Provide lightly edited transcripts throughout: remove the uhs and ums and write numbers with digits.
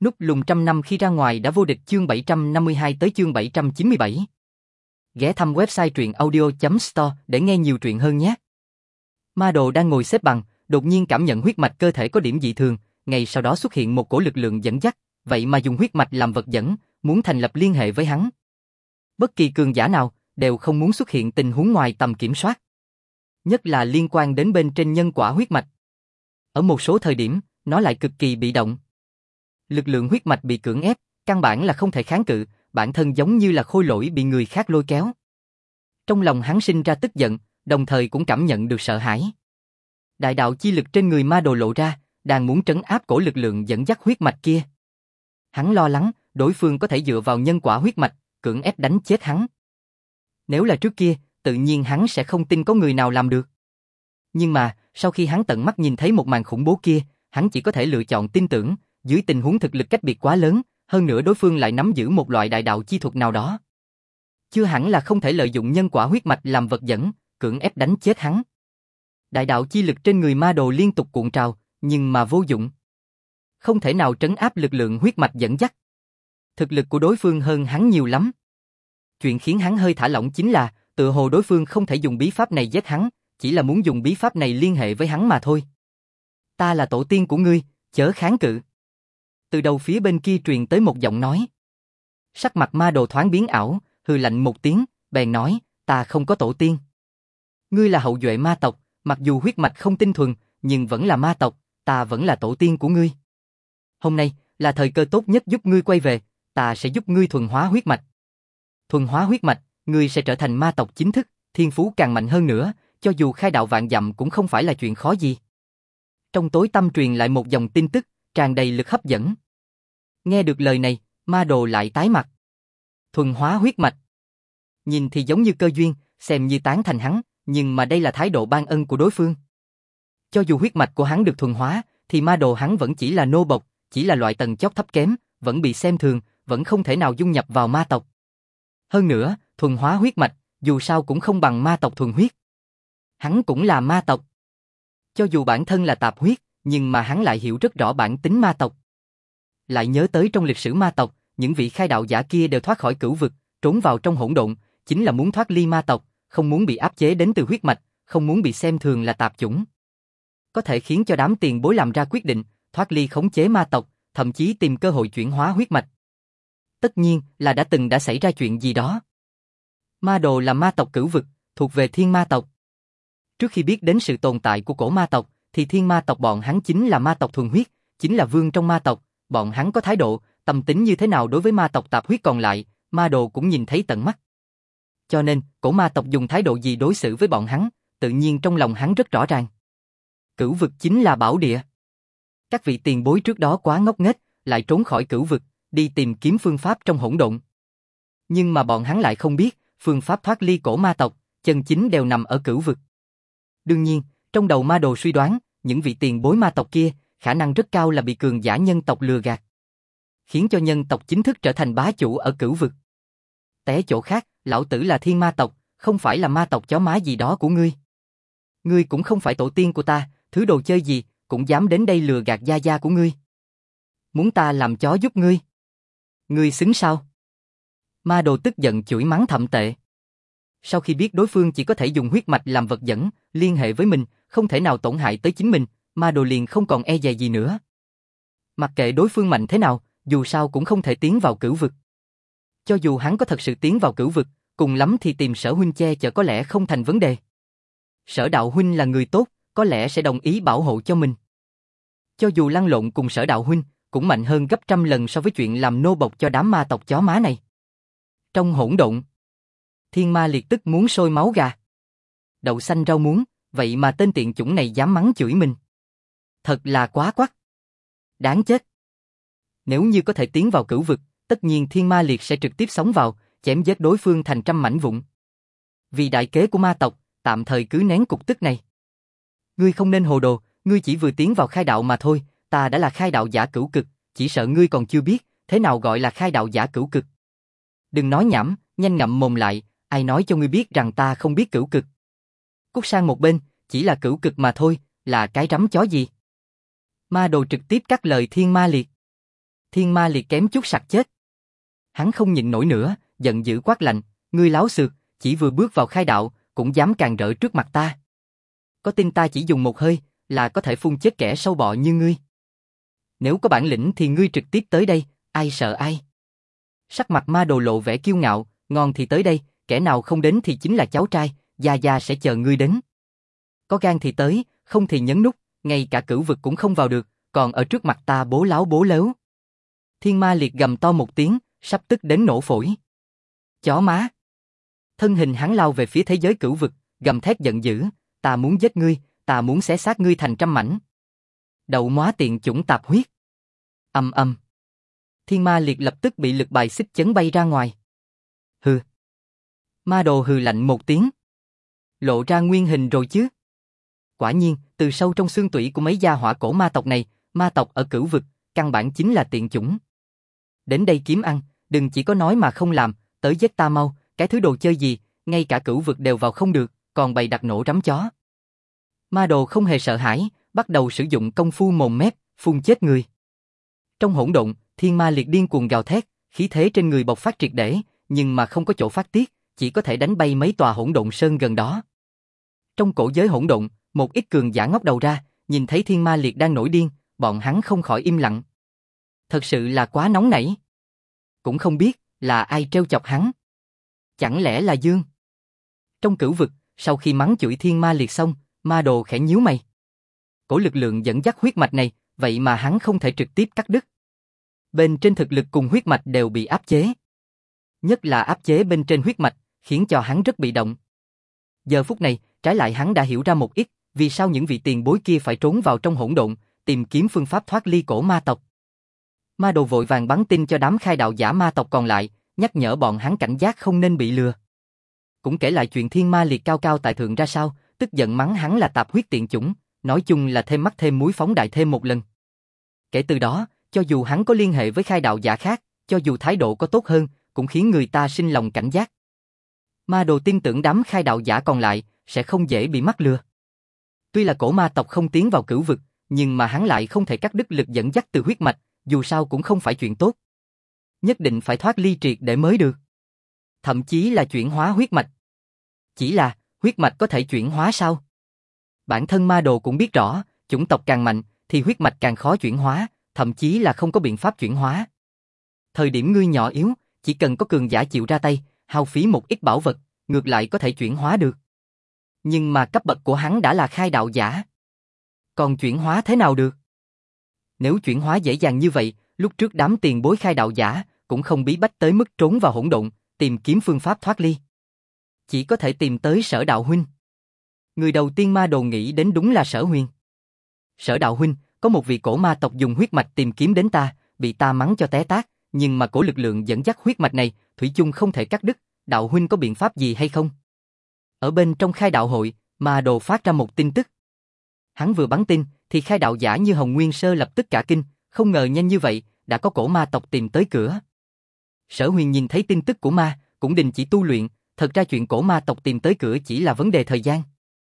Núp lùn trăm năm khi ra ngoài đã vô địch chương 752 tới chương 797. Ghé thăm website truyện audio.store để nghe nhiều truyện hơn nhé. Ma Đồ đang ngồi xếp bằng, đột nhiên cảm nhận huyết mạch cơ thể có điểm dị thường, ngay sau đó xuất hiện một cổ lực lượng dẫn dắt, vậy mà dùng huyết mạch làm vật dẫn, muốn thành lập liên hệ với hắn. Bất kỳ cường giả nào đều không muốn xuất hiện tình huống ngoài tầm kiểm soát. Nhất là liên quan đến bên trên nhân quả huyết mạch. Ở một số thời điểm, nó lại cực kỳ bị động. Lực lượng huyết mạch bị cưỡng ép, căn bản là không thể kháng cự, bản thân giống như là khôi lỗi bị người khác lôi kéo. Trong lòng hắn sinh ra tức giận, đồng thời cũng cảm nhận được sợ hãi. Đại đạo chi lực trên người Ma Đồ lộ ra, đang muốn trấn áp cổ lực lượng dẫn dắt huyết mạch kia. Hắn lo lắng, đối phương có thể dựa vào nhân quả huyết mạch, cưỡng ép đánh chết hắn. Nếu là trước kia, tự nhiên hắn sẽ không tin có người nào làm được. Nhưng mà, sau khi hắn tận mắt nhìn thấy một màn khủng bố kia, hắn chỉ có thể lựa chọn tin tưởng, dưới tình huống thực lực cách biệt quá lớn, hơn nữa đối phương lại nắm giữ một loại đại đạo chi thuật nào đó. Chưa hẳn là không thể lợi dụng nhân quả huyết mạch làm vật dẫn, cưỡng ép đánh chết hắn. Đại đạo chi lực trên người Ma Đồ liên tục cuộn trào, nhưng mà vô dụng. Không thể nào trấn áp lực lượng huyết mạch dẫn dắt. Thực lực của đối phương hơn hắn nhiều lắm. Chuyện khiến hắn hơi thả lỏng chính là, tựa hồ đối phương không thể dùng bí pháp này giết hắn, chỉ là muốn dùng bí pháp này liên hệ với hắn mà thôi. Ta là tổ tiên của ngươi, chớ kháng cự. Từ đầu phía bên kia truyền tới một giọng nói. Sắc mặt Ma Đồ thoáng biến ảo, hừ lạnh một tiếng, bèn nói, ta không có tổ tiên. Ngươi là hậu duệ ma tộc, mặc dù huyết mạch không tinh thuần, nhưng vẫn là ma tộc, ta vẫn là tổ tiên của ngươi. Hôm nay, là thời cơ tốt nhất giúp ngươi quay về, ta sẽ giúp ngươi thuần hóa huyết mạch. Thuần hóa huyết mạch, ngươi sẽ trở thành ma tộc chính thức, thiên phú càng mạnh hơn nữa, cho dù khai đạo vạn dặm cũng không phải là chuyện khó gì. Trong tối tâm truyền lại một dòng tin tức, tràn đầy lực hấp dẫn. Nghe được lời này, Ma Đồ lại tái mặt. Thuần hóa huyết mạch. Nhìn thì giống như cơ duyên, xem như tán thành hắn, nhưng mà đây là thái độ ban ân của đối phương. Cho dù huyết mạch của hắn được thuần hóa, thì Ma Đồ hắn vẫn chỉ là nô bộc, chỉ là loại tầng chót thấp kém, vẫn bị xem thường, vẫn không thể nào dung nhập vào ma tộc. Hơn nữa, thuần hóa huyết mạch, dù sao cũng không bằng ma tộc thuần huyết. Hắn cũng là ma tộc. Cho dù bản thân là tạp huyết, nhưng mà hắn lại hiểu rất rõ bản tính ma tộc. Lại nhớ tới trong lịch sử ma tộc, những vị khai đạo giả kia đều thoát khỏi cửu vực, trốn vào trong hỗn độn, chính là muốn thoát ly ma tộc, không muốn bị áp chế đến từ huyết mạch, không muốn bị xem thường là tạp chủng. Có thể khiến cho đám tiền bối làm ra quyết định, thoát ly khống chế ma tộc, thậm chí tìm cơ hội chuyển hóa huyết mạch. Tất nhiên là đã xảy ra chuyện gì đó. Ma Đồ là ma tộc cửu vực, thuộc về thiên ma tộc. Trước khi biết đến sự tồn tại của cổ ma tộc, thì thiên ma tộc bọn hắn chính là ma tộc thuần huyết, chính là vương trong ma tộc, bọn hắn có thái độ, tâm tính như thế nào đối với ma tộc tạp huyết còn lại, Ma Đồ cũng nhìn thấy tận mắt. Cho nên, cổ ma tộc dùng thái độ gì đối xử với bọn hắn, tự nhiên trong lòng hắn rất rõ ràng. Cửu vực chính là bảo địa. Các vị tiền bối trước đó quá ngốc nghếch, lại trốn khỏi cửu vực, đi tìm kiếm phương pháp trong hỗn độn. Nhưng mà bọn hắn lại không biết, phương pháp thoát ly cổ ma tộc, chân chính đều nằm ở cửu vực. Đương nhiên, trong đầu Ma Đồ suy đoán, những vị tiền bối ma tộc kia, khả năng rất cao là bị cường giả nhân tộc lừa gạt, khiến cho nhân tộc chính thức trở thành bá chủ ở cửu vực. Té chỗ khác, lão tử là thiên ma tộc, không phải là ma tộc chó má gì đó của ngươi. Ngươi cũng không phải tổ tiên của ta, thứ đồ chơi gì, cũng dám đến đây lừa gạt gia gia của ngươi. Muốn ta làm chó giúp ngươi? Ngươi xứng sao? Ma Đồ tức giận chửi mắng thậm tệ. Sau khi biết đối phương chỉ có thể dùng huyết mạch làm vật dẫn, liên hệ với mình, không thể nào tổn hại tới chính mình, Ma Đồ liền không còn e dè gì nữa. Mặc kệ đối phương mạnh thế nào, dù sao cũng không thể tiến vào cửu vực. Cho dù hắn có thật sự tiến vào cửu vực, cùng lắm thì tìm Sở huynh che chở có lẽ không thành vấn đề. Sở đạo huynh là người tốt, có lẽ sẽ đồng ý bảo hộ cho mình. Cho dù lăn lộn cùng Sở đạo huynh, cũng mạnh hơn gấp trăm lần so với chuyện làm nô bộc cho đám ma tộc chó má này. Trong hỗn độn, Thiên Ma Liệt tức muốn sôi máu gà. Đậu xanh rau muống, vậy mà tên tiện chủng này dám mắng chửi mình. Thật là quá quắc. Đáng chết. Nếu như có thể tiến vào cửu vực, tất nhiên Thiên Ma Liệt sẽ trực tiếp xông vào, chém giết đối phương thành trăm mảnh vụn. Vì đại kế của ma tộc, tạm thời cứ nén cục tức này. Ngươi không nên hồ đồ, ngươi chỉ vừa tiến vào khai đạo mà thôi, ta đã là khai đạo giả cửu cực, chỉ sợ ngươi còn chưa biết, thế nào gọi là khai đạo giả cửu cực. Đừng nói nhảm, nhanh ngậm mồm lại, ai nói cho ngươi biết rằng ta không biết cửu cực. Cút sang một bên, chỉ là cửu cực mà thôi, là cái rắm chó gì. Ma Đồ trực tiếp cắt lời Thiên Ma Liệt. Thiên Ma Liệt kém chút sặc chết. Hắn không nhịn nổi nữa, giận dữ quát lạnh, ngươi láo xược, chỉ vừa bước vào khai đạo, cũng dám càn rỡ trước mặt ta. Có tin ta chỉ dùng một hơi, là có thể phun chết kẻ sâu bọ như ngươi. Nếu có bản lĩnh thì ngươi trực tiếp tới đây, ai sợ ai. Sắc mặt Ma Đồ lộ vẻ kiêu ngạo, ngon thì tới đây, kẻ nào không đến thì chính là cháu trai, Gia Gia sẽ chờ ngươi đến. Có gan thì tới, không thì nhấn nút, ngay cả cửu vực cũng không vào được, còn ở trước mặt ta bố láo bố lếu. Thiên Ma Liệt gầm to một tiếng, sắp tức đến nổ phổi. Chó má. Thân hình hắn lao về phía thế giới cửu vực, gầm thét giận dữ, ta muốn giết ngươi, ta muốn xé xác ngươi thành trăm mảnh. Đậu móa tiện chủng tạp huyết. Ầm ầm. Thiên Ma Liệt lập tức bị lực bài xích chấn bay ra ngoài. Hừ. Ma Đồ hừ lạnh một tiếng. Lộ ra nguyên hình rồi chứ. Quả nhiên, từ sâu trong xương tủy của mấy gia hỏa cổ ma tộc này, ma tộc ở cửu vực, căn bản chính là tiện chủng. Đến đây kiếm ăn, đừng chỉ có nói mà không làm, tới giết ta mau, cái thứ đồ chơi gì, ngay cả cửu vực đều vào không được, còn bày đặt nổ rắm chó. Ma Đồ không hề sợ hãi, bắt đầu sử dụng công phu mồm mép, phun chết người. Trong hỗn độn, Thiên Ma Liệt điên cuồng gào thét, khí thế trên người bộc phát triệt để, nhưng mà không có chỗ phát tiết, chỉ có thể đánh bay mấy tòa hỗn độn sơn gần đó. Trong cổ giới hỗn độn, một ít cường giả ngóc đầu ra, nhìn thấy Thiên Ma Liệt đang nổi điên, bọn hắn không khỏi im lặng. Thật sự là quá nóng nảy. Cũng không biết là ai trêu chọc hắn. Chẳng lẽ là Dương? Trong cửu vực, sau khi mắng chửi Thiên Ma Liệt xong, Ma Đồ khẽ nhíu mày. Cổ lực lượng dẫn dắt huyết mạch này, vậy mà hắn không thể trực tiếp cắt đứt. Bên trên thực lực cùng huyết mạch đều bị áp chế. Nhất là áp chế bên trên huyết mạch, khiến cho hắn rất bị động. Giờ phút này, trái lại hắn đã hiểu ra một ít, vì sao những vị tiền bối kia phải trốn vào trong hỗn độn, tìm kiếm phương pháp thoát ly cổ ma tộc. Ma Đồ vội vàng bắn tin cho đám khai đạo giả ma tộc còn lại, nhắc nhở bọn hắn cảnh giác không nên bị lừa. Cũng kể lại chuyện Thiên Ma Liệt cao cao tại thượng ra sao, tức giận mắng hắn là tạp huyết tiện chủng, nói chung là thêm mắt thêm muối phóng đại thêm một lần. Kể từ đó, cho dù hắn có liên hệ với khai đạo giả khác, cho dù thái độ có tốt hơn, cũng khiến người ta sinh lòng cảnh giác. Ma Đồ tin tưởng đám khai đạo giả còn lại sẽ không dễ bị mắc lừa. Tuy là cổ ma tộc không tiến vào cửu vực, nhưng mà hắn lại không thể cắt đứt lực dẫn dắt từ huyết mạch, dù sao cũng không phải chuyện tốt. Nhất định phải thoát ly triệt để mới được. Thậm chí là chuyển hóa huyết mạch. Chỉ là, huyết mạch có thể chuyển hóa sao? Bản thân Ma Đồ cũng biết rõ, chủng tộc càng mạnh, thì huyết mạch càng khó chuyển hóa, thậm chí là không có biện pháp chuyển hóa. Thời điểm ngươi nhỏ yếu, chỉ cần có cường giả chịu ra tay, hao phí một ít bảo vật, ngược lại có thể chuyển hóa được. Nhưng mà cấp bậc của hắn đã là khai đạo giả. Còn chuyển hóa thế nào được? Nếu chuyển hóa dễ dàng như vậy, lúc trước đám tiền bối khai đạo giả cũng không bí bách tới mức trốn vào hỗn độn, tìm kiếm phương pháp thoát ly. Chỉ có thể tìm tới Sở đạo huynh. Người đầu tiên Ma Đồ nghĩ đến đúng là Sở Huyền. Sở đạo huynh, có một vị cổ ma tộc dùng huyết mạch tìm kiếm đến ta, bị ta mắng cho té tát, nhưng mà cổ lực lượng dẫn dắt huyết mạch này, thủy chung không thể cắt đứt, đạo huynh có biện pháp gì hay không? Ở bên trong khai đạo hội, Ma Đồ phát ra một tin tức. Hắn vừa bắn tin, thì khai đạo giả như Hồng Nguyên Sơ lập tức cả kinh, không ngờ nhanh như vậy, đã có cổ ma tộc tìm tới cửa. Sở Huyền nhìn thấy tin tức của ma, cũng đình chỉ tu luyện, thật ra chuyện cổ ma tộc tìm tới cửa chỉ là vấn đề thời gian.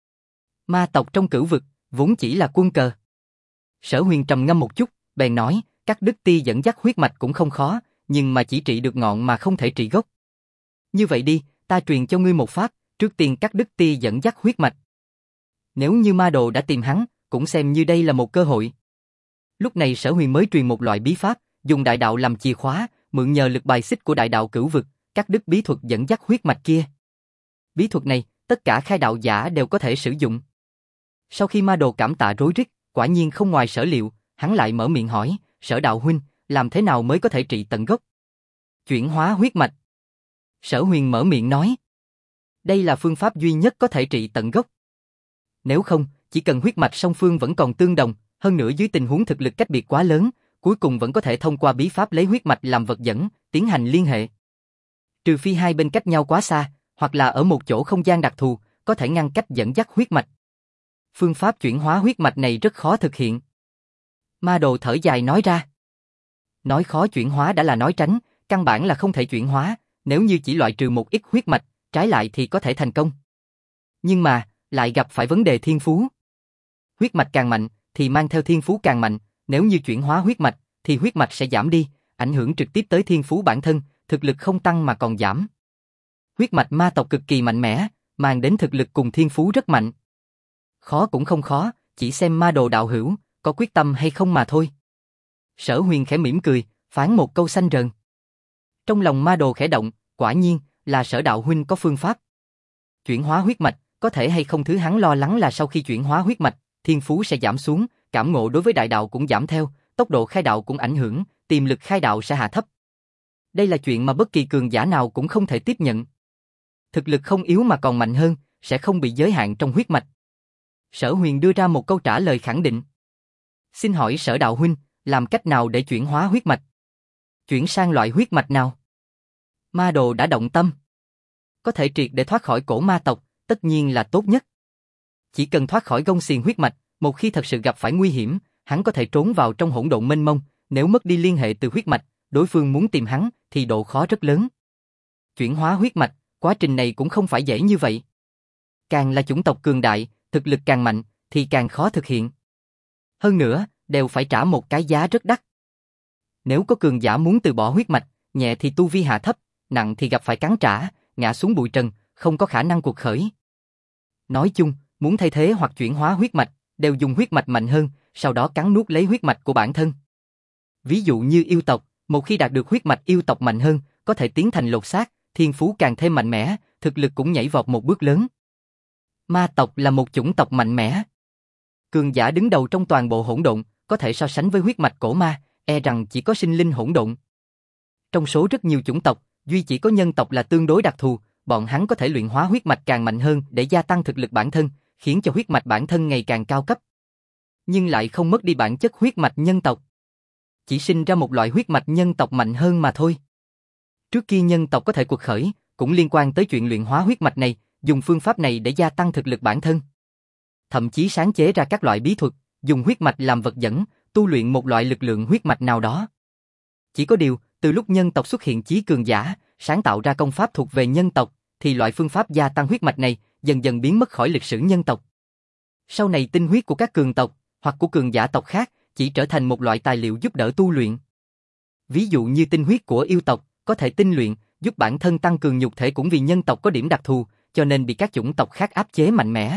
Ma tộc trong cửu vực, vốn chỉ là quân cờ. Sở Huyền trầm ngâm một chút, bèn nói, cắt đứt tia dẫn dắt huyết mạch cũng không khó, nhưng mà chỉ trị được ngọn mà không thể trị gốc. Như vậy đi, ta truyền cho ngươi một pháp, trước tiên cắt đứt tia dẫn dắt huyết mạch. Nếu như Ma Đồ đã tìm hắn, cũng xem như đây là một cơ hội. Lúc này Sở Huyền mới truyền một loại bí pháp, dùng đại đạo làm chìa khóa, mượn nhờ lực bài xích của đại đạo cửu vực, cắt đứt bí thuật dẫn dắt huyết mạch kia. Bí thuật này, tất cả khai đạo giả đều có thể sử dụng. Sau khi Ma Đồ cảm tạ rối rít, quả nhiên không ngoài sở liệu, hắn lại mở miệng hỏi, Sở đạo huynh, làm thế nào mới có thể trị tận gốc? Chuyển hóa huyết mạch. Sở Huyền mở miệng nói, đây là phương pháp duy nhất có thể trị tận gốc. Nếu không, chỉ cần huyết mạch song phương vẫn còn tương đồng, hơn nữa dưới tình huống thực lực cách biệt quá lớn, cuối cùng vẫn có thể thông qua bí pháp lấy huyết mạch làm vật dẫn, tiến hành liên hệ. Trừ phi hai bên cách nhau quá xa, hoặc là ở một chỗ không gian đặc thù, có thể ngăn cách dẫn dắt huyết mạch. Phương pháp chuyển hóa huyết mạch này rất khó thực hiện. Ma Đồ thở dài nói ra. Nói khó chuyển hóa đã là nói tránh, căn bản là không thể chuyển hóa, nếu như chỉ loại trừ một ít huyết mạch, trái lại thì có thể thành công. Nhưng mà, lại gặp phải vấn đề thiên phú. Huyết mạch càng mạnh, thì mang theo thiên phú càng mạnh, nếu như chuyển hóa huyết mạch, thì huyết mạch sẽ giảm đi, ảnh hưởng trực tiếp tới thiên phú bản thân, thực lực không tăng mà còn giảm. Huyết mạch ma tộc cực kỳ mạnh mẽ, mang đến thực lực cùng thiên phú rất mạnh. Khó cũng không khó, chỉ xem ma đồ đạo hữu, có quyết tâm hay không mà thôi. Sở Huyền khẽ mỉm cười, phán một câu xanh rờn. Trong lòng ma đồ khẽ động, quả nhiên là Sở đạo huynh có phương pháp. Chuyển hóa huyết mạch, có thể hay không thứ hắn lo lắng là sau khi chuyển hóa huyết mạch, thiên phú sẽ giảm xuống, cảm ngộ đối với đại đạo cũng giảm theo, tốc độ khai đạo cũng ảnh hưởng, tiềm lực khai đạo sẽ hạ thấp. Đây là chuyện mà bất kỳ cường giả nào cũng không thể tiếp nhận. Thực lực không yếu mà còn mạnh hơn, sẽ không bị giới hạn trong huyết mạch. Sở Huyền đưa ra một câu trả lời khẳng định. Xin hỏi Sở đạo huynh, làm cách nào để chuyển hóa huyết mạch? Chuyển sang loại huyết mạch nào? Ma đồ đã động tâm. Có thể triệt để thoát khỏi cổ ma tộc, tất nhiên là tốt nhất. Chỉ cần thoát khỏi gông xiềng huyết mạch, một khi thật sự gặp phải nguy hiểm, hắn có thể trốn vào trong hỗn độn mênh mông, nếu mất đi liên hệ từ huyết mạch, đối phương muốn tìm hắn thì độ khó rất lớn. Chuyển hóa huyết mạch, quá trình này cũng không phải dễ như vậy. Càng là chủng tộc cường đại, thực lực càng mạnh, thì càng khó thực hiện. Hơn nữa, đều phải trả một cái giá rất đắt. Nếu có cường giả muốn từ bỏ huyết mạch, nhẹ thì tu vi hạ thấp, nặng thì gặp phải cắn trả, ngã xuống bụi trần, không có khả năng cuộc khởi. Nói chung, muốn thay thế hoặc chuyển hóa huyết mạch, đều dùng huyết mạch mạnh hơn, sau đó cắn nuốt lấy huyết mạch của bản thân. Ví dụ như yêu tộc, một khi đạt được huyết mạch yêu tộc mạnh hơn, có thể tiến thành lột xác, thiên phú càng thêm mạnh mẽ, thực lực cũng nhảy vọt một bước lớn. Ma tộc là một chủng tộc mạnh mẽ. Cường giả đứng đầu trong toàn bộ hỗn độn, có thể so sánh với huyết mạch cổ ma, e rằng chỉ có sinh linh hỗn độn. Trong số rất nhiều chủng tộc, duy chỉ có nhân tộc là tương đối đặc thù, bọn hắn có thể luyện hóa huyết mạch càng mạnh hơn để gia tăng thực lực bản thân, khiến cho huyết mạch bản thân ngày càng cao cấp. Nhưng lại không mất đi bản chất huyết mạch nhân tộc. Chỉ sinh ra một loại huyết mạch nhân tộc mạnh hơn mà thôi. Trước kia nhân tộc có thể cuộc khởi, cũng liên quan tới chuyện luyện hóa huyết mạch này, dùng phương pháp này để gia tăng thực lực bản thân. Thậm chí sáng chế ra các loại bí thuật, dùng huyết mạch làm vật dẫn, tu luyện một loại lực lượng huyết mạch nào đó. Chỉ có điều, từ lúc nhân tộc xuất hiện chí cường giả, sáng tạo ra công pháp thuộc về nhân tộc, thì loại phương pháp gia tăng huyết mạch này dần dần biến mất khỏi lịch sử nhân tộc. Sau này tinh huyết của các cường tộc, hoặc của cường giả tộc khác, chỉ trở thành một loại tài liệu giúp đỡ tu luyện. Ví dụ như tinh huyết của yêu tộc, có thể tinh luyện, giúp bản thân tăng cường nhục thể cũng vì nhân tộc có điểm đặc thù, cho nên bị các chủng tộc khác áp chế mạnh mẽ.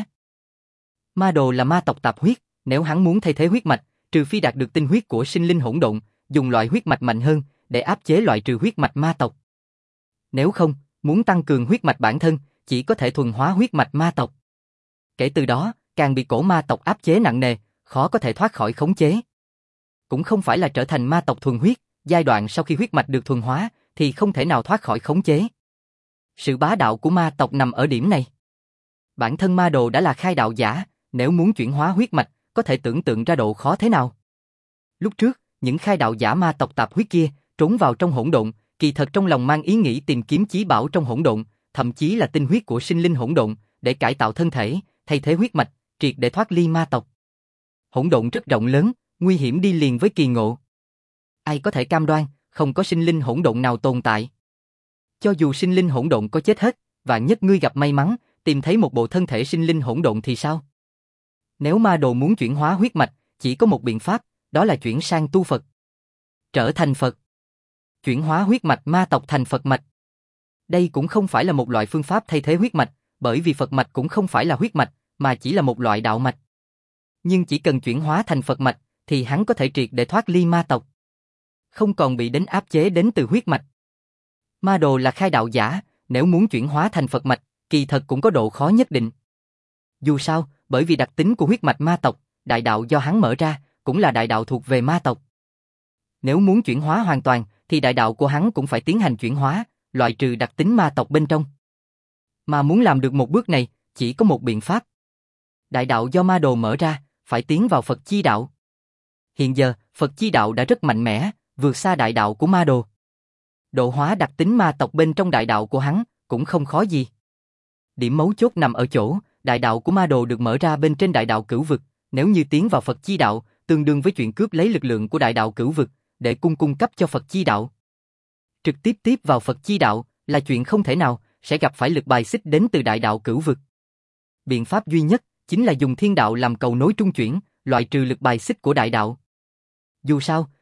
Ma đồ là ma tộc tạp huyết, nếu hắn muốn thay thế huyết mạch, trừ phi đạt được tinh huyết của sinh linh hỗn độn, dùng loại huyết mạch mạnh hơn để áp chế loại trừ huyết mạch ma tộc. Nếu không, muốn tăng cường huyết mạch bản thân, chỉ có thể thuần hóa huyết mạch ma tộc. Kể từ đó, càng bị cổ ma tộc áp chế nặng nề, khó có thể thoát khỏi khống chế. Cũng không phải là trở thành ma tộc thuần huyết, giai đoạn sau khi huyết mạch được thuần hóa, thì không thể nào thoát khỏi khống chế. Sự bá đạo của ma tộc nằm ở điểm này. Bản thân ma đồ đã là khai đạo giả, nếu muốn chuyển hóa huyết mạch, có thể tưởng tượng ra độ khó thế nào. Lúc trước, những khai đạo giả ma tộc tạp huyết kia, trốn vào trong hỗn độn, kỳ thật trong lòng mang ý nghĩ tìm kiếm chí bảo trong hỗn độn, thậm chí là tinh huyết của sinh linh hỗn độn, để cải tạo thân thể, thay thế huyết mạch, triệt để thoát ly ma tộc. Hỗn độn rất rộng lớn, nguy hiểm đi liền với kỳ ngộ. Ai có thể cam đoan, không có sinh linh hỗn độn nào tồn tại. Cho dù sinh linh hỗn độn có chết hết, vạn nhất ngươi gặp may mắn, tìm thấy một bộ thân thể sinh linh hỗn độn thì sao? Nếu ma đồ muốn chuyển hóa huyết mạch, chỉ có một biện pháp, đó là chuyển sang tu Phật. Trở thành Phật. Chuyển hóa huyết mạch ma tộc thành Phật mạch. Đây cũng không phải là một loại phương pháp thay thế huyết mạch, bởi vì Phật mạch cũng không phải là huyết mạch, mà chỉ là một loại đạo mạch. Nhưng chỉ cần chuyển hóa thành Phật mạch, thì hắn có thể triệt để thoát ly ma tộc. Không còn bị đến áp chế đến từ huyết mạch. Ma đồ là khai đạo giả, nếu muốn chuyển hóa thành Phật mạch, kỳ thật cũng có độ khó nhất định. Dù sao, bởi vì đặc tính của huyết mạch ma tộc, đại đạo do hắn mở ra, cũng là đại đạo thuộc về ma tộc. Nếu muốn chuyển hóa hoàn toàn, thì đại đạo của hắn cũng phải tiến hành chuyển hóa, loại trừ đặc tính ma tộc bên trong. Mà muốn làm được một bước này, chỉ có một biện pháp. Đại đạo do ma đồ mở ra, phải tiến vào Phật chi đạo. Hiện giờ, Phật chi đạo đã rất mạnh mẽ, vượt xa đại đạo của ma đồ. Độ hóa đặc tính ma tộc bên trong đại đạo của hắn, cũng không khó gì. Điểm mấu chốt nằm ở chỗ, đại đạo của ma đồ được mở ra bên trên đại đạo cửu vực, nếu như tiến vào Phật chi đạo, tương đương với chuyện cướp lấy lực lượng của đại đạo cửu vực, để cung cấp cho Phật chi đạo. Trực tiếp tiếp vào Phật chi đạo, là chuyện không thể nào, sẽ gặp phải lực bài xích đến từ đại đạo cửu vực. Biện pháp duy nhất, chính là dùng thiên đạo làm cầu nối trung chuyển, loại trừ lực bài xích của đại đạo. Dù sao,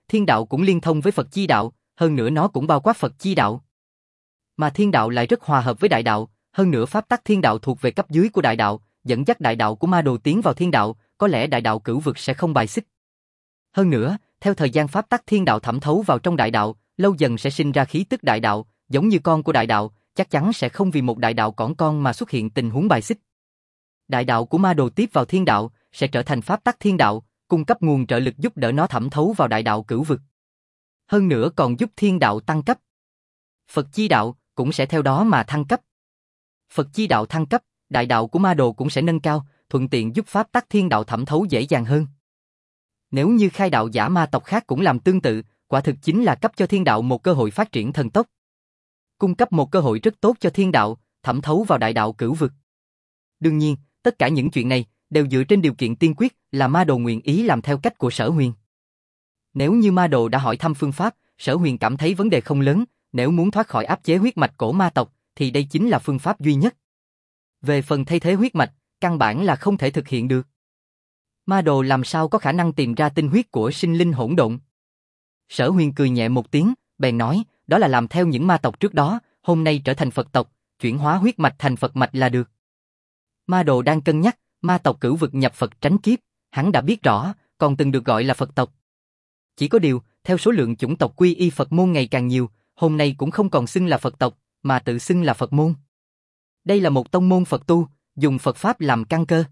thiên đạo cũng liên thông với Phật chi đạo, hơn nữa nó cũng bao quát Phật chi đạo. Mà thiên đạo lại rất hòa hợp với đại đạo, hơn nữa pháp tắc thiên đạo thuộc về cấp dưới của đại đạo, dẫn dắt đại đạo của ma đồ tiến vào thiên đạo, có lẽ đại đạo cửu vực sẽ không bài xích. Hơn nữa, theo thời gian pháp tắc thiên đạo thẩm thấu vào trong đại đạo, lâu dần sẽ sinh ra khí tức đại đạo, giống như con của đại đạo, chắc chắn sẽ không vì một đại đạo cỏn con mà xuất hiện tình huống bài xích. Đại đạo của ma đồ tiếp vào thiên đạo, sẽ trở thành pháp tắc thiên đạo, cung cấp nguồn trợ lực giúp đỡ nó thẩm thấu vào đại đạo cửu vực. Hơn nữa còn giúp thiên đạo tăng cấp. Phật chi đạo cũng sẽ theo đó mà thăng cấp. Phật chi đạo thăng cấp, đại đạo của ma đồ cũng sẽ nâng cao, thuận tiện giúp pháp tắc thiên đạo thẩm thấu dễ dàng hơn. Nếu như khai đạo giả ma tộc khác cũng làm tương tự, quả thực chính là cấp cho thiên đạo một cơ hội phát triển thần tốc. Cung cấp một cơ hội rất tốt cho thiên đạo, thẩm thấu vào đại đạo cửu vực. Đương nhiên, tất cả những chuyện này đều dựa trên điều kiện tiên quyết là ma đồ nguyện ý làm theo cách của Sở Huyền. Nếu như ma đồ đã hỏi thăm phương pháp, Sở Huyền cảm thấy vấn đề không lớn, nếu muốn thoát khỏi áp chế huyết mạch cổ ma tộc, thì đây chính là phương pháp duy nhất. Về phần thay thế huyết mạch, căn bản là không thể thực hiện được. Ma đồ làm sao có khả năng tìm ra tinh huyết của sinh linh hỗn độn? Sở Huyền cười nhẹ một tiếng, bèn nói, đó là làm theo những ma tộc trước đó, hôm nay trở thành Phật tộc, chuyển hóa huyết mạch thành Phật mạch là được. Ma đồ đang cân nhắc, ma tộc cửu vực nhập Phật tránh kiếp, hắn đã biết rõ, còn từng được gọi là Phật tộc. Chỉ có điều, theo số lượng chủng tộc quy y Phật môn ngày càng nhiều, hôm nay cũng không còn xưng là Phật tộc, mà tự xưng là Phật môn. Đây là một tông môn Phật tu, dùng Phật pháp làm căn cơ.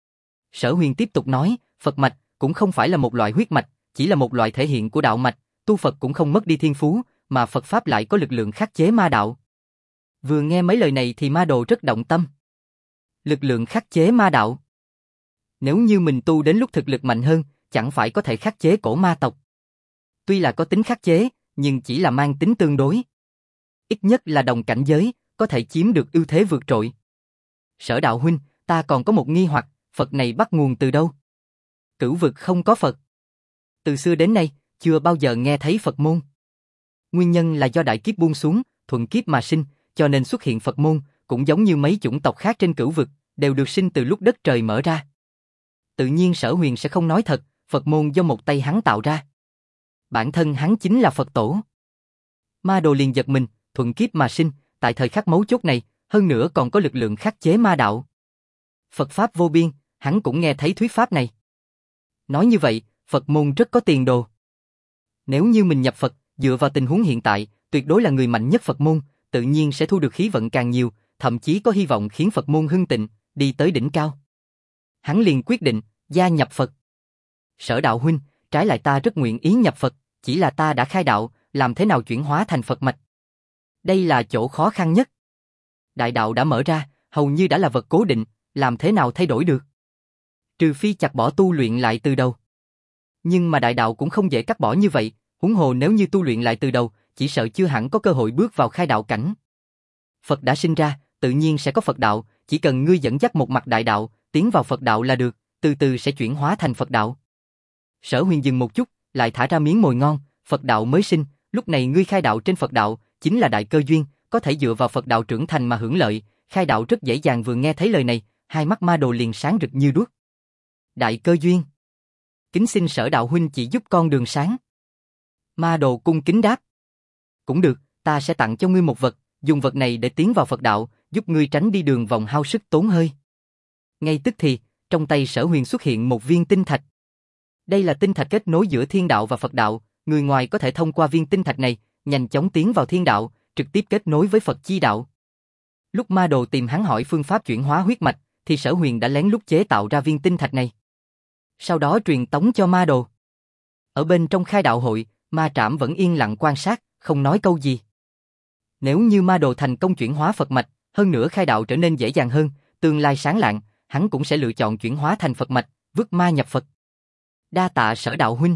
Sở Huyền tiếp tục nói, Phật mạch cũng không phải là một loại huyết mạch, chỉ là một loại thể hiện của đạo mạch, tu Phật cũng không mất đi thiên phú, mà Phật pháp lại có lực lượng khắc chế ma đạo. Vừa nghe mấy lời này thì ma đồ rất động tâm. Lực lượng khắc chế ma đạo. Nếu như mình tu đến lúc thực lực mạnh hơn, chẳng phải có thể khắc chế cổ ma tộc. Tuy là có tính khắc chế, nhưng chỉ là mang tính tương đối. Ít nhất là đồng cảnh giới, có thể chiếm được ưu thế vượt trội. Sở đạo huynh, ta còn có một nghi hoặc, Phật này bắt nguồn từ đâu? Cửu vực không có Phật. Từ xưa đến nay, chưa bao giờ nghe thấy Phật môn. Nguyên nhân là do đại kiếp buông xuống, thuận kiếp mà sinh, cho nên xuất hiện Phật môn, cũng giống như mấy chủng tộc khác trên cửu vực, đều được sinh từ lúc đất trời mở ra. Tự nhiên Sở Huyền sẽ không nói thật, Phật môn do một tay hắn tạo ra. Bản thân hắn chính là Phật tổ. Ma đồ liền giật mình, thuận kiếp mà sinh, tại thời khắc mấu chốt này, hơn nữa còn có lực lượng khắc chế ma đạo. Phật pháp vô biên, hắn cũng nghe thấy thuyết pháp này. Nói như vậy, Phật môn rất có tiền đồ. Nếu như mình nhập Phật, dựa vào tình huống hiện tại, tuyệt đối là người mạnh nhất Phật môn, tự nhiên sẽ thu được khí vận càng nhiều, thậm chí có hy vọng khiến Phật môn hưng tịnh, đi tới đỉnh cao. Hắn liền quyết định, gia nhập Phật. Sở đạo huynh, trái lại ta rất nguyện ý nhập Phật, chỉ là ta đã khai đạo, làm thế nào chuyển hóa thành Phật mạch? Đây là chỗ khó khăn nhất. Đại đạo đã mở ra, hầu như đã là vật cố định, làm thế nào thay đổi được? Trừ phi chặt bỏ tu luyện lại từ đầu. Nhưng mà đại đạo cũng không dễ cắt bỏ như vậy, huống hồ nếu như tu luyện lại từ đầu, chỉ sợ chưa hẳn có cơ hội bước vào khai đạo cảnh. Phật đã sinh ra, tự nhiên sẽ có Phật đạo, chỉ cần ngươi dẫn dắt một mặt đại đạo, tiến vào Phật đạo là được, từ từ sẽ chuyển hóa thành Phật đạo. Sở Huyền dừng một chút, lại thả ra miếng mồi ngon, Phật đạo mới sinh, lúc này ngươi khai đạo trên Phật đạo, chính là đại cơ duyên, có thể dựa vào Phật đạo trưởng thành mà hưởng lợi, khai đạo rất dễ dàng. Vừa nghe thấy lời này, hai mắt ma đồ liền sáng rực như đuốc. Đại cơ duyên. Kính xin Sở đạo huynh chỉ giúp con đường sáng. Ma đồ cung kính đáp. Cũng được, ta sẽ tặng cho ngươi một vật, dùng vật này để tiến vào Phật đạo, giúp ngươi tránh đi đường vòng hao sức tốn hơi. Ngay tức thì, trong tay Sở Huyền xuất hiện một viên tinh thạch. Đây là tinh thạch kết nối giữa thiên đạo và Phật đạo, người ngoài có thể thông qua viên tinh thạch này, nhanh chóng tiến vào thiên đạo, trực tiếp kết nối với Phật chi đạo. Lúc ma đồ tìm hắn hỏi phương pháp chuyển hóa huyết mạch, thì Sở Huyền đã lén lút chế tạo ra viên tinh thạch này. Sau đó truyền tống cho ma đồ. Ở bên trong khai đạo hội, ma trảm vẫn yên lặng quan sát, không nói câu gì. Nếu như ma đồ thành công chuyển hóa Phật mạch, hơn nữa khai đạo trở nên dễ dàng hơn, tương lai sáng lạng, hắn cũng sẽ lựa chọn chuyển hóa thành Phật mạch, vứt ma nhập Phật. Đa tạ Sở đạo huynh.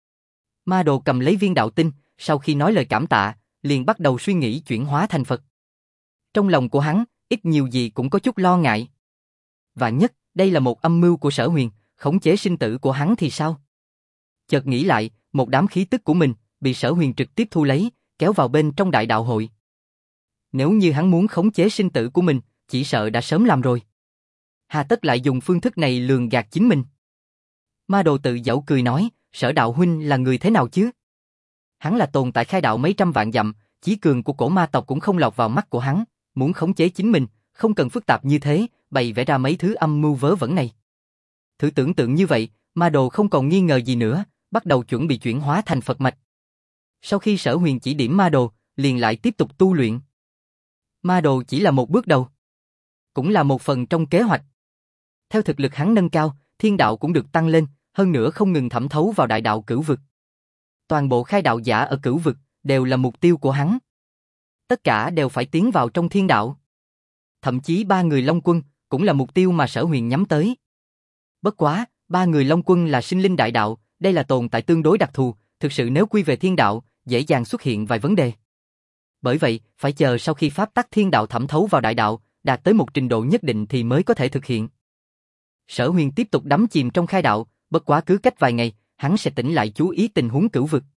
Ma đồ cầm lấy viên đạo tinh, sau khi nói lời cảm tạ, liền bắt đầu suy nghĩ chuyển hóa thành Phật. Trong lòng của hắn, ít nhiều gì cũng có chút lo ngại. Vạn nhất, đây là một âm mưu của Sở Huyền, khống chế sinh tử của hắn thì sao? Chợt nghĩ lại, một đám khí tức của mình bị Sở Huyền trực tiếp thu lấy, kéo vào bên trong đại đạo hội. Nếu như hắn muốn khống chế sinh tử của mình, chỉ sợ đã sớm làm rồi. Hà tất lại dùng phương thức này lường gạt chính mình. Ma đồ tự giễu cười nói, Sở đạo huynh là người thế nào chứ? Hắn là tồn tại khai đạo mấy trăm vạn dặm, chí cường của cổ ma tộc cũng không lọt vào mắt của hắn, muốn khống chế chính mình, không cần phức tạp như thế, bày vẽ ra mấy thứ âm mưu vớ vẩn này. Thử tưởng tượng như vậy, ma đồ không còn nghi ngờ gì nữa, bắt đầu chuẩn bị chuyển hóa thành Phật mạch. Sau khi Sở Huyền chỉ điểm ma đồ, liền lại tiếp tục tu luyện. Ma đồ chỉ là một bước đầu, cũng là một phần trong kế hoạch. Theo thực lực hắn nâng cao, thiên đạo cũng được tăng lên, hơn nữa không ngừng thẩm thấu vào đại đạo cửu vực. Toàn bộ khai đạo giả ở cửu vực đều là mục tiêu của hắn. Tất cả đều phải tiến vào trong thiên đạo. Thậm chí 3 người Long Quân cũng là mục tiêu mà Sở Huyền nhắm tới. Bất quá, 3 người Long Quân là sinh linh đại đạo, đây là tồn tại tương đối đặc thù, thực sự nếu quy về thiên đạo, dễ dàng xuất hiện vài vấn đề. Bởi vậy, phải chờ sau khi pháp tắc thiên đạo thẩm thấu vào đại đạo, đạt tới một trình độ nhất định thì mới có thể thực hiện. Sở Huyền tiếp tục đắm chìm trong khai đạo, bất quá cứ cách vài ngày, hắn sẽ tỉnh lại chú ý tình huống cửu vực.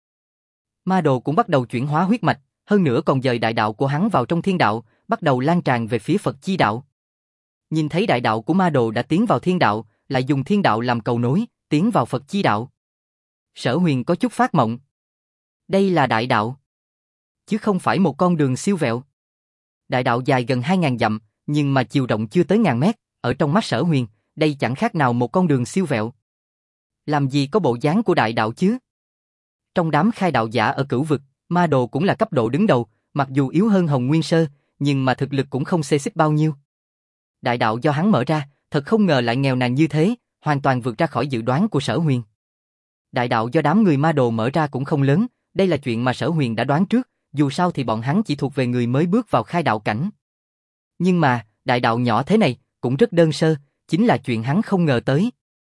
Ma đồ cũng bắt đầu chuyển hóa huyết mạch, hơn nữa còn dời đại đạo của hắn vào trong thiên đạo, bắt đầu lan tràn về phía Phật chi đạo. Nhìn thấy đại đạo của ma đồ đã tiến vào thiên đạo, lại dùng thiên đạo làm cầu nối, tiến vào Phật chi đạo. Sở Huyền có chút phát mộng. Đây là đại đạo, chứ không phải một con đường siêu vẹo. Đại đạo dài gần 2.000 dặm, nhưng mà chiều rộng chưa tới 1.000 mét, ở trong mắt Sở Huyền, đây chẳng khác nào một con đường siêu vẹo. Làm gì có bộ dáng của đại đạo chứ? Trong đám khai đạo giả ở cửu vực, ma đồ cũng là cấp độ đứng đầu, mặc dù yếu hơn Hồng Nguyên Sơ, nhưng mà thực lực cũng không xê xích bao nhiêu. Đại đạo do hắn mở ra, thật không ngờ lại nghèo nàn như thế, hoàn toàn vượt ra khỏi dự đoán của Sở Huyền. Đại đạo do đám người ma đồ mở ra cũng không lớn, đây là chuyện mà Sở Huyền đã đoán trước, dù sao thì bọn hắn chỉ thuộc về người mới bước vào khai đạo cảnh. Nhưng mà, đại đạo nhỏ thế này, cũng rất đơn sơ, chính là chuyện hắn không ngờ tới.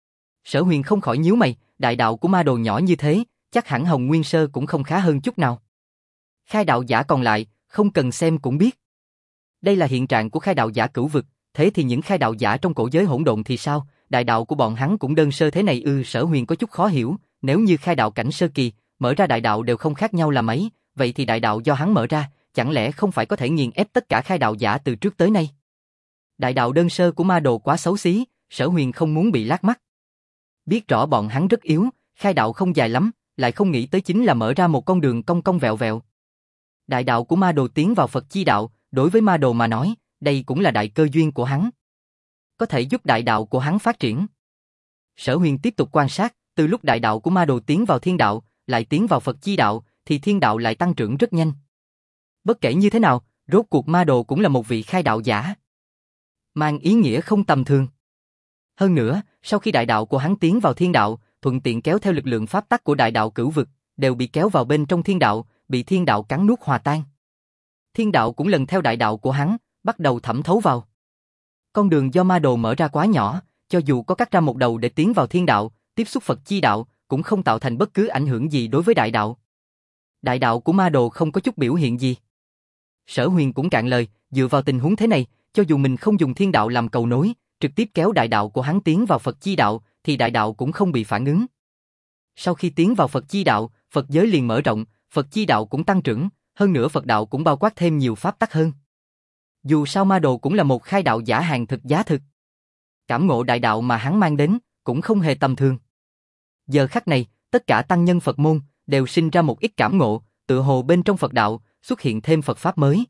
Sở Huyền không khỏi nhíu mày, đại đạo của ma đồ nhỏ như thế, chắc hẳn Hồng Nguyên Sơ cũng không khá hơn chút nào. Khai đạo giả còn lại, không cần xem cũng biết. Đây là hiện trạng của khai đạo giả cửu vực, thế thì những khai đạo giả trong cổ giới hỗn độn thì sao? Đại đạo của bọn hắn cũng đơn sơ thế này ư? Sở Huyền có chút khó hiểu, nếu như khai đạo cảnh sơ kỳ, mở ra đại đạo đều không khác nhau là mấy, vậy thì đại đạo do hắn mở ra, chẳng lẽ không phải có thể nghiền ép tất cả khai đạo giả từ trước tới nay? Đại đạo đơn sơ của ma đồ quá xấu xí, Sở Huyền không muốn bị lác mắt. Biết rõ bọn hắn rất yếu, khai đạo không dài lắm, lại không nghĩ tới chính là mở ra một con đường cong cong vẹo vẹo. Đại đạo của ma đồ tiến vào Phật chi đạo, đối với ma đồ mà nói, đây cũng là đại cơ duyên của hắn. Có thể giúp đại đạo của hắn phát triển. Sở Huyền tiếp tục quan sát, từ lúc đại đạo của ma đồ tiến vào thiên đạo, lại tiến vào Phật chi đạo, thì thiên đạo lại tăng trưởng rất nhanh. Bất kể như thế nào, rốt cuộc ma đồ cũng là một vị khai đạo giả, mang ý nghĩa không tầm thường. Hơn nữa, sau khi đại đạo của hắn tiến vào thiên đạo, thuận tiện kéo theo lực lượng pháp tắc của đại đạo cửu vực, đều bị kéo vào bên trong thiên đạo, bị thiên đạo cắn nuốt hòa tan. Thiên đạo cũng lần theo đại đạo của hắn, bắt đầu thẩm thấu vào. Con đường do ma đồ mở ra quá nhỏ, cho dù có cắt ra một đầu để tiến vào thiên đạo, tiếp xúc Phật chi đạo, cũng không tạo thành bất cứ ảnh hưởng gì đối với đại đạo. Đại đạo của ma đồ không có chút biểu hiện gì. Sở Huyền cũng cạn lời, dựa vào tình huống thế này, cho dù mình không dùng thiên đạo làm cầu nối, trực tiếp kéo đại đạo của hắn tiến vào Phật chi đạo, thì đại đạo cũng không bị phản ứng. Sau khi tiến vào Phật chi đạo, Phật giới liền mở rộng, Phật chi đạo cũng tăng trưởng, hơn nữa Phật đạo cũng bao quát thêm nhiều pháp tắc hơn. Dù sao ma đồ cũng là một khai đạo giả hàng thực giá thực. Cảm ngộ đại đạo mà hắn mang đến, cũng không hề tầm thường. Giờ khắc này, tất cả tăng nhân Phật môn, đều sinh ra một ít cảm ngộ, tựa hồ bên trong Phật đạo, xuất hiện thêm Phật Pháp mới.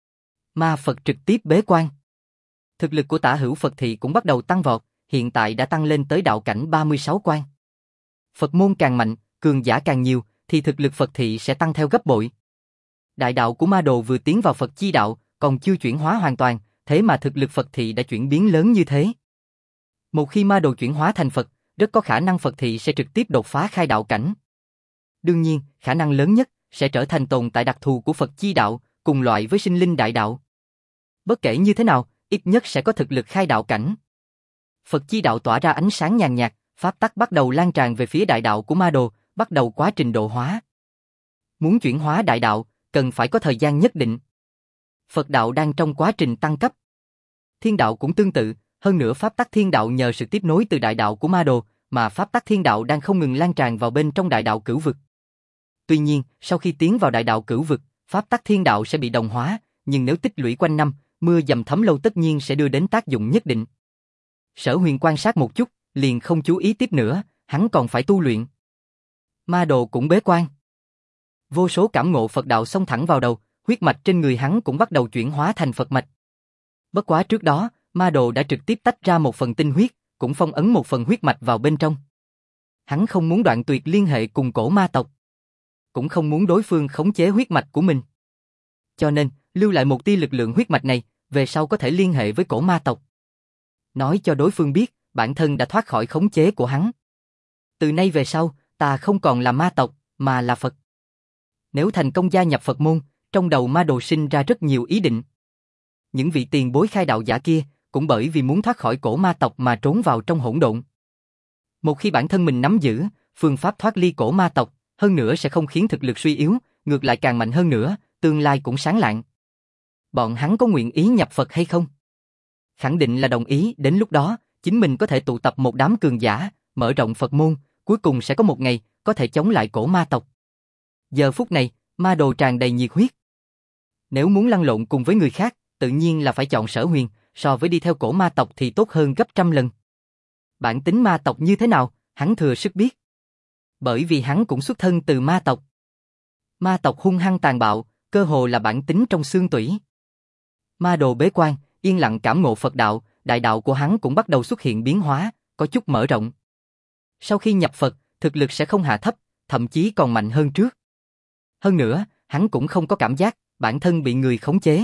Ma Phật trực tiếp bế quan. Thực lực của Tả Hữu Phật Thị cũng bắt đầu tăng vọt, hiện tại đã tăng lên tới đạo cảnh 36 quan. Phật môn càng mạnh, cường giả càng nhiều, thì thực lực Phật Thị sẽ tăng theo gấp bội. Đại đạo của ma đồ vừa tiến vào Phật chi đạo, còn chưa chuyển hóa hoàn toàn, thế mà thực lực Phật Thị đã chuyển biến lớn như thế. Một khi ma đồ chuyển hóa thành Phật, rất có khả năng Phật Thị sẽ trực tiếp đột phá khai đạo cảnh. Đương nhiên, khả năng lớn nhất sẽ trở thành tồn tại đặc thù của Phật chi đạo, cùng loại với sinh linh đại đạo. Bất kể như thế nào, ít nhất sẽ có thực lực khai đạo cảnh. Phật chi đạo tỏa ra ánh sáng nhàn nhạt, pháp tắc bắt đầu lan tràn về phía đại đạo của ma đồ, bắt đầu quá trình độ hóa. Muốn chuyển hóa đại đạo, cần phải có thời gian nhất định. Phật đạo đang trong quá trình tăng cấp. Thiên đạo cũng tương tự, hơn nữa pháp tắc thiên đạo nhờ sự tiếp nối từ đại đạo của ma đồ, mà pháp tắc thiên đạo đang không ngừng lan tràn vào bên trong đại đạo cửu vực. Tuy nhiên, sau khi tiến vào đại đạo cửu vực, pháp tắc thiên đạo sẽ bị đồng hóa, nhưng nếu tích lũy quanh năm, mưa dầm thấm lâu tất nhiên sẽ đưa đến tác dụng nhất định. Sở Huyền quan sát một chút, liền không chú ý tiếp nữa, hắn còn phải tu luyện. Ma đồ cũng bế quan. Vô số cảm ngộ Phật đạo xông thẳng vào đầu, huyết mạch trên người hắn cũng bắt đầu chuyển hóa thành Phật mạch. Bất quá trước đó, ma đồ đã trực tiếp tách ra một phần tinh huyết, cũng phong ấn một phần huyết mạch vào bên trong. Hắn không muốn đoạn tuyệt liên hệ cùng cổ ma tộc, cũng không muốn đối phương khống chế huyết mạch của mình. Cho nên, lưu lại một tia lực lượng huyết mạch này, về sau có thể liên hệ với cổ ma tộc. Nói cho đối phương biết, bản thân đã thoát khỏi khống chế của hắn. Từ nay về sau, ta không còn là ma tộc, mà là Phật. Nếu thành công gia nhập Phật môn, trong đầu ma đồ sinh ra rất nhiều ý định. Những vị tiền bối khai đạo giả kia, cũng bởi vì muốn thoát khỏi cổ ma tộc mà trốn vào trong hỗn độn. Một khi bản thân mình nắm giữ phương pháp thoát ly cổ ma tộc, hơn nữa sẽ không khiến thực lực suy yếu, ngược lại càng mạnh hơn nữa, tương lai cũng sáng lạng. Bọn hắn có nguyện ý nhập Phật hay không? Khẳng định là đồng ý, đến lúc đó, chính mình có thể tụ tập một đám cường giả, mở rộng Phật môn, cuối cùng sẽ có một ngày, có thể chống lại cổ ma tộc. Giờ phút này, ma đồ tràn đầy nhiệt huyết. Nếu muốn lăn lộn cùng với người khác, tự nhiên là phải chọn Sở Huyền, so với đi theo cổ ma tộc thì tốt hơn gấp trăm lần. Bản tính ma tộc như thế nào, hắn thừa sức biết. Bởi vì hắn cũng xuất thân từ ma tộc. Ma tộc hung hăng tàn bạo, cơ hồ là bản tính trong xương tủy. Ma đồ bế quan, yên lặng cảm ngộ Phật đạo, đại đạo của hắn cũng bắt đầu xuất hiện biến hóa, có chút mở rộng. Sau khi nhập Phật, thực lực sẽ không hạ thấp, thậm chí còn mạnh hơn trước. Hơn nữa, hắn cũng không có cảm giác bản thân bị người khống chế.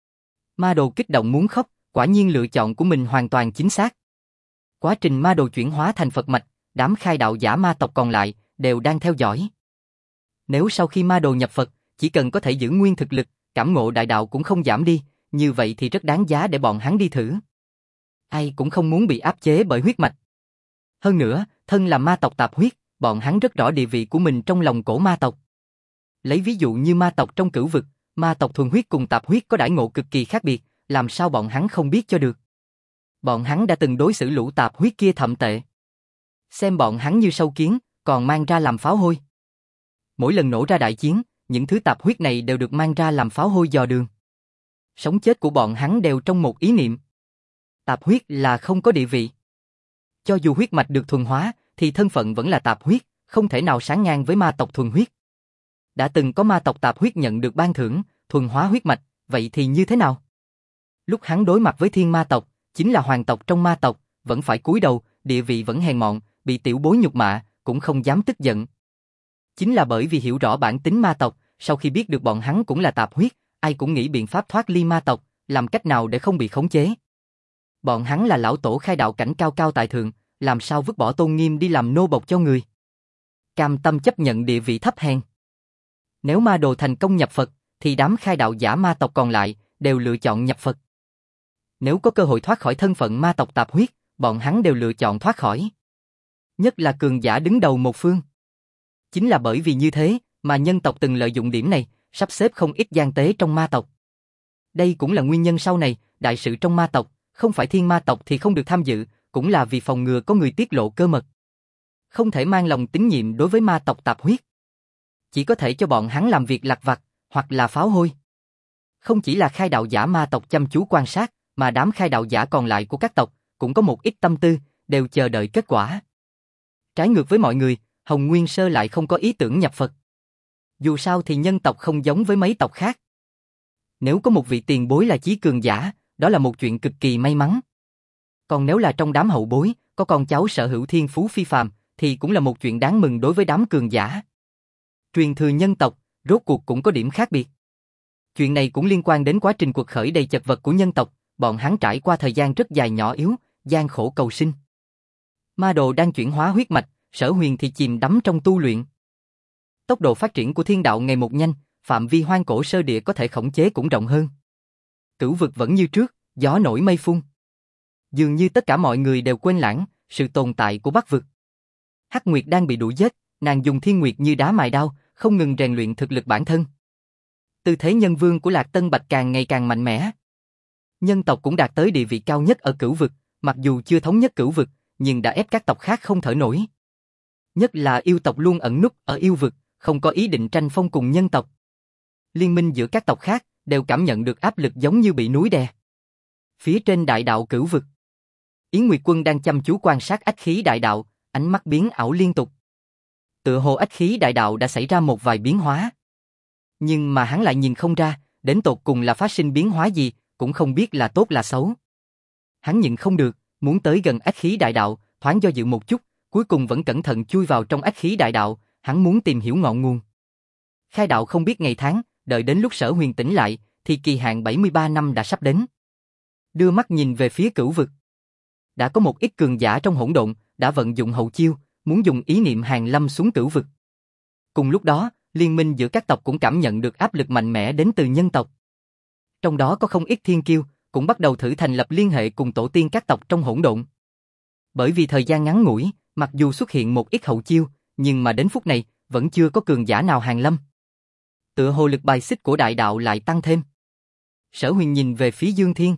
Ma đồ kích động muốn khóc, quả nhiên lựa chọn của mình hoàn toàn chính xác. Quá trình ma đồ chuyển hóa thành Phật mạch, đám khai đạo giả ma tộc còn lại đều đang theo dõi. Nếu sau khi ma đồ nhập Phật, chỉ cần có thể giữ nguyên thực lực, cảm ngộ đại đạo cũng không giảm đi, như vậy thì rất đáng giá để bọn hắn đi thử. Ai cũng không muốn bị áp chế bởi huyết mạch. Hơn nữa, thân là ma tộc tạp huyết, bọn hắn rất rõ địa vị của mình trong lòng cổ ma tộc. Lấy ví dụ như ma tộc trong Cửu Vực, ma tộc thuần huyết cùng tạp huyết có đãi ngộ cực kỳ khác biệt, làm sao bọn hắn không biết cho được. Bọn hắn đã từng đối xử lũ tạp huyết kia thậm tệ. Xem bọn hắn như sâu kiến, còn mang ra làm pháo hôi. Mỗi lần nổ ra đại chiến, những thứ tạp huyết này đều được mang ra làm pháo hôi dò đường. Sống chết của bọn hắn đều trong một ý niệm. Tạp huyết là không có địa vị. Cho dù huyết mạch được thuần hóa, thì thân phận vẫn là tạp huyết, không thể nào sánh ngang với ma tộc thuần huyết. Đã từng có ma tộc tạp huyết nhận được ban thưởng, thuần hóa huyết mạch, vậy thì như thế nào? Lúc hắn đối mặt với thiên ma tộc, chính là hoàng tộc trong ma tộc, vẫn phải cúi đầu, địa vị vẫn hèn mọn, bị tiểu bối nhục mạ, cũng không dám tức giận. Chính là bởi vì hiểu rõ bản tính ma tộc, sau khi biết được bọn hắn cũng là tạp huyết, ai cũng nghĩ biện pháp thoát ly ma tộc, làm cách nào để không bị khống chế. Bọn hắn là lão tổ khai đạo cảnh cao cao tại thượng, làm sao vứt bỏ tôn nghiêm đi làm nô bộc cho người. Cam tâm chấp nhận địa vị thấp hèn. Nếu ma đồ thành công nhập Phật, thì đám khai đạo giả ma tộc còn lại đều lựa chọn nhập Phật. Nếu có cơ hội thoát khỏi thân phận ma tộc tạp huyết, bọn hắn đều lựa chọn thoát khỏi. Nhất là cường giả đứng đầu một phương. Chính là bởi vì như thế mà nhân tộc từng lợi dụng điểm này, sắp xếp không ít gian tế trong ma tộc. Đây cũng là nguyên nhân sau này, đại sự trong ma tộc, không phải thiên ma tộc thì không được tham dự, cũng là vì phòng ngừa có người tiết lộ cơ mật. Không thể mang lòng tín nhiệm đối với ma tộc tạp huyết. Chỉ có thể cho bọn hắn làm việc lặt vặt, hoặc là pháo hôi. Không chỉ là khai đạo giả ma tộc chăm chú quan sát, mà đám khai đạo giả còn lại của các tộc, cũng có một ít tâm tư, đều chờ đợi kết quả. Trái ngược với mọi người, Hồng Nguyên Sơ lại không có ý tưởng nhập Phật. Dù sao thì nhân tộc không giống với mấy tộc khác. Nếu có một vị tiền bối là chí cường giả, đó là một chuyện cực kỳ may mắn. Còn nếu là trong đám hậu bối, có con cháu sở hữu thiên phú phi phàm, thì cũng là một chuyện đáng mừng đối với đám cường giả. Truyền thừa nhân tộc, rốt cuộc cũng có điểm khác biệt. Chuyện này cũng liên quan đến quá trình cuộc khởi đầy chật vật của nhân tộc, bọn hắn trải qua thời gian rất dài nhỏ yếu, gian khổ cầu sinh. Ma đồ đang chuyển hóa huyết mạch, Sở Huyền thì chìm đắm trong tu luyện. Tốc độ phát triển của thiên đạo ngày một nhanh, phạm vi hoang cổ sơ địa có thể khống chế cũng rộng hơn. Cửu vực vẫn như trước, gió nổi mây phun. Dường như tất cả mọi người đều quên lãng sự tồn tại của Bắc vực. Hắc Nguyệt đang bị đuổi giết, nàng dùng thiên nguyệt như đá mài đao, không ngừng rèn luyện thực lực bản thân. Tư thế nhân vương của Lạc Tân Bạch càng ngày càng mạnh mẽ. Nhân tộc cũng đạt tới địa vị cao nhất ở Cửu vực, mặc dù chưa thống nhất Cửu vực, nhưng đã ép các tộc khác không thở nổi. Nhất là yêu tộc luôn ẩn núp ở yêu vực, không có ý định tranh phong cùng nhân tộc. Liên minh giữa các tộc khác đều cảm nhận được áp lực giống như bị núi đè. Phía trên đại đạo Cửu vực, Yến Nguyệt Quân đang chăm chú quan sát ách khí đại đạo, ánh mắt biến ảo liên tục. Tựa hồ ách khí đại đạo đã xảy ra một vài biến hóa. Nhưng mà hắn lại nhìn không ra, đến tột cùng là phát sinh biến hóa gì, cũng không biết là tốt là xấu. Hắn nhịn không được, muốn tới gần ách khí đại đạo, thoáng do dự một chút, cuối cùng vẫn cẩn thận chui vào trong ách khí đại đạo, hắn muốn tìm hiểu ngọn nguồn. Khai đạo không biết ngày tháng, đợi đến lúc Sở Huyền tỉnh lại, thì kỳ hạn 73 năm đã sắp đến. Đưa mắt nhìn về phía cửu vực. Đã có một ít cường giả trong hỗn độn, đã vận dụng hậu chiêu, muốn dùng ý niệm hàng lâm xuống cửu vực. Cùng lúc đó, liên minh giữa các tộc cũng cảm nhận được áp lực mạnh mẽ đến từ nhân tộc. Trong đó có không ít thiên kiêu, cũng bắt đầu thử thành lập liên hệ cùng tổ tiên các tộc trong hỗn độn. Bởi vì thời gian ngắn ngủi, mặc dù xuất hiện một ít hậu chiêu, nhưng mà đến phút này, vẫn chưa có cường giả nào hàng lâm. Tựa hồ lực bài xích của đại đạo lại tăng thêm. Sở Huyền nhìn về phía Dương Thiên.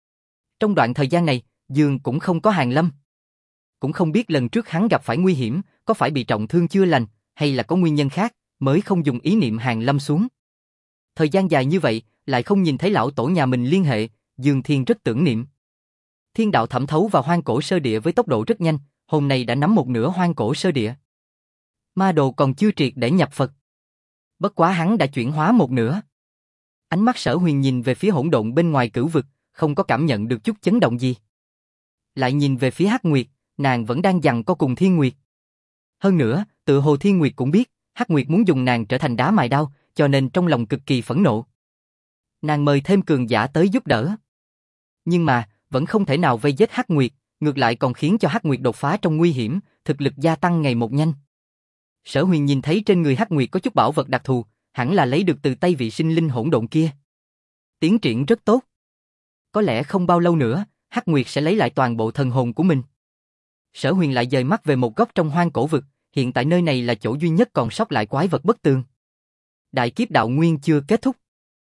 Trong đoạn thời gian này, Dương cũng không có hàng lâm. Cũng không biết lần trước hắn gặp phải nguy hiểm, có phải bị trọng thương chưa lành, hay là có nguyên nhân khác, mới không dùng ý niệm hàng lâm xuống. Thời gian dài như vậy, lại không nhìn thấy lão tổ nhà mình liên hệ, Dương Thiên rất tưởng niệm. Thiên đạo thẩm thấu vào hoang cổ sơ địa với tốc độ rất nhanh, hôm nay đã nắm một nửa hoang cổ sơ địa. Ma đồ còn chưa triệt để nhập Phật. Bất quá hắn đã chuyển hóa một nửa. Ánh mắt Sở Huyền nhìn về phía hỗn độn bên ngoài cửu vực, không có cảm nhận được chút chấn động gì. Lại nhìn về phía Hắc Nguyệt, nàng vẫn đang giằng co cùng Thiên Nguyệt. Hơn nữa, tự hồ Thiên Nguyệt cũng biết, Hắc Nguyệt muốn dùng nàng trở thành đá mài đao, cho nên trong lòng cực kỳ phẫn nộ. Nàng mời thêm cường giả tới giúp đỡ. Nhưng mà, vẫn không thể nào vây giết Hắc Nguyệt, ngược lại còn khiến cho Hắc Nguyệt đột phá trong nguy hiểm, thực lực gia tăng ngày một nhanh. Sở Huyền nhìn thấy trên người Hắc Nguyệt có chút bảo vật đặc thù, hẳn là lấy được từ tay vị sinh linh hỗn độn kia. Tiến triển rất tốt. Có lẽ không bao lâu nữa, Hắc Nguyệt sẽ lấy lại toàn bộ thần hồn của mình. Sở Huyền lại dời mắt về một góc trong hoang cổ vực, hiện tại nơi này là chỗ duy nhất còn sót lại quái vật bất tường. Đại kiếp đạo nguyên chưa kết thúc.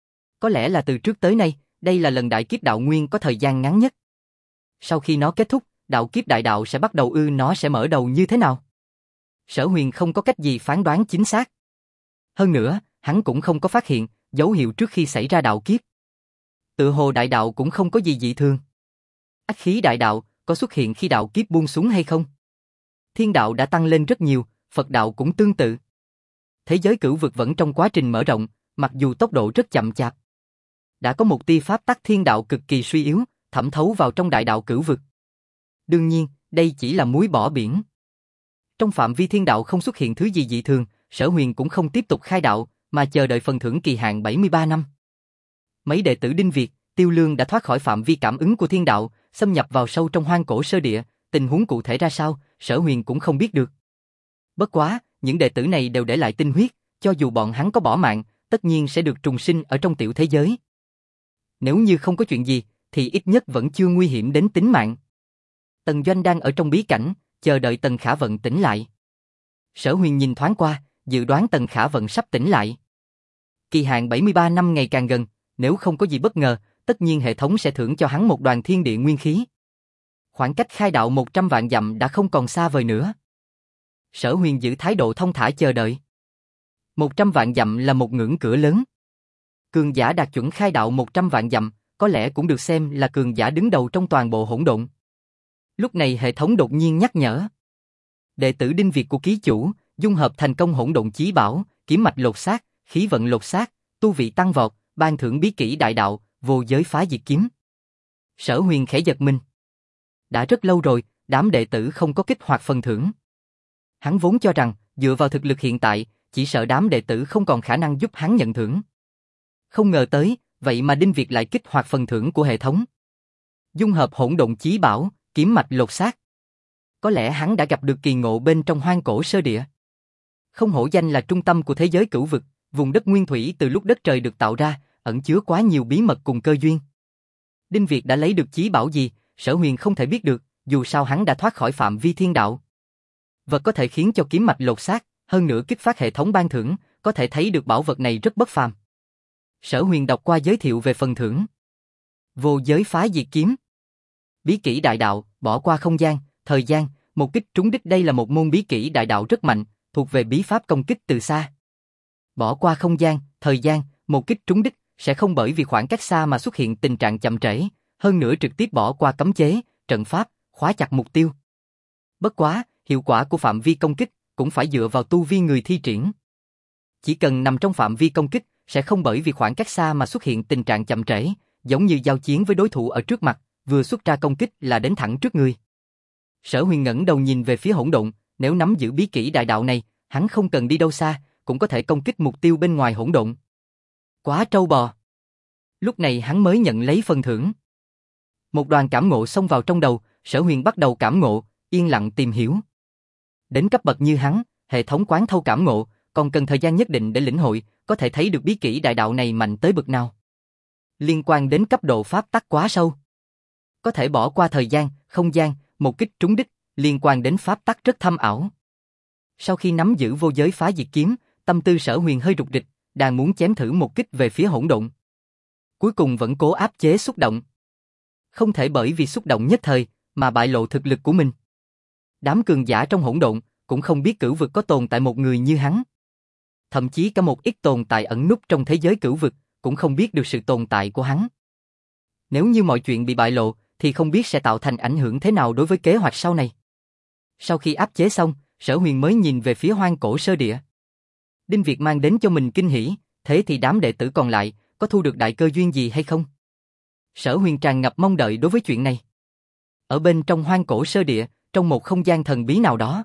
Có lẽ là từ trước tới nay, đây là lần đại kiếp đạo nguyên có thời gian ngắn nhất. Sau khi nó kết thúc, đạo kiếp đại đạo sẽ bắt đầu nó sẽ mở đầu như thế nào? Sở Huyền không có cách gì phán đoán chính xác. Hơn nữa, hắn cũng không có phát hiện dấu hiệu trước khi xảy ra đạo kiếp. Tự hồ đại đạo cũng không có gì dị thường. Ách khí đại đạo có xuất hiện khi đạo kiếp buông xuống hay không? Thiên đạo đã tăng lên rất nhiều, Phật đạo cũng tương tự. Thế giới cửu vực vẫn trong quá trình mở rộng, mặc dù tốc độ rất chậm chạp. Đã có một tia pháp tắc thiên đạo cực kỳ suy yếu, thẩm thấu vào trong đại đạo cửu vực. Đương nhiên, đây chỉ là muối bỏ biển. Trong phạm vi thiên đạo không xuất hiện thứ gì dị thường, Sở Huyền cũng không tiếp tục khai đạo, mà chờ đợi phần thưởng kỳ hạn 73 năm. Mấy đệ tử Đinh Việt, Tiêu Lương đã thoát khỏi phạm vi cảm ứng của thiên đạo, xâm nhập vào sâu trong hoang cổ sơ địa, tình huống cụ thể ra sao, Sở Huyền cũng không biết được. Bất quá, những đệ tử này đều để lại tinh huyết, cho dù bọn hắn có bỏ mạng, tất nhiên sẽ được trùng sinh ở trong tiểu thế giới. Nếu như không có chuyện gì, thì ít nhất vẫn chưa nguy hiểm đến tính mạng. Tần Doanh đang ở trong bí cảnh, chờ đợi Tần Khả Vận tỉnh lại. Sở Huyền nhìn thoáng qua, dự đoán Tần Khả Vận sắp tỉnh lại. Kỳ hạn 73 năm ngày càng gần, nếu không có gì bất ngờ, tất nhiên hệ thống sẽ thưởng cho hắn một đoàn thiên địa nguyên khí. Khoảng cách khai đạo 100 vạn dặm đã không còn xa vời nữa. Sở Huyền giữ thái độ thông thả chờ đợi. 100 vạn dặm là một ngưỡng cửa lớn. Cường giả đạt chuẩn khai đạo 100 vạn dặm, có lẽ cũng được xem là cường giả đứng đầu trong toàn bộ hỗn độn. Lúc này hệ thống đột nhiên nhắc nhở. Đệ tử Đinh Việt của ký chủ, dung hợp thành công hỗn độn chí bảo, kiếm mạch lột xác, khí vận lột xác, tu vị tăng vọt, ban thưởng bí kỹ đại đạo, vô giới phá diệt kiếm. Sở Huyền khẽ giật mình. Đã rất lâu rồi, đám đệ tử không có kích hoạt phần thưởng. Hắn vốn cho rằng, dựa vào thực lực hiện tại, chỉ sợ đám đệ tử không còn khả năng giúp hắn nhận thưởng. Không ngờ tới, vậy mà Đinh Việt lại kích hoạt phần thưởng của hệ thống. Dung hợp hỗn độn chí bảo, kiếm mạch lột xác. Có lẽ hắn đã gặp được kỳ ngộ bên trong hoang cổ sơ địa. Không hổ danh là trung tâm của thế giới cửu vực, vùng đất nguyên thủy từ lúc đất trời được tạo ra, ẩn chứa quá nhiều bí mật cùng cơ duyên. Đinh Việt đã lấy được chí bảo gì, Sở Huyền không thể biết được, dù sao hắn đã thoát khỏi phạm vi thiên đạo. Vật có thể khiến cho kiếm mạch lột xác, hơn nữa kích phát hệ thống ban thưởng, có thể thấy được bảo vật này rất bất phàm. Sở Huyền đọc qua giới thiệu về phần thưởng. Vô giới phá diệt kiếm. Bí kỹ đại đạo, bỏ qua không gian, thời gian, một kích trúng đích. Đây là một môn bí kỹ đại đạo rất mạnh, thuộc về bí pháp công kích từ xa. Bỏ qua không gian, thời gian, một kích trúng đích, sẽ không bởi vì khoảng cách xa mà xuất hiện tình trạng chậm trễ, hơn nữa trực tiếp bỏ qua cấm chế, trận pháp, khóa chặt mục tiêu. Bất quá, hiệu quả của phạm vi công kích cũng phải dựa vào tu vi người thi triển. Chỉ cần nằm trong phạm vi công kích, sẽ không bởi vì khoảng cách xa mà xuất hiện tình trạng chậm trễ, giống như giao chiến với đối thủ ở trước mặt, vừa xuất ra công kích là đến thẳng trước người. Sở Huyền ngẩng đầu nhìn về phía hỗn độn, nếu nắm giữ bí kỹ đại đạo này, hắn không cần đi đâu xa, cũng có thể công kích mục tiêu bên ngoài hỗn độn. Quá trâu bò. Lúc này hắn mới nhận lấy phần thưởng. Một đoàn cảm ngộ xông vào trong đầu, Sở Huyền bắt đầu cảm ngộ, yên lặng tìm hiểu. Đến cấp bậc như hắn, hệ thống quán thâu cảm ngộ, còn cần thời gian nhất định để lĩnh hội, có thể thấy được bí kỹ đại đạo này mạnh tới bậc nào. Liên quan đến cấp độ pháp tắc quá sâu. Có thể bỏ qua thời gian, không gian, một kích trúng đích, liên quan đến pháp tắc rất thâm ảo. Sau khi nắm giữ vô giới phá diệt kiếm, tâm tư Sở Huyền hơi rục rịch, đang muốn chém thử một kích về phía hỗn độn. Cuối cùng vẫn cố áp chế xúc động. Không thể bởi vì xúc động nhất thời mà bại lộ thực lực của mình. Đám cường giả trong hỗn độn cũng không biết cửu vực có tồn tại một người như hắn. Thậm chí cả một ít tồn tại ẩn núp trong thế giới cửu vực cũng không biết được sự tồn tại của hắn. Nếu như mọi chuyện bị bại lộ thì không biết sẽ tạo thành ảnh hưởng thế nào đối với kế hoạch sau này. Sau khi áp chế xong, Sở Huyền mới nhìn về phía Hoang Cổ Sơ Địa. Đinh Việt mang đến cho mình kinh hỉ, thế thì đám đệ tử còn lại có thu được đại cơ duyên gì hay không? Sở Huyền tràn ngập mong đợi đối với chuyện này. Ở bên trong Hoang Cổ Sơ Địa, trong một không gian thần bí nào đó,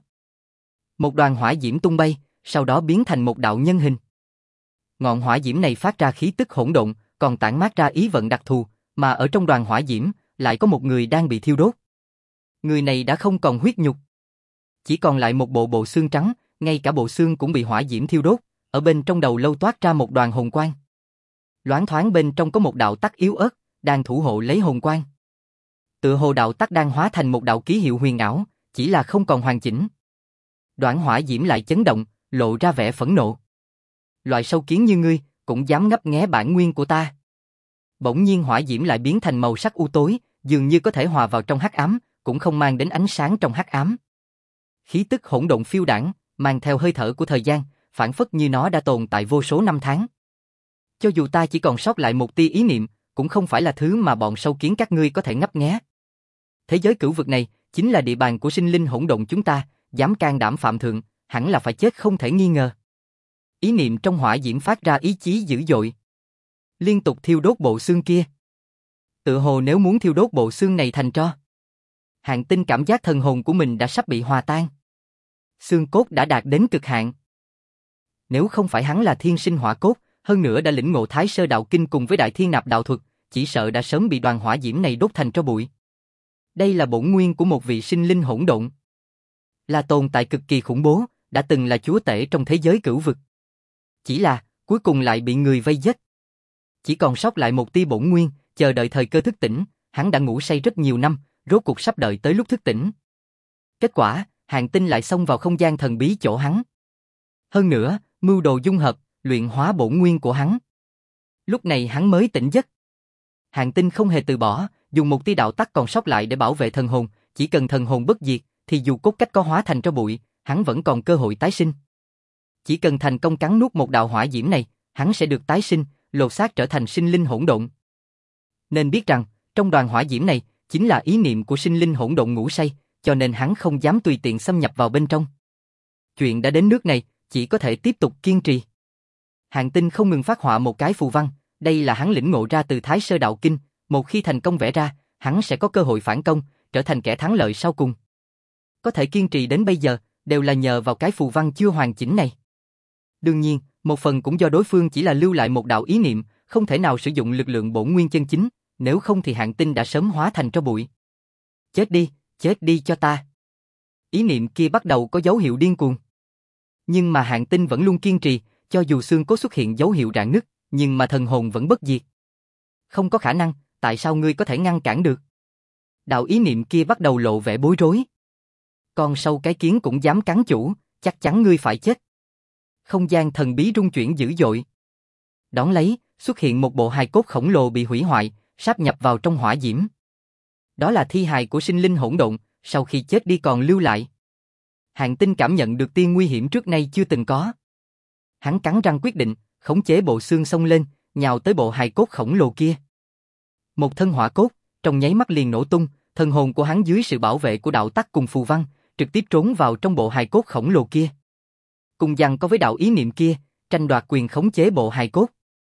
một đoàn hỏa diễm tung bay, sau đó biến thành một đạo nhân hình. Ngọn hỏa diễm này phát ra khí tức hỗn độn, còn tản mát ra ý vận đặc thù, mà ở trong đoàn hỏa diễm lại có một người đang bị thiêu đốt. Người này đã không còn huyết nhục, chỉ còn lại một bộ xương trắng, ngay cả bộ xương cũng bị hỏa diễm thiêu đốt, ở bên trong đầu lâu toát ra một đoàn hồn quang. Loáng thoáng bên trong có một đạo tắc yếu ớt, đang thủ hộ lấy hồn quang. Tựa hồ đạo tắc đang hóa thành một đạo ký hiệu huyền ảo, chỉ là không còn hoàn chỉnh. Đoạn hỏa diễm lại chấn động, lộ ra vẻ phẫn nộ. Loại sâu kiến như ngươi, cũng dám ngấp nghé bản nguyên của ta. Bỗng nhiên hỏa diễm lại biến thành màu sắc u tối, dường như có thể hòa vào trong hắc ám, cũng không mang đến ánh sáng trong hắc ám. Khí tức hỗn độn phiêu đãng, mang theo hơi thở của thời gian, phản phất như nó đã tồn tại vô số năm tháng. Cho dù ta chỉ còn sót lại một tia ý niệm, cũng không phải là thứ mà bọn sâu kiến các ngươi có thể ngấp nghé. Thế giới cửu vực này chính là địa bàn của sinh linh hỗn độn chúng ta, dám can đảm phạm thượng, hẳn là phải chết không thể nghi ngờ. Ý niệm trong hỏa diễm phát ra ý chí dữ dội, liên tục thiêu đốt bộ xương kia. Tựa hồ nếu muốn thiêu đốt bộ xương này thành tro. Hạng Tinh cảm giác thần hồn của mình đã sắp bị hòa tan. Xương cốt đã đạt đến cực hạn. Nếu không phải hắn là thiên sinh hỏa cốt, hơn nữa đã lĩnh ngộ Thái Sơ Đạo Kinh cùng với Đại Thiên Nạp Đạo Thuật, chỉ sợ đã sớm bị đoàn hỏa diễm này đốt thành tro bụi. Đây là bổn nguyên của một vị sinh linh hỗn độn, là tồn tại cực kỳ khủng bố, đã từng là chúa tể trong thế giới cửu vực. Chỉ là, cuối cùng lại bị người vây giết. Chỉ còn sót lại một tia bổn nguyên, chờ đợi thời cơ thức tỉnh, hắn đã ngủ say rất nhiều năm, rốt cuộc sắp đợi tới lúc thức tỉnh. Kết quả, Hạng Tinh lại xông vào không gian thần bí chỗ hắn. Hơn nữa, mưu đồ dung hợp, luyện hóa bổn nguyên của hắn. Lúc này hắn mới tỉnh giấc. Hạng Tinh không hề từ bỏ, dùng một tia đạo tắc còn sót lại để bảo vệ thần hồn, chỉ cần thần hồn bất diệt, thì dù cốt cách có hóa thành tro bụi, hắn vẫn còn cơ hội tái sinh. Chỉ cần thành công cắn nuốt một đạo hỏa diễm này, hắn sẽ được tái sinh, lột xác trở thành sinh linh hỗn độn. Nên biết rằng, trong đoàn hỏa diễm này, chính là ý niệm của sinh linh hỗn độn ngủ say, cho nên hắn không dám tùy tiện xâm nhập vào bên trong. Chuyện đã đến nước này, chỉ có thể tiếp tục kiên trì. Hạng Tinh không ngừng phát họa một cái phù văn, đây là hắn lĩnh ngộ ra từ Thái Sơ Đạo Kinh, một khi thành công vẽ ra, hắn sẽ có cơ hội phản công, trở thành kẻ thắng lợi sau cùng. Có thể kiên trì đến bây giờ, đều là nhờ vào cái phù văn chưa hoàn chỉnh này. Đương nhiên, một phần cũng do đối phương chỉ là lưu lại một đạo ý niệm, không thể nào sử dụng lực lượng bổn nguyên chân chính, nếu không thì Hạng Tinh đã sớm hóa thành tro bụi. Chết đi cho ta. Ý niệm kia bắt đầu có dấu hiệu điên cuồng. Nhưng mà Hạng Tinh vẫn luôn kiên trì, cho dù xương cốt xuất hiện dấu hiệu rạn nứt, nhưng mà thần hồn vẫn bất diệt. Không có khả năng, tại sao ngươi có thể ngăn cản được? Đạo ý niệm kia bắt đầu lộ vẻ bối rối. Con sâu cái kiến cũng dám cắn chủ, chắc chắn ngươi phải chết. Không gian thần bí rung chuyển dữ dội. Đón lấy, xuất hiện một bộ hài cốt khổng lồ bị hủy hoại, sáp nhập vào trong hỏa diễm. Đó là thi hài của sinh linh hỗn độn, sau khi chết đi còn lưu lại. Hạng Tinh cảm nhận được tia nguy hiểm trước nay chưa từng có. Hắn cắn răng quyết định, khống chế bộ xương xông lên, nhào tới bộ hài cốt khổng lồ kia. Một thân hỏa cốt, trong nháy mắt liền nổ tung, thần hồn của hắn dưới sự bảo vệ của đạo tắc cùng phù văn, trực tiếp trốn vào trong bộ hài cốt khổng lồ kia. Cùng giằng có với đạo ý niệm kia, tranh đoạt quyền khống chế bộ hài cốt.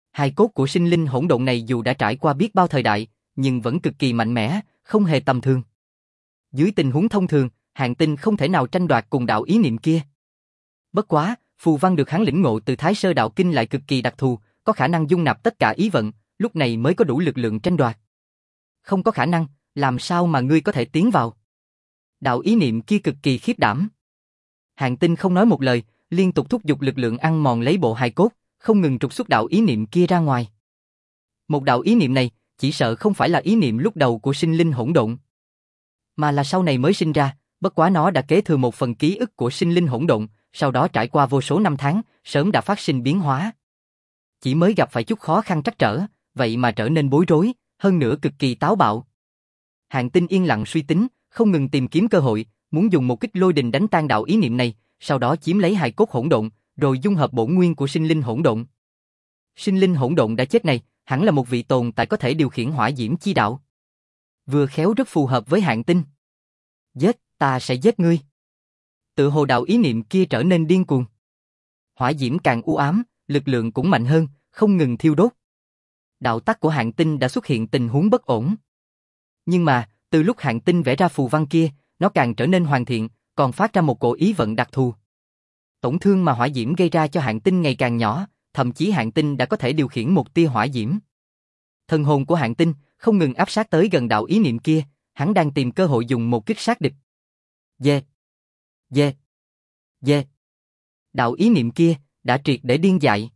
Hài cốt của sinh linh hỗn độn này dù đã trải qua biết bao thời đại, nhưng vẫn cực kỳ mạnh mẽ, không hề tầm thường. Dưới tình huống thông thường, Hạng Tinh không thể nào tranh đoạt cùng đạo ý niệm kia. Bất quá, phù văn được hắn lĩnh ngộ từ Thái Sơ Đạo Kinh lại cực kỳ đặc thù, có khả năng dung nạp tất cả ý vận, lúc này mới có đủ lực lượng tranh đoạt. Không có khả năng, làm sao mà ngươi có thể tiến vào? Đạo ý niệm kia cực kỳ khiếp đảm. Hạng Tinh không nói một lời, liên tục thúc giục lực lượng ăn mòn lấy bộ hài cốt, không ngừng trục xuất đạo ý niệm kia ra ngoài. Một đạo ý niệm này, chỉ sợ không phải là ý niệm lúc đầu của sinh linh hỗn độn, mà là sau này mới sinh ra, bất quá nó đã kế thừa một phần ký ức của sinh linh hỗn độn, sau đó trải qua vô số năm tháng, sớm đã phát sinh biến hóa. Chỉ mới gặp phải chút khó khăn trắc trở, vậy mà trở nên bối rối, hơn nữa cực kỳ táo bạo. Hạng Tinh yên lặng suy tính, không ngừng tìm kiếm cơ hội, muốn dùng một kích lôi đình đánh tan đạo ý niệm này, sau đó chiếm lấy hài cốt hỗn độn, rồi dung hợp bổn nguyên của sinh linh hỗn độn. Sinh linh hỗn độn đã chết này, hẳn là một vị tồn tại có thể điều khiển hỏa diễm chi đạo. Vừa khéo rất phù hợp với Hạng Tinh. Giết, ta sẽ giết ngươi. Tự hồ đạo ý niệm kia trở nên điên cuồng. Hỏa diễm càng u ám, lực lượng cũng mạnh hơn, không ngừng thiêu đốt. Đạo tắc của Hạng Tinh đã xuất hiện tình huống bất ổn. Nhưng mà, từ lúc Hạng Tinh vẽ ra phù văn kia, nó càng trở nên hoàn thiện, còn phát ra một cổ ý vận đặc thù. Tổn thương mà hỏa diễm gây ra cho Hạng Tinh ngày càng nhỏ, thậm chí Hạng Tinh đã có thể điều khiển một tia hỏa diễm. Thần hồn của Hạng Tinh không ngừng áp sát tới gần đạo ý niệm kia, hắn đang tìm cơ hội dùng một kích sát địch. Dê, dê, dê. Đạo ý niệm kia đã triệt để điên dại.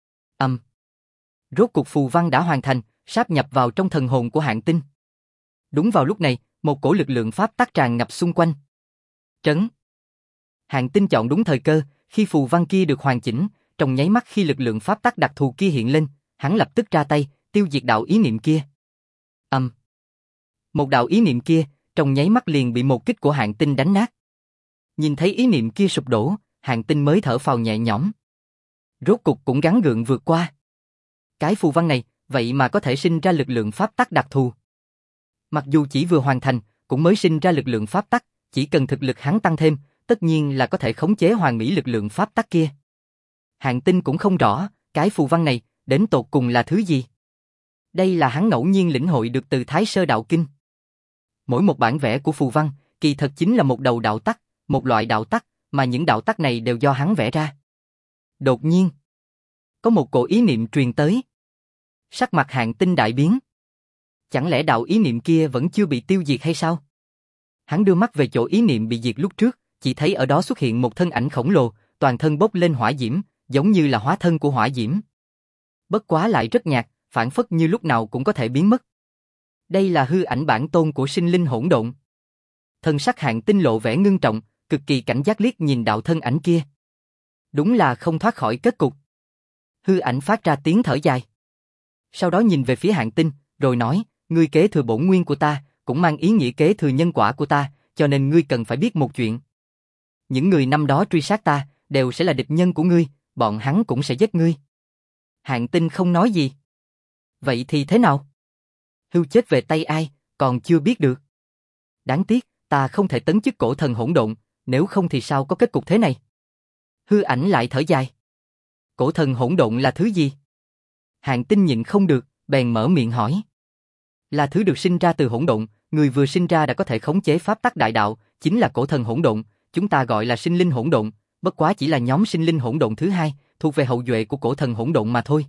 Rốt cuộc phù văn đã hoàn thành, sáp nhập vào trong thần hồn của Hạng Tinh. Đúng vào lúc này, một cổ lực lượng pháp tắc tràn ngập xung quanh. Trấn. Hạng Tinh chọn đúng thời cơ, khi phù văn kia được hoàn chỉnh, trong nháy mắt khi lực lượng pháp tắc đặc thù kia hiện lên, hắn lập tức ra tay, tiêu diệt đạo ý niệm kia. Một đạo ý niệm kia, trong nháy mắt liền bị một kích của Hạng Tinh đánh nát. Nhìn thấy ý niệm kia sụp đổ, Hạng Tinh mới thở phào nhẹ nhõm. Rốt cục cũng gắng gượng vượt qua. Cái phù văn này, vậy mà có thể sinh ra lực lượng pháp tắc đặc thù. Mặc dù chỉ vừa hoàn thành, cũng mới sinh ra lực lượng pháp tắc, chỉ cần thực lực hắn tăng thêm, tất nhiên là có thể khống chế hoàn mỹ lực lượng pháp tắc kia. Hạng Tinh cũng không rõ, cái phù văn này, đến tột cùng là thứ gì. Đây là hắn ngẫu nhiên lĩnh hội được từ Thái Sơ Đạo Kinh. Mỗi một bản vẽ của phù văn, kỳ thật chính là một đầu đạo tắc, một loại đạo tắc, mà những đạo tắc này đều do hắn vẽ ra. Đột nhiên, có một cổ ý niệm truyền tới. Sắc mặt Hạng Tinh đại biến. Chẳng lẽ đạo ý niệm kia vẫn chưa bị tiêu diệt hay sao? Hắn đưa mắt về chỗ ý niệm bị diệt lúc trước, chỉ thấy ở đó xuất hiện một thân ảnh khổng lồ, toàn thân bốc lên hỏa diễm, giống như là hóa thân của hỏa diễm. Bất quá lại rất nhạt, phản phất như lúc nào cũng có thể biến mất. Đây là hư ảnh bản tôn của sinh linh hỗn độn. Thân sắc Hạng Tinh lộ vẻ ngưng trọng, cực kỳ cảnh giác liếc nhìn đạo thân ảnh kia. Đúng là không thoát khỏi kết cục. Hư ảnh phát ra tiếng thở dài. Sau đó nhìn về phía Hạng Tinh, rồi nói, ngươi kế thừa bổn nguyên của ta, cũng mang ý nghĩa kế thừa nhân quả của ta, cho nên ngươi cần phải biết một chuyện. Những người năm đó truy sát ta, đều sẽ là địch nhân của ngươi, bọn hắn cũng sẽ giết ngươi. Hạng Tinh không nói gì. Vậy thì thế nào? Hưu chết về tay ai, còn chưa biết được. Đáng tiếc, ta không thể tấn chức cổ thần hỗn độn, nếu không thì sao có kết cục thế này? Hư ảnh lại thở dài. Cổ thần hỗn độn là thứ gì? Hạng Tinh nhịn không được, bèn mở miệng hỏi. Là thứ được sinh ra từ hỗn độn, người vừa sinh ra đã có thể khống chế pháp tắc đại đạo, chính là cổ thần hỗn độn, chúng ta gọi là sinh linh hỗn độn, bất quá chỉ là nhóm sinh linh hỗn độn thứ hai, thuộc về hậu duệ của cổ thần hỗn độn mà thôi.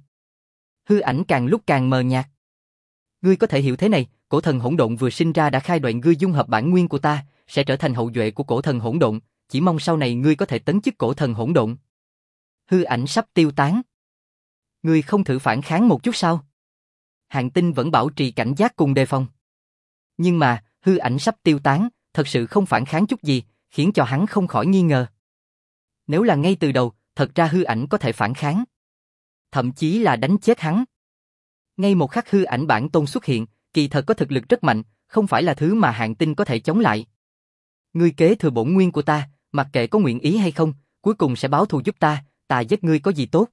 Hư ảnh càng lúc càng mờ nhạt. Ngươi có thể hiểu thế này, cổ thần hỗn độn vừa sinh ra đã khai đoạn ngươi dung hợp bản nguyên của ta, sẽ trở thành hậu duệ của cổ thần hỗn độn, chỉ mong sau này ngươi có thể tấn chức cổ thần hỗn độn. Hư ảnh sắp tiêu tán. Ngươi không thử phản kháng một chút sao? Hạng Tinh vẫn bảo trì cảnh giác cùng đề phòng. Nhưng mà, hư ảnh sắp tiêu tán, thật sự không phản kháng chút gì, khiến cho hắn không khỏi nghi ngờ. Nếu là ngay từ đầu, thật ra hư ảnh có thể phản kháng. Thậm chí là đánh chết hắn. Ngay một khắc hư ảnh bản tôn xuất hiện, kỳ thật có thực lực rất mạnh, không phải là thứ mà Hạng Tinh có thể chống lại. Ngươi kế thừa bổn nguyên của ta, mặc kệ có nguyện ý hay không, cuối cùng sẽ báo thù giúp ta, ta giết ngươi có gì tốt.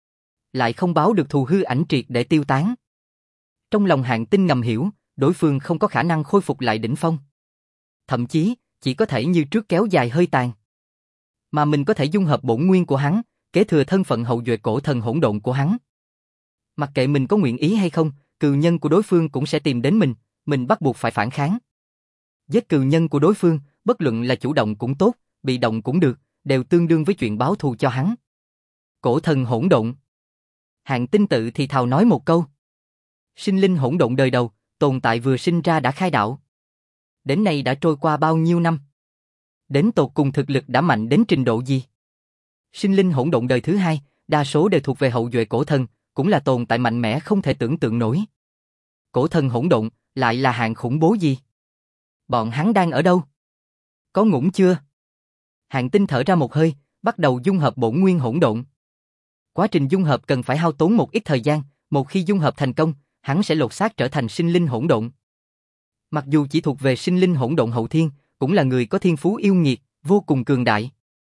Lại không báo được thù, hư ảnh triệt để tiêu tán. Trong lòng Hạng Tinh ngầm hiểu, đối phương không có khả năng khôi phục lại đỉnh phong. Thậm chí, chỉ có thể như trước kéo dài hơi tàn. Mà mình có thể dung hợp bổn nguyên của hắn, kế thừa thân phận hậu duệ cổ thần hỗn độn của hắn. Mặc kệ mình có nguyện ý hay không, cừu nhân của đối phương cũng sẽ tìm đến mình bắt buộc phải phản kháng. Giết cừu nhân của đối phương, bất luận là chủ động cũng tốt, bị động cũng được, đều tương đương với chuyện báo thù cho hắn. Cổ thần hỗn độn. Hạng Tinh tự thì thào nói một câu. Sinh linh hỗn độn đời đầu, tồn tại vừa sinh ra đã khai đạo. Đến nay đã trôi qua bao nhiêu năm? Đến tột cùng thực lực đã mạnh đến trình độ gì? Sinh linh hỗn độn đời thứ hai, đa số đều thuộc về hậu duệ cổ thần, cũng là tồn tại mạnh mẽ không thể tưởng tượng nổi. Cổ thần hỗn độn, lại là hạng khủng bố gì? Bọn hắn đang ở đâu? Có ngủm chưa? Hạng Tinh thở ra một hơi, bắt đầu dung hợp bổn nguyên hỗn độn. Quá trình dung hợp cần phải hao tốn một ít thời gian, một khi dung hợp thành công, hắn sẽ lột xác trở thành sinh linh hỗn độn. Mặc dù chỉ thuộc về sinh linh hỗn độn hậu thiên, cũng là người có thiên phú yêu nghiệt, vô cùng cường đại.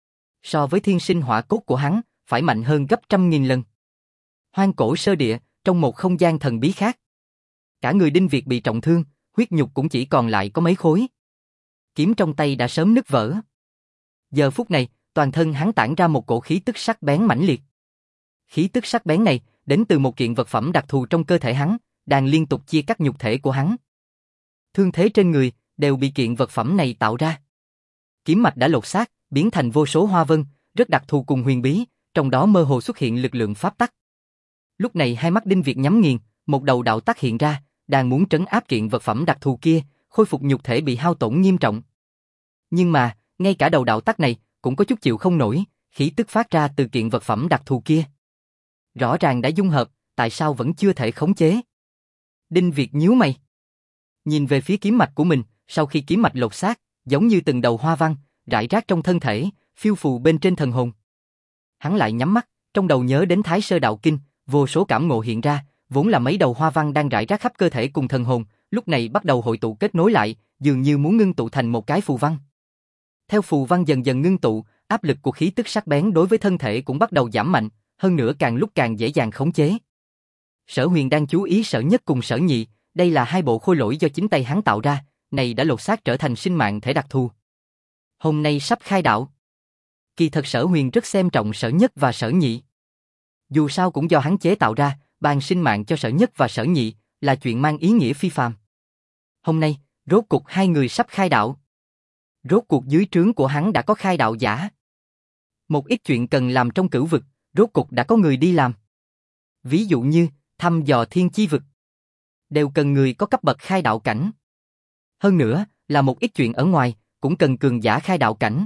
So với thiên sinh hỏa cốt của hắn, phải mạnh hơn gấp 100.000 lần. Hoang cổ sơ địa, trong một không gian thần bí khác. Cả người Đinh Việt bị trọng thương, huyết nhục cũng chỉ còn lại có mấy khối. Kiếm trong tay đã sớm nứt vỡ. Giờ phút này, toàn thân hắn tản ra một cổ khí tức sắc bén mãnh liệt. Khí tức sắc bén này đến từ một kiện vật phẩm đặc thù trong cơ thể hắn, đang liên tục chia cắt nhục thể của hắn. Thương thế trên người đều bị kiện vật phẩm này tạo ra. Kiếm mạch đã lột xác, biến thành vô số hoa vân, rất đặc thù cùng huyền bí, trong đó mơ hồ xuất hiện lực lượng pháp tắc. Lúc này hai mắt Đinh Việt nhắm nghiền, một đầu đạo tắc hiện ra, đang muốn trấn áp kiện vật phẩm đặc thù kia, khôi phục nhục thể bị hao tổn nghiêm trọng. Nhưng mà, ngay cả đầu đạo tắc này cũng có chút chịu không nổi, khí tức phát ra từ kiện vật phẩm đặc thù kia. Rõ ràng đã dung hợp, tại sao vẫn chưa thể khống chế? Đinh Việt nhíu mày. Nhìn về phía kiếm mạch của mình, sau khi kiếm mạch lột xác, giống như từng đầu hoa văn, rải rác trong thân thể, phiêu phù bên trên thần hồn. Hắn lại nhắm mắt, trong đầu nhớ đến Thái Sơ Đạo Kinh, vô số cảm ngộ hiện ra, vốn là mấy đầu hoa văn đang rải rác khắp cơ thể cùng thần hồn, lúc này bắt đầu hội tụ kết nối lại, dường như muốn ngưng tụ thành một cái phù văn. Theo phù văn dần dần ngưng tụ, áp lực của khí tức sắc bén đối với thân thể cũng bắt đầu giảm mạnh, hơn nữa càng lúc càng dễ dàng khống chế. Sở Huyền đang chú ý Sở Nhất cùng Sở Nhị, đây là hai bộ khôi lỗi do chính tay hắn tạo ra, này đã lột xác trở thành sinh mạng thể đặc thù. Hôm nay sắp khai đạo. Kỳ thật Sở Huyền rất xem trọng Sở Nhất và Sở Nhị. Dù sao cũng do hắn chế tạo ra, ban sinh mạng cho Sở Nhất và Sở Nhị, là chuyện mang ý nghĩa phi phàm. Hôm nay, rốt cuộc hai người sắp khai đạo. Rốt cuộc dưới trướng của hắn đã có khai đạo giả. Một ít chuyện cần làm trong cửu vực, rốt cuộc đã có người đi làm. Ví dụ như, thăm dò thiên chi vực. Đều cần người có cấp bậc khai đạo cảnh. Hơn nữa, là một ít chuyện ở ngoài, cũng cần cường giả khai đạo cảnh.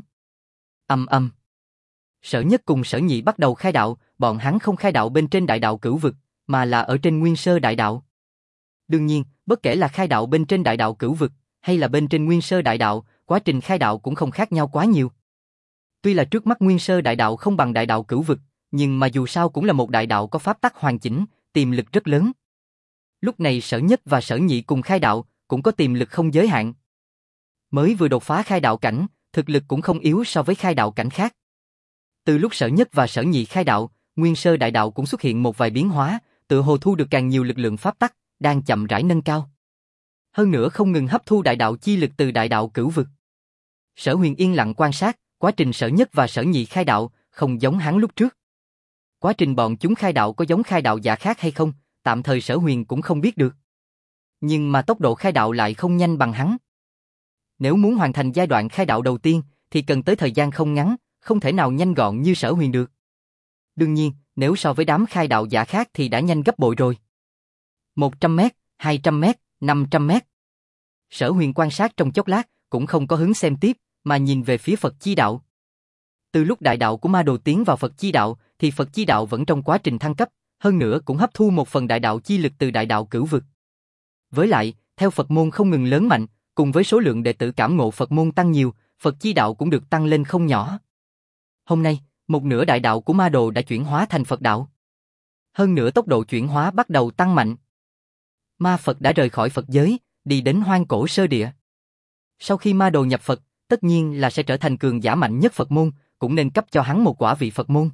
Sở Nhất cùng Sở Nhị bắt đầu khai đạo, bọn hắn không khai đạo bên trên đại đạo cửu vực, mà là ở trên nguyên sơ đại đạo. Đương nhiên, bất kể là khai đạo bên trên đại đạo cửu vực, hay là bên trên nguyên sơ đại đạo, quá trình khai đạo cũng không khác nhau quá nhiều. Tuy là trước mắt nguyên sơ đại đạo không bằng đại đạo cửu vực, nhưng mà dù sao cũng là một đại đạo có pháp tắc hoàn chỉnh, tiềm lực rất lớn. Lúc này Sở Nhất và Sở Nhị cùng khai đạo, cũng có tiềm lực không giới hạn. Mới vừa đột phá khai đạo cảnh, thực lực cũng không yếu so với khai đạo cảnh khác. Từ lúc Sở Nhất và Sở Nhị khai đạo, nguyên sơ đại đạo cũng xuất hiện một vài biến hóa, tựa hồ thu được càng nhiều lực lượng pháp tắc, đang chậm rãi nâng cao. Hơn nữa không ngừng hấp thu đại đạo chi lực từ đại đạo cửu vực. Sở Huyền yên lặng quan sát, quá trình Sở Nhất và Sở Nhị khai đạo, không giống hắn lúc trước. Quá trình bọn chúng khai đạo có giống khai đạo giả khác hay không, tạm thời Sở Huyền cũng không biết được. Nhưng mà tốc độ khai đạo lại không nhanh bằng hắn. Nếu muốn hoàn thành giai đoạn khai đạo đầu tiên, thì cần tới thời gian không ngắn, không thể nào nhanh gọn như Sở Huyền được. Đương nhiên, nếu so với đám khai đạo giả khác thì đã nhanh gấp bội rồi. 100m, 200m, 500m. Sở Huyền quan sát trong chốc lát, cũng không có hứng xem tiếp, mà nhìn về phía Phật Chi Đạo. Từ lúc đại đạo của Ma Đồ tiến vào Phật Chi Đạo, thì Phật Chi Đạo vẫn trong quá trình thăng cấp, hơn nữa cũng hấp thu một phần đại đạo chi lực từ đại đạo cửu vực. Với lại, theo Phật môn không ngừng lớn mạnh, cùng với số lượng đệ tử cảm ngộ Phật môn tăng nhiều, Phật Chi Đạo cũng được tăng lên không nhỏ. Hôm nay, một nửa đại đạo của Ma Đồ đã chuyển hóa thành Phật đạo. Hơn nữa tốc độ chuyển hóa bắt đầu tăng mạnh. Ma Phật đã rời khỏi Phật giới, đi đến hoang cổ sơ địa. Sau khi Ma Đồ nhập Phật, tất nhiên là sẽ trở thành cường giả mạnh nhất Phật môn, cũng nên cấp cho hắn một quả vị Phật môn.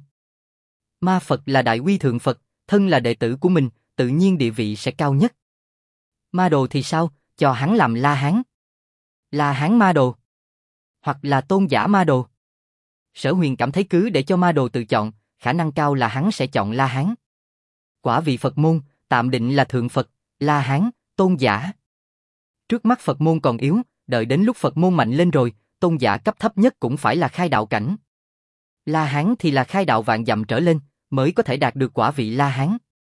Ma Phật là đại uy thượng Phật, thân là đệ tử của mình, tự nhiên địa vị sẽ cao nhất. Ma Đồ thì sao, cho hắn làm La Hán. La Hán Ma Đồ. Hoặc là tôn giả Ma Đồ. Sở Huyền cảm thấy cứ để cho Ma Đồ tự chọn, khả năng cao là hắn sẽ chọn La Hán. Quả vị Phật môn, tạm định là thượng Phật, La Hán, tôn giả. Trước mắt Phật môn còn yếu, đợi đến lúc Phật môn mạnh lên rồi, tôn giả cấp thấp nhất cũng phải là khai đạo cảnh. La Hán thì là khai đạo vạn dặm trở lên, mới có thể đạt được quả vị La Hán.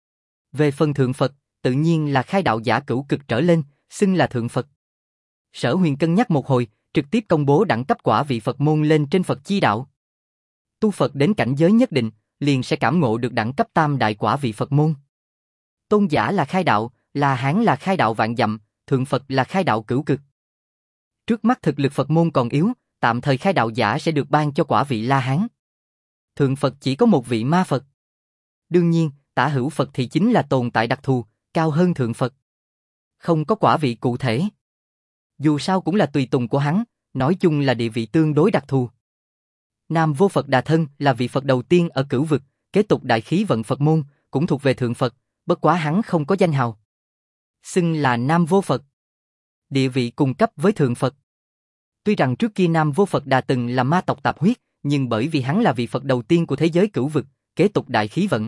Về phần thượng Phật, tự nhiên là khai đạo giả cửu cực trở lên, xưng là thượng Phật. Sở Huyền cân nhắc một hồi, trực tiếp công bố đẳng cấp quả vị Phật môn lên trên Phật chi đạo. Tu Phật đến cảnh giới nhất định, liền sẽ cảm ngộ được đẳng cấp tam đại quả vị Phật môn. Tôn giả là khai đạo, La Hán là khai đạo vạn dặm, thượng Phật là khai đạo cửu cực. Trước mắt thực lực Phật môn còn yếu, tạm thời khai đạo giả sẽ được ban cho quả vị La Hán. Thượng Phật chỉ có một vị ma Phật. Đương nhiên, tả hữu Phật thì chính là tồn tại đặc thù, cao hơn thượng Phật. Không có quả vị cụ thể. Dù sao cũng là tùy tùng của hắn, nói chung là địa vị tương đối đặc thù. Nam Vô Phật Đà Thân là vị Phật đầu tiên ở cửu vực, kế tục đại khí vận Phật môn, cũng thuộc về thượng Phật, bất quá hắn không có danh hào. Xưng là Nam Vô Phật. Địa vị cùng cấp với thượng Phật. Tuy rằng trước kia Nam Vô Phật Đà từng là ma tộc tạp huyết, nhưng bởi vì hắn là vị Phật đầu tiên của thế giới cửu vực, kế tục đại khí vận.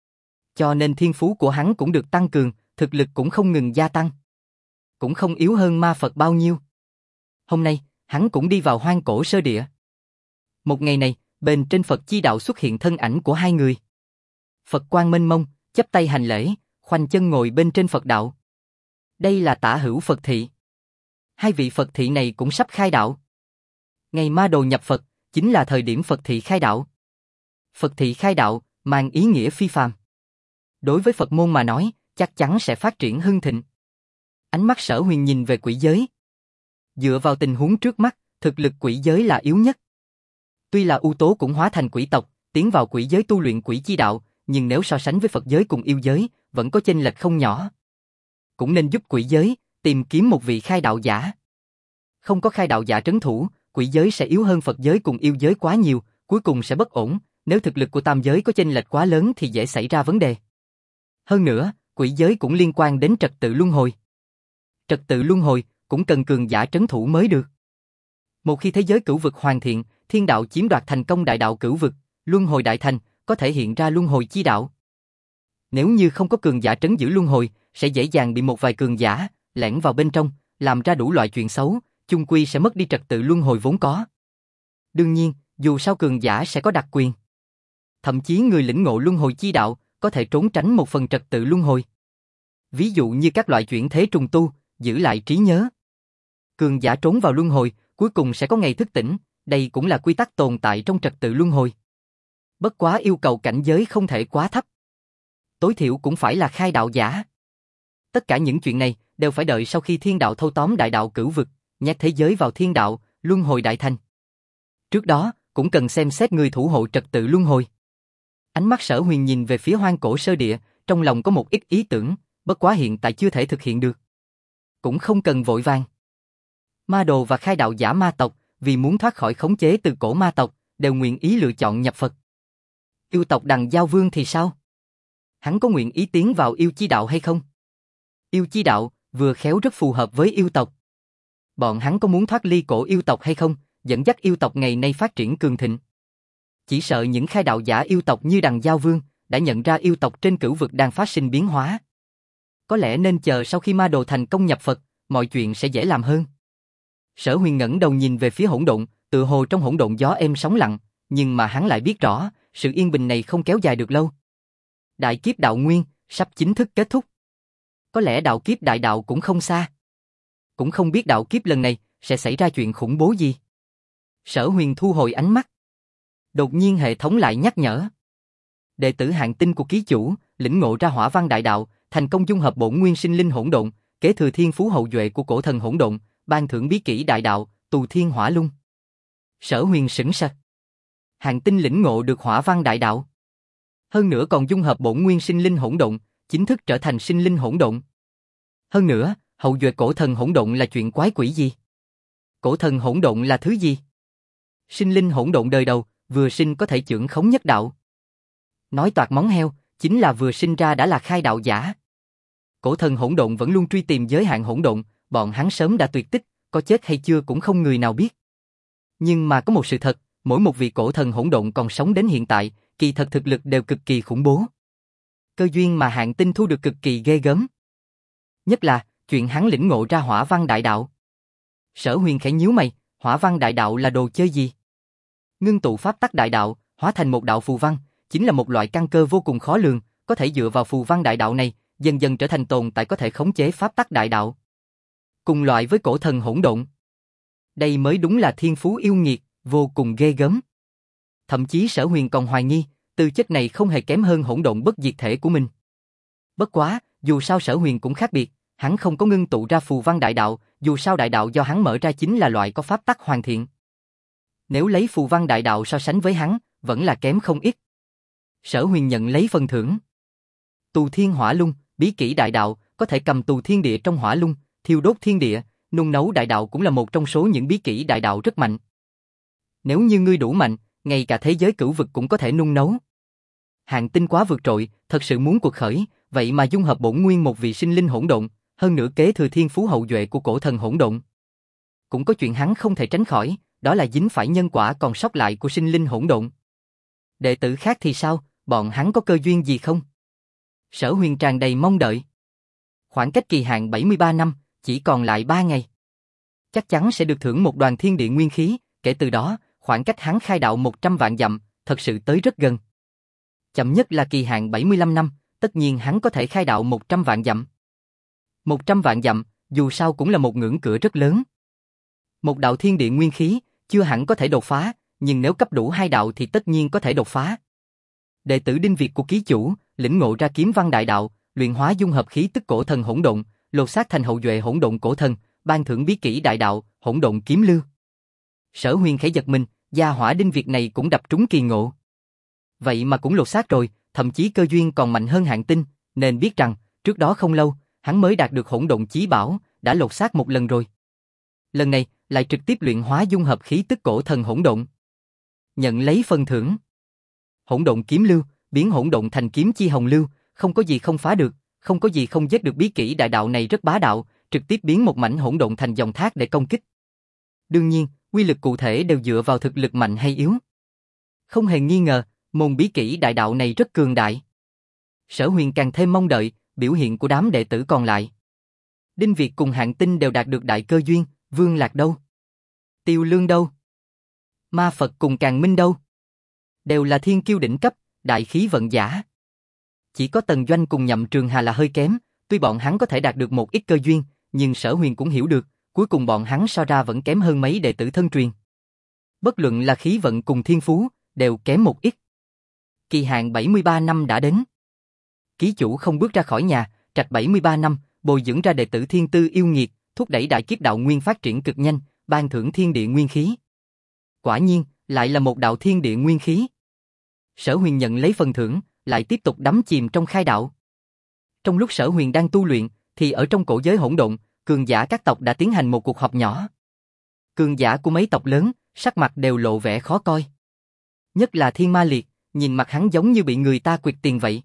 Cho nên thiên phú của hắn cũng được tăng cường, thực lực cũng không ngừng gia tăng. Cũng không yếu hơn ma Phật bao nhiêu. Hôm nay, hắn cũng đi vào hoang cổ sơ địa. Một ngày này, bên trên Phật chi đạo xuất hiện thân ảnh của hai người. Phật quang mênh mông, chắp tay hành lễ, khoanh chân ngồi bên trên Phật đạo. Đây là tả hữu Phật thị. Hai vị Phật thị này cũng sắp khai đạo. Ngày ma đồ nhập Phật, chính là thời điểm Phật thị khai đạo. Phật thị khai đạo, mang ý nghĩa phi phàm. Đối với Phật môn mà nói, chắc chắn sẽ phát triển hưng thịnh. Ánh mắt Sở Huyền nhìn về quỷ giới. Dựa vào tình huống trước mắt, thực lực quỷ giới là yếu nhất. Tuy là U Tố cũng hóa thành quỷ tộc, tiến vào quỷ giới tu luyện quỷ chi đạo, nhưng nếu so sánh với Phật giới cùng yêu giới, vẫn có chênh lệch không nhỏ. Cũng nên giúp quỷ giới tìm kiếm một vị khai đạo giả. Không có khai đạo giả trấn thủ, quỷ giới sẽ yếu hơn Phật giới cùng yêu giới quá nhiều, cuối cùng sẽ bất ổn, nếu thực lực của tam giới có chênh lệch quá lớn thì dễ xảy ra vấn đề. Hơn nữa, quỷ giới cũng liên quan đến trật tự luân hồi. Trật tự luân hồi cũng cần cường giả trấn thủ mới được. Một khi thế giới cửu vực hoàn thiện, thiên đạo chiếm đoạt thành công đại đạo cửu vực, luân hồi đại thành, có thể hiện ra luân hồi chi đạo. Nếu như không có cường giả trấn giữ luân hồi, sẽ dễ dàng bị một vài cường giả lẻn vào bên trong, làm ra đủ loại chuyện xấu, chung quy sẽ mất đi trật tự luân hồi vốn có. Đương nhiên, dù sao cường giả sẽ có đặc quyền. Thậm chí người lĩnh ngộ luân hồi chi đạo có thể trốn tránh một phần trật tự luân hồi. Ví dụ như các loại chuyển thế trùng tu, giữ lại trí nhớ. Cường giả trốn vào luân hồi, cuối cùng sẽ có ngày thức tỉnh, đây cũng là quy tắc tồn tại trong trật tự luân hồi. Bất quá yêu cầu cảnh giới không thể quá thấp. Tối thiểu cũng phải là khai đạo giả. Tất cả những chuyện này đều phải đợi sau khi thiên đạo thâu tóm đại đạo cửu vực, nhét thế giới vào thiên đạo, luân hồi đại thành. Trước đó, cũng cần xem xét người thủ hộ trật tự luân hồi. Ánh mắt Sở Huyền nhìn về phía hoang cổ sơ địa, trong lòng có một ít ý tưởng, bất quá hiện tại chưa thể thực hiện được. Cũng không cần vội vàng. Ma đồ và khai đạo giả ma tộc, vì muốn thoát khỏi khống chế từ cổ ma tộc, đều nguyện ý lựa chọn nhập Phật. Yêu tộc Đằng Giao Vương thì sao? Hắn có nguyện ý tiến vào yêu chi đạo hay không? Yêu chi đạo, vừa khéo rất phù hợp với yêu tộc. Bọn hắn có muốn thoát ly cổ yêu tộc hay không, dẫn dắt yêu tộc ngày nay phát triển cường thịnh? Chỉ sợ những khai đạo giả yêu tộc như Đằng Giao Vương đã nhận ra yêu tộc trên cửu vực đang phát sinh biến hóa. Có lẽ nên chờ sau khi ma đồ thành công nhập Phật, mọi chuyện sẽ dễ làm hơn. Sở Huyền ngẩng đầu nhìn về phía hỗn độn, tựa hồ trong hỗn độn gió êm sóng lặng, nhưng mà hắn lại biết rõ, sự yên bình này không kéo dài được lâu. Đại kiếp đạo nguyên sắp chính thức kết thúc. Có lẽ đạo kiếp đại đạo cũng không xa. Cũng không biết đạo kiếp lần này sẽ xảy ra chuyện khủng bố gì. Sở Huyền thu hồi ánh mắt. Đột nhiên hệ thống lại nhắc nhở. Đệ tử hạng tinh của ký chủ, lĩnh ngộ ra hỏa văn đại đạo, thành công dung hợp bổn nguyên sinh linh hỗn độn, kế thừa thiên phú hậu duệ của cổ thần hỗn độn, ban thưởng bí kỹ đại đạo, tù thiên hỏa lung. Sở Huyền sững sờ. Hạng tinh lĩnh ngộ được hỏa văn đại đạo. Hơn nữa còn dung hợp bổn nguyên sinh linh hỗn độn, chính thức trở thành sinh linh hỗn độn. Hơn nữa, hậu duệ cổ thần hỗn độn là chuyện quái quỷ gì? Cổ thần hỗn độn là thứ gì? Sinh linh hỗn độn đời đầu, vừa sinh có thể chưởng khống nhất đạo. Nói toạc móng heo, chính là vừa sinh ra đã là khai đạo giả. Cổ thần hỗn độn vẫn luôn truy tìm giới hạn hỗn độn, bọn hắn sớm đã tuyệt tích, có chết hay chưa cũng không người nào biết. Nhưng mà có một sự thật, mỗi một vị cổ thần hỗn độn còn sống đến hiện tại, kỳ thật thực lực đều cực kỳ khủng bố. Cơ duyên mà Hạng Tinh thu được cực kỳ ghê gớm. Nhất là, chuyện hắn lĩnh ngộ ra hỏa văn đại đạo. Sở Huyền khẽ nhíu mày, hỏa văn đại đạo là đồ chơi gì? Ngưng tụ pháp tắc đại đạo, hóa thành một đạo phù văn, chính là một loại căn cơ vô cùng khó lường, có thể dựa vào phù văn đại đạo này, dần dần trở thành tồn tại có thể khống chế pháp tắc đại đạo. Cùng loại với cổ thần hỗn độn. Đây mới đúng là thiên phú yêu nghiệt, vô cùng ghê gớm. Thậm chí Sở Huyền còn hoài nghi, tư chất này không hề kém hơn hỗn độn bất diệt thể của mình. Bất quá, dù sao Sở Huyền cũng khác biệt, hắn không có ngưng tụ ra phù văn đại đạo, dù sao đại đạo do hắn mở ra chính là loại có pháp tắc hoàn thiện. Nếu lấy phù văn đại đạo so sánh với hắn, vẫn là kém không ít. Sở Huyền nhận lấy phần thưởng. Tù Thiên Hỏa Lung, bí kỹ đại đạo, có thể cầm tù thiên địa trong hỏa lung, thiêu đốt thiên địa, nung nấu đại đạo cũng là một trong số những bí kỹ đại đạo rất mạnh. Nếu như ngươi đủ mạnh, ngay cả thế giới cửu vực cũng có thể nung nấu. Hạng Tinh quá vượt trội, thật sự muốn cuộc khởi, vậy mà dung hợp bổn nguyên một vị sinh linh hỗn độn, hơn nữa kế thừa thiên phú hậu duệ của cổ thần hỗn độn. Cũng có chuyện hắn không thể tránh khỏi, đó là dính phải nhân quả còn sót lại của sinh linh hỗn độn. Đệ tử khác thì sao, bọn hắn có cơ duyên gì không? Sở Huyền tràn đầy mong đợi. Khoảng cách kỳ hạn 73 năm, chỉ còn lại 3 ngày. Chắc chắn sẽ được thưởng một đoàn thiên địa nguyên khí, kể từ đó, khoảng cách hắn khai đạo 100 vạn dặm, thật sự tới rất gần. Chậm nhất là kỳ hạn 75 năm, tất nhiên hắn có thể khai đạo 100 vạn dặm. 100 vạn dặm, dù sao cũng là một ngưỡng cửa rất lớn. Một đạo thiên địa nguyên khí, chưa hẳn có thể đột phá, nhưng nếu cấp đủ 2 đạo thì tất nhiên có thể đột phá. Đệ tử Đinh Việt của ký chủ, lĩnh ngộ ra kiếm văn đại đạo, luyện hóa dung hợp khí tức cổ thần hỗn độn, lột xác thành hậu duệ hỗn độn cổ thần, ban thưởng bí kỹ đại đạo, hỗn độn kiếm lưu. Sở Huyền khẽ giật mình, gia hỏa Đinh Việt này cũng đập trúng kỳ ngộ. Vậy mà cũng lột xác rồi, thậm chí cơ duyên còn mạnh hơn Hạng Tinh, nên biết rằng, trước đó không lâu, hắn mới đạt được hỗn độn chí bảo, đã lột xác một lần rồi. Lần này, lại trực tiếp luyện hóa dung hợp khí tức cổ thần hỗn độn. Nhận lấy phần thưởng. Hỗn độn kiếm lưu, biến hỗn độn thành kiếm chi hồng lưu, không có gì không phá được, không có gì không giết được, bí kỹ đại đạo này rất bá đạo, trực tiếp biến một mảnh hỗn độn thành dòng thác để công kích. Đương nhiên, quy lực cụ thể đều dựa vào thực lực mạnh hay yếu. Không hề nghi ngờ, môn bí kỹ đại đạo này rất cường đại. Sở Huyền càng thêm mong đợi biểu hiện của đám đệ tử còn lại. Đinh Việt cùng Hạng Tinh đều đạt được đại cơ duyên, Vương Lạc đâu? Tiêu Lương đâu? Ma Phật cùng Càn Minh đâu? Đều là thiên kiêu đỉnh cấp, đại khí vận giả. Chỉ có Tần Doanh cùng Nhậm Trường Hà là hơi kém, tuy bọn hắn có thể đạt được một ít cơ duyên, nhưng Sở Huyền cũng hiểu được, cuối cùng bọn hắn so ra vẫn kém hơn mấy đệ tử thân truyền. Bất luận là khí vận cùng thiên phú, đều kém một ít. Kỳ hạn 73 năm đã đến. Ký chủ không bước ra khỏi nhà, trạch 73 năm, bồi dưỡng ra đệ tử thiên tư yêu nghiệt, thúc đẩy đại kiếp đạo nguyên phát triển cực nhanh, ban thưởng thiên địa nguyên khí. Quả nhiên, lại là một đạo thiên địa nguyên khí. Sở Huyền nhận lấy phần thưởng, lại tiếp tục đắm chìm trong khai đạo. Trong lúc Sở Huyền đang tu luyện, thì ở trong cổ giới hỗn độn, cường giả các tộc đã tiến hành một cuộc họp nhỏ. Cường giả của mấy tộc lớn, sắc mặt đều lộ vẻ khó coi. Nhất là Thiên Ma Liệt, nhìn mặt hắn giống như bị người ta quyệt tiền vậy.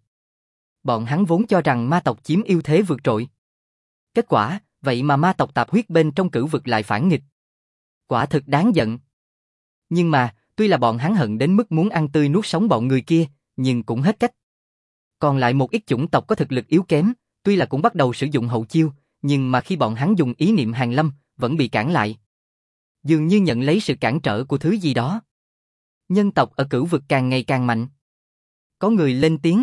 Bọn hắn vốn cho rằng ma tộc chiếm ưu thế vượt trội. Kết quả, vậy mà ma tộc tạp huyết bên trong cửu vực lại phản nghịch. Quả thực đáng giận. Nhưng mà, tuy là bọn hắn hận đến mức muốn ăn tươi nuốt sống bọn người kia, nhưng cũng hết cách. Còn lại một ít chủng tộc có thực lực yếu kém, tuy là cũng bắt đầu sử dụng hậu chiêu, nhưng mà khi bọn hắn dùng ý niệm hàng lâm, vẫn bị cản lại. Dường như nhận lấy sự cản trở của thứ gì đó. Nhân tộc ở cửu vực càng ngày càng mạnh. Có người lên tiếng.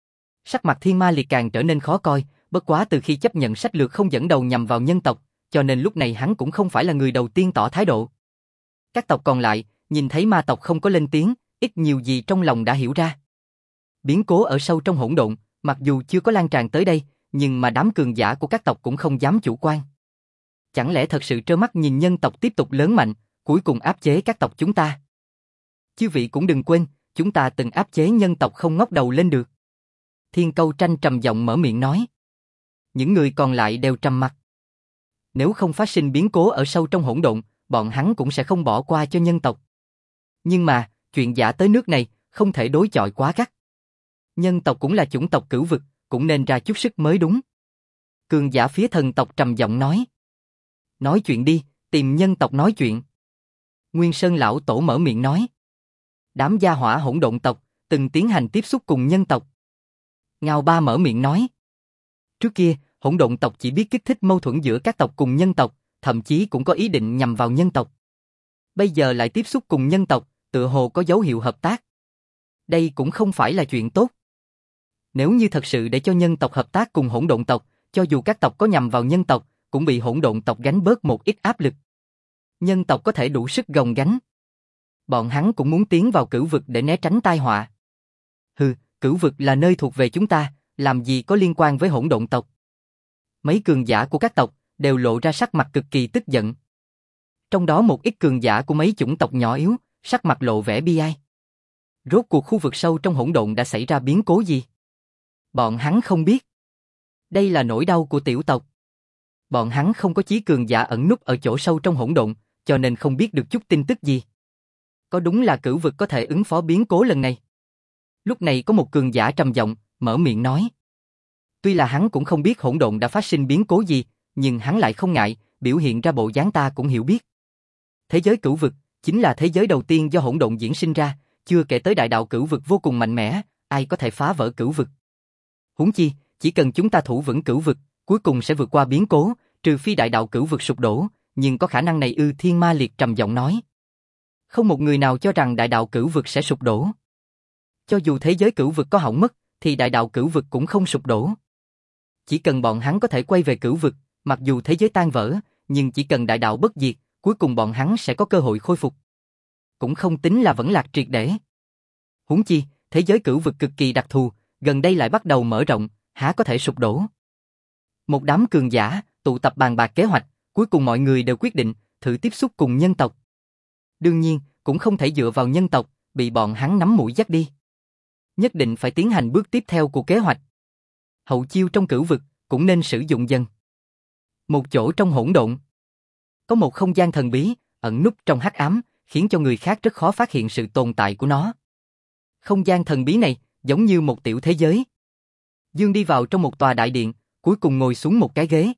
Sắc mặt Thiên Ma Liệt càng trở nên khó coi, bất quá từ khi chấp nhận sách lược không dẫn đầu nhằm vào nhân tộc, cho nên lúc này hắn cũng không phải là người đầu tiên tỏ thái độ. Các tộc còn lại, nhìn thấy ma tộc không có lên tiếng, ít nhiều gì trong lòng đã hiểu ra. Biến cố ở sâu trong hỗn độn, mặc dù chưa có lan tràn tới đây, nhưng mà đám cường giả của các tộc cũng không dám chủ quan. Chẳng lẽ thật sự trơ mắt nhìn nhân tộc tiếp tục lớn mạnh, cuối cùng áp chế các tộc chúng ta? Chư vị cũng đừng quên, chúng ta từng áp chế nhân tộc không ngóc đầu lên được. Thiên Câu Tranh trầm giọng mở miệng nói. Những người còn lại đều trầm mặc. Nếu không phát sinh biến cố ở sâu trong hỗn độn, bọn hắn cũng sẽ không bỏ qua cho nhân tộc. Nhưng mà, chuyện giả tới nước này, không thể đối chọi quá gắt. Nhân tộc cũng là chủng tộc cửu vực, cũng nên ra chút sức mới đúng. Cường giả phía thần tộc trầm giọng nói. Nói chuyện đi, tìm nhân tộc nói chuyện. Nguyên Sơn lão tổ mở miệng nói. Đám gia hỏa hỗn độn tộc, từng tiến hành tiếp xúc cùng nhân tộc. Ngao Ba mở miệng nói. Trước kia, hỗn độn tộc chỉ biết kích thích mâu thuẫn giữa các tộc cùng nhân tộc, thậm chí cũng có ý định nhằm vào nhân tộc. Bây giờ lại tiếp xúc cùng nhân tộc, tựa hồ có dấu hiệu hợp tác. Đây cũng không phải là chuyện tốt. Nếu như thật sự để cho nhân tộc hợp tác cùng hỗn độn tộc, cho dù các tộc có nhằm vào nhân tộc, cũng bị hỗn độn tộc gánh bớt một ít áp lực. Nhân tộc có thể đủ sức gồng gánh. Bọn hắn cũng muốn tiến vào cửu vực để né tránh tai họa. Hừ, cửu vực là nơi thuộc về chúng ta, làm gì có liên quan với hỗn độn tộc. Mấy cường giả của các tộc đều lộ ra sắc mặt cực kỳ tức giận. Trong đó một ít cường giả của mấy chủng tộc nhỏ yếu, sắc mặt lộ vẻ bi ai. Rốt cuộc khu vực sâu trong hỗn độn đã xảy ra biến cố gì? Bọn hắn không biết. Đây là nỗi đau của tiểu tộc. Bọn hắn không có chí cường giả ẩn núp ở chỗ sâu trong hỗn độn, cho nên không biết được chút tin tức gì. Có đúng là cửu vực có thể ứng phó biến cố lần này? Lúc này có một cường giả trầm giọng, mở miệng nói. Tuy là hắn cũng không biết hỗn độn đã phát sinh biến cố gì, nhưng hắn lại không ngại, biểu hiện ra bộ dáng ta cũng hiểu biết. Thế giới cửu vực chính là thế giới đầu tiên do hỗn độn diễn sinh ra, chưa kể tới đại đạo cửu vực vô cùng mạnh mẽ, ai có thể phá vỡ cửu vực. Huống chi, chỉ cần chúng ta thủ vững cửu vực, cuối cùng sẽ vượt qua biến cố, trừ phi đại đạo cửu vực sụp đổ, nhưng có khả năng này ư? Thiên Ma Liệt trầm giọng nói. Không một người nào cho rằng đại đạo cửu vực sẽ sụp đổ. Cho dù thế giới cửu vực có hỏng mất, thì đại đạo cửu vực cũng không sụp đổ. Chỉ cần bọn hắn có thể quay về cửu vực, mặc dù thế giới tan vỡ, nhưng chỉ cần đại đạo bất diệt, cuối cùng bọn hắn sẽ có cơ hội khôi phục. Cũng không tính là vẫn lạc triệt để. Huống chi, thế giới cửu vực cực kỳ đặc thù, gần đây lại bắt đầu mở rộng, há có thể sụp đổ. Một đám cường giả tụ tập bàn bạc kế hoạch, cuối cùng mọi người đều quyết định thử tiếp xúc cùng nhân tộc. Đương nhiên, cũng không thể dựa vào nhân tộc, bị bọn hắn nắm mũi dắt đi. Nhất định phải tiến hành bước tiếp theo của kế hoạch. Hậu chiêu trong cửu vực cũng nên sử dụng dần. Một chỗ trong hỗn độn, có một không gian thần bí, ẩn núp trong hắc ám, khiến cho người khác rất khó phát hiện sự tồn tại của nó. Không gian thần bí này giống như một tiểu thế giới. Dương đi vào trong một tòa đại điện, cuối cùng ngồi xuống một cái ghế.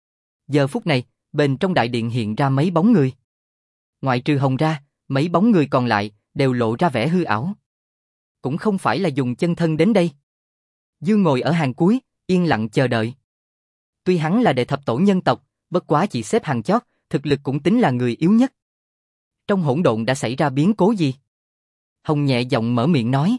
Giờ phút này, bên trong đại điện hiện ra mấy bóng người. Ngoại trừ Hồng ra, mấy bóng người còn lại đều lộ ra vẻ hư ảo. Cũng không phải là dùng chân thân đến đây. Dương ngồi ở hàng cuối, yên lặng chờ đợi. Tuy hắn là đệ thập tổ nhân tộc, bất quá chỉ xếp hàng chót, thực lực cũng tính là người yếu nhất. Trong hỗn độn đã xảy ra biến cố gì? Hồng nhẹ giọng mở miệng nói.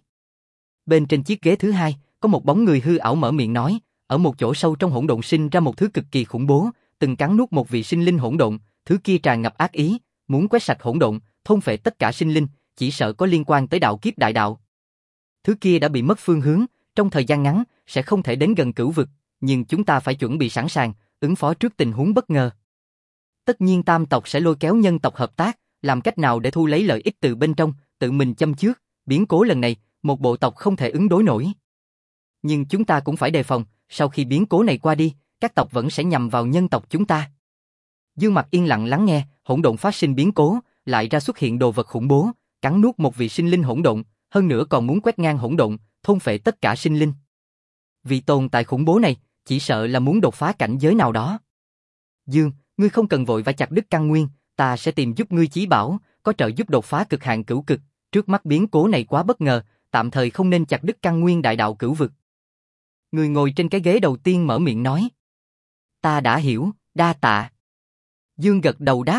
Bên trên chiếc ghế thứ hai, có một bóng người hư ảo mở miệng nói, ở một chỗ sâu trong hỗn độn sinh ra một thứ cực kỳ khủng bố, từng cắn nuốt một vị sinh linh hỗn độn, thứ kia tràn ngập ác ý, muốn quét sạch hỗn độn, thôn phệ tất cả sinh linh, chỉ sợ có liên quan tới đạo kiếp đại đạo. Thứ kia đã bị mất phương hướng, trong thời gian ngắn sẽ không thể đến gần cửu vực, nhưng chúng ta phải chuẩn bị sẵn sàng, ứng phó trước tình huống bất ngờ. Tất nhiên tam tộc sẽ lôi kéo nhân tộc hợp tác, làm cách nào để thu lấy lợi ích từ bên trong, tự mình châm chước, biến cố lần này, một bộ tộc không thể ứng đối nổi. Nhưng chúng ta cũng phải đề phòng, sau khi biến cố này qua đi, các tộc vẫn sẽ nhằm vào nhân tộc chúng ta. Dương Mặc yên lặng lắng nghe, hỗn độn phát sinh biến cố, lại ra xuất hiện đồ vật khủng bố, cắn nuốt một vị sinh linh hỗn độn, hơn nữa còn muốn quét ngang hỗn độn, thôn phệ tất cả sinh linh. Vị tồn tại khủng bố này, chỉ sợ là muốn đột phá cảnh giới nào đó. Dương, ngươi không cần vội và chặt đứt căn nguyên, ta sẽ tìm giúp ngươi chí bảo, có trợ giúp đột phá cực hạn cửu cực, trước mắt biến cố này quá bất ngờ, tạm thời không nên chặt đứt căn nguyên đại đạo cửu vực. Người ngồi trên cái ghế đầu tiên mở miệng nói. Ta đã hiểu, đa tạ. Dương gật đầu đáp.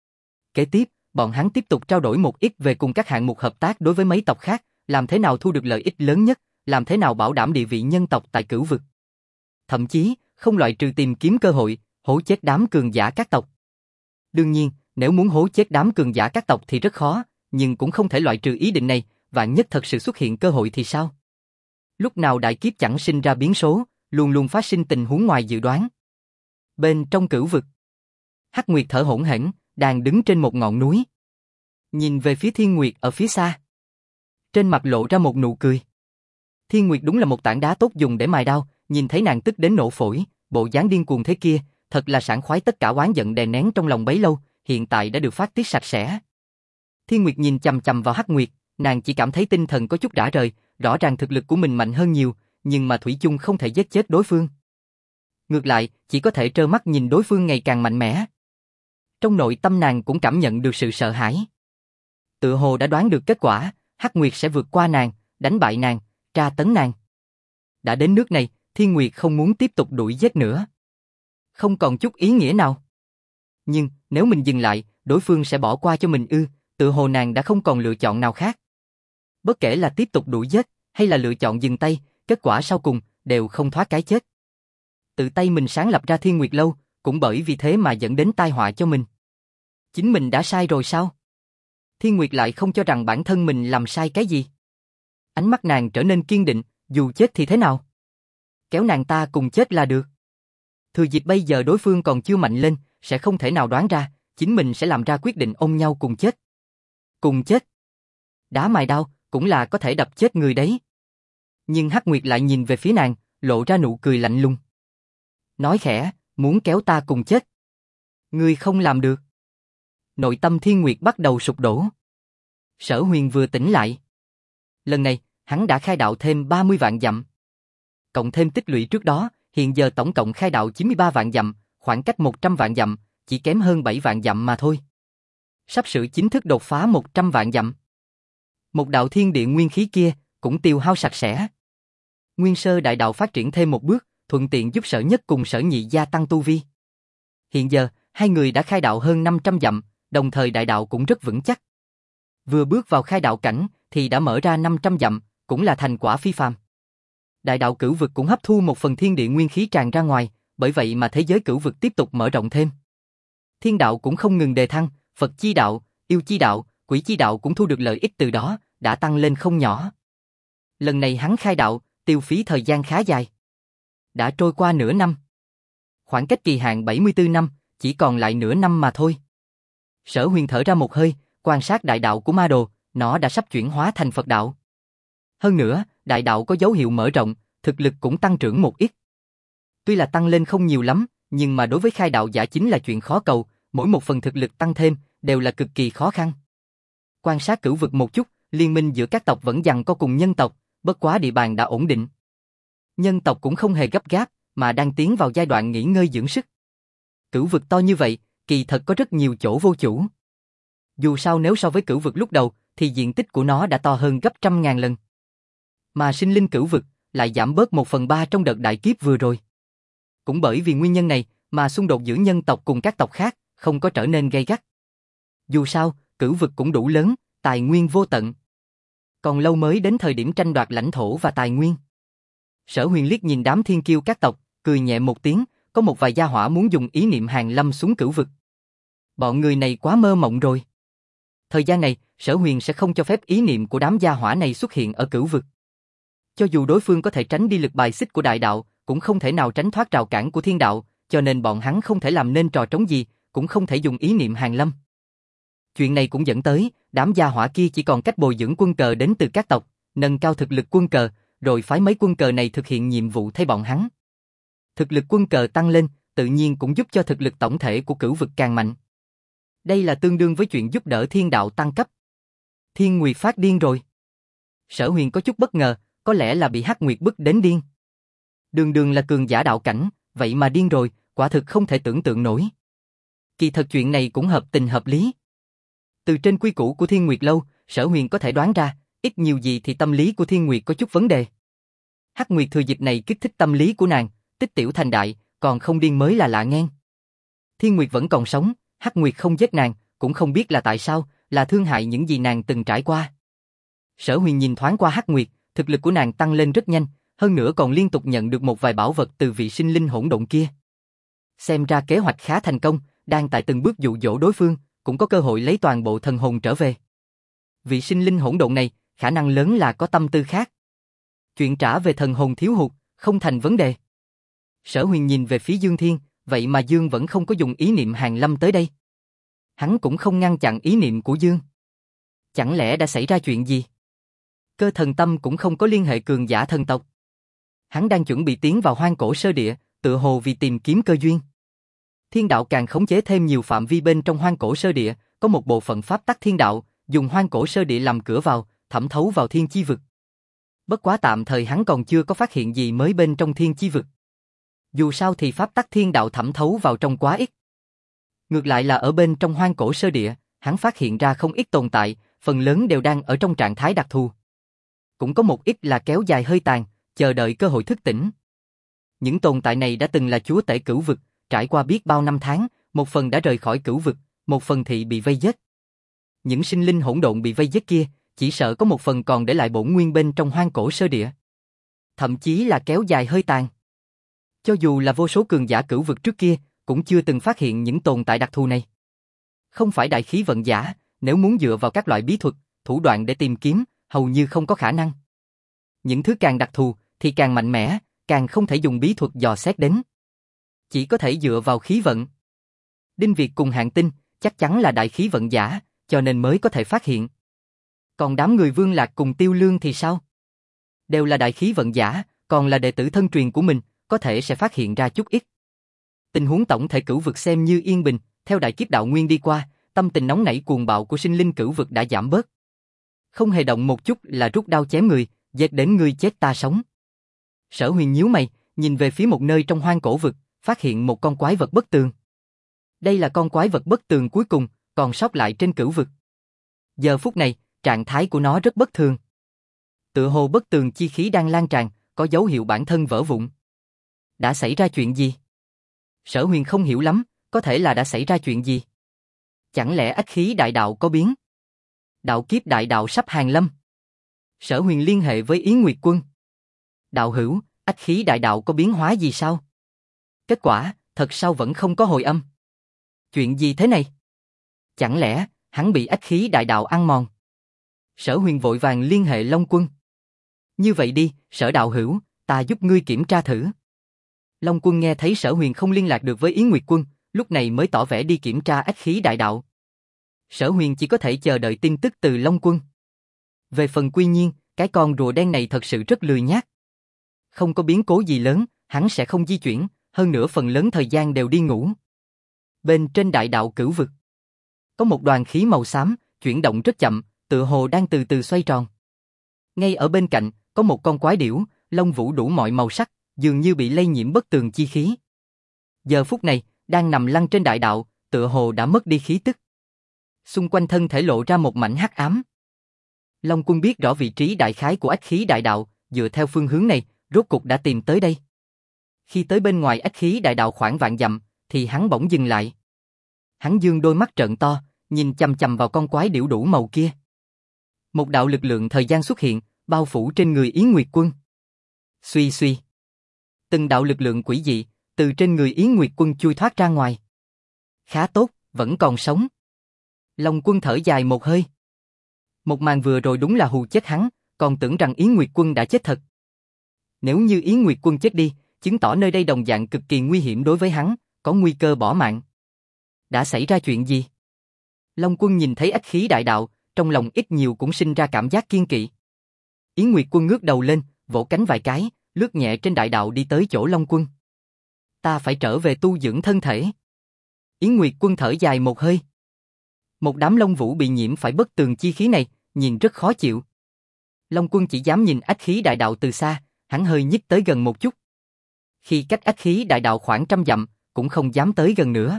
Kế tiếp, bọn hắn tiếp tục trao đổi một ít về cùng các hạng mục hợp tác đối với mấy tộc khác, làm thế nào thu được lợi ích lớn nhất, làm thế nào bảo đảm địa vị nhân tộc tại cửu vực. Thậm chí, không loại trừ tìm kiếm cơ hội, hố chết đám cường giả các tộc. Đương nhiên, nếu muốn hố chết đám cường giả các tộc thì rất khó, nhưng cũng không thể loại trừ ý định này, vạn nhất thật sự xuất hiện cơ hội thì sao? Lúc nào đại kiếp chẳng sinh ra biến số, luôn luôn phát sinh tình huống ngoài dự đoán. Bên trong cửu vực, Hắc Nguyệt thở hổn hển, đang đứng trên một ngọn núi. Nhìn về phía Thiên Nguyệt ở phía xa. Trên mặt lộ ra một nụ cười. Thiên Nguyệt đúng là một tảng đá tốt dùng để mài đao, nhìn thấy nàng tức đến nổ phổi, bộ dáng điên cuồng thế kia, thật là sảng khoái, tất cả oán giận đè nén trong lòng bấy lâu, hiện tại đã được phát tiết sạch sẽ. Thiên Nguyệt nhìn chằm chằm vào Hắc Nguyệt, nàng chỉ cảm thấy tinh thần có chút rã rời, rõ ràng thực lực của mình mạnh hơn nhiều, nhưng mà thủy chung không thể giết chết đối phương. Ngược lại, chỉ có thể trơ mắt nhìn đối phương ngày càng mạnh mẽ. Trong nội tâm nàng cũng cảm nhận được sự sợ hãi. Tựa hồ đã đoán được kết quả, Hắc Nguyệt sẽ vượt qua nàng, đánh bại nàng, tra tấn nàng. đã đến nước này, Thiên Nguyệt không muốn tiếp tục đuổi giết nữa. Không còn chút ý nghĩa nào. Nhưng, nếu mình dừng lại, đối phương sẽ bỏ qua cho mình ư, tự hồ nàng đã không còn lựa chọn nào khác. Bất kể là tiếp tục đuổi giết, hay là lựa chọn dừng tay, kết quả sau cùng, đều không thoát cái chết. Tự tay mình sáng lập ra Thiên Nguyệt Lâu, cũng bởi vì thế mà dẫn đến tai họa cho mình. Chính mình đã sai rồi sao? Thiên Nguyệt lại không cho rằng bản thân mình làm sai cái gì. Ánh mắt nàng trở nên kiên định, dù chết thì thế nào? Kéo nàng ta cùng chết là được. Thừa dịp bây giờ đối phương còn chưa mạnh lên, sẽ không thể nào đoán ra, chính mình sẽ làm ra quyết định ôm nhau cùng chết. Cùng chết. Đá mài đao, cũng là có thể đập chết người đấy. Nhưng Hắc Nguyệt lại nhìn về phía nàng, lộ ra nụ cười lạnh lùng. Nói khẽ, muốn kéo ta cùng chết. Ngươi không làm được. Nội tâm Thiên Nguyệt bắt đầu sụp đổ. Sở Huyền vừa tỉnh lại. Lần này, hắn đã khai đạo thêm 30 vạn dặm. Cộng thêm tích lũy trước đó, hiện giờ tổng cộng khai đạo 93 vạn dặm, khoảng cách 100 vạn dặm, chỉ kém hơn 7 vạn dặm mà thôi. Sắp sửa chính thức đột phá 100 vạn dặm. Một đạo thiên địa nguyên khí kia cũng tiêu hao sạch sẽ. Nguyên sơ đại đạo phát triển thêm một bước, thuận tiện giúp Sở Nhất cùng Sở Nhị gia tăng tu vi. Hiện giờ, hai người đã khai đạo hơn 500 dặm, đồng thời đại đạo cũng rất vững chắc. Vừa bước vào khai đạo cảnh thì đã mở ra 500 dặm, cũng là thành quả phi phàm. Đại đạo cửu vực cũng hấp thu một phần thiên địa nguyên khí tràn ra ngoài, bởi vậy mà thế giới cửu vực tiếp tục mở rộng thêm. Thiên đạo cũng không ngừng đề thăng, Phật chi đạo, yêu chi đạo, quỷ chi đạo cũng thu được lợi ích từ đó, đã tăng lên không nhỏ. Lần này hắn khai đạo, tiêu phí thời gian khá dài. Đã trôi qua nửa năm. Khoảng cách kỳ hạn 74 năm, chỉ còn lại nửa năm mà thôi. Sở Huyền thở ra một hơi, quan sát đại đạo của ma đồ, nó đã sắp chuyển hóa thành Phật đạo. Hơn nữa, đại đạo có dấu hiệu mở rộng, thực lực cũng tăng trưởng một ít. Tuy là tăng lên không nhiều lắm, nhưng mà đối với khai đạo giả chính là chuyện khó cầu, mỗi một phần thực lực tăng thêm, đều là cực kỳ khó khăn. Quan sát cửu vực một chút, liên minh giữa các tộc vẫn giằng co cùng nhân tộc, bất quá địa bàn đã ổn định. Nhân tộc cũng không hề gấp gáp, mà đang tiến vào giai đoạn nghỉ ngơi dưỡng sức. Cửu vực to như vậy, kỳ thật có rất nhiều chỗ vô chủ. Dù sao nếu so với cửu vực lúc đầu, thì diện tích của nó đã to hơn gấp 100.000 lần. Mà sinh linh cửu vực lại giảm bớt 1/3 trong đợt đại kiếp vừa rồi. Cũng bởi vì nguyên nhân này mà xung đột giữa nhân tộc cùng các tộc khác không có trở nên gay gắt. Dù sao, cửu vực cũng đủ lớn, tài nguyên vô tận. Còn lâu mới đến thời điểm tranh đoạt lãnh thổ và tài nguyên. Sở Huyền liếc nhìn đám thiên kiêu các tộc, cười nhẹ một tiếng, có một vài gia hỏa muốn dùng ý niệm hàng lâm xuống cửu vực. Bọn người này quá mơ mộng rồi. Thời gian này, Sở Huyền sẽ không cho phép ý niệm của đám gia hỏa này xuất hiện ở cửu vực. Cho dù đối phương có thể tránh đi lực bài xích của đại đạo, cũng không thể nào tránh thoát rào cản của thiên đạo, cho nên bọn hắn không thể làm nên trò trống gì, cũng không thể dùng ý niệm hàng lâm. Chuyện này cũng dẫn tới, đám gia hỏa kia chỉ còn cách bồi dưỡng quân cờ đến từ các tộc, nâng cao thực lực quân cờ, rồi phái mấy quân cờ này thực hiện nhiệm vụ thay bọn hắn. Thực lực quân cờ tăng lên, tự nhiên cũng giúp cho thực lực tổng thể của cửu vực càng mạnh. Đây là tương đương với chuyện giúp đỡ thiên đạo tăng cấp. Thiên Nguyệt phát điên rồi. Sở Huyền có chút bất ngờ, có lẽ là bị Hắc Nguyệt bức đến điên. Đường đường là cường giả đạo cảnh, vậy mà điên rồi, quả thực không thể tưởng tượng nổi. Kỳ thật chuyện này cũng hợp tình hợp lý. Từ trên quy củ của Thiên Nguyệt Lâu, Sở Huyền có thể đoán ra, ít nhiều gì thì tâm lý của Thiên Nguyệt có chút vấn đề. Hắc Nguyệt thừa dịp này kích thích tâm lý của nàng, tích tiểu thành đại, còn không điên mới là lạ ngang. Thiên Nguyệt vẫn còn sống, Hắc Nguyệt không giết nàng, cũng không biết là tại sao, là thương hại những gì nàng từng trải qua. Sở Huyền nhìn thoáng qua Hắc Nguyệt, thực lực của nàng tăng lên rất nhanh, hơn nữa còn liên tục nhận được một vài bảo vật từ vị sinh linh hỗn độn kia. Xem ra kế hoạch khá thành công, đang tại từng bước dụ dỗ đối phương, cũng có cơ hội lấy toàn bộ thần hồn trở về. Vị sinh linh hỗn độn này, khả năng lớn là có tâm tư khác. Chuyện trả về thần hồn thiếu hụt, không thành vấn đề. Sở Huyền nhìn về phía Dương Thiên, vậy mà Dương vẫn không có dùng ý niệm hàng lâm tới đây. Hắn cũng không ngăn chặn ý niệm của Dương. Chẳng lẽ đã xảy ra chuyện gì? Cơ thần tâm cũng không có liên hệ cường giả thần tộc. Hắn đang chuẩn bị tiến vào hoang cổ sơ địa, tựa hồ vì tìm kiếm cơ duyên. Thiên đạo càng khống chế thêm nhiều phạm vi bên trong hoang cổ sơ địa, có một bộ phận pháp tắc thiên đạo, dùng hoang cổ sơ địa làm cửa vào, thẩm thấu vào thiên chi vực. Bất quá tạm thời hắn còn chưa có phát hiện gì mới bên trong thiên chi vực. Dù sao thì pháp tắc thiên đạo thẩm thấu vào trong quá ít. Ngược lại là ở bên trong hoang cổ sơ địa, hắn phát hiện ra không ít tồn tại, phần lớn đều đang ở trong trạng thái đặc thù. Cũng có một ít là kéo dài hơi tàn, chờ đợi cơ hội thức tỉnh. Những tồn tại này đã từng là chúa tể cửu vực, trải qua biết bao năm tháng, một phần đã rời khỏi cửu vực, một phần thì bị vây giết. Những sinh linh hỗn độn bị vây giết kia, chỉ sợ có một phần còn để lại bổn nguyên bên trong hoang cổ sơ địa. Thậm chí là kéo dài hơi tàn. Cho dù là vô số cường giả cửu vực trước kia, cũng chưa từng phát hiện những tồn tại đặc thù này. Không phải đại khí vận giả, nếu muốn dựa vào các loại bí thuật, thủ đoạn để tìm kiếm, hầu như không có khả năng. Những thứ càng đặc thù, thì càng mạnh mẽ, càng không thể dùng bí thuật dò xét đến. Chỉ có thể dựa vào khí vận. Đinh Việt cùng Hạng Tinh, chắc chắn là đại khí vận giả, cho nên mới có thể phát hiện. Còn đám người Vương Lạc cùng Tiêu Lương thì sao? Đều là đại khí vận giả, còn là đệ tử thân truyền của mình, có thể sẽ phát hiện ra chút ít. Tình huống tổng thể cửu vực xem như yên bình, theo đại kiếp đạo nguyên đi qua, tâm tình nóng nảy cuồng bạo của sinh linh cửu vực đã giảm bớt. Không hề động một chút là rút đao chém người, giết đến ngươi chết ta sống. Sở Huyền nhíu mày, nhìn về phía một nơi trong hoang cổ vực, phát hiện một con quái vật bất tường. Đây là con quái vật bất tường cuối cùng, còn sót lại trên cửu vực. Giờ phút này, trạng thái của nó rất bất thường. Tựa hồ bất tường chi khí đang lan tràn, có dấu hiệu bản thân vỡ vụn. Đã xảy ra chuyện gì? Sở Huyền không hiểu lắm, có thể là đã xảy ra chuyện gì? Chẳng lẽ ách khí đại đạo có biến? Đạo kiếp đại đạo sắp hàng lâm. Sở Huyền liên hệ với Yến Nguyệt Quân. Đạo hữu, ách khí đại đạo có biến hóa gì sao? Kết quả, thật sao vẫn không có hồi âm. Chuyện gì thế này? Chẳng lẽ, hắn bị ách khí đại đạo ăn mòn? Sở Huyền vội vàng liên hệ Long Quân. Như vậy đi, Sở đạo hữu, ta giúp ngươi kiểm tra thử. Long Quân nghe thấy Sở Huyền không liên lạc được với Yến Nguyệt Quân, lúc này mới tỏ vẻ đi kiểm tra ách khí đại đạo. Sở Huyền chỉ có thể chờ đợi tin tức từ Long Quân. Về phần Quy Nhiên, cái con rùa đen này thật sự rất lười nhác. Không có biến cố gì lớn, hắn sẽ không di chuyển, hơn nữa phần lớn thời gian đều đi ngủ. Bên trên đại đạo cửu vực, có một đoàn khí màu xám, chuyển động rất chậm, tựa hồ đang từ từ xoay tròn. Ngay ở bên cạnh, có một con quái điểu, lông vũ đủ mọi màu sắc, dường như bị lây nhiễm bất tường chi khí. Giờ phút này, đang nằm lăn trên đại đạo, tựa hồ đã mất đi khí tức. Xung quanh thân thể lộ ra một mảnh hắc ám. Long Quân biết rõ vị trí đại khái của ách khí đại đạo, dựa theo phương hướng này, rốt cục đã tìm tới đây. Khi tới bên ngoài ách khí đại đạo khoảng vạn dặm, thì hắn bỗng dừng lại. Hắn dương đôi mắt trợn to, nhìn chằm chằm vào con quái điểu đủ màu kia. Một đạo lực lượng thời gian xuất hiện, bao phủ trên người Yến Nguyệt Quân. Suy suy. Từng đạo lực lượng quỷ dị, từ trên người Yến Nguyệt Quân chui thoát ra ngoài. Khá tốt, vẫn còn sống. Long Quân thở dài một hơi. Một màn vừa rồi đúng là hù chết hắn, còn tưởng rằng Yến Nguyệt Quân đã chết thật. Nếu như Yến Nguyệt Quân chết đi, chứng tỏ nơi đây đồng dạng cực kỳ nguy hiểm đối với hắn, có nguy cơ bỏ mạng. Đã xảy ra chuyện gì? Long Quân nhìn thấy ách khí đại đạo, trong lòng ít nhiều cũng sinh ra cảm giác kiêng kỵ. Yến Nguyệt Quân ngước đầu lên, vỗ cánh vài cái, lướt nhẹ trên đại đạo đi tới chỗ Long Quân. Ta phải trở về tu dưỡng thân thể. Yến Nguyệt Quân thở dài một hơi. Một đám lông vũ bị nhiễm phải bất tường chi khí này, nhìn rất khó chịu. Long Quân chỉ dám nhìn ách khí đại đạo từ xa, hắn hơi nhích tới gần một chút. Khi cách ách khí đại đạo khoảng 100 dặm, cũng không dám tới gần nữa.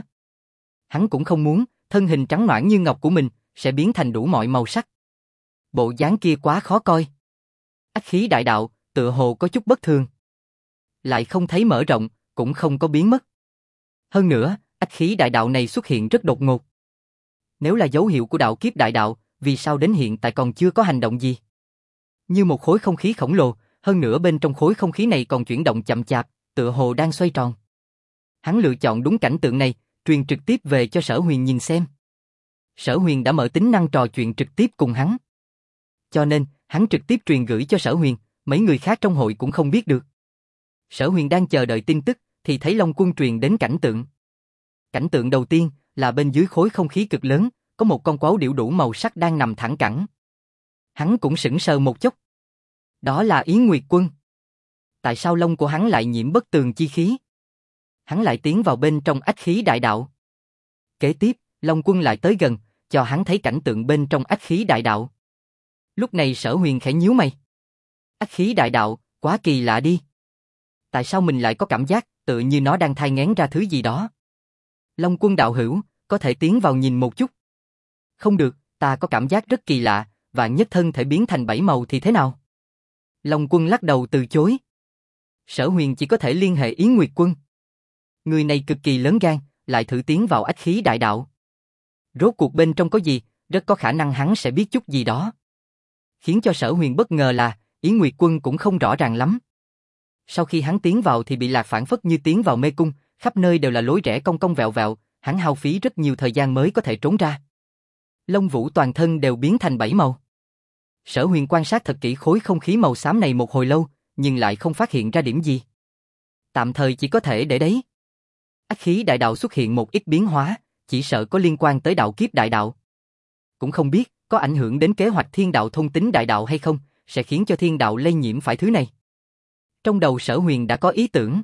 Hắn cũng không muốn, thân hình trắng nõn như ngọc của mình, sẽ biến thành đủ mọi màu sắc. Bộ dáng kia quá khó coi. Ách khí đại đạo, tựa hồ có chút bất thường. Lại không thấy mở rộng, cũng không có biến mất. Hơn nữa, ách khí đại đạo này xuất hiện rất đột ngột. Nếu là dấu hiệu của đạo kiếp đại đạo, vì sao đến hiện tại còn chưa có hành động gì? Như một khối không khí khổng lồ, hơn nữa bên trong khối không khí này còn chuyển động chậm chạp, tựa hồ đang xoay tròn. Hắn lựa chọn đúng cảnh tượng này, truyền trực tiếp về cho Sở Huyền nhìn xem. Sở Huyền đã mở tính năng trò chuyện trực tiếp cùng hắn. Cho nên, hắn trực tiếp truyền gửi cho Sở Huyền, mấy người khác trong hội cũng không biết được. Sở Huyền đang chờ đợi tin tức, thì thấy Long Quân truyền đến cảnh tượng. Cảnh tượng đầu tiên là bên dưới khối không khí cực lớn, có một con quái điểu đủ màu sắc đang nằm thẳng cẳng. Hắn cũng sững sờ một chút. Đó là Yến Nguyệt Quân. Tại sao lông của hắn lại nhiễm bất tường chi khí? Hắn lại tiến vào bên trong ách khí đại đạo. Kế tiếp, Long Quân lại tới gần, cho hắn thấy cảnh tượng bên trong ách khí đại đạo. Lúc này Sở Huyền khẽ nhíu mày. Ách khí đại đạo, quá kỳ lạ đi. Tại sao mình lại có cảm giác tự như nó đang thai nghén ra thứ gì đó? Long Quân đạo hữu, có thể tiến vào nhìn một chút. Không được, ta có cảm giác rất kỳ lạ, và nhất thân thể biến thành 7 màu thì thế nào? Long Quân lắc đầu từ chối. Sở Huyền chỉ có thể liên hệ Yến Nguyệt Quân. Người này cực kỳ lớn gan, lại thử tiến vào ách khí đại đạo. Rốt cuộc bên trong có gì, rất có khả năng hắn sẽ biết chút gì đó. Khiến cho Sở Huyền bất ngờ là, Yến Nguyệt Quân cũng không rõ ràng lắm. Sau khi hắn tiến vào thì bị lạc phản phất như tiến vào mê cung, khắp nơi đều là lối rẽ cong cong vẹo vẹo, hắn hao phí rất nhiều thời gian mới có thể trốn ra. Lông vũ toàn thân đều biến thành 7 màu. Sở Huyền quan sát thật kỹ khối không khí màu xám này một hồi lâu, nhưng lại không phát hiện ra điểm gì. Tạm thời chỉ có thể để đấy. Ách khí đại đạo xuất hiện một ít biến hóa, chỉ sợ có liên quan tới đạo kiếp đại đạo. Cũng không biết có ảnh hưởng đến kế hoạch thiên đạo thôn tính đại đạo hay không, sẽ khiến cho thiên đạo lây nhiễm phải thứ này. Trong đầu Sở Huyền đã có ý tưởng.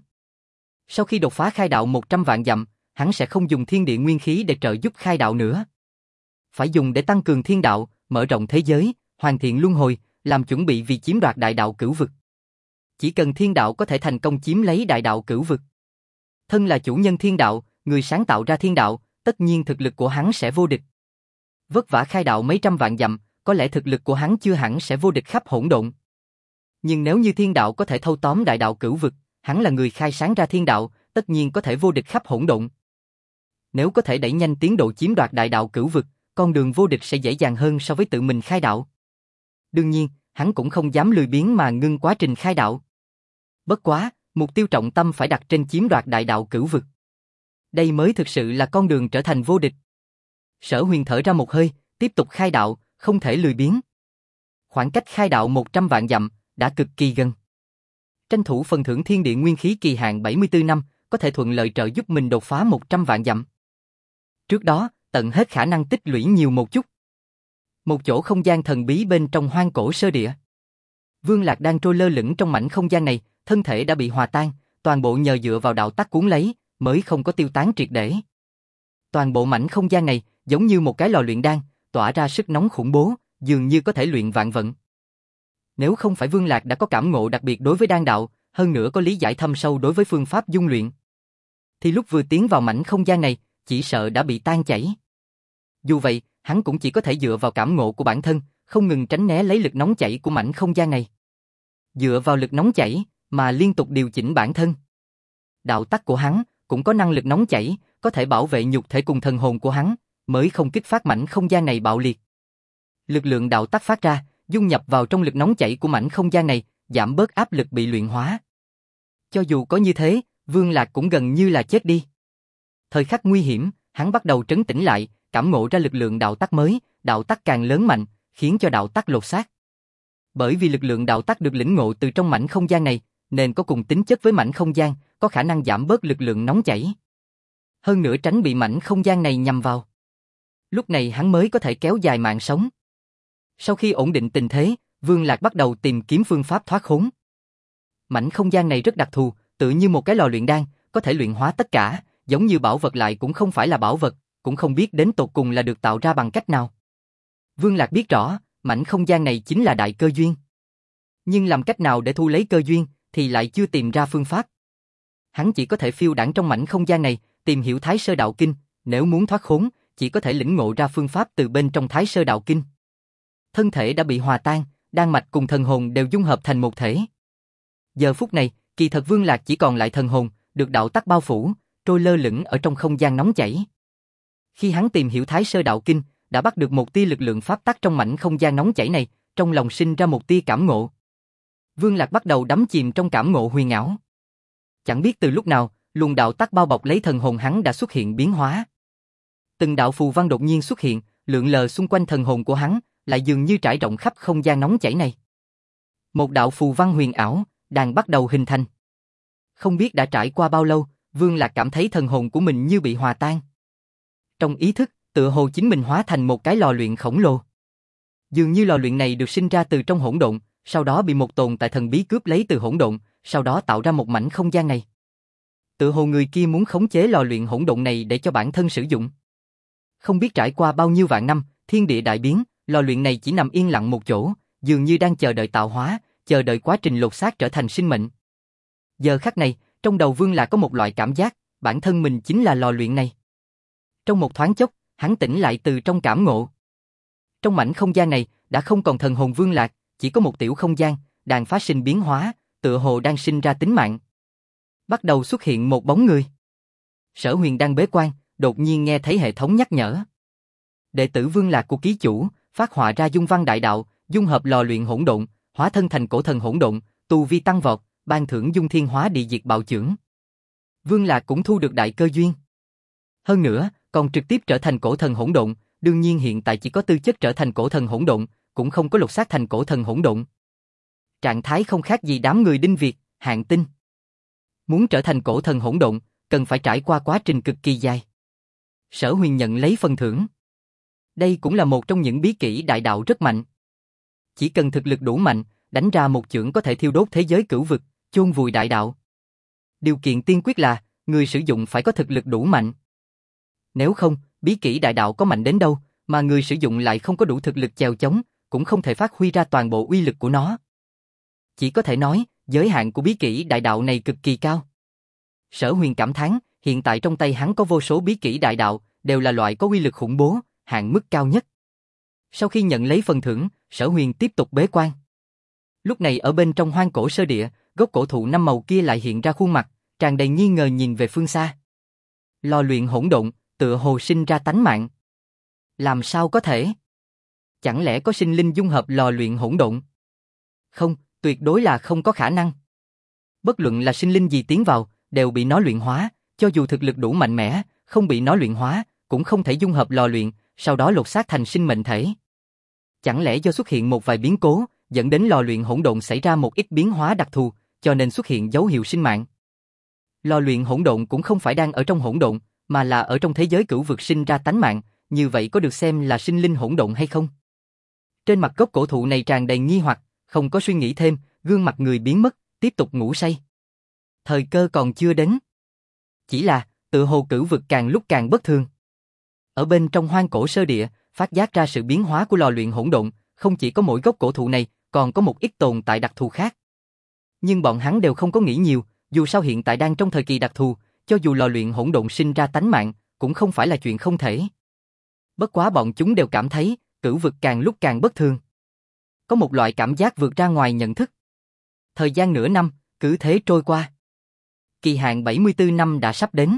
Sau khi đột phá khai đạo 100 vạn dặm, hắn sẽ không dùng thiên địa nguyên khí để trợ giúp khai đạo nữa. Phải dùng để tăng cường thiên đạo, mở rộng thế giới, hoàn thiện luân hồi, làm chuẩn bị vì chiếm đoạt đại đạo cửu vực. Chỉ cần thiên đạo có thể thành công chiếm lấy đại đạo cửu vực. Thân là chủ nhân thiên đạo, người sáng tạo ra thiên đạo, tất nhiên thực lực của hắn sẽ vô địch. Vất vả khai đạo mấy trăm vạn dặm, có lẽ thực lực của hắn chưa hẳn sẽ vô địch khắp hỗn độn. Nhưng nếu như thiên đạo có thể thâu tóm đại đạo cửu vực, hắn là người khai sáng ra thiên đạo, tất nhiên có thể vô địch khắp hỗn độn. Nếu có thể đẩy nhanh tiến độ chiếm đoạt đại đạo cửu vực, con đường vô địch sẽ dễ dàng hơn so với tự mình khai đạo. Đương nhiên, hắn cũng không dám lười biếng mà ngưng quá trình khai đạo. Bất quá, mục tiêu trọng tâm phải đặt trên chiếm đoạt đại đạo cửu vực. Đây mới thực sự là con đường trở thành vô địch. Sở Huyền thở ra một hơi, tiếp tục khai đạo, không thể lười biếng. Khoảng cách khai đạo 100 vạn dặm, đã cực kỳ gần. Tranh thủ phần thưởng thiên địa nguyên khí kỳ hạn 74 năm, có thể thuận lợi trợ giúp mình đột phá 100 vạn dặm. Trước đó, tận hết khả năng tích lũy nhiều một chút. Một chỗ không gian thần bí bên trong hoang cổ sơ địa. Vương Lạc đang trôi lơ lửng trong mảnh không gian này, thân thể đã bị hòa tan, toàn bộ nhờ dựa vào đạo tắc cuốn lấy, mới không có tiêu tán triệt để. Toàn bộ mảnh không gian này, giống như một cái lò luyện đan, tỏa ra sức nóng khủng bố, dường như có thể luyện vạn vận. Nếu không phải Vương Lạc đã có cảm ngộ đặc biệt đối với đan đạo, hơn nữa có lý giải thâm sâu đối với phương pháp dung luyện, thì lúc vừa tiến vào mảnh không gian này, chỉ sợ đã bị tan chảy. Dù vậy, hắn cũng chỉ có thể dựa vào cảm ngộ của bản thân, không ngừng tránh né lấy lực nóng chảy của mảnh không gian này. Dựa vào lực nóng chảy, mà liên tục điều chỉnh bản thân. Đạo tắc của hắn, cũng có năng lực nóng chảy, có thể bảo vệ nhục thể cùng thần hồn của hắn, mới không kích phát mảnh không gian này bạo liệt. Lực lượng đạo tắc phát ra, dung nhập vào trong lực nóng chảy của mảnh không gian này, giảm bớt áp lực bị luyện hóa. Cho dù có như thế, Vương Lạc cũng gần như là chết đi. Thời khắc nguy hiểm, hắn bắt đầu trấn tĩnh lại, cảm ngộ ra lực lượng đạo tắc mới, đạo tắc càng lớn mạnh, khiến cho đạo tắc lột xác. Bởi vì lực lượng đạo tắc được lĩnh ngộ từ trong mảnh không gian này, nên có cùng tính chất với mảnh không gian, có khả năng giảm bớt lực lượng nóng chảy. Hơn nữa tránh bị mảnh không gian này nhằm vào. Lúc này hắn mới có thể kéo dài mạng sống. Sau khi ổn định tình thế, Vương Lạc bắt đầu tìm kiếm phương pháp thoát khốn. Mảnh không gian này rất đặc thù, tự như một cái lò luyện đan, có thể luyện hóa tất cả, giống như bảo vật lại cũng không phải là bảo vật, cũng không biết đến tột cùng là được tạo ra bằng cách nào. Vương Lạc biết rõ, mảnh không gian này chính là đại cơ duyên. Nhưng làm cách nào để thu lấy cơ duyên, thì lại chưa tìm ra phương pháp. Hắn chỉ có thể phiêu đãng trong mảnh không gian này, tìm hiểu Thái Sơ Đạo Kinh, nếu muốn thoát khốn, chỉ có thể lĩnh ngộ ra phương pháp từ bên trong Thái Sơ Đạo Kinh. Thân thể đã bị hòa tan, đan mạch cùng thần hồn đều dung hợp thành một thể. Giờ phút này, kỳ thật Vương Lạc chỉ còn lại thần hồn, được đạo tắc bao phủ, trôi lơ lửng ở trong không gian nóng chảy. Khi hắn tìm hiểu Thái Sơ Đạo Kinh, đã bắt được một tia lực lượng pháp tắc trong mảnh không gian nóng chảy này, trong lòng sinh ra một tia cảm ngộ. Vương Lạc bắt đầu đắm chìm trong cảm ngộ huyền ảo. Chẳng biết từ lúc nào, luồng đạo tắc bao bọc lấy thần hồn hắn đã xuất hiện biến hóa. Từng đạo phù văn đột nhiên xuất hiện, lượn lờ xung quanh thần hồn của hắn, lại dường như trải rộng khắp không gian nóng chảy này. Một đạo phù văn huyền ảo đang bắt đầu hình thành. Không biết đã trải qua bao lâu, Vương Lạc cảm thấy thần hồn của mình như bị hòa tan. Trong ý thức, tựa hồ chính mình hóa thành một cái lò luyện khổng lồ. Dường như lò luyện này được sinh ra từ trong hỗn độn, sau đó bị một tồn tại thần bí cướp lấy từ hỗn độn, sau đó tạo ra một mảnh không gian này. Tựa hồ người kia muốn khống chế lò luyện hỗn độn này để cho bản thân sử dụng. Không biết trải qua bao nhiêu vạn năm, thiên địa đại biến, lò luyện này chỉ nằm yên lặng một chỗ, dường như đang chờ đợi tạo hóa, chờ đợi quá trình lột xác trở thành sinh mệnh. Giờ khắc này, trong đầu Vương Lạc có một loại cảm giác, bản thân mình chính là lò luyện này. Trong một thoáng chốc, hắn tỉnh lại từ trong cảm ngộ. Trong mảnh không gian này, đã không còn thần hồn Vương Lạc, chỉ có một tiểu không gian, đang phát sinh biến hóa, tựa hồ đang sinh ra tính mạng. Bắt đầu xuất hiện một bóng người. Sở Huyền đang bế quan, đột nhiên nghe thấy hệ thống nhắc nhở. Đệ tử Vương Lạc của ký chủ, phát họa ra dung văn đại đạo, dung hợp lò luyện hỗn độn, hóa thân thành cổ thần hỗn độn, tu vi tăng vọt, ban thưởng dung thiên hóa địa diệt bạo chưởng. Vương Lạc cũng thu được đại cơ duyên. Hơn nữa, còn trực tiếp trở thành cổ thần hỗn độn, đương nhiên hiện tại chỉ có tư chất trở thành cổ thần hỗn độn, cũng không có lột xác thành cổ thần hỗn độn. Trạng thái không khác gì đám người Đinh Việt, Hạng Tinh. Muốn trở thành cổ thần hỗn độn, cần phải trải qua quá trình cực kỳ dài. Sở Huyền nhận lấy phần thưởng. Đây cũng là một trong những bí kỹ đại đạo rất mạnh. Chỉ cần thực lực đủ mạnh, đánh ra một chưởng có thể thiêu đốt thế giới cửu vực, chôn vùi đại đạo. Điều kiện tiên quyết là, người sử dụng phải có thực lực đủ mạnh. Nếu không, bí kỹ đại đạo có mạnh đến đâu, mà người sử dụng lại không có đủ thực lực chèo chống, cũng không thể phát huy ra toàn bộ uy lực của nó. Chỉ có thể nói, giới hạn của bí kỹ đại đạo này cực kỳ cao. Sở Huyền cảm thán, hiện tại trong tay hắn có vô số bí kỹ đại đạo, đều là loại có uy lực khủng bố, hạn mức cao nhất. Sau khi nhận lấy phần thưởng, Sở Huyền tiếp tục bế quan. Lúc này ở bên trong hoang cổ sơ địa, gốc cổ thụ năm màu kia lại hiện ra khuôn mặt, tràn đầy nghi ngờ nhìn về phương xa. Lò luyện hỗn độn, tựa hồ sinh ra tánh mạng. Làm sao có thể? Chẳng lẽ có sinh linh dung hợp lò luyện hỗn độn? Không, tuyệt đối là không có khả năng. Bất luận là sinh linh gì tiến vào, đều bị nó luyện hóa, cho dù thực lực đủ mạnh mẽ, không bị nó luyện hóa, cũng không thể dung hợp lò luyện, sau đó lột xác thành sinh mệnh thể. Chẳng lẽ do xuất hiện một vài biến cố, dẫn đến lò luyện hỗn độn xảy ra một ít biến hóa đặc thù, cho nên xuất hiện dấu hiệu sinh mạng. Lò luyện hỗn độn cũng không phải đang ở trong hỗn độn, mà là ở trong thế giới cửu vực sinh ra tánh mạng, như vậy có được xem là sinh linh hỗn độn hay không? Trên mặt gốc cổ thụ này tràn đầy nghi hoặc, không có suy nghĩ thêm, gương mặt người biến mất, tiếp tục ngủ say. Thời cơ còn chưa đến. Chỉ là, tựa hồ cửu vực càng lúc càng bất thường. Ở bên trong hoang cổ sơ địa, phát giác ra sự biến hóa của lò luyện hỗn độn, không chỉ có mỗi gốc cổ thụ này, còn có một ít tồn tại đặc thù khác. Nhưng bọn hắn đều không có nghĩ nhiều, dù sao hiện tại đang trong thời kỳ đặc thù, cho dù lò luyện hỗn độn sinh ra tánh mạng, cũng không phải là chuyện không thể. Bất quá bọn chúng đều cảm thấy, cửu vực càng lúc càng bất thường. Có một loại cảm giác vượt ra ngoài nhận thức. Thời gian nửa năm, cứ thế trôi qua. Kỳ hạn 74 năm đã sắp đến.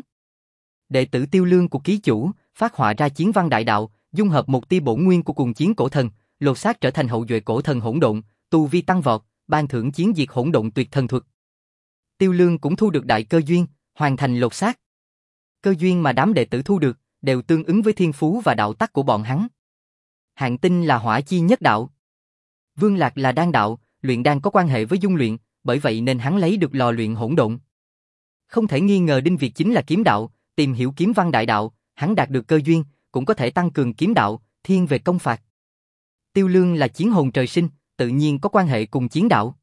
Đệ tử Tiêu Lương của ký chủ, phát họa ra chiến văn đại đạo, dung hợp một tia bổn nguyên của cuồng chiến cổ thần, lột xác trở thành hậu duệ cổ thần hỗn độn, tu vi tăng vọt, ban thưởng chiến diệt hỗn độn tuyệt thần thuật. Tiêu Lương cũng thu được đại cơ duyên, hoàn thành lột xác. Cơ duyên mà đám đệ tử thu được, đều tương ứng với thiên phú và đạo tắc của bọn hắn. Hạng Tinh là hỏa chi nhất đạo. Vương Lạc là đan đạo, luyện đan có quan hệ với dung luyện, bởi vậy nên hắn lấy được lò luyện hỗn độn. Không thể nghi ngờ Đinh Việt chính là kiếm đạo, tìm hiểu kiếm văn đại đạo, hắn đạt được cơ duyên, cũng có thể tăng cường kiếm đạo, thiên về công phạt. Tiêu Lương là chiến hồn trời sinh, tự nhiên có quan hệ cùng chiến đạo.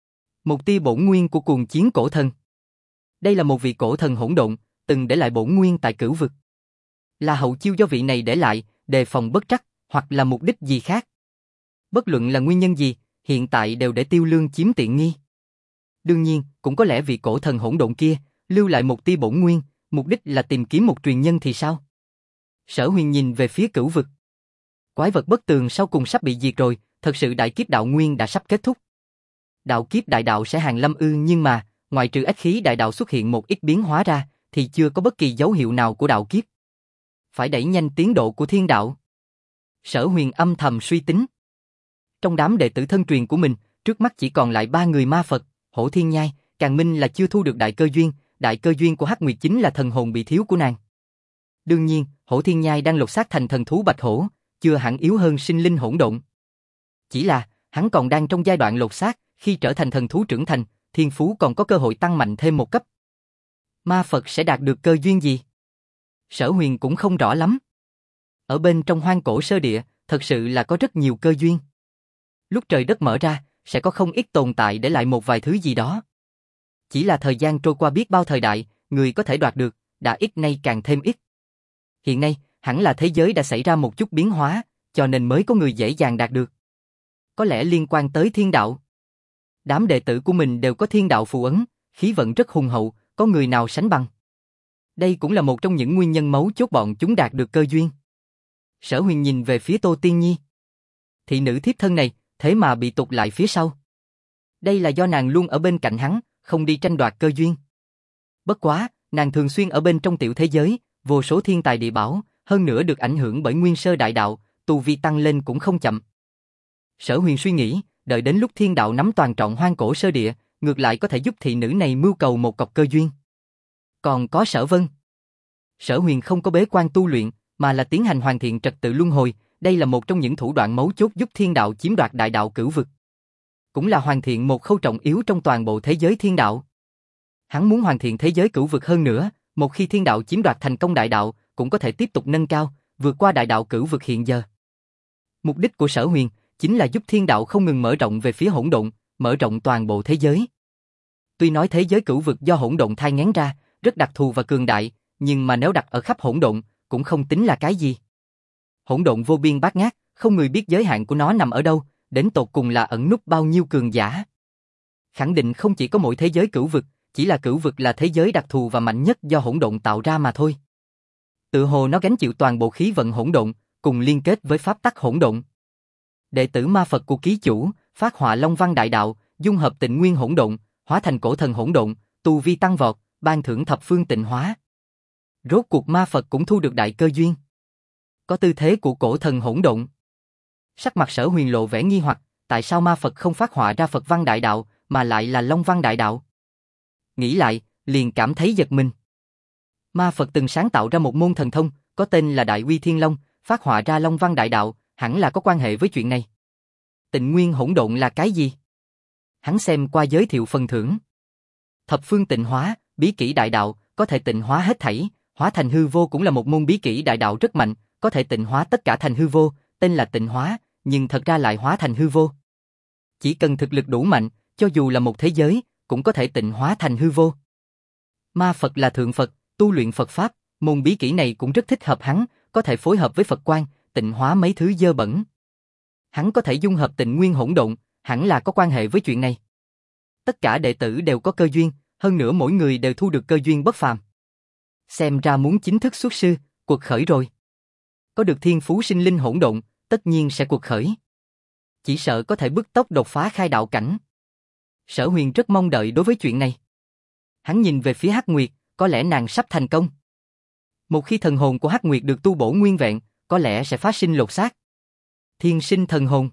Một tia bổn nguyên của cuồng chiến cổ thần. Đây là một vị cổ thần hỗn độn, từng để lại bổn nguyên tại cửu vực. Là hậu chiêu do vị này để lại, đề phòng bất trắc, hoặc là mục đích gì khác. Bất luận là nguyên nhân gì, hiện tại đều để Tiêu Lương chiếm tiện nghi. Đương nhiên, cũng có lẽ vị cổ thần hỗn độn kia, lưu lại một tia bổn nguyên, mục đích là tìm kiếm một truyền nhân thì sao? Sở Huyền nhìn về phía cửu vực. Quái vật bất tường sau cùng sắp bị diệt rồi, thật sự đại kiếp đạo nguyên đã sắp kết thúc. Đạo kiếp đại đạo sẽ hàng lâm ư, nhưng mà, ngoại trừ ách khí đại đạo xuất hiện một ít biến hóa ra, thì chưa có bất kỳ dấu hiệu nào của đạo kiếp. Phải đẩy nhanh tiến độ của thiên đạo. Sở Huyền âm thầm suy tính. Trong đám đệ tử thân truyền của mình, trước mắt chỉ còn lại 3 người ma Phật, Hổ Thiên Nhai, Càn Minh là chưa thu được đại cơ duyên của Hắc Nguyệt chính là thần hồn bị thiếu của nàng. Đương nhiên, Hổ Thiên Nhai đang lột xác thành thần thú bạch hổ, chưa hẳn yếu hơn sinh linh hỗn độn. Chỉ là, hắn còn đang trong giai đoạn lột xác, khi trở thành thần thú trưởng thành, thiên phú còn có cơ hội tăng mạnh thêm một cấp. Ma Phật sẽ đạt được cơ duyên gì? Sở Huyền cũng không rõ lắm. Ở bên trong hoang cổ sơ địa, thật sự là có rất nhiều cơ duyên. Lúc trời đất mở ra, sẽ có không ít tồn tại để lại một vài thứ gì đó. Chỉ là thời gian trôi qua biết bao thời đại, người có thể đoạt được, đã ít nay càng thêm ít. Hiện nay, hẳn là thế giới đã xảy ra một chút biến hóa, cho nên mới có người dễ dàng đạt được. Có lẽ liên quan tới thiên đạo. Đám đệ tử của mình đều có thiên đạo phù ấn, khí vận rất hùng hậu, có người nào sánh bằng. Đây cũng là một trong những nguyên nhân mấu chốt bọn chúng đạt được cơ duyên. Sở Huyền nhìn về phía Tô Tiên Nhi. Thị nữ thiếp thân này, thế mà bị tụt lại phía sau. Đây là do nàng luôn ở bên cạnh hắn, không đi tranh đoạt cơ duyên. Bất quá, nàng thường xuyên ở bên trong tiểu thế giới, vô số thiên tài địa bảo, hơn nữa được ảnh hưởng bởi nguyên sơ đại đạo, tu vi tăng lên cũng không chậm. Sở Huyền suy nghĩ, đợi đến lúc thiên đạo nắm toàn trọn hoang cổ sơ địa, ngược lại có thể giúp thị nữ này mưu cầu một cọc cơ duyên. Còn có Sở Vân. Sở Huyền không có bế quan tu luyện, mà là tiến hành hoàn thiện trật tự luân hồi, đây là một trong những thủ đoạn mấu chốt giúp thiên đạo chiếm đoạt đại đạo cửu vực. Cũng là hoàn thiện một khâu trọng yếu trong toàn bộ thế giới thiên đạo. Hắn muốn hoàn thiện thế giới cửu vực hơn nữa, một khi thiên đạo chiếm đoạt thành công đại đạo, cũng có thể tiếp tục nâng cao, vượt qua đại đạo cửu vực hiện giờ. Mục đích của Sở Huyền chính là giúp thiên đạo không ngừng mở rộng về phía hỗn độn, mở rộng toàn bộ thế giới. Tuy nói thế giới cửu vực do hỗn độn thai nghén ra, rất đặc thù và cường đại, nhưng mà nếu đặt ở khắp hỗn độn, cũng không tính là cái gì. Hỗn độn vô biên bát ngát, không người biết giới hạn của nó nằm ở đâu, đến tột cùng là ẩn núp bao nhiêu cường giả. Khẳng định không chỉ có mỗi thế giới cửu vực, chỉ là cửu vực là thế giới đặc thù và mạnh nhất do hỗn độn tạo ra mà thôi. Tự hồ nó gánh chịu toàn bộ khí vận hỗn độn, cùng liên kết với pháp tắc hỗn độn. Đệ tử ma Phật của ký chủ, phát họa Long Văn đại đạo, dung hợp tịnh nguyên hỗn độn, hóa thành cổ thần hỗn độn, tu vi tăng vọt, ban thưởng thập phương tịnh hóa. Rốt cuộc ma Phật cũng thu được đại cơ duyên. Có tư thế của cổ thần hỗn độn. Sắc mặt Sở Huyền lộ vẻ nghi hoặc, tại sao ma Phật không phát họa ra Phật văn đại đạo, mà lại là Long Văn đại đạo? Nghĩ lại, liền cảm thấy giật mình. Ma Phật từng sáng tạo ra một môn thần thông, có tên là Đại Uy Thiên Long, phát họa ra Long Văn đại đạo, hẳn là có quan hệ với chuyện này. Tịnh nguyên hỗn độn là cái gì? Hắn xem qua giới thiệu phần thưởng. Thập phương tịnh hóa, bí kỹ đại đạo, có thể tịnh hóa hết thảy, hóa thành hư vô cũng là một môn bí kỹ đại đạo rất mạnh, có thể tịnh hóa tất cả thành hư vô, tên là tịnh hóa, nhưng thật ra lại hóa thành hư vô. Chỉ cần thực lực đủ mạnh, cho dù là một thế giới, cũng có thể tịnh hóa thành hư vô. Ma Phật là thượng Phật, tu luyện Phật Pháp, môn bí kỹ này cũng rất thích hợp hắn, có thể phối hợp với Phật Quang, tịnh hóa mấy thứ dơ bẩn. Hắn có thể dung hợp tịnh nguyên hỗn độn, hẳn là có quan hệ với chuyện này. Tất cả đệ tử đều có cơ duyên, hơn nữa mỗi người đều thu được cơ duyên bất phàm. Xem ra muốn chính thức xuất sư, cuộc khởi rồi. Có được thiên phú sinh linh hỗn độn, tất nhiên sẽ cuộc khởi. Chỉ sợ có thể bứt tốc đột phá khai đạo cảnh. Sở Huyền rất mong đợi đối với chuyện này. Hắn nhìn về phía Hắc Nguyệt, có lẽ nàng sắp thành công. Một khi thần hồn của Hắc Nguyệt được tu bổ nguyên vẹn, có lẽ sẽ phát sinh lột xác. Thiên sinh thần hồn.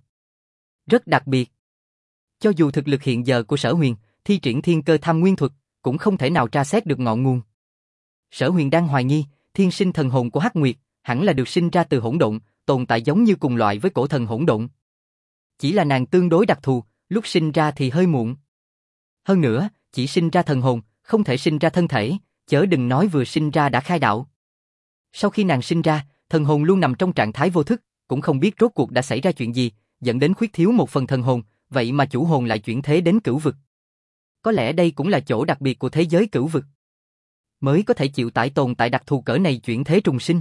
Rất đặc biệt. Cho dù thực lực hiện giờ của Sở Huyền, thi triển thiên cơ tham nguyên thuật, cũng không thể nào tra xét được ngọn nguồn. Sở Huyền đang hoài nghi, thiên sinh thần hồn của Hắc Nguyệt, hẳn là được sinh ra từ hỗn độn, tồn tại giống như cùng loại với cổ thần hỗn độn. Chỉ là nàng tương đối đặc thù, lúc sinh ra thì hơi muộn. Hơn nữa, chỉ sinh ra thần hồn, không thể sinh ra thân thể, chớ đừng nói vừa sinh ra đã khai đạo. Sau khi nàng sinh ra, thần hồn luôn nằm trong trạng thái vô thức, cũng không biết rốt cuộc đã xảy ra chuyện gì, dẫn đến khuyết thiếu một phần thần hồn, vậy mà chủ hồn lại chuyển thế đến cửu vực. Có lẽ đây cũng là chỗ đặc biệt của thế giới cửu vực. Mới có thể chịu tải tồn tại đặc thù cỡ này chuyển thế trùng sinh.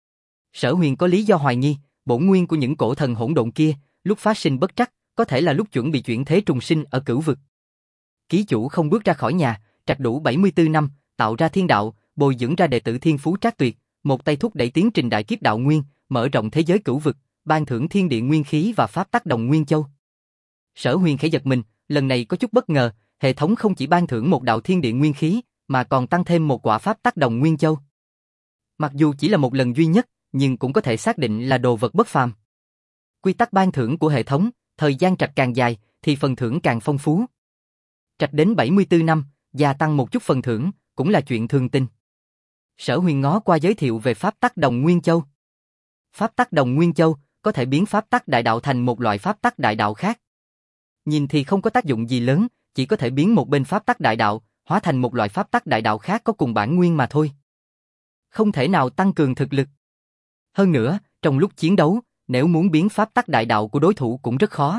Sở Huyền có lý do hoài nghi, bổn nguyên của những cổ thần hỗn độn kia, lúc phát sinh bất trắc, có thể là lúc chuẩn bị chuyển thế trùng sinh ở cửu vực. Ký chủ không bước ra khỏi nhà, trạch đủ 74 năm, tạo ra thiên đạo, bồi dưỡng ra đệ tử thiên phú trác tuyệt, một tay thúc đẩy tiến trình đại kiếp đạo nguyên, mở rộng thế giới cửu vực, ban thưởng thiên địa nguyên khí và pháp tắc đồng nguyên châu. Sở Huyền khẽ giật mình, lần này có chút bất ngờ, hệ thống không chỉ ban thưởng một đạo thiên địa nguyên khí, mà còn tăng thêm một quả pháp tắc đồng nguyên châu. Mặc dù chỉ là một lần duy nhất, nhưng cũng có thể xác định là đồ vật bất phàm. Quy tắc ban thưởng của hệ thống, thời gian trạch càng dài, thì phần thưởng càng phong phú. Trạch đến 74 năm, gia tăng một chút phần thưởng, cũng là chuyện thường tình. Sở Huyền ngó qua giới thiệu về pháp tắc đồng nguyên châu. Pháp tắc đồng nguyên châu có thể biến pháp tắc đại đạo thành một loại pháp tắc đại đạo khác. Nhìn thì không có tác dụng gì lớn, chỉ có thể biến một bên pháp tắc đại đạo hóa thành một loại pháp tắc đại đạo khác có cùng bản nguyên mà thôi. Không thể nào tăng cường thực lực. Hơn nữa, trong lúc chiến đấu, nếu muốn biến pháp tắc đại đạo của đối thủ cũng rất khó.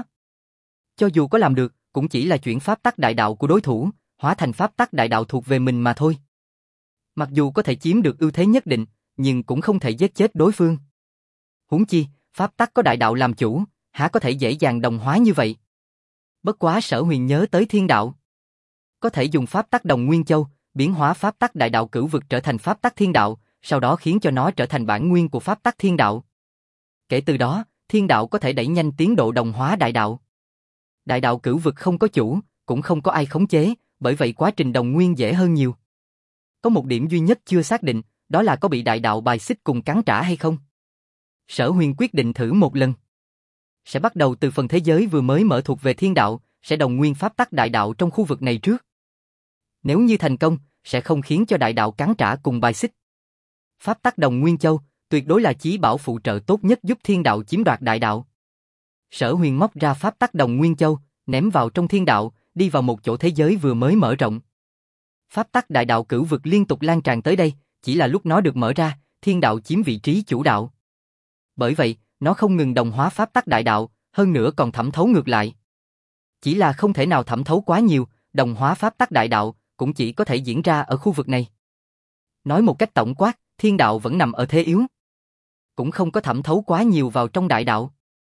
Cho dù có làm được, cũng chỉ là chuyển pháp tắc đại đạo của đối thủ, hóa thành pháp tắc đại đạo thuộc về mình mà thôi. Mặc dù có thể chiếm được ưu thế nhất định, nhưng cũng không thể giết chết đối phương. Huống chi, pháp tắc có đại đạo làm chủ, há có thể dễ dàng đồng hóa như vậy. Bất quá Sở Huyền nhớ tới thiên đạo. Có thể dùng pháp tắc đồng nguyên châu, biến hóa pháp tắc đại đạo cửu vực trở thành pháp tắc thiên đạo, sau đó khiến cho nó trở thành bản nguyên của pháp tắc thiên đạo. Kể từ đó, thiên đạo có thể đẩy nhanh tiến độ đồng hóa đại đạo. Đại đạo cửu vực không có chủ, cũng không có ai khống chế, bởi vậy quá trình đồng nguyên dễ hơn nhiều. Có một điểm duy nhất chưa xác định, đó là có bị đại đạo bài xích cùng cắn trả hay không. Sở Huyền quyết định thử một lần. Sẽ bắt đầu từ phần thế giới vừa mới mở thuộc về thiên đạo, sẽ đồng nguyên pháp tắc đại đạo trong khu vực này trước. Nếu như thành công, sẽ không khiến cho đại đạo cắn trả cùng bài xích. Pháp tắc đồng nguyên châu, tuyệt đối là chí bảo phụ trợ tốt nhất giúp thiên đạo chiếm đoạt đại đạo. Sở Huyền móc ra pháp tắc đồng nguyên châu, ném vào trong thiên đạo, đi vào một chỗ thế giới vừa mới mở rộng. Pháp tắc đại đạo cửu vực liên tục lan tràn tới đây, chỉ là lúc nó được mở ra, thiên đạo chiếm vị trí chủ đạo. Bởi vậy, nó không ngừng đồng hóa pháp tắc đại đạo, hơn nữa còn thẩm thấu ngược lại. Chỉ là không thể nào thẩm thấu quá nhiều, đồng hóa pháp tắc đại đạo cũng chỉ có thể diễn ra ở khu vực này. Nói một cách tổng quát, thiên đạo vẫn nằm ở thế yếu. Cũng không có thẩm thấu quá nhiều vào trong đại đạo.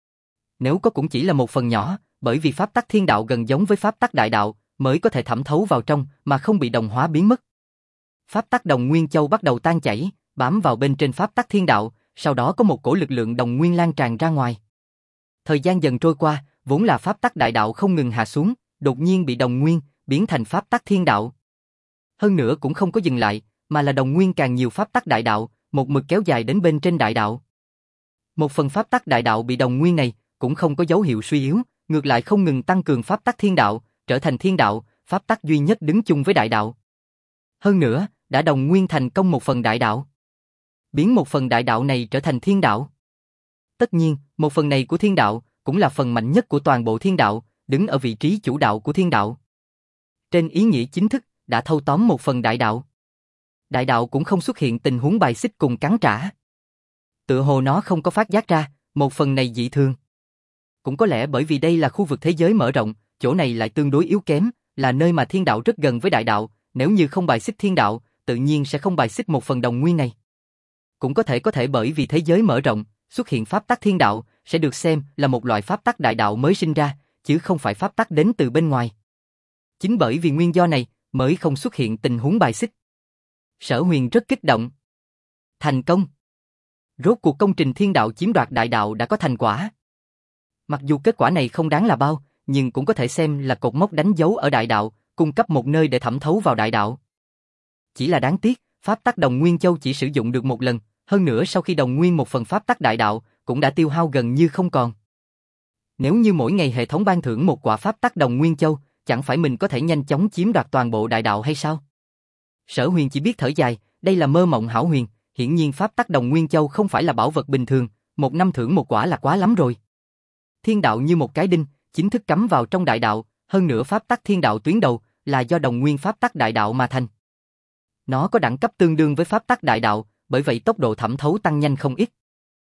Nếu có cũng chỉ là một phần nhỏ, bởi vì pháp tắc thiên đạo gần giống với pháp tắc đại đạo, mới có thể thẩm thấu vào trong mà không bị đồng hóa biến mất. Pháp tắc đồng nguyên châu bắt đầu tan chảy, bám vào bên trên pháp tắc thiên đạo, sau đó có một cổ lực lượng đồng nguyên lan tràn ra ngoài. Thời gian dần trôi qua, vốn là pháp tắc đại đạo không ngừng hạ xuống, đột nhiên bị đồng nguyên biến thành pháp tắc thiên đạo. Hơn nữa cũng không có dừng lại, mà là đồng nguyên càng nhiều pháp tắc đại đạo, một mực kéo dài đến bên trên đại đạo. Một phần pháp tắc đại đạo bị đồng nguyên này cũng không có dấu hiệu suy yếu, ngược lại không ngừng tăng cường pháp tắc thiên đạo, trở thành thiên đạo, pháp tắc duy nhất đứng chung với đại đạo. Hơn nữa, đã đồng nguyên thành công một phần đại đạo. Biến một phần đại đạo này trở thành thiên đạo. Tất nhiên, một phần này của thiên đạo cũng là phần mạnh nhất của toàn bộ thiên đạo, đứng ở vị trí chủ đạo của thiên đạo. Trên ý nghĩa chính thức, đã thâu tóm một phần đại đạo. Đại đạo cũng không xuất hiện tình huống bài xích cùng cắn trả. Tựa hồ nó không có phát giác ra, một phần này dị thường. Cũng có lẽ bởi vì đây là khu vực thế giới mở rộng, chỗ này lại tương đối yếu kém, là nơi mà thiên đạo rất gần với đại đạo, nếu như không bài xích thiên đạo, tự nhiên sẽ không bài xích một phần đồng nguyên này. Cũng có thể bởi vì thế giới mở rộng, xuất hiện pháp tắc thiên đạo, sẽ được xem là một loại pháp tắc đại đạo mới sinh ra, chứ không phải pháp tắc đến từ bên ngoài. Chính bởi vì nguyên do này, mới không xuất hiện tình huống bài xích. Sở Huyền rất kích động. Thành công! Rốt cuộc công trình thiên đạo chiếm đoạt đại đạo đã có thành quả. Mặc dù kết quả này không đáng là bao, nhưng cũng có thể xem là cột mốc đánh dấu ở đại đạo, cung cấp một nơi để thẩm thấu vào đại đạo. Chỉ là đáng tiếc, pháp tắc đồng nguyên châu chỉ sử dụng được một lần, hơn nữa sau khi đồng nguyên một phần pháp tắc đại đạo, cũng đã tiêu hao gần như không còn. Nếu như mỗi ngày hệ thống ban thưởng một quả pháp tắc đồng nguyên châu, chẳng phải mình có thể nhanh chóng chiếm đoạt toàn bộ đại đạo hay sao? Sở Huyền chỉ biết thở dài, đây là mơ mộng hão huyền, hiển nhiên pháp tắc đồng nguyên châu không phải là bảo vật bình thường, một năm thưởng một quả là quá lắm rồi. Thiên đạo như một cái đinh, chính thức cắm vào trong đại đạo, hơn nữa pháp tắc thiên đạo tuyến đầu là do đồng nguyên pháp tắc đại đạo mà thành. Nó có đẳng cấp tương đương với pháp tắc đại đạo, bởi vậy tốc độ thẩm thấu tăng nhanh không ít.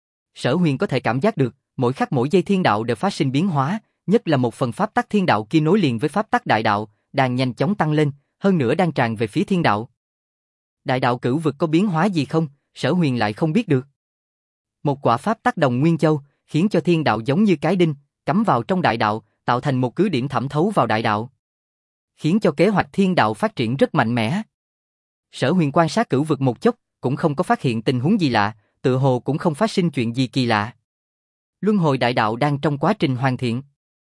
Sở Huyền có thể cảm giác được, mỗi khắc mỗi giây thiên đạo đều phát sinh biến hóa, nhất là một phần pháp tắc thiên đạo kia nối liền với pháp tắc đại đạo, đang nhanh chóng tăng lên, hơn nữa đang tràn về phía thiên đạo. Đại đạo cửu vực có biến hóa gì không, Sở Huyền lại không biết được. Một quả pháp tắc đồng nguyên châu, khiến cho thiên đạo giống như cái đinh, cắm vào trong đại đạo, tạo thành một cứ điểm thẩm thấu vào đại đạo. Khiến cho kế hoạch thiên đạo phát triển rất mạnh mẽ. Sở Huyền quan sát cửu vực một chốc, cũng không có phát hiện tình huống gì lạ, tựa hồ cũng không phát sinh chuyện gì kỳ lạ. Luân hồi đại đạo đang trong quá trình hoàn thiện.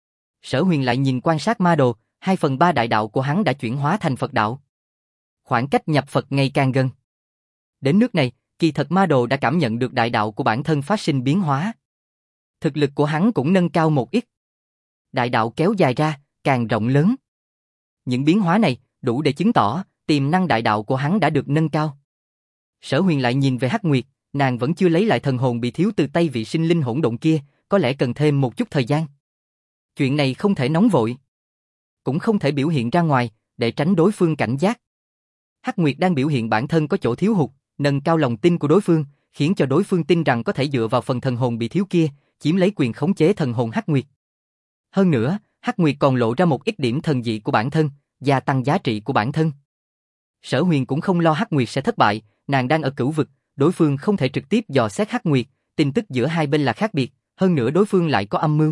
Sở Huyền lại nhìn quan sát ma đồ, 2/3 đại đạo của hắn đã chuyển hóa thành Phật đạo. Khoảng cách nhập Phật ngày càng gần. Đến nước này, kỳ thật ma đồ đã cảm nhận được đại đạo của bản thân phát sinh biến hóa. Thực lực của hắn cũng nâng cao một ít. Đại đạo kéo dài ra, càng rộng lớn. Những biến hóa này đủ để chứng tỏ tiềm năng đại đạo của hắn đã được nâng cao. Sở Huyền lại nhìn về Hắc Nguyệt, nàng vẫn chưa lấy lại thần hồn bị thiếu từ tay vị sinh linh hỗn độn kia, có lẽ cần thêm một chút thời gian. Chuyện này không thể nóng vội, cũng không thể biểu hiện ra ngoài, để tránh đối phương cảnh giác. Hắc Nguyệt đang biểu hiện bản thân có chỗ thiếu hụt, nâng cao lòng tin của đối phương, khiến cho đối phương tin rằng có thể dựa vào phần thần hồn bị thiếu kia, chiếm lấy quyền khống chế thần hồn Hắc Nguyệt. Hơn nữa, Hắc Nguyệt còn lộ ra một ít điểm thần dị của bản thân, gia tăng giá trị của bản thân. Sở Huyền cũng không lo Hắc Nguyệt sẽ thất bại, nàng đang ở cửu vực, đối phương không thể trực tiếp dò xét Hắc Nguyệt, tin tức giữa hai bên là khác biệt, hơn nữa đối phương lại có âm mưu.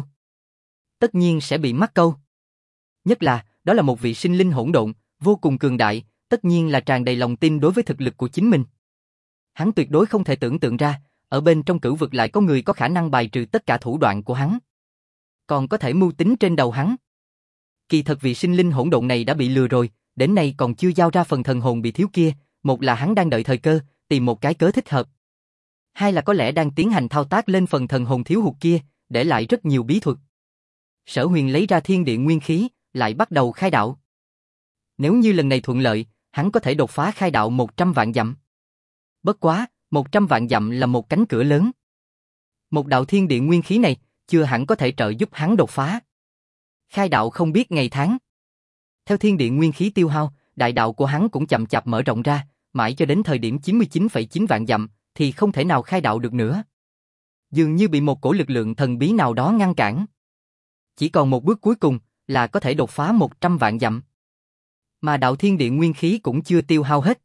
Tất nhiên sẽ bị mắc câu. Nhất là, đó là một vị sinh linh hỗn độn, vô cùng cường đại, tất nhiên là tràn đầy lòng tin đối với thực lực của chính mình. Hắn tuyệt đối không thể tưởng tượng ra, ở bên trong cửu vực lại có người có khả năng bài trừ tất cả thủ đoạn của hắn. Còn có thể mưu tính trên đầu hắn. Kỳ thật vị sinh linh hỗn độn này đã bị lừa rồi, đến nay còn chưa giao ra phần thần hồn bị thiếu kia, một là hắn đang đợi thời cơ, tìm một cái cớ thích hợp. Hai là có lẽ đang tiến hành thao tác lên phần thần hồn thiếu hụt kia, để lại rất nhiều bí thuật. Sở Huyền lấy ra thiên địa nguyên khí, lại bắt đầu khai đạo. Nếu như lần này thuận lợi, hắn có thể đột phá khai đạo 100 vạn dặm. Bất quá, 100 vạn dặm là một cánh cửa lớn. Một đạo thiên địa nguyên khí này, chưa hẳn có thể trợ giúp hắn đột phá. Khai đạo không biết ngày tháng. Theo thiên địa nguyên khí tiêu hao, đại đạo của hắn cũng chậm chạp mở rộng ra, mãi cho đến thời điểm 99,9 vạn dặm, thì không thể nào khai đạo được nữa. Dường như bị một cổ lực lượng thần bí nào đó ngăn cản. Chỉ còn một bước cuối cùng, là có thể đột phá 100 vạn dặm. Mà đạo thiên địa nguyên khí cũng chưa tiêu hao hết.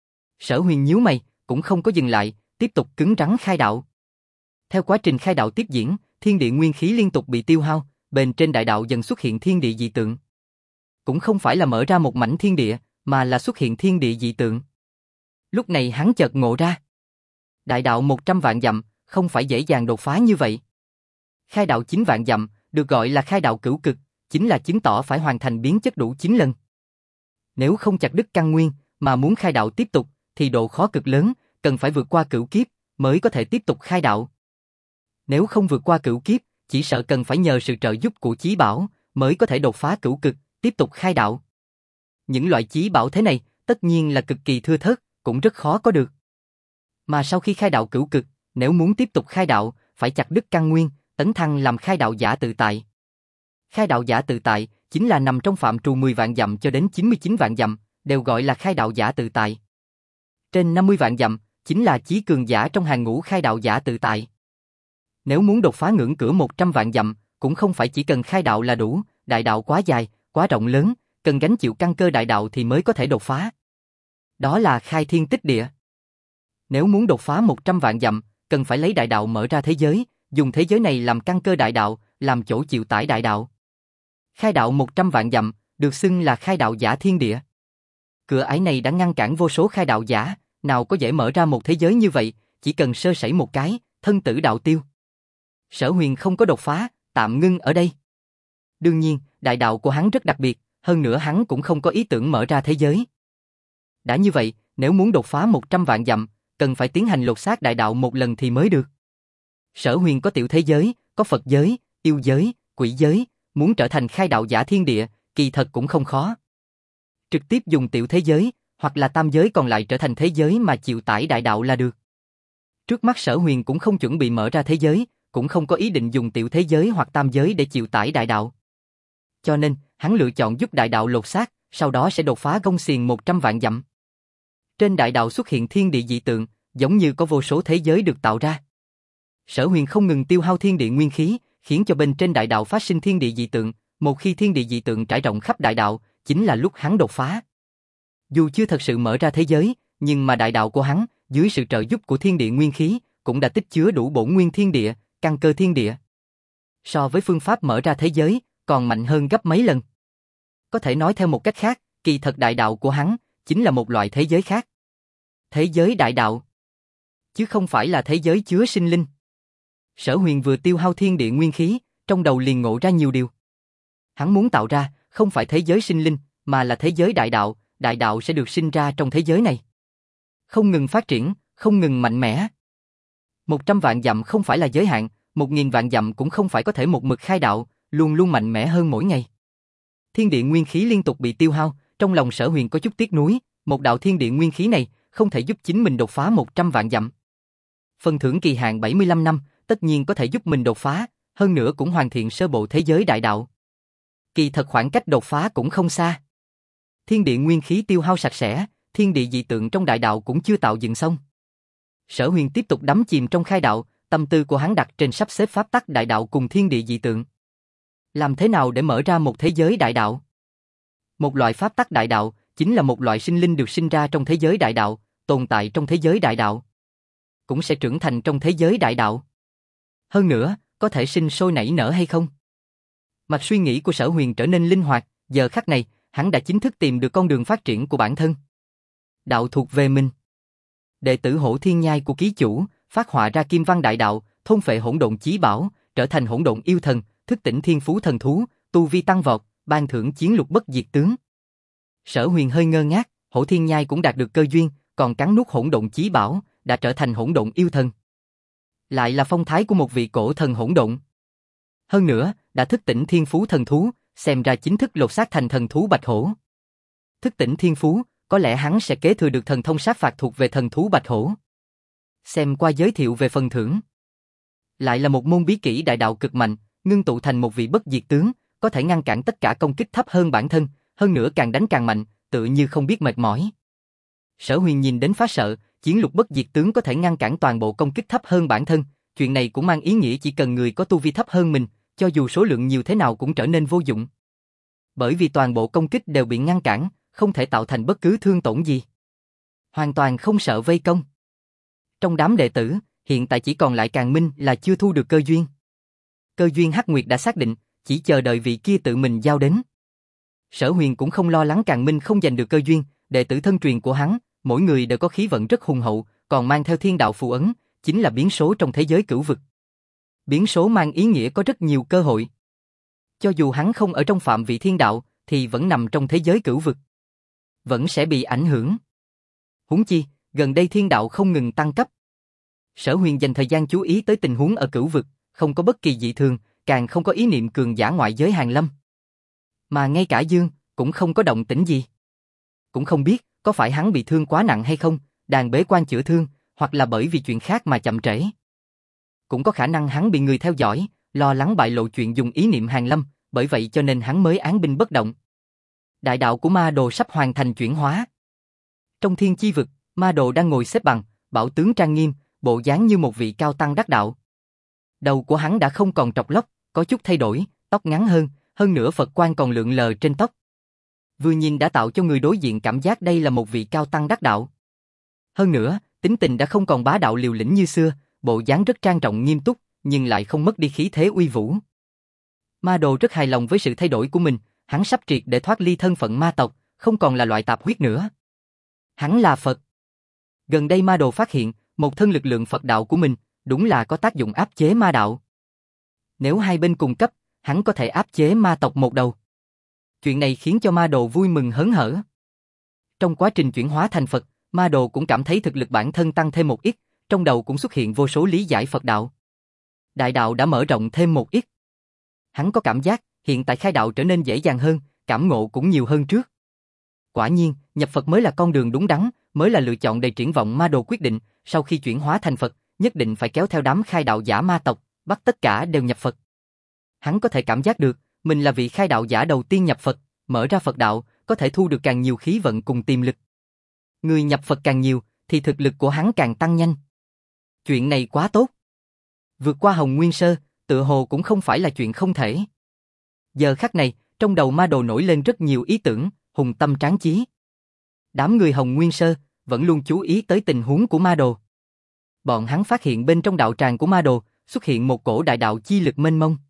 Sở Huyền nhíu mày, cũng không có dừng lại, tiếp tục cứng rắn khai đạo. Theo quá trình khai đạo tiếp diễn, thiên địa nguyên khí liên tục bị tiêu hao, bên trên đại đạo dần xuất hiện thiên địa dị tượng. Cũng không phải là mở ra một mảnh thiên địa, mà là xuất hiện thiên địa dị tượng. Lúc này hắn chợt ngộ ra. Đại đạo 100 vạn dặm, không phải dễ dàng đột phá như vậy. Khai đạo 9 vạn dặm, được gọi là khai đạo cửu cực, chính là chứng tỏ phải hoàn thành biến chất đủ 9 lần. Nếu không chặt đứt căn nguyên, mà muốn khai đạo tiếp tục, thì độ khó cực lớn, cần phải vượt qua cửu kiếp, mới có thể tiếp tục khai đạo. Nếu không vượt qua cửu kiếp, chỉ sợ cần phải nhờ sự trợ giúp của chí bảo, mới có thể đột phá cửu cực, tiếp tục khai đạo. Những loại chí bảo thế này, tất nhiên là cực kỳ thưa thớt, cũng rất khó có được. Mà sau khi khai đạo cửu cực, nếu muốn tiếp tục khai đạo, phải chặt đứt căn nguyên, tấn thăng làm khai đạo giả tự tại. Khai đạo giả tự tại, chính là nằm trong phạm trù 10 vạn dặm cho đến 99 vạn dặm, đều gọi là khai đạo giả tự tại. Trên 50 vạn dặm, chính là chí cường giả trong hàng ngũ khai đạo giả tự tại. Nếu muốn đột phá ngưỡng cửa 100 vạn dặm, cũng không phải chỉ cần khai đạo là đủ, đại đạo quá dài, quá rộng lớn, cần gánh chịu căn cơ đại đạo thì mới có thể đột phá. Đó là khai thiên tích địa. Nếu muốn đột phá 100 vạn dặm, cần phải lấy đại đạo mở ra thế giới, dùng thế giới này làm căn cơ đại đạo, làm chỗ chịu tải đại đạo. Khai đạo 100 vạn dặm, được xưng là khai đạo giả thiên địa. Cửa ải này đã ngăn cản vô số khai đạo giả, nào có dễ mở ra một thế giới như vậy, chỉ cần sơ sẩy một cái, thân tử đạo tiêu. Sở Huyền không có đột phá, tạm ngưng ở đây. Đương nhiên, đại đạo của hắn rất đặc biệt, hơn nữa hắn cũng không có ý tưởng mở ra thế giới. Đã như vậy, nếu muốn đột phá 100 vạn dặm, cần phải tiến hành lột xác đại đạo một lần thì mới được. Sở Huyền có tiểu thế giới, có Phật giới, yêu giới, quỷ giới, muốn trở thành khai đạo giả thiên địa, kỳ thật cũng không khó. Trực tiếp dùng tiểu thế giới, hoặc là tam giới còn lại trở thành thế giới mà chịu tải đại đạo là được. Trước mắt Sở Huyền cũng không chuẩn bị mở ra thế giới, cũng không có ý định dùng tiểu thế giới hoặc tam giới để chịu tải đại đạo. Cho nên, hắn lựa chọn giúp đại đạo lột xác, sau đó sẽ đột phá gông xiềng 100 vạn dặm. Trên đại đạo xuất hiện thiên địa dị tượng, giống như có vô số thế giới được tạo ra. Sở Huyền không ngừng tiêu hao thiên địa nguyên khí, khiến cho bên trên đại đạo phát sinh thiên địa dị tượng, một khi thiên địa dị tượng trải rộng khắp đại đạo, chính là lúc hắn đột phá. Dù chưa thật sự mở ra thế giới, nhưng mà đại đạo của hắn, dưới sự trợ giúp của thiên địa nguyên khí, cũng đã tích chứa đủ bổn nguyên thiên địa, căn cơ thiên địa. So với phương pháp mở ra thế giới, còn mạnh hơn gấp mấy lần. Có thể nói theo một cách khác, kỳ thật đại đạo của hắn, chính là một loại thế giới khác. Thế giới đại đạo, chứ không phải là thế giới chứa sinh linh. Sở Huyền vừa tiêu hao thiên địa nguyên khí, trong đầu liền ngộ ra nhiều điều. Hắn muốn tạo ra, không phải thế giới sinh linh, mà là thế giới đại đạo sẽ được sinh ra trong thế giới này. Không ngừng phát triển, không ngừng mạnh mẽ. 100 vạn dặm không phải là giới hạn, 1000 vạn dặm cũng không phải có thể một mực khai đạo, luôn luôn mạnh mẽ hơn mỗi ngày. Thiên địa nguyên khí liên tục bị tiêu hao, trong lòng Sở Huyền có chút tiếc nuối, một đạo thiên địa nguyên khí này không thể giúp chính mình đột phá 100 vạn dặm. Phần thưởng kỳ hạn 75 năm, tất nhiên có thể giúp mình đột phá, hơn nữa cũng hoàn thiện sơ bộ thế giới đại đạo. Kỳ thật khoảng cách đột phá cũng không xa. Thiên địa nguyên khí tiêu hao sạch sẽ, thiên địa dị tượng trong đại đạo cũng chưa tạo dựng xong. Sở Huyền tiếp tục đắm chìm trong khai đạo, tâm tư của hắn đặt trên sắp xếp pháp tắc đại đạo cùng thiên địa dị tượng. Làm thế nào để mở ra một thế giới đại đạo? Một loại pháp tắc đại đạo chính là một loại sinh linh được sinh ra trong thế giới đại đạo, tồn tại trong thế giới đại đạo, cũng sẽ trưởng thành trong thế giới đại đạo. Hơn nữa, có thể sinh sôi nảy nở hay không? Mạch suy nghĩ của Sở Huyền trở nên linh hoạt, giờ khắc này, hắn đã chính thức tìm được con đường phát triển của bản thân. Đạo thuộc về mình. Đệ tử Hổ Thiên Nhai của ký chủ, phát họa ra kim văn đại đạo, thôn phệ hỗn độn chí bảo, trở thành hỗn độn yêu thần, thức tỉnh thiên phú thần thú, tu vi tăng vọt, ban thưởng chiến lục bất diệt tướng. Sở Huyền hơi ngơ ngác, Hổ Thiên Nhai cũng đạt được cơ duyên, còn cắn nuốt hỗn độn chí bảo, đã trở thành hỗn độn yêu thần. Lại là phong thái của một vị cổ thần hỗn độn. Hơn nữa, đã thức tỉnh thiên phú thần thú, xem ra chính thức lột xác thành thần thú bạch hổ. Thức tỉnh thiên phú, có lẽ hắn sẽ kế thừa được thần thông sát phạt thuộc về thần thú bạch hổ. Xem qua giới thiệu về phần thưởng. Lại là một môn bí kỹ đại đạo cực mạnh, ngưng tụ thành một vị bất diệt tướng, có thể ngăn cản tất cả công kích thấp hơn bản thân, hơn nữa càng đánh càng mạnh, tự như không biết mệt mỏi. Sở Huyền nhìn đến phá sợ, chiến lục bất diệt tướng có thể ngăn cản toàn bộ công kích thấp hơn bản thân, chuyện này cũng mang ý nghĩa chỉ cần người có tu vi thấp hơn mình, cho dù số lượng nhiều thế nào cũng trở nên vô dụng. Bởi vì toàn bộ công kích đều bị ngăn cản, không thể tạo thành bất cứ thương tổn gì. Hoàn toàn không sợ vây công. Trong đám đệ tử, hiện tại chỉ còn lại Càn Minh là chưa thu được cơ duyên. Cơ duyên Hắc Nguyệt đã xác định, chỉ chờ đợi vị kia tự mình giao đến. Sở Huyền cũng không lo lắng Càn Minh không giành được cơ duyên, đệ tử thân truyền của hắn, mỗi người đều có khí vận rất hùng hậu, còn mang theo thiên đạo phù ấn, chính là biến số trong thế giới cửu vực. Biến số mang ý nghĩa có rất nhiều cơ hội. Cho dù hắn không ở trong phạm vị thiên đạo, thì vẫn nằm trong thế giới cửu vực. Vẫn sẽ bị ảnh hưởng. Huống chi, gần đây thiên đạo không ngừng tăng cấp. Sở Huyền dành thời gian chú ý tới tình huống ở cửu vực, không có bất kỳ dị thường, càng không có ý niệm cường giả ngoại giới hàng lâm. Mà ngay cả Dương, cũng không có động tĩnh gì. Cũng không biết, có phải hắn bị thương quá nặng hay không, đang bế quan chữa thương, hoặc là bởi vì chuyện khác mà chậm trễ. Cũng có khả năng hắn bị người theo dõi, lo lắng bại lộ chuyện dùng ý niệm hàng lâm, bởi vậy cho nên hắn mới án binh bất động. Đại đạo của ma đồ sắp hoàn thành chuyển hóa. Trong thiên chi vực, ma đồ đang ngồi xếp bằng, bảo tướng trang nghiêm, bộ dáng như một vị cao tăng đắc đạo. Đầu của hắn đã không còn trọc lóc, có chút thay đổi, tóc ngắn hơn nữa Phật quang còn lượn lờ trên tóc. Vừa nhìn đã tạo cho người đối diện cảm giác đây là một vị cao tăng đắc đạo. Hơn nữa, tính tình đã không còn bá đạo liều lĩnh như xưa, bộ dáng rất trang trọng nghiêm túc, nhưng lại không mất đi khí thế uy vũ. Ma đồ rất hài lòng với sự thay đổi của mình, hắn sắp triệt để thoát ly thân phận ma tộc, không còn là loại tạp huyết nữa. Hắn là Phật. Gần đây ma đồ phát hiện, một thân lực lượng Phật đạo của mình, đúng là có tác dụng áp chế ma đạo. Nếu hai bên cùng cấp, hắn có thể áp chế ma tộc một đầu. Chuyện này khiến cho ma đồ vui mừng hớn hở. Trong quá trình chuyển hóa thành Phật, ma đồ cũng cảm thấy thực lực bản thân tăng thêm một ít, trong đầu cũng xuất hiện vô số lý giải Phật đạo. Đại đạo đã mở rộng thêm một ít. Hắn có cảm giác, hiện tại khai đạo trở nên dễ dàng hơn, cảm ngộ cũng nhiều hơn trước. Quả nhiên, nhập Phật mới là con đường đúng đắn, mới là lựa chọn đầy triển vọng ma đồ quyết định, sau khi chuyển hóa thành Phật, nhất định phải kéo theo đám khai đạo giả ma tộc, bắt tất cả đều nhập Phật. Hắn có thể cảm giác được, mình là vị khai đạo giả đầu tiên nhập Phật, mở ra Phật đạo, có thể thu được càng nhiều khí vận cùng tiềm lực. Người nhập Phật càng nhiều, thì thực lực của hắn càng tăng nhanh. Chuyện này quá tốt. Vượt qua Hồng Nguyên Sơ, tựa hồ cũng không phải là chuyện không thể. Giờ khắc này, trong đầu ma đồ nổi lên rất nhiều ý tưởng, hùng tâm tráng chí. Đám người Hồng Nguyên Sơ vẫn luôn chú ý tới tình huống của ma đồ. Bọn hắn phát hiện bên trong đạo tràng của ma đồ xuất hiện một cổ đại đạo chi lực mênh mông.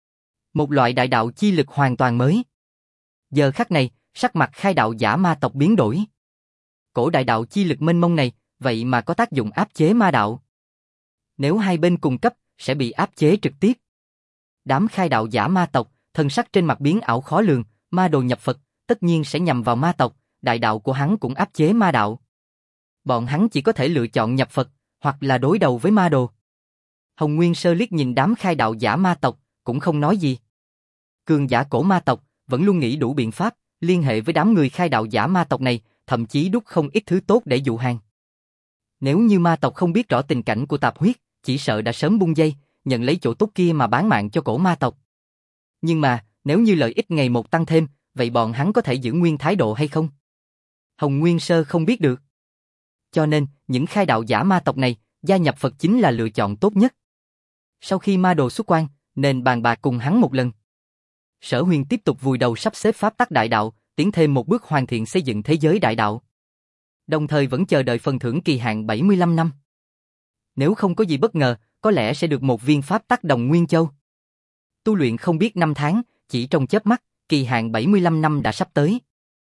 Một loại đại đạo chi lực hoàn toàn mới. Giờ khắc này, sắc mặt khai đạo giả ma tộc biến đổi. Cổ đại đạo chi lực mênh mông này, vậy mà có tác dụng áp chế ma đạo. Nếu hai bên cùng cấp, sẽ bị áp chế trực tiếp. Đám khai đạo giả ma tộc, thân sắc trên mặt biến ảo khó lường, ma đồ nhập Phật, tất nhiên sẽ nhằm vào ma tộc, đại đạo của hắn cũng áp chế ma đạo. Bọn hắn chỉ có thể lựa chọn nhập Phật, hoặc là đối đầu với ma đồ. Hồng Nguyên Sơ liếc nhìn đám khai đạo giả ma tộc, cũng không nói gì. Cường giả cổ ma tộc, vẫn luôn nghĩ đủ biện pháp, liên hệ với đám người khai đạo giả ma tộc này, thậm chí đúc không ít thứ tốt để dụ hàng. Nếu như ma tộc không biết rõ tình cảnh của tạp huyết, chỉ sợ đã sớm bung dây, nhận lấy chỗ tốt kia mà bán mạng cho cổ ma tộc. Nhưng mà, nếu như lợi ích ngày một tăng thêm, vậy bọn hắn có thể giữ nguyên thái độ hay không? Hồng Nguyên Sơ không biết được. Cho nên, những khai đạo giả ma tộc này, gia nhập Phật chính là lựa chọn tốt nhất. Sau khi ma đồ xuất quan, nên bàn bạc cùng hắn một lần. Sở Huyền tiếp tục vùi đầu sắp xếp pháp tắc đại đạo, tiến thêm một bước hoàn thiện xây dựng thế giới đại đạo. Đồng thời vẫn chờ đợi phần thưởng kỳ hạn 75 năm. Nếu không có gì bất ngờ, có lẽ sẽ được một viên pháp tắc đồng nguyên châu. Tu luyện không biết năm tháng, chỉ trong chớp mắt, kỳ hạn 75 năm đã sắp tới.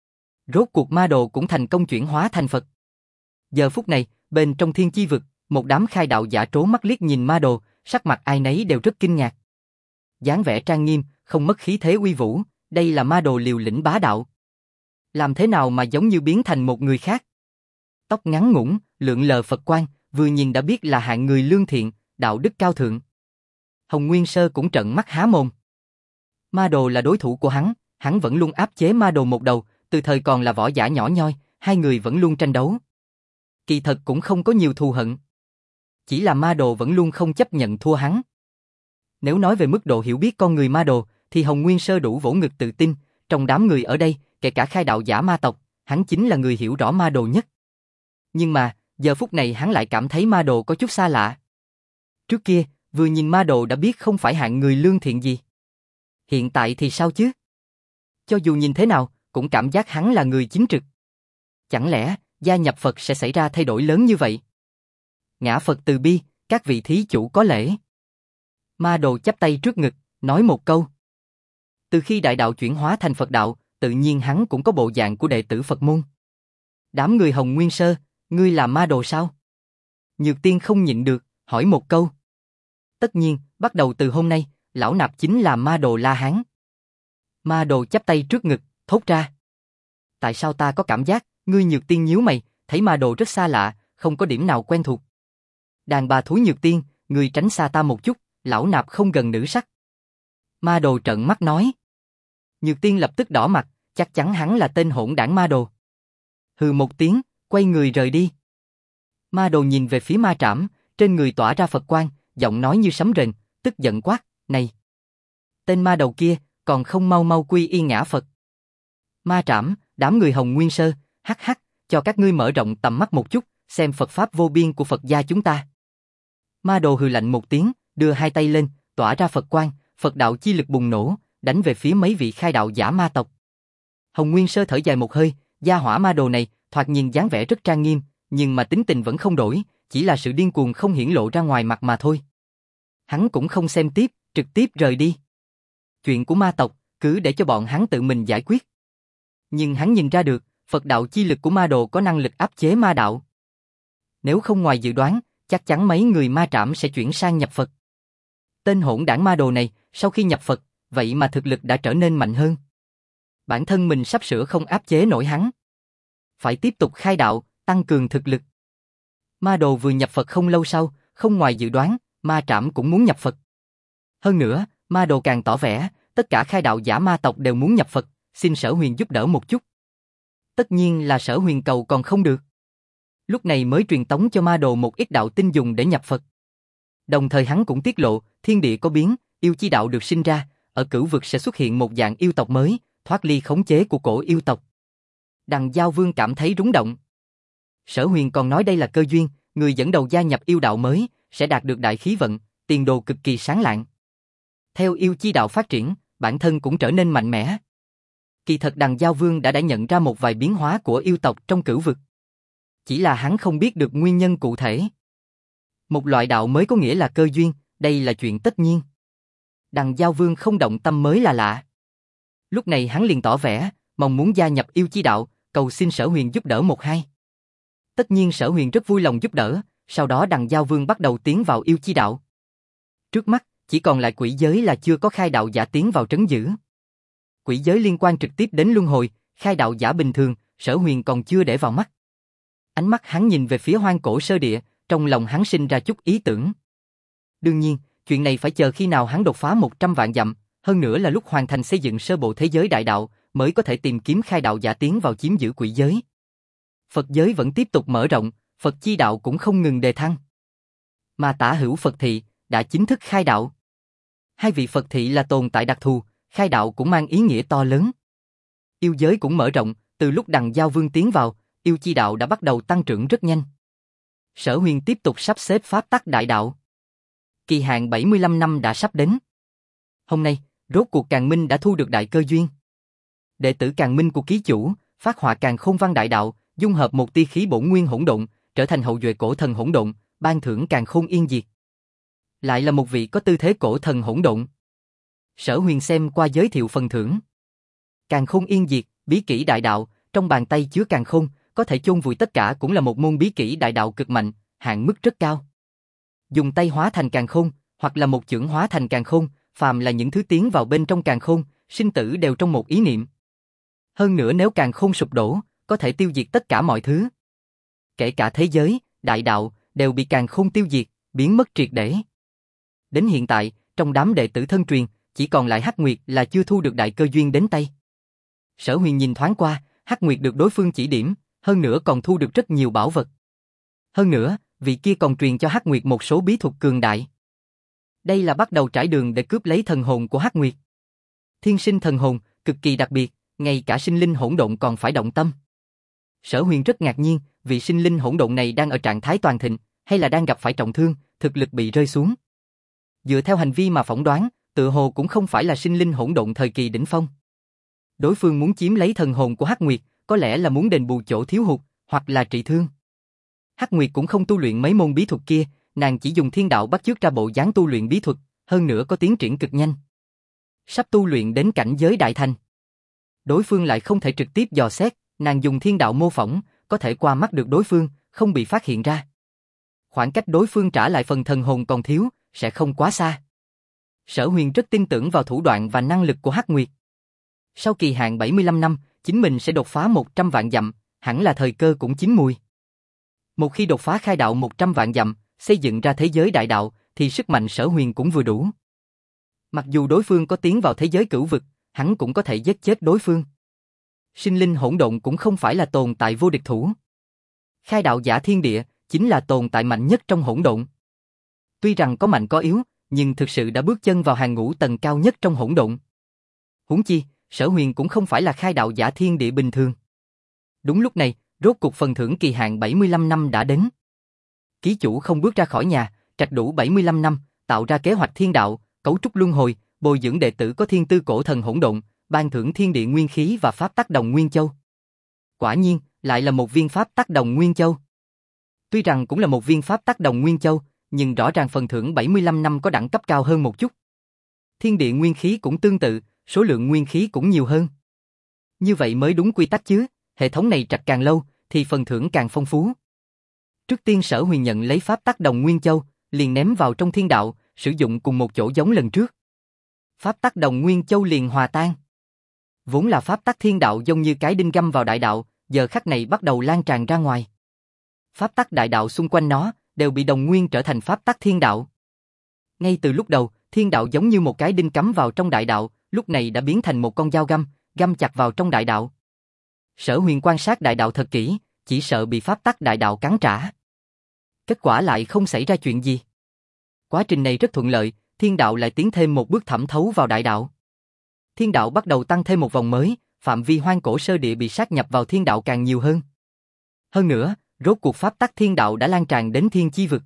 Rốt cuộc ma đồ cũng thành công chuyển hóa thành Phật. Giờ phút này, bên trong thiên chi vực, một đám khai đạo giả trố mắt liếc nhìn ma đồ, sắc mặt ai nấy đều rất kinh ngạc. Dáng vẻ trang nghiêm, không mất khí thế uy vũ, đây là ma đồ liều lĩnh bá đạo. Làm thế nào mà giống như biến thành một người khác? Tóc ngắn ngủn, lượn lờ Phật quang, vừa nhìn đã biết là hạng người lương thiện, đạo đức cao thượng. Hồng Nguyên Sơ cũng trợn mắt há mồm. Ma đồ là đối thủ của hắn vẫn luôn áp chế ma đồ một đầu, từ thời còn là võ giả nhỏ nhoi, hai người vẫn luôn tranh đấu. Kỳ thật cũng không có nhiều thù hận. Chỉ là ma đồ vẫn luôn không chấp nhận thua hắn. Nếu nói về mức độ hiểu biết con người ma đồ, thì Hồng Nguyên Sơ đủ vỗ ngực tự tin, trong đám người ở đây, kể cả khai đạo giả ma tộc, hắn chính là người hiểu rõ ma đồ nhất. Nhưng mà, giờ phút này hắn lại cảm thấy ma đồ có chút xa lạ. Trước kia, vừa nhìn ma đồ đã biết không phải hạng người lương thiện gì. Hiện tại thì sao chứ? Cho dù nhìn thế nào, cũng cảm giác hắn là người chính trực. Chẳng lẽ, gia nhập Phật sẽ xảy ra thay đổi lớn như vậy? Ngã Phật từ bi, các vị thí chủ có lễ. Ma đồ chắp tay trước ngực, nói một câu. Từ khi đại đạo chuyển hóa thành Phật đạo, tự nhiên hắn cũng có bộ dạng của đệ tử Phật môn. Đám người Hồng Nguyên Sơ, ngươi là ma đồ sao? Nhược Tiên không nhịn được, hỏi một câu. Tất nhiên, bắt đầu từ hôm nay, lão nạp chính là ma đồ La Hán. Ma đồ chắp tay trước ngực, thốt ra. Tại sao ta có cảm giác, ngươi Nhược Tiên nhíu mày, thấy ma đồ rất xa lạ, không có điểm nào quen thuộc. Đàn bà thúi Nhược Tiên, ngươi tránh xa ta một chút, lão nạp không gần nữ sắc. Ma đồ trợn mắt nói. Nhược Tiên lập tức đỏ mặt, chắc chắn hắn là tên hỗn đảng ma đồ. Hừ một tiếng, quay người rời đi. Ma đồ nhìn về phía ma trảm, trên người tỏa ra Phật quang, giọng nói như sấm rền, tức giận quát, này! Tên ma đầu kia, còn không mau mau quy y ngã Phật. Ma trảm, đám người Hồng Nguyên Sơ, hắc hắc, cho các ngươi mở rộng tầm mắt một chút, xem Phật Pháp vô biên của Phật gia chúng ta. Ma đồ hừ lạnh một tiếng, đưa hai tay lên, tỏa ra Phật quang, Phật đạo chi lực bùng nổ, đánh về phía mấy vị khai đạo giả ma tộc. Hồng Nguyên Sơ thở dài một hơi, gia hỏa ma đồ này, thoạt nhìn dáng vẻ rất trang nghiêm, nhưng mà tính tình vẫn không đổi, chỉ là sự điên cuồng không hiển lộ ra ngoài mặt mà thôi. Hắn cũng không xem tiếp, trực tiếp rời đi. Chuyện của ma tộc, cứ để cho bọn hắn tự mình giải quyết. Nhưng hắn nhìn ra được, Phật đạo chi lực của ma đồ có năng lực áp chế ma đạo. Nếu không ngoài dự đoán, chắc chắn mấy người ma trảm sẽ chuyển sang nhập Phật. Tên hỗn đảng ma đồ này, sau khi nhập Phật, vậy mà thực lực đã trở nên mạnh hơn. Bản thân mình sắp sửa không áp chế nổi hắn. Phải tiếp tục khai đạo, tăng cường thực lực. Ma đồ vừa nhập Phật không lâu sau, không ngoài dự đoán, ma trảm cũng muốn nhập Phật. Hơn nữa, ma đồ càng tỏ vẻ, tất cả khai đạo giả ma tộc đều muốn nhập Phật, xin Sở Huyền giúp đỡ một chút. Tất nhiên là Sở Huyền cầu còn không được. Lúc này mới truyền tống cho ma đồ một ít đạo tinh dùng để nhập Phật. Đồng thời hắn cũng tiết lộ, thiên địa có biến, yêu chi đạo được sinh ra, ở cửu vực sẽ xuất hiện một dạng yêu tộc mới, thoát ly khống chế của cổ yêu tộc. Đằng Giao Vương cảm thấy rúng động. Sở Huyền còn nói đây là cơ duyên, người dẫn đầu gia nhập yêu đạo mới, sẽ đạt được đại khí vận, tiền đồ cực kỳ sáng lạng. Theo yêu chi đạo phát triển, bản thân cũng trở nên mạnh mẽ. Kỳ thật Đằng Giao Vương đã nhận ra một vài biến hóa của yêu tộc trong cửu vực. Chỉ là hắn không biết được nguyên nhân cụ thể. Một loại đạo mới có nghĩa là cơ duyên, đây là chuyện tất nhiên. Đằng Giao Vương không động tâm mới là lạ. Lúc này hắn liền tỏ vẻ, mong muốn gia nhập yêu chi đạo, cầu xin Sở Huyền giúp đỡ một hai. Tất nhiên Sở Huyền rất vui lòng giúp đỡ, sau đó Đằng Giao Vương bắt đầu tiến vào yêu chi đạo. Trước mắt, chỉ còn lại quỷ giới là chưa có khai đạo giả tiến vào trấn giữ. Quỷ giới liên quan trực tiếp đến luân hồi, khai đạo giả bình thường, Sở Huyền còn chưa để vào mắt. Ánh mắt hắn nhìn về phía hoang cổ sơ địa, trong lòng hắn sinh ra chút ý tưởng. Đương nhiên, chuyện này phải chờ khi nào hắn đột phá 100 vạn dặm, hơn nữa là lúc hoàn thành xây dựng sơ bộ thế giới đại đạo, mới có thể tìm kiếm khai đạo giả tiến vào chiếm giữ quỷ giới. Phật giới vẫn tiếp tục mở rộng, Phật chi đạo cũng không ngừng đề thăng. Mà Tả Hữu Phật Thị đã chính thức khai đạo. Hai vị Phật Thị là tồn tại đặc thù, khai đạo cũng mang ý nghĩa to lớn. Yêu giới cũng mở rộng, từ lúc Đằng Giao Vương tiến vào, yêu chi đạo đã bắt đầu tăng trưởng rất nhanh. Sở Huyền tiếp tục sắp xếp pháp tắc đại đạo. Kỳ hạn 75 năm đã sắp đến. Hôm nay, rốt cuộc Càn Minh đã thu được đại cơ duyên. Đệ tử Càn Minh của ký chủ, phát họa Càn Khôn Văn đại đạo, dung hợp một tia khí bổn nguyên hỗn độn, trở thành hậu duệ cổ thần hỗn độn, ban thưởng Càn Khôn Yên Diệt. Lại là một vị có tư thế cổ thần hỗn độn. Sở Huyền xem qua giới thiệu phần thưởng. Càn Khôn Yên Diệt, bí kỹ đại đạo, trong bàn tay chứa càn khôn, có thể chôn vùi tất cả, cũng là một môn bí kỹ đại đạo cực mạnh, hạn mức rất cao. Dùng tay hóa thành càn khôn, hoặc là một chưởng hóa thành càn khôn, phàm là những thứ tiến vào bên trong càn khôn, sinh tử đều trong một ý niệm. Hơn nữa nếu càn khôn sụp đổ, có thể tiêu diệt tất cả mọi thứ. Kể cả thế giới, đại đạo, đều bị càn khôn tiêu diệt, biến mất triệt để. Đến hiện tại, trong đám đệ tử thân truyền, chỉ còn lại Hắc Nguyệt là chưa thu được đại cơ duyên đến tay. Sở Huyền nhìn thoáng qua, Hắc Nguyệt được đối phương chỉ điểm, hơn nữa còn thu được rất nhiều bảo vật. Hơn nữa, vị kia còn truyền cho Hắc Nguyệt một số bí thuật cường đại. Đây là bắt đầu trải đường để cướp lấy thần hồn của Hắc Nguyệt. Thiên sinh thần hồn, cực kỳ đặc biệt, ngay cả sinh linh hỗn độn còn phải động tâm. Sở Huyền rất ngạc nhiên, vị sinh linh hỗn độn này đang ở trạng thái toàn thịnh, hay là đang gặp phải trọng thương, thực lực bị rơi xuống. Dựa theo hành vi mà phỏng đoán, tự hồ cũng không phải là sinh linh hỗn độn thời kỳ đỉnh phong. Đối phương muốn chiếm lấy thần hồn của Hắc Nguyệt, có lẽ là muốn đền bù chỗ thiếu hụt, hoặc là trị thương. Hắc Nguyệt cũng không tu luyện mấy môn bí thuật kia, nàng chỉ dùng thiên đạo bắt chước ra bộ dáng tu luyện bí thuật, hơn nữa có tiến triển cực nhanh. Sắp tu luyện đến cảnh giới đại thành. Đối phương lại không thể trực tiếp dò xét, nàng dùng thiên đạo mô phỏng, có thể qua mắt được đối phương, không bị phát hiện ra. Khoảng cách đối phương trả lại phần thần hồn còn thiếu, sẽ không quá xa. Sở Huyền rất tin tưởng vào thủ đoạn và năng lực của Hắc Nguyệt. Sau kỳ hạn 75 năm, chính mình sẽ đột phá 100 vạn dặm, hẳn là thời cơ cũng chín mùi. Một khi đột phá khai đạo 100 vạn dặm, xây dựng ra thế giới đại đạo, thì sức mạnh Sở Huyền cũng vừa đủ. Mặc dù đối phương có tiến vào thế giới cửu vực, hắn cũng có thể giết chết đối phương. Sinh linh hỗn độn cũng không phải là tồn tại vô địch thủ. Khai đạo giả thiên địa chính là tồn tại mạnh nhất trong hỗn độn. Tuy rằng có mạnh có yếu, nhưng thực sự đã bước chân vào hàng ngũ tầng cao nhất trong hỗn độn. Huống chi, Sở Huyền cũng không phải là khai đạo giả thiên địa bình thường. Đúng lúc này, rốt cuộc phần thưởng kỳ hạn 75 năm đã đến. Ký chủ không bước ra khỏi nhà, trạch đủ 75 năm, tạo ra kế hoạch thiên đạo, cấu trúc luân hồi, bồi dưỡng đệ tử có thiên tư cổ thần hỗn độn, ban thưởng thiên địa nguyên khí và pháp tắc đồng nguyên châu. Quả nhiên, lại là một viên pháp tắc đồng nguyên châu. Tuy rằng cũng là một viên pháp tắc đồng nguyên châu, nhưng rõ ràng phần thưởng 75 năm có đẳng cấp cao hơn một chút. Thiên địa nguyên khí cũng tương tự, số lượng nguyên khí cũng nhiều hơn. Như vậy mới đúng quy tắc chứ, hệ thống này trạch càng lâu, thì phần thưởng càng phong phú. Trước tiên Sở Huyền nhận lấy pháp tắc đồng nguyên châu, liền ném vào trong thiên đạo, sử dụng cùng một chỗ giống lần trước. Pháp tắc đồng nguyên châu liền hòa tan. Vốn là pháp tắc thiên đạo giống như cái đinh găm vào đại đạo, giờ khắc này bắt đầu lan tràn ra ngoài. Pháp tắc đại đạo xung quanh nó đều bị đồng nguyên trở thành pháp tắc thiên đạo. Ngay từ lúc đầu, thiên đạo giống như một cái đinh cắm vào trong đại đạo, lúc này đã biến thành một con dao găm, găm chặt vào trong đại đạo. Sở Huyền quan sát đại đạo thật kỹ, chỉ sợ bị pháp tắc đại đạo cắn trả. Kết quả lại không xảy ra chuyện gì. Quá trình này rất thuận lợi, thiên đạo lại tiến thêm một bước thẩm thấu vào đại đạo. Thiên đạo bắt đầu tăng thêm một vòng mới, phạm vi hoang cổ sơ địa bị sát nhập vào thiên đạo càng nhiều hơn. Hơn nữa, rốt cuộc pháp tắc thiên đạo đã lan tràn đến thiên chi vực.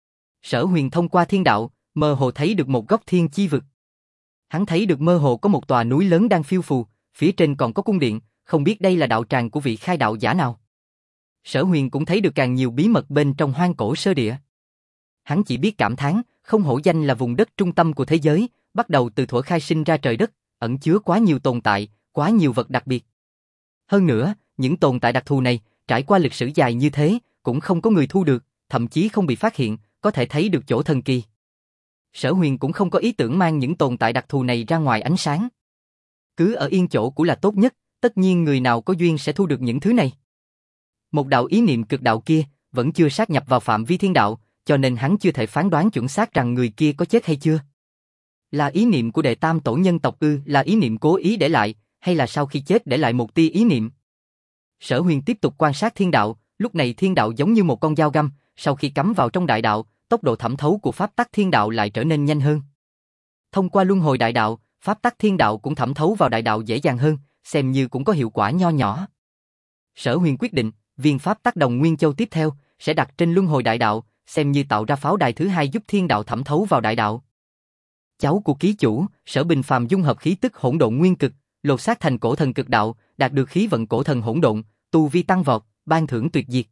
Sở Huyền thông qua thiên đạo, mơ hồ thấy được một góc thiên chi vực. Hắn thấy được mơ hồ có một tòa núi lớn đang phiêu phù, phía trên còn có cung điện, không biết đây là đạo tràng của vị khai đạo giả nào. Sở Huyền cũng thấy được càng nhiều bí mật bên trong hoang cổ sơ địa. Hắn chỉ biết cảm thán, không hổ danh là vùng đất trung tâm của thế giới, bắt đầu từ thuở khai sinh ra trời đất, ẩn chứa quá nhiều tồn tại, quá nhiều vật đặc biệt. Hơn nữa, những tồn tại đặc thù này, trải qua lịch sử dài như thế, cũng không có người thu được, thậm chí không bị phát hiện, có thể thấy được chỗ thần kỳ. Sở Huyền cũng không có ý tưởng mang những tồn tại đặc thù này ra ngoài ánh sáng. Cứ ở yên chỗ cũng là tốt nhất, tất nhiên người nào có duyên sẽ thu được những thứ này. Một đạo ý niệm cực đạo kia, vẫn chưa sát nhập vào phạm vi thiên đạo, cho nên hắn chưa thể phán đoán chuẩn xác rằng người kia có chết hay chưa. Là ý niệm của đệ tam tổ nhân tộc ư, là ý niệm cố ý để lại, hay là sau khi chết để lại một tia ý niệm. Sở Huyền tiếp tục quan sát thiên đạo, lúc này thiên đạo giống như một con dao găm, sau khi cắm vào trong đại đạo, tốc độ thẩm thấu của pháp tắc thiên đạo lại trở nên nhanh hơn. Thông qua luân hồi đại đạo, pháp tắc thiên đạo cũng thẩm thấu vào đại đạo dễ dàng hơn, xem như cũng có hiệu quả nho nhỏ. Sở Huyền quyết định, viên pháp tắc đồng nguyên châu tiếp theo sẽ đặt trên luân hồi đại đạo, xem như tạo ra pháo đài thứ hai giúp thiên đạo thẩm thấu vào đại đạo. Cháu của ký chủ, Sở Bình Phàm dung hợp khí tức hỗn độn nguyên cực, lột xác thành cổ thần cực đạo, đạt được khí vận cổ thần hỗn độn, tu vi tăng vọt, ban thưởng tuyệt diệt.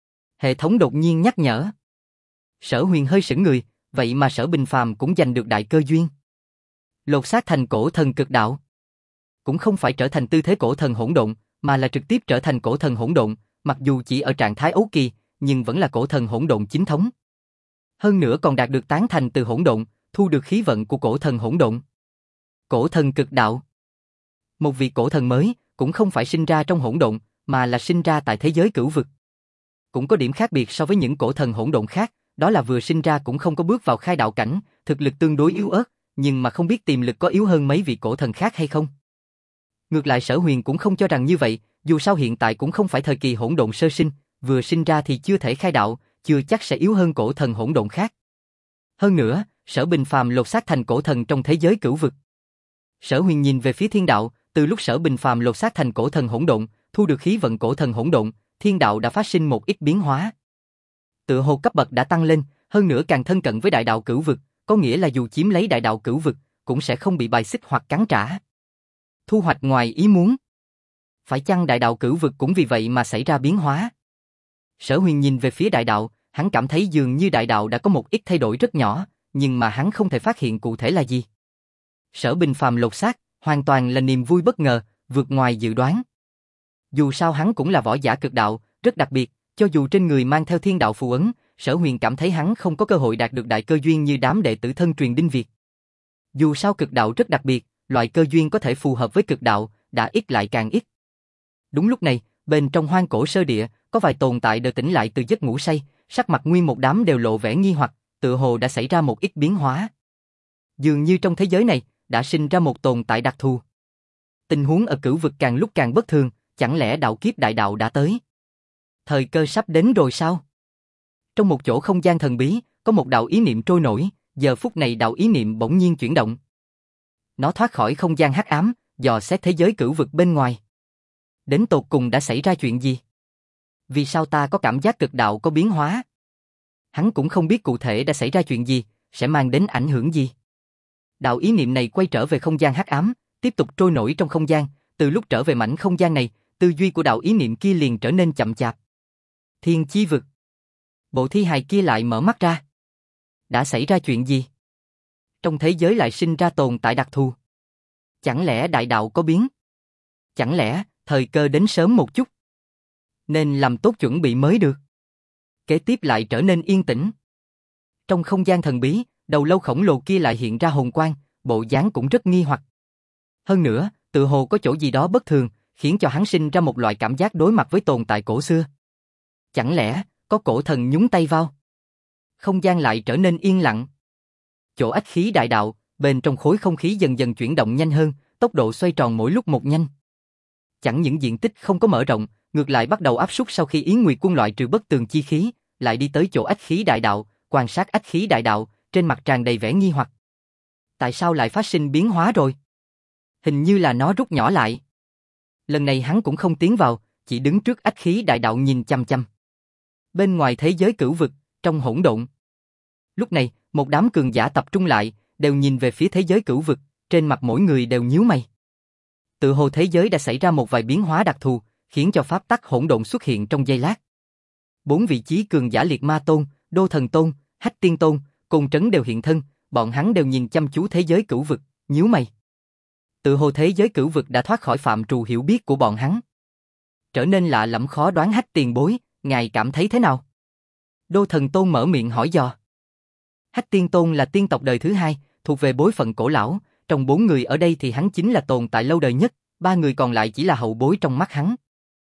Hệ thống đột nhiên nhắc nhở. Sở Huyền hơi sững người, vậy mà Sở Bình Phàm cũng giành được đại cơ duyên. Lột xác thành cổ thần cực đạo, cũng không phải trở thành tư thế cổ thần hỗn độn, mà là trực tiếp trở thành cổ thần hỗn độn, mặc dù chỉ ở trạng thái ấu kỳ, nhưng vẫn là cổ thần hỗn độn chính thống. Hơn nữa còn đạt được tán thành từ hỗn độn, thu được khí vận của cổ thần hỗn độn. Cổ thần cực đạo. Một vị cổ thần mới, cũng không phải sinh ra trong hỗn độn, mà là sinh ra tại thế giới cửu vực. Cũng có điểm khác biệt so với những cổ thần hỗn độn khác, đó là vừa sinh ra cũng không có bước vào khai đạo cảnh, thực lực tương đối yếu ớt, nhưng mà không biết tiềm lực có yếu hơn mấy vị cổ thần khác hay không. Ngược lại Sở Huyền cũng không cho rằng như vậy, dù sao hiện tại cũng không phải thời kỳ hỗn độn sơ sinh, vừa sinh ra thì chưa thể khai đạo, chưa chắc sẽ yếu hơn cổ thần hỗn độn khác. Hơn nữa, Sở Bình Phàm lột xác thành cổ thần trong thế giới cửu vực. Sở Huyền nhìn về phía thiên đạo, từ lúc Sở Bình Phàm lột xác thành cổ thần hỗn độn, thu được khí vận cổ thần hỗn độn, thiên đạo đã phát sinh một ít biến hóa. Tựa hồ cấp bậc đã tăng lên, hơn nữa càng thân cận với đại đạo cửu vực, có nghĩa là dù chiếm lấy đại đạo cửu vực, cũng sẽ không bị bài xích hoặc cắn trả. Thu hoạch ngoài ý muốn. Phải chăng đại đạo cửu vực cũng vì vậy mà xảy ra biến hóa? Sở Huyền nhìn về phía đại đạo, hắn cảm thấy dường như đại đạo đã có một ít thay đổi rất nhỏ, nhưng mà hắn không thể phát hiện cụ thể là gì. Sở Bình Phàm lột xác, hoàn toàn là niềm vui bất ngờ, vượt ngoài dự đoán. Dù sao hắn cũng là võ giả cực đạo, rất đặc biệt, cho dù trên người mang theo thiên đạo phù ấn, Sở Huyền cảm thấy hắn không có cơ hội đạt được đại cơ duyên như đám đệ tử thân truyền Đinh Việt. Dù sao cực đạo rất đặc biệt, loại cơ duyên có thể phù hợp với cực đạo, đã ít lại càng ít. Đúng lúc này, bên trong hoang cổ sơ địa, có vài tồn tại đều tỉnh lại từ giấc ngủ say, sắc mặt nguyên một đám đều lộ vẻ nghi hoặc, tựa hồ đã xảy ra một ít biến hóa. Dường như trong thế giới này, đã sinh ra một tồn tại đặc thù. Tình huống ở cửu vực càng lúc càng bất thường, chẳng lẽ đạo kiếp đại đạo đã tới? Thời cơ sắp đến rồi sao? Trong một chỗ không gian thần bí, có một đạo ý niệm trôi nổi, giờ phút này đạo ý niệm bỗng nhiên chuyển động. Nó thoát khỏi không gian hắc ám, dò xét thế giới cửu vực bên ngoài. Đến tột cùng đã xảy ra chuyện gì? Vì sao ta có cảm giác cực đạo có biến hóa? Hắn cũng không biết cụ thể đã xảy ra chuyện gì, sẽ mang đến ảnh hưởng gì. Đạo ý niệm này quay trở về không gian hắc ám, tiếp tục trôi nổi trong không gian, từ lúc trở về mảnh không gian này, tư duy của đạo ý niệm kia liền trở nên chậm chạp. Thiên chi vực. Bộ thi hài kia lại mở mắt ra. Đã xảy ra chuyện gì? Trong thế giới lại sinh ra tồn tại đặc thù. Chẳng lẽ đại đạo có biến? Chẳng lẽ thời cơ đến sớm một chút? Nên làm tốt chuẩn bị mới được. Kế tiếp lại trở nên yên tĩnh. Trong không gian thần bí, đầu lâu khổng lồ kia lại hiện ra hồn quang, bộ dáng cũng rất nghi hoặc. Hơn nữa, tự hồ có chỗ gì đó bất thường, khiến cho hắn sinh ra một loại cảm giác đối mặt với tồn tại cổ xưa. Chẳng lẽ có cổ thần nhúng tay vào? Không gian lại trở nên yên lặng. Chỗ ách khí đại đạo, bên trong khối không khí dần dần chuyển động nhanh hơn, tốc độ xoay tròn mỗi lúc một nhanh. Chẳng những diện tích không có mở rộng, ngược lại bắt đầu áp suất sau khi Yến Nguyệt Quân loại trừ bất tường chi khí, lại đi tới chỗ ách khí đại đạo, quan sát ách khí đại đạo, trên mặt tràn đầy vẻ nghi hoặc. Tại sao lại phát sinh biến hóa rồi? Hình như là nó rút nhỏ lại. Lần này hắn cũng không tiến vào, chỉ đứng trước ách khí đại đạo nhìn chăm chăm. Bên ngoài thế giới cửu vực, trong hỗn độn. Lúc này, một đám cường giả tập trung lại, đều nhìn về phía thế giới cửu vực, trên mặt mỗi người đều nhíu mày. Tự hồ thế giới đã xảy ra một vài biến hóa đặc thù, khiến cho pháp tắc hỗn độn xuất hiện trong giây lát. 4 vị chí cường giả Liệt Ma Tôn, Đô Thần Tôn, Hách Tiên Tôn, Côn Trấn đều hiện thân, bọn hắn đều nhìn chăm chú thế giới cửu vực, nhíu mày. Tự hồ thế giới cửu vực đã thoát khỏi phạm trù hiểu biết của bọn hắn. Trở nên lạ lẫm khó đoán. Hách tiền bối, ngài cảm thấy thế nào? Đô Thần Tôn mở miệng hỏi dò. Hách Tiên Tôn là tiên tộc đời thứ 2, thuộc về bối phận cổ lão, trong 4 người ở đây thì hắn chính là tồn tại lâu đời nhất, 3 người còn lại chỉ là hậu bối trong mắt hắn.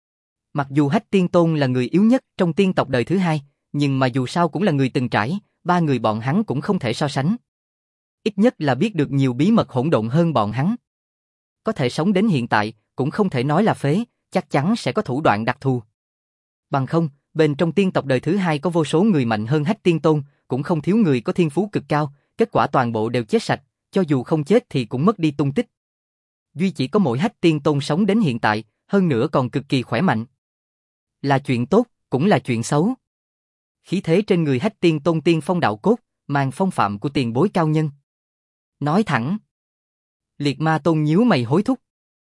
Mặc dù Hách Tiên Tôn là người yếu nhất trong tiên tộc đời thứ 2, nhưng mà dù sao cũng là người từng trải, 3 người bọn hắn cũng không thể so sánh. Ít nhất là biết được nhiều bí mật hỗn độn hơn bọn hắn. Có thể sống đến hiện tại, cũng không thể nói là phế, chắc chắn sẽ có thủ đoạn đặc thù. Bằng không, bên trong tiên tộc đời thứ 2 có vô số người mạnh hơn Hách Tiên Tôn, cũng không thiếu người có thiên phú cực cao, kết quả toàn bộ đều chết sạch, cho dù không chết thì cũng mất đi tung tích. Duy chỉ có mỗi Hách Tiên Tôn sống đến hiện tại, hơn nữa còn cực kỳ khỏe mạnh. Là chuyện tốt, cũng là chuyện xấu. Khí thế trên người Hách Tiên Tôn tiên phong đạo cốt, mang phong phạm của tiền bối cao nhân. Nói thẳng. Liệt Ma Tôn nhíu mày hối thúc.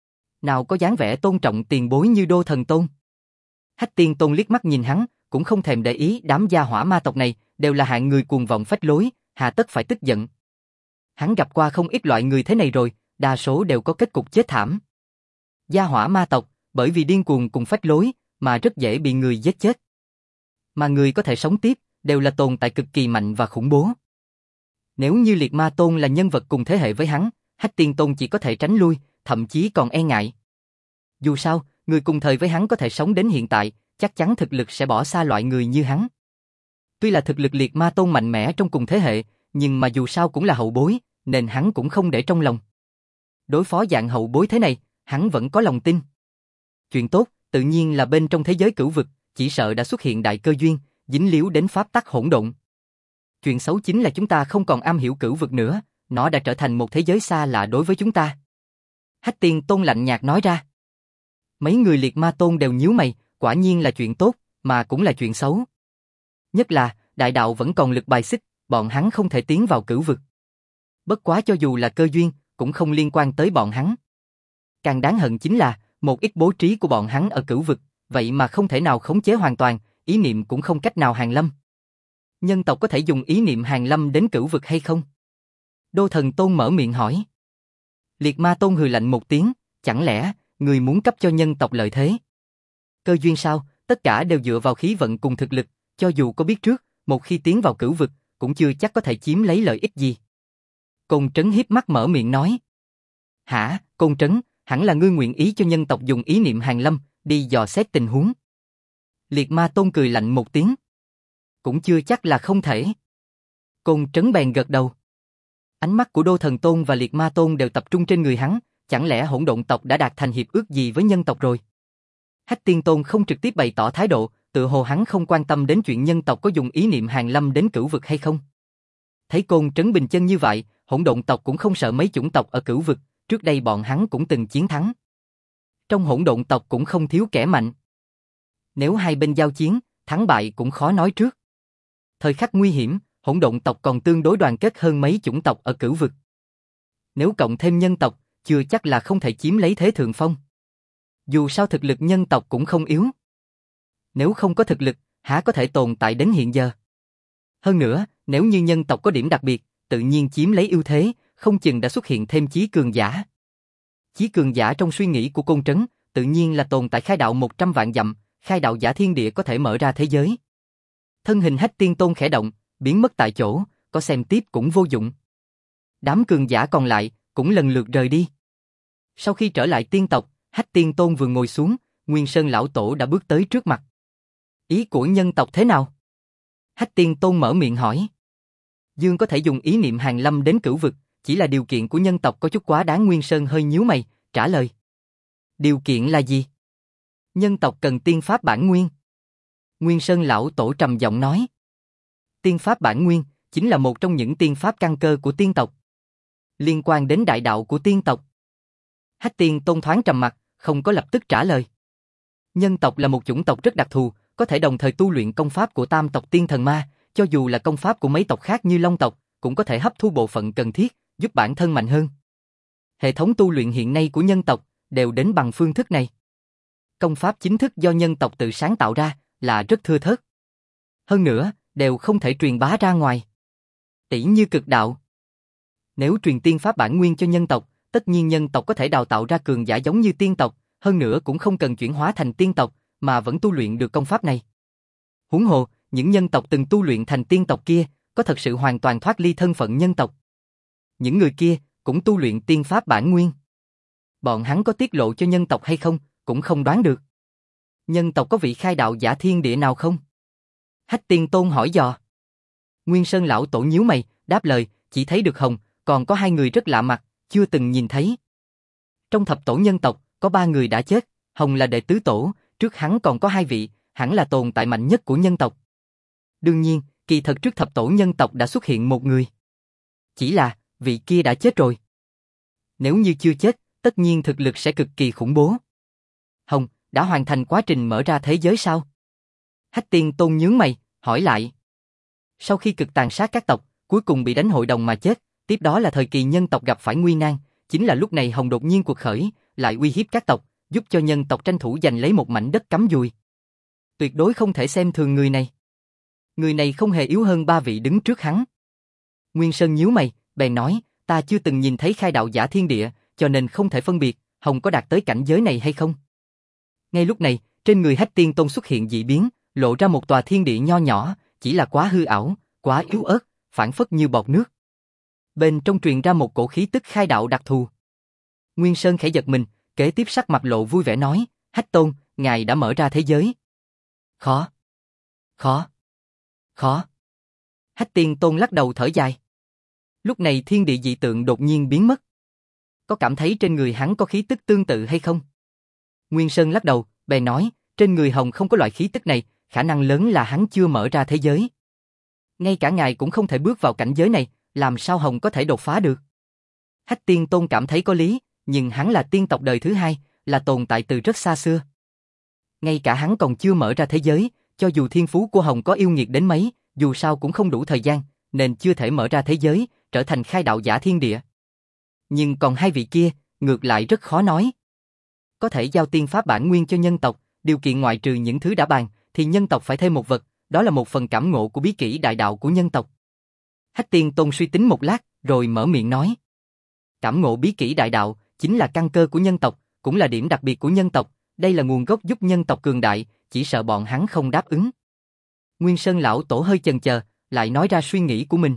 Nào có dáng vẻ tôn trọng tiền bối như Đô Thần Tôn. Hách Tiên Tôn liếc mắt nhìn hắn, cũng không thèm để ý đám gia hỏa ma tộc này, đều là hạng người cuồng vọng phách lối, hà tất phải tức giận. Hắn gặp qua không ít loại người thế này rồi, đa số đều có kết cục chết thảm. Gia hỏa ma tộc, bởi vì điên cuồng cùng phách lối, mà rất dễ bị người giết chết. Mà người có thể sống tiếp, đều là tồn tại cực kỳ mạnh và khủng bố. Nếu như Liệt Ma Tôn là nhân vật cùng thế hệ với hắn, Hách Tiên Tôn chỉ có thể tránh lui, thậm chí còn e ngại. Dù sao, người cùng thời với hắn có thể sống đến hiện tại, chắc chắn thực lực sẽ bỏ xa loại người như hắn. Tuy là thực lực liệt ma tôn mạnh mẽ trong cùng thế hệ, nhưng mà dù sao cũng là hậu bối, nên hắn cũng không để trong lòng. Đối phó dạng hậu bối thế này, hắn vẫn có lòng tin. Chuyện tốt, tự nhiên là bên trong thế giới cửu vực, chỉ sợ đã xuất hiện đại cơ duyên, dính líu đến pháp tắc hỗn độn. Chuyện xấu chính là chúng ta không còn am hiểu cửu vực nữa, nó đã trở thành một thế giới xa lạ đối với chúng ta. Hách Tiên Tôn lạnh nhạt nói ra. Mấy người liệt ma tôn đều nhíu mày, quả nhiên là chuyện tốt, mà cũng là chuyện xấu. Nhất là, đại đạo vẫn còn lực bài xích, bọn hắn không thể tiến vào cửu vực. Bất quá cho dù là cơ duyên, cũng không liên quan tới bọn hắn. Càng đáng hận chính là, một ít bố trí của bọn hắn ở cửu vực, vậy mà không thể nào khống chế hoàn toàn, ý niệm cũng không cách nào hàng lâm. Nhân tộc có thể dùng ý niệm hàng lâm đến cửu vực hay không? Đô Thần Tôn mở miệng hỏi. Liệt Ma Tôn hừ lạnh một tiếng, chẳng lẽ, người muốn cấp cho nhân tộc lợi thế? Cơ duyên sao, tất cả đều dựa vào khí vận cùng thực lực, cho dù có biết trước, một khi tiến vào cửu vực, cũng chưa chắc có thể chiếm lấy lợi ích gì. Côn Trấn hiếp mắt mở miệng nói. Hả, Côn Trấn, hẳn là ngươi nguyện ý cho nhân tộc dùng ý niệm hàng lâm, đi dò xét tình huống. Liệt Ma Tôn cười lạnh một tiếng. Cũng chưa chắc là không thể. Côn Trấn bèn gật đầu. Ánh mắt của Đô Thần Tôn và Liệt Ma Tôn đều tập trung trên người hắn, chẳng lẽ hỗn độn tộc đã đạt thành hiệp ước gì với nhân tộc rồi? Hách Tiên Tôn không trực tiếp bày tỏ thái độ, tự hồ hắn không quan tâm đến chuyện nhân tộc có dùng ý niệm hàng lâm đến cửu vực hay không. Thấy Côn Trấn bình chân như vậy, hỗn độn tộc cũng không sợ mấy chủng tộc ở cửu vực, trước đây bọn hắn cũng từng chiến thắng. Trong hỗn độn tộc cũng không thiếu kẻ mạnh. Nếu hai bên giao chiến, thắng bại cũng khó nói trước. Thời khắc nguy hiểm, hỗn độn tộc còn tương đối đoàn kết hơn mấy chủng tộc ở cửu vực. Nếu cộng thêm nhân tộc, chưa chắc là không thể chiếm lấy thế thượng phong. Dù sao thực lực nhân tộc cũng không yếu. Nếu không có thực lực, há có thể tồn tại đến hiện giờ. Hơn nữa, nếu như nhân tộc có điểm đặc biệt, tự nhiên chiếm lấy ưu thế, không chừng đã xuất hiện thêm chí cường giả. Chí cường giả trong suy nghĩ của Côn Trấn, tự nhiên là tồn tại khai đạo 100 vạn dặm, khai đạo giả thiên địa có thể mở ra thế giới. Thân hình Hách Tiên Tôn khẽ động, biến mất tại chỗ, có xem tiếp cũng vô dụng. Đám cường giả còn lại, cũng lần lượt rời đi. Sau khi trở lại tiên tộc, Hách Tiên Tôn vừa ngồi xuống, Nguyên Sơn lão tổ đã bước tới trước mặt. Ý của nhân tộc thế nào? Hách Tiên Tôn mở miệng hỏi. Dương có thể dùng ý niệm hàng lâm đến cửu vực, chỉ là điều kiện của nhân tộc có chút quá đáng. Nguyên Sơn hơi nhíu mày, trả lời. Điều kiện là gì? Nhân tộc cần tiên pháp bản nguyên. Nguyên Sơn lão tổ trầm giọng nói. Tiên pháp bản nguyên, chính là một trong những tiên pháp căn cơ của tiên tộc. Liên quan đến đại đạo của tiên tộc. Hách Tiên Tôn thoáng trầm mặt, không có lập tức trả lời. Nhân tộc là một chủng tộc rất đặc thù, có thể đồng thời tu luyện công pháp của tam tộc tiên thần ma, cho dù là công pháp của mấy tộc khác như Long tộc, cũng có thể hấp thu bộ phận cần thiết, giúp bản thân mạnh hơn. Hệ thống tu luyện hiện nay của nhân tộc đều đến bằng phương thức này. Công pháp chính thức do nhân tộc tự sáng tạo ra là rất thưa thớt. Hơn nữa, đều không thể truyền bá ra ngoài. Tỷ như cực đạo. Nếu truyền tiên pháp bản nguyên cho nhân tộc, tất nhiên nhân tộc có thể đào tạo ra cường giả giống như tiên tộc, hơn nữa cũng không cần chuyển hóa thành tiên tộc, mà vẫn tu luyện được công pháp này. Huống hồ, những nhân tộc từng tu luyện thành tiên tộc kia, có thật sự hoàn toàn thoát ly thân phận nhân tộc. Những người kia cũng tu luyện tiên pháp bản nguyên. Bọn hắn có tiết lộ cho nhân tộc hay không, cũng không đoán được. Nhân tộc có vị khai đạo giả thiên địa nào không? Hách Tiên Tôn hỏi dò. Nguyên Sơn lão tổ nhíu mày, đáp lời, chỉ thấy được Hồng, còn có hai người rất lạ mặt, chưa từng nhìn thấy. Trong thập tổ nhân tộc, có 3 người đã chết, Hồng là đệ tứ tổ, trước hắn còn có 2 vị, hẳn là tồn tại mạnh nhất của nhân tộc. Đương nhiên, kỳ thật trước thập tổ nhân tộc đã xuất hiện một người. Chỉ là, vị kia đã chết rồi. Nếu như chưa chết, tất nhiên thực lực sẽ cực kỳ khủng bố. Hồng, đã hoàn thành quá trình mở ra thế giới sao? Hách Tiên Tôn nhướng mày, hỏi lại. Sau khi cực tàn sát các tộc, cuối cùng bị đánh hội đồng mà chết, tiếp đó là thời kỳ nhân tộc gặp phải nguy nan, chính là lúc này Hồng đột nhiên cuộc khởi, lại uy hiếp các tộc, giúp cho nhân tộc tranh thủ giành lấy một mảnh đất cắm dùi. Tuyệt đối không thể xem thường người này. Người này không hề yếu hơn 3 vị đứng trước hắn. Nguyên Sơn nhíu mày, bèn nói, ta chưa từng nhìn thấy khai đạo giả thiên địa, cho nên không thể phân biệt, Hồng có đạt tới cảnh giới này hay không. Ngay lúc này, trên người Hách Tiên Tôn xuất hiện dị biến, lộ ra một tòa thiên địa nho nhỏ, chỉ là quá hư ảo, quá yếu ớt, phảng phất như bọt nước. Bên trong truyền ra một cổ khí tức khai đạo đặc thù. Nguyên Sơn khẽ giật mình, kế tiếp sắc mặt lộ vui vẻ nói, Hách Tôn, ngài đã mở ra thế giới. Khó. Khó. Khó. Hách Tiên Tôn lắc đầu thở dài. Lúc này thiên địa dị tượng đột nhiên biến mất. Có cảm thấy trên người hắn có khí tức tương tự hay không? Nguyên Sơn lắc đầu, bèn nói, trên người Hồng không có loại khí tức này, khả năng lớn là hắn chưa mở ra thế giới. Ngay cả ngài cũng không thể bước vào cảnh giới này, làm sao Hồng có thể đột phá được? Hách Tiên Tôn cảm thấy có lý, nhưng hắn là tiên tộc đời thứ hai, là tồn tại từ rất xa xưa. Ngay cả hắn còn chưa mở ra thế giới, cho dù thiên phú của Hồng có yêu nghiệt đến mấy, dù sao cũng không đủ thời gian, nên chưa thể mở ra thế giới, trở thành khai đạo giả thiên địa. Nhưng còn hai vị kia, ngược lại rất khó nói. Có thể giao tiên pháp bản nguyên cho nhân tộc, điều kiện ngoại trừ những thứ đã bàn, thì nhân tộc phải thêm một vật, đó là một phần cảm ngộ của bí kỹ đại đạo của nhân tộc. Hách Tiên Tôn suy tính một lát, rồi mở miệng nói. Cảm ngộ bí kỹ đại đạo, chính là căn cơ của nhân tộc, cũng là điểm đặc biệt của nhân tộc, đây là nguồn gốc giúp nhân tộc cường đại, chỉ sợ bọn hắn không đáp ứng. Nguyên Sơn lão tổ hơi chần chờ, lại nói ra suy nghĩ của mình.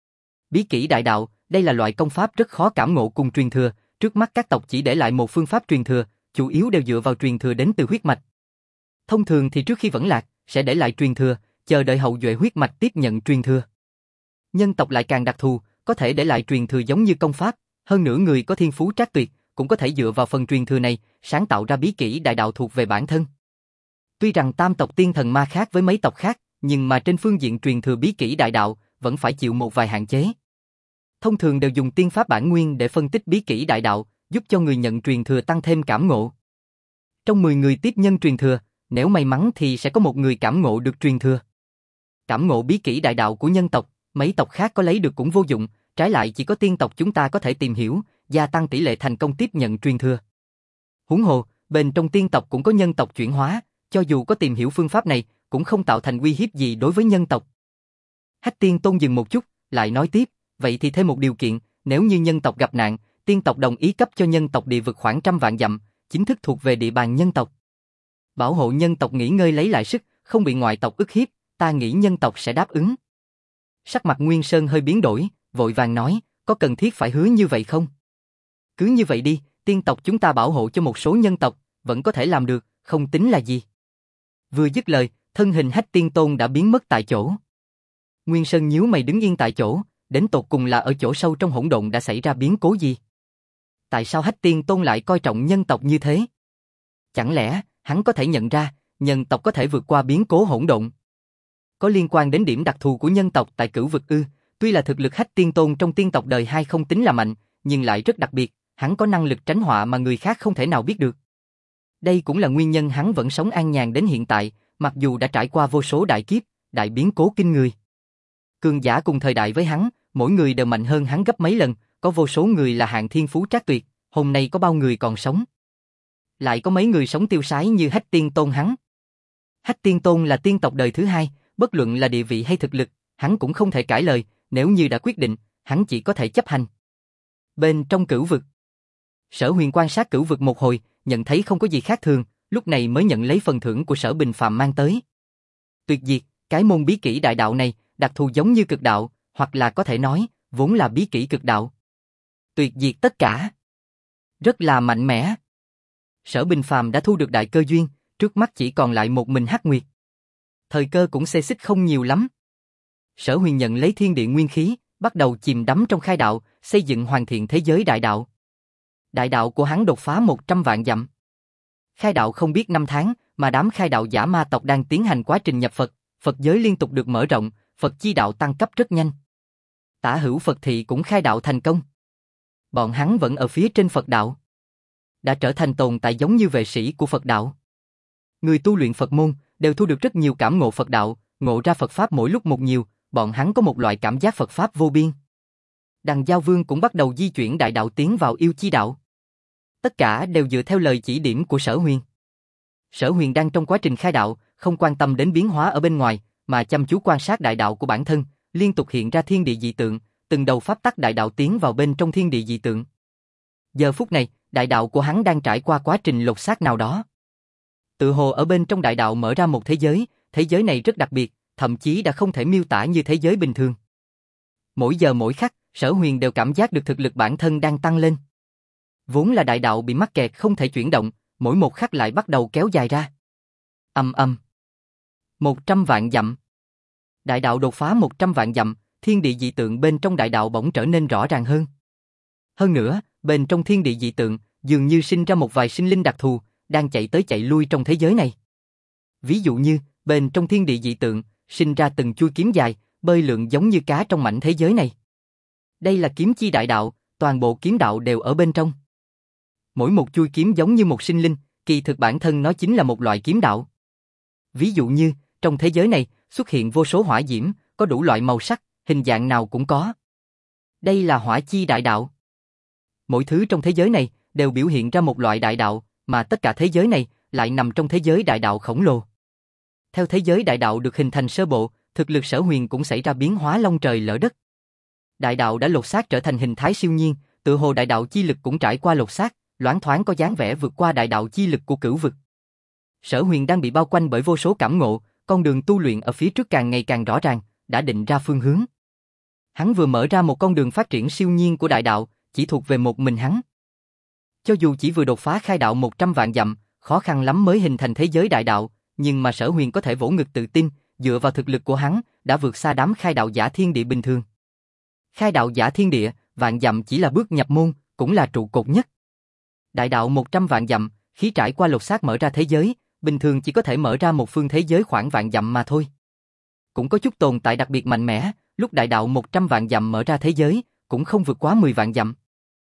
Bí kỹ đại đạo, đây là loại công pháp rất khó cảm ngộ cùng truyền thừa, trước mắt các tộc chỉ để lại một phương pháp truyền thừa, chủ yếu đều dựa vào truyền thừa đến từ huyết mạch. Thông thường thì trước khi vẫn lạc, sẽ để lại truyền thừa, chờ đợi hậu duệ huyết mạch tiếp nhận truyền thừa. Nhân tộc lại càng đặc thù, có thể để lại truyền thừa giống như công pháp, hơn nữa người có thiên phú trác tuyệt, cũng có thể dựa vào phần truyền thừa này, sáng tạo ra bí kỹ đại đạo thuộc về bản thân. Tuy rằng tam tộc tiên thần ma khác với mấy tộc khác, nhưng mà trên phương diện truyền thừa bí kỹ đại đạo, vẫn phải chịu một vài hạn chế. Thông thường đều dùng tiên pháp bản nguyên để phân tích bí kỹ đại đạo, giúp cho người nhận truyền thừa tăng thêm cảm ngộ. Trong 10 người tiếp nhân truyền thừa, nếu may mắn thì sẽ có một người cảm ngộ được truyền thừa. Cảm ngộ bí kỹ đại đạo của nhân tộc, mấy tộc khác có lấy được cũng vô dụng, trái lại chỉ có tiên tộc chúng ta có thể tìm hiểu, gia tăng tỷ lệ thành công tiếp nhận truyền thừa. Huống hồ, bên trong tiên tộc cũng có nhân tộc chuyển hóa, cho dù có tìm hiểu phương pháp này, cũng không tạo thành uy hiếp gì đối với nhân tộc. Hách Tiên Tôn dừng một chút, lại nói tiếp, vậy thì thêm một điều kiện, nếu như nhân tộc gặp nạn, tiên tộc đồng ý cấp cho nhân tộc địa vực khoảng 100 vạn dặm, chính thức thuộc về địa bàn nhân tộc. Bảo hộ nhân tộc nghỉ ngơi lấy lại sức, không bị ngoại tộc ức hiếp, ta nghĩ nhân tộc sẽ đáp ứng. Sắc mặt Nguyên Sơn hơi biến đổi, vội vàng nói, có cần thiết phải hứa như vậy không? Cứ như vậy đi, tiên tộc chúng ta bảo hộ cho một số nhân tộc, vẫn có thể làm được, không tính là gì. Vừa dứt lời, thân hình Hách Tiên Tôn đã biến mất tại chỗ. Nguyên Sơn nhíu mày đứng yên tại chỗ, đến tột cùng là ở chỗ sâu trong hỗn độn đã xảy ra biến cố gì? Tại sao Hách Tiên Tôn lại coi trọng nhân tộc như thế? Chẳng lẽ, hắn có thể nhận ra, nhân tộc có thể vượt qua biến cố hỗn độn? Có liên quan đến điểm đặc thù của nhân tộc tại cửu vực ư? Tuy là thực lực Hách Tiên Tôn trong tiên tộc đời 2 không tính là mạnh, nhưng lại rất đặc biệt, hắn có năng lực tránh họa mà người khác không thể nào biết được. Đây cũng là nguyên nhân hắn vẫn sống an nhàn đến hiện tại, mặc dù đã trải qua vô số đại kiếp, đại biến cố kinh người. Cường giả cùng thời đại với hắn, mỗi người đều mạnh hơn hắn gấp mấy lần, có vô số người là hạng thiên phú trác tuyệt, hôm nay có bao người còn sống. Lại có mấy người sống tiêu sái như Hách Tiên Tôn hắn. Hách Tiên Tôn là tiên tộc đời thứ hai, bất luận là địa vị hay thực lực, hắn cũng không thể cãi lời, nếu như đã quyết định, hắn chỉ có thể chấp hành. Bên trong cửu vực, Sở Huyền quan sát cửu vực một hồi, nhận thấy không có gì khác thường, lúc này mới nhận lấy phần thưởng của Sở Bình Phàm mang tới. Tuyệt diệt, cái môn bí kỹ đại đạo này, đặc thù giống như cực đạo, hoặc là có thể nói, vốn là bí kỹ cực đạo. Tuyệt diệt tất cả. Rất là mạnh mẽ. Sở Bình Phàm đã thu được đại cơ duyên, trước mắt chỉ còn lại một mình Hắc Nguyệt. Thời cơ cũng xê xích không nhiều lắm. Sở Huyền nhận lấy thiên địa nguyên khí, bắt đầu chìm đắm trong khai đạo, xây dựng hoàn thiện thế giới đại đạo. Đại đạo của hắn đột phá 100 vạn dặm. Khai đạo không biết năm tháng, mà đám khai đạo giả ma tộc đang tiến hành quá trình nhập Phật, Phật giới liên tục được mở rộng, Phật chi đạo tăng cấp rất nhanh. Tả hữu Phật thị cũng khai đạo thành công. Bọn hắn vẫn ở phía trên Phật đạo. Đã trở thành tồn tại giống như vệ sĩ của Phật đạo. Người tu luyện Phật môn đều thu được rất nhiều cảm ngộ Phật đạo, ngộ ra Phật Pháp mỗi lúc một nhiều, bọn hắn có một loại cảm giác Phật Pháp vô biên. Đằng Giao Vương cũng bắt đầu di chuyển đại đạo tiến vào yêu chi đạo. Tất cả đều dựa theo lời chỉ điểm của Sở Huyền. Sở Huyền đang trong quá trình khai đạo, không quan tâm đến biến hóa ở bên ngoài, mà chăm chú quan sát đại đạo của bản thân, liên tục hiện ra thiên địa dị tượng, từng đầu pháp tắc đại đạo tiến vào bên trong thiên địa dị tượng. Giờ phút này, đại đạo của hắn đang trải qua quá trình lột xác nào đó. Tự hồ ở bên trong đại đạo mở ra một thế giới này rất đặc biệt, thậm chí đã không thể miêu tả như thế giới bình thường. Mỗi giờ mỗi khắc, Sở Huyền đều cảm giác được thực lực bản thân đang tăng lên. Vốn là đại đạo bị mắc kẹt không thể chuyển động, mỗi một khắc lại bắt đầu kéo dài ra. Ầm ầm. 100 vạn dặm. Đại đạo đột phá 100 vạn dặm, thiên địa dị tượng bên trong đại đạo bỗng trở nên rõ ràng hơn. Hơn nữa, bên trong thiên địa dị tượng, dường như sinh ra một vài sinh linh đặc thù, đang chạy tới chạy lui trong thế giới này. Ví dụ như, bên trong thiên địa dị tượng, sinh ra từng chuôi kiếm dài, bơi lượn giống như cá trong mảnh thế giới này. Đây là kiếm chi đại đạo, toàn bộ kiếm đạo đều ở bên trong. Mỗi một chuôi kiếm giống như một sinh linh, kỳ thực bản thân nó chính là một loại kiếm đạo. Ví dụ như, trong thế giới này, xuất hiện vô số hỏa diễm, có đủ loại màu sắc, hình dạng nào cũng có. Đây là hỏa chi đại đạo. Mỗi thứ trong thế giới này đều biểu hiện ra một loại đại đạo, mà tất cả thế giới này lại nằm trong thế giới đại đạo khổng lồ. Theo thế giới đại đạo được hình thành sơ bộ, thực lực Sở Huyền cũng xảy ra biến hóa long trời lở đất. Đại đạo đã lột xác trở thành hình thái siêu nhiên, tự hồ đại đạo chi lực cũng trải qua lột xác, loáng thoáng có dáng vẻ vượt qua đại đạo chi lực của cửu vực. Sở Huyền đang bị bao quanh bởi vô số cảm ngộ, con đường tu luyện ở phía trước càng ngày càng rõ ràng, đã định ra phương hướng. Hắn vừa mở ra một con đường phát triển siêu nhiên của đại đạo, chỉ thuộc về một mình hắn. Cho dù chỉ vừa đột phá khai đạo 100 vạn dặm, khó khăn lắm mới hình thành thế giới đại đạo, nhưng mà Sở Huyền có thể vỗ ngực tự tin, dựa vào thực lực của hắn, đã vượt xa đám khai đạo giả thiên địa bình thường. Khai đạo giả thiên địa, vạn dặm chỉ là bước nhập môn, cũng là trụ cột nhất. Đại đạo 100 vạn dặm, khi trải qua lột xác mở ra thế giới, bình thường chỉ có thể mở ra một phương thế giới khoảng vạn dặm mà thôi. Cũng có chút tồn tại đặc biệt mạnh mẽ, lúc đại đạo 100 vạn dặm mở ra thế giới, cũng không vượt quá 10 vạn dặm.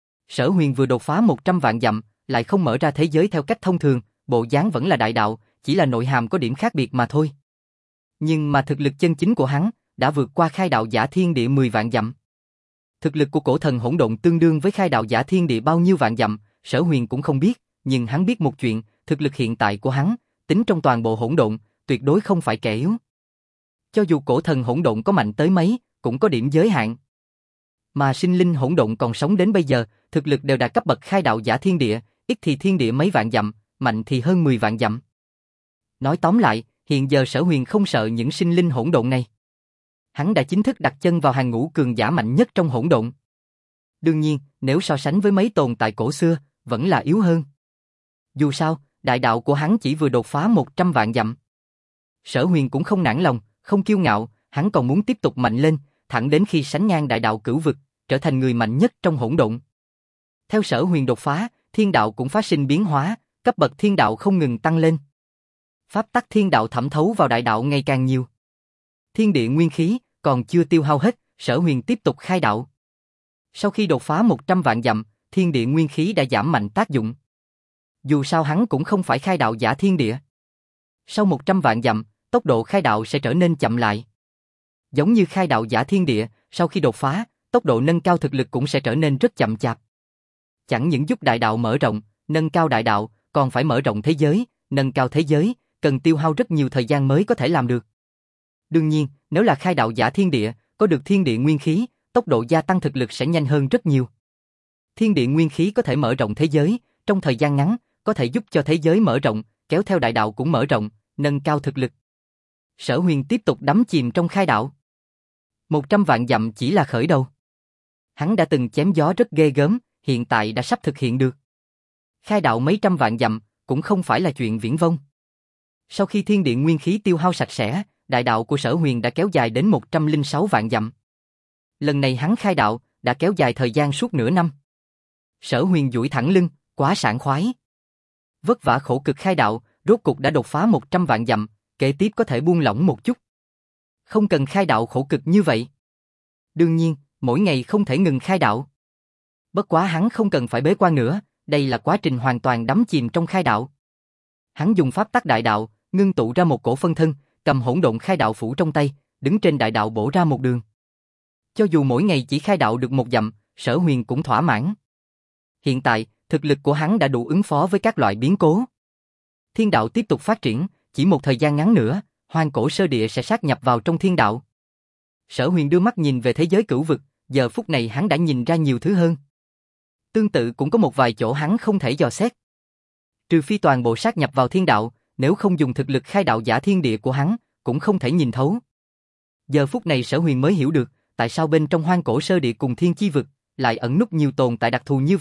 Sở Huyền vừa đột phá 100 vạn dặm, lại không mở ra thế giới theo cách thông thường, bộ dáng vẫn là đại đạo, chỉ là nội hàm có điểm khác biệt mà thôi. Nhưng mà thực lực chân chính của hắn đã vượt qua khai đạo giả thiên địa 10 vạn dặm. Thực lực của cổ thần hỗn độn tương đương với khai đạo giả thiên địa bao nhiêu vạn dặm, Sở Huyền cũng không biết, nhưng hắn biết một chuyện, thực lực hiện tại của hắn, tính trong toàn bộ hỗn độn, tuyệt đối không phải kẻ yếu. Cho dù cổ thần hỗn độn có mạnh tới mấy, cũng có điểm giới hạn. Mà sinh linh hỗn độn còn sống đến bây giờ, thực lực đều đạt cấp bậc khai đạo giả thiên địa, ít thì thiên địa mấy vạn dặm, mạnh thì hơn 10 vạn dặm. Nói tóm lại, hiện giờ Sở Huyền không sợ những sinh linh hỗn độn này. Hắn đã chính thức đặt chân vào hàng ngũ cường giả mạnh nhất trong hỗn độn. Đương nhiên, nếu so sánh với mấy tồn tại cổ xưa, vẫn là yếu hơn. Dù sao, đại đạo của hắn chỉ vừa đột phá 100 vạn dặm. Sở Huyền cũng không nản lòng, không kiêu ngạo, hắn còn muốn tiếp tục mạnh lên, thẳng đến khi sánh ngang đại đạo cửu vực, trở thành người mạnh nhất trong hỗn độn. Theo Sở Huyền đột phá, thiên đạo cũng phát sinh biến hóa, cấp bậc thiên đạo không ngừng tăng lên. Pháp tắc thiên đạo thẩm thấu vào đại đạo ngày càng nhiều. Thiên địa nguyên khí còn chưa tiêu hao hết, Sở Huyền tiếp tục khai đạo. Sau khi đột phá 100 vạn dặm, thiên địa nguyên khí đã giảm mạnh tác dụng. Dù sao hắn cũng không phải khai đạo giả thiên địa. Sau 100 vạn dặm, tốc độ khai đạo sẽ trở nên chậm lại. Giống như khai đạo giả thiên địa, sau khi đột phá, tốc độ nâng cao thực lực cũng sẽ trở nên rất chậm chạp. Chẳng những giúp đại đạo mở rộng, nâng cao đại đạo, còn phải mở rộng thế giới, nâng cao thế giới, cần tiêu hao rất nhiều thời gian mới có thể làm được. Đương nhiên, nếu là khai đạo giả thiên địa, có được thiên địa nguyên khí, tốc độ gia tăng thực lực sẽ nhanh hơn rất nhiều. Thiên địa nguyên khí có thể mở rộng thế giới, trong thời gian ngắn, có thể giúp cho thế giới mở rộng, kéo theo đại đạo cũng mở rộng, nâng cao thực lực. Sở Huyền tiếp tục đắm chìm trong khai đạo. 100 vạn dặm chỉ là khởi đầu. Hắn đã từng chém gió rất ghê gớm, hiện tại đã sắp thực hiện được. Khai đạo mấy trăm vạn dặm, cũng không phải là chuyện viển vông. Sau khi thiên địa nguyên khí tiêu hao sạch sẽ, đại đạo của Sở Huyền đã kéo dài đến 106 vạn dặm. Lần này hắn khai đạo, đã kéo dài thời gian suốt nửa năm. Sở Huyền duỗi thẳng lưng, quá sảng khoái. Vất vả khổ cực khai đạo, rốt cục đã đột phá 100 vạn dặm, kế tiếp có thể buông lỏng một chút. Không cần khai đạo khổ cực như vậy. Đương nhiên, mỗi ngày không thể ngừng khai đạo. Bất quá hắn không cần phải bế quan nữa, đây là quá trình hoàn toàn đắm chìm trong khai đạo. Hắn dùng pháp tắc đại đạo, ngưng tụ ra một cổ phân thân, cầm hỗn độn khai đạo phủ trong tay, đứng trên đại đạo bổ ra một đường. Cho dù mỗi ngày chỉ khai đạo được 1 dặm, Sở Huyền cũng thỏa mãn. Hiện tại, thực lực của hắn đã đủ ứng phó với các loại biến cố. Thiên đạo tiếp tục phát triển, chỉ một thời gian ngắn nữa, hoang cổ sơ địa sẽ sát nhập vào trong thiên đạo. Sở Huyền đưa mắt nhìn về thế giới cửu vực, giờ phút này hắn đã nhìn ra nhiều thứ hơn. Tương tự cũng có một vài chỗ hắn không thể dò xét. Trừ phi toàn bộ sát nhập vào thiên đạo, nếu không dùng thực lực khai đạo giả thiên địa của hắn, cũng không thể nhìn thấu. Giờ phút này Sở Huyền mới hiểu được, tại sao bên trong hoang cổ sơ địa cùng thiên chi vực, lại ẩn núp nhiều tồn tại đặc thù như vậy,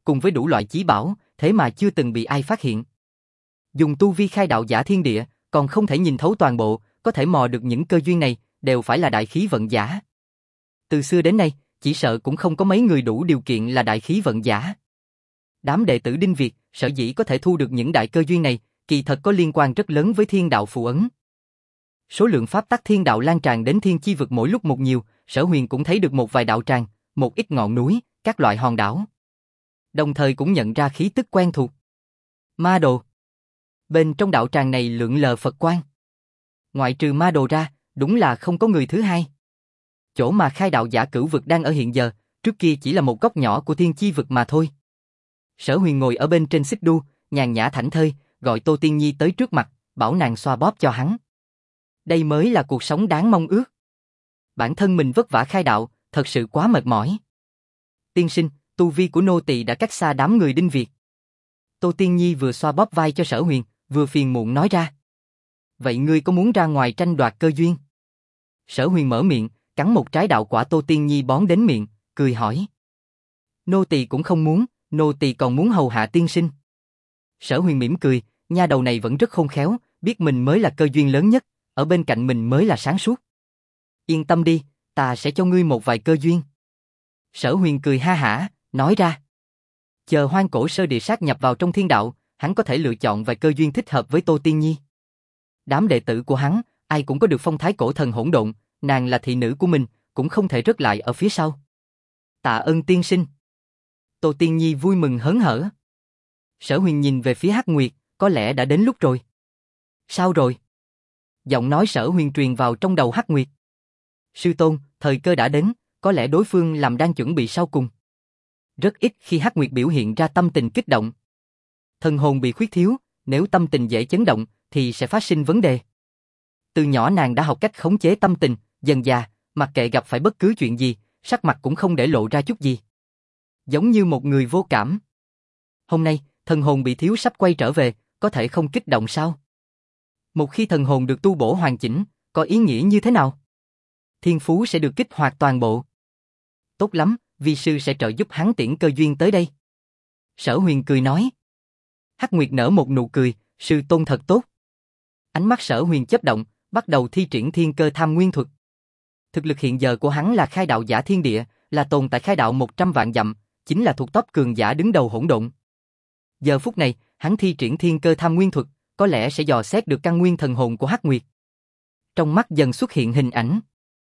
cùng với đủ loại chí bảo, thế mà chưa từng bị ai phát hiện. Dùng tu vi khai đạo giả thiên địa, còn không thể nhìn thấu toàn bộ, có thể mò được những cơ duyên này, đều phải là đại khí vận giả. Từ xưa đến nay, chỉ sợ cũng không có mấy người đủ điều kiện là đại khí vận giả. Đám đệ tử Đinh Việt, sở dĩ có thể thu được những đại cơ duyên này, kỳ thật có liên quan rất lớn với thiên đạo phù ấn. Số lượng pháp tắc thiên đạo lan tràn đến thiên chi vực mỗi lúc một nhiều, Sở Huyền cũng thấy được một vài đạo tràng, một ít ngọn núi, các loại hòn đảo. Đồng thời cũng nhận ra khí tức quen thuộc. Ma đồ. Bên trong đạo tràng này lượn lờ Phật quang. Ngoại trừ ma đồ ra, đúng là không có người thứ hai. Chỗ mà khai đạo giả cửu vực đang ở hiện giờ, trước kia chỉ là một góc nhỏ của thiên chi vực mà thôi. Sở Huyền ngồi ở bên trên xích đu, nhàn nhã thảnh thơi, gọi Tô Tiên Nhi tới trước mặt, bảo nàng xoa bóp cho hắn. Đây mới là cuộc sống đáng mong ước. Bản thân mình vất vả khai đạo, thật sự quá mệt mỏi. Tiên sinh, tu vi của nô tỳ đã cách xa đám người Đinh Việt. Tô Tiên Nhi vừa xoa bóp vai cho Sở Huyền, vừa phiền muộn nói ra. Vậy ngươi có muốn ra ngoài tranh đoạt cơ duyên? Sở Huyền mở miệng, cắn một trái đạo quả Tô Tiên Nhi bón đến miệng, cười hỏi. Nô tỳ cũng không muốn, nô tỳ còn muốn hầu hạ tiên sinh. Sở Huyền mỉm cười, nha đầu này vẫn rất khôn khéo, biết mình mới là cơ duyên lớn nhất, ở bên cạnh mình mới là sáng suốt. Yên tâm đi, ta sẽ cho ngươi một vài cơ duyên. Sở Huyền cười ha hả, nói ra. Chờ hoang cổ sơ địa sát nhập vào trong thiên đạo, hắn có thể lựa chọn vài cơ duyên thích hợp với Tô Tiên Nhi. Đám đệ tử của hắn, ai cũng có được phong thái cổ thần hỗn độn, nàng là thị nữ của mình, cũng không thể rớt lại ở phía sau. Tạ ơn tiên sinh. Tô Tiên Nhi vui mừng hớn hở. Sở Huyền nhìn về phía Hắc Nguyệt, có lẽ đã đến lúc rồi. Sao rồi? Giọng nói Sở Huyền truyền vào trong đầu Hắc Nguyệt. Sư tôn, thời cơ đã đến, có lẽ đối phương làm đang chuẩn bị sau cùng. Rất ít khi Hắc Nguyệt biểu hiện ra tâm tình kích động. Thần hồn bị khuyết thiếu, nếu tâm tình dễ chấn động, thì sẽ phát sinh vấn đề. Từ nhỏ nàng đã học cách khống chế tâm tình, dần dà, mặc kệ gặp phải bất cứ chuyện gì, sắc mặt cũng không để lộ ra chút gì. Giống như một người vô cảm. Hôm nay, thần hồn bị thiếu sắp quay trở về, có thể không kích động sao? Một khi thần hồn được tu bổ hoàn chỉnh, có ý nghĩa như thế nào? Thiên phú sẽ được kích hoạt toàn bộ. Tốt lắm, vi sư sẽ trợ giúp hắn tiễn cơ duyên tới đây. Sở Huyền cười nói. Hắc Nguyệt nở một nụ cười, sư tôn thật tốt. Ánh mắt Sở Huyền chớp động, bắt đầu thi triển thiên cơ tham nguyên thuật. Thực lực hiện giờ của hắn là khai đạo giả thiên địa, là tồn tại khai đạo 100 vạn dặm, chính là thuộc top cường giả đứng đầu hỗn độn. Giờ phút này, hắn thi triển thiên cơ tham nguyên thuật, có lẽ sẽ dò xét được căn nguyên thần hồn của Hắc Nguyệt. Trong mắt dần xuất hiện hình ảnh.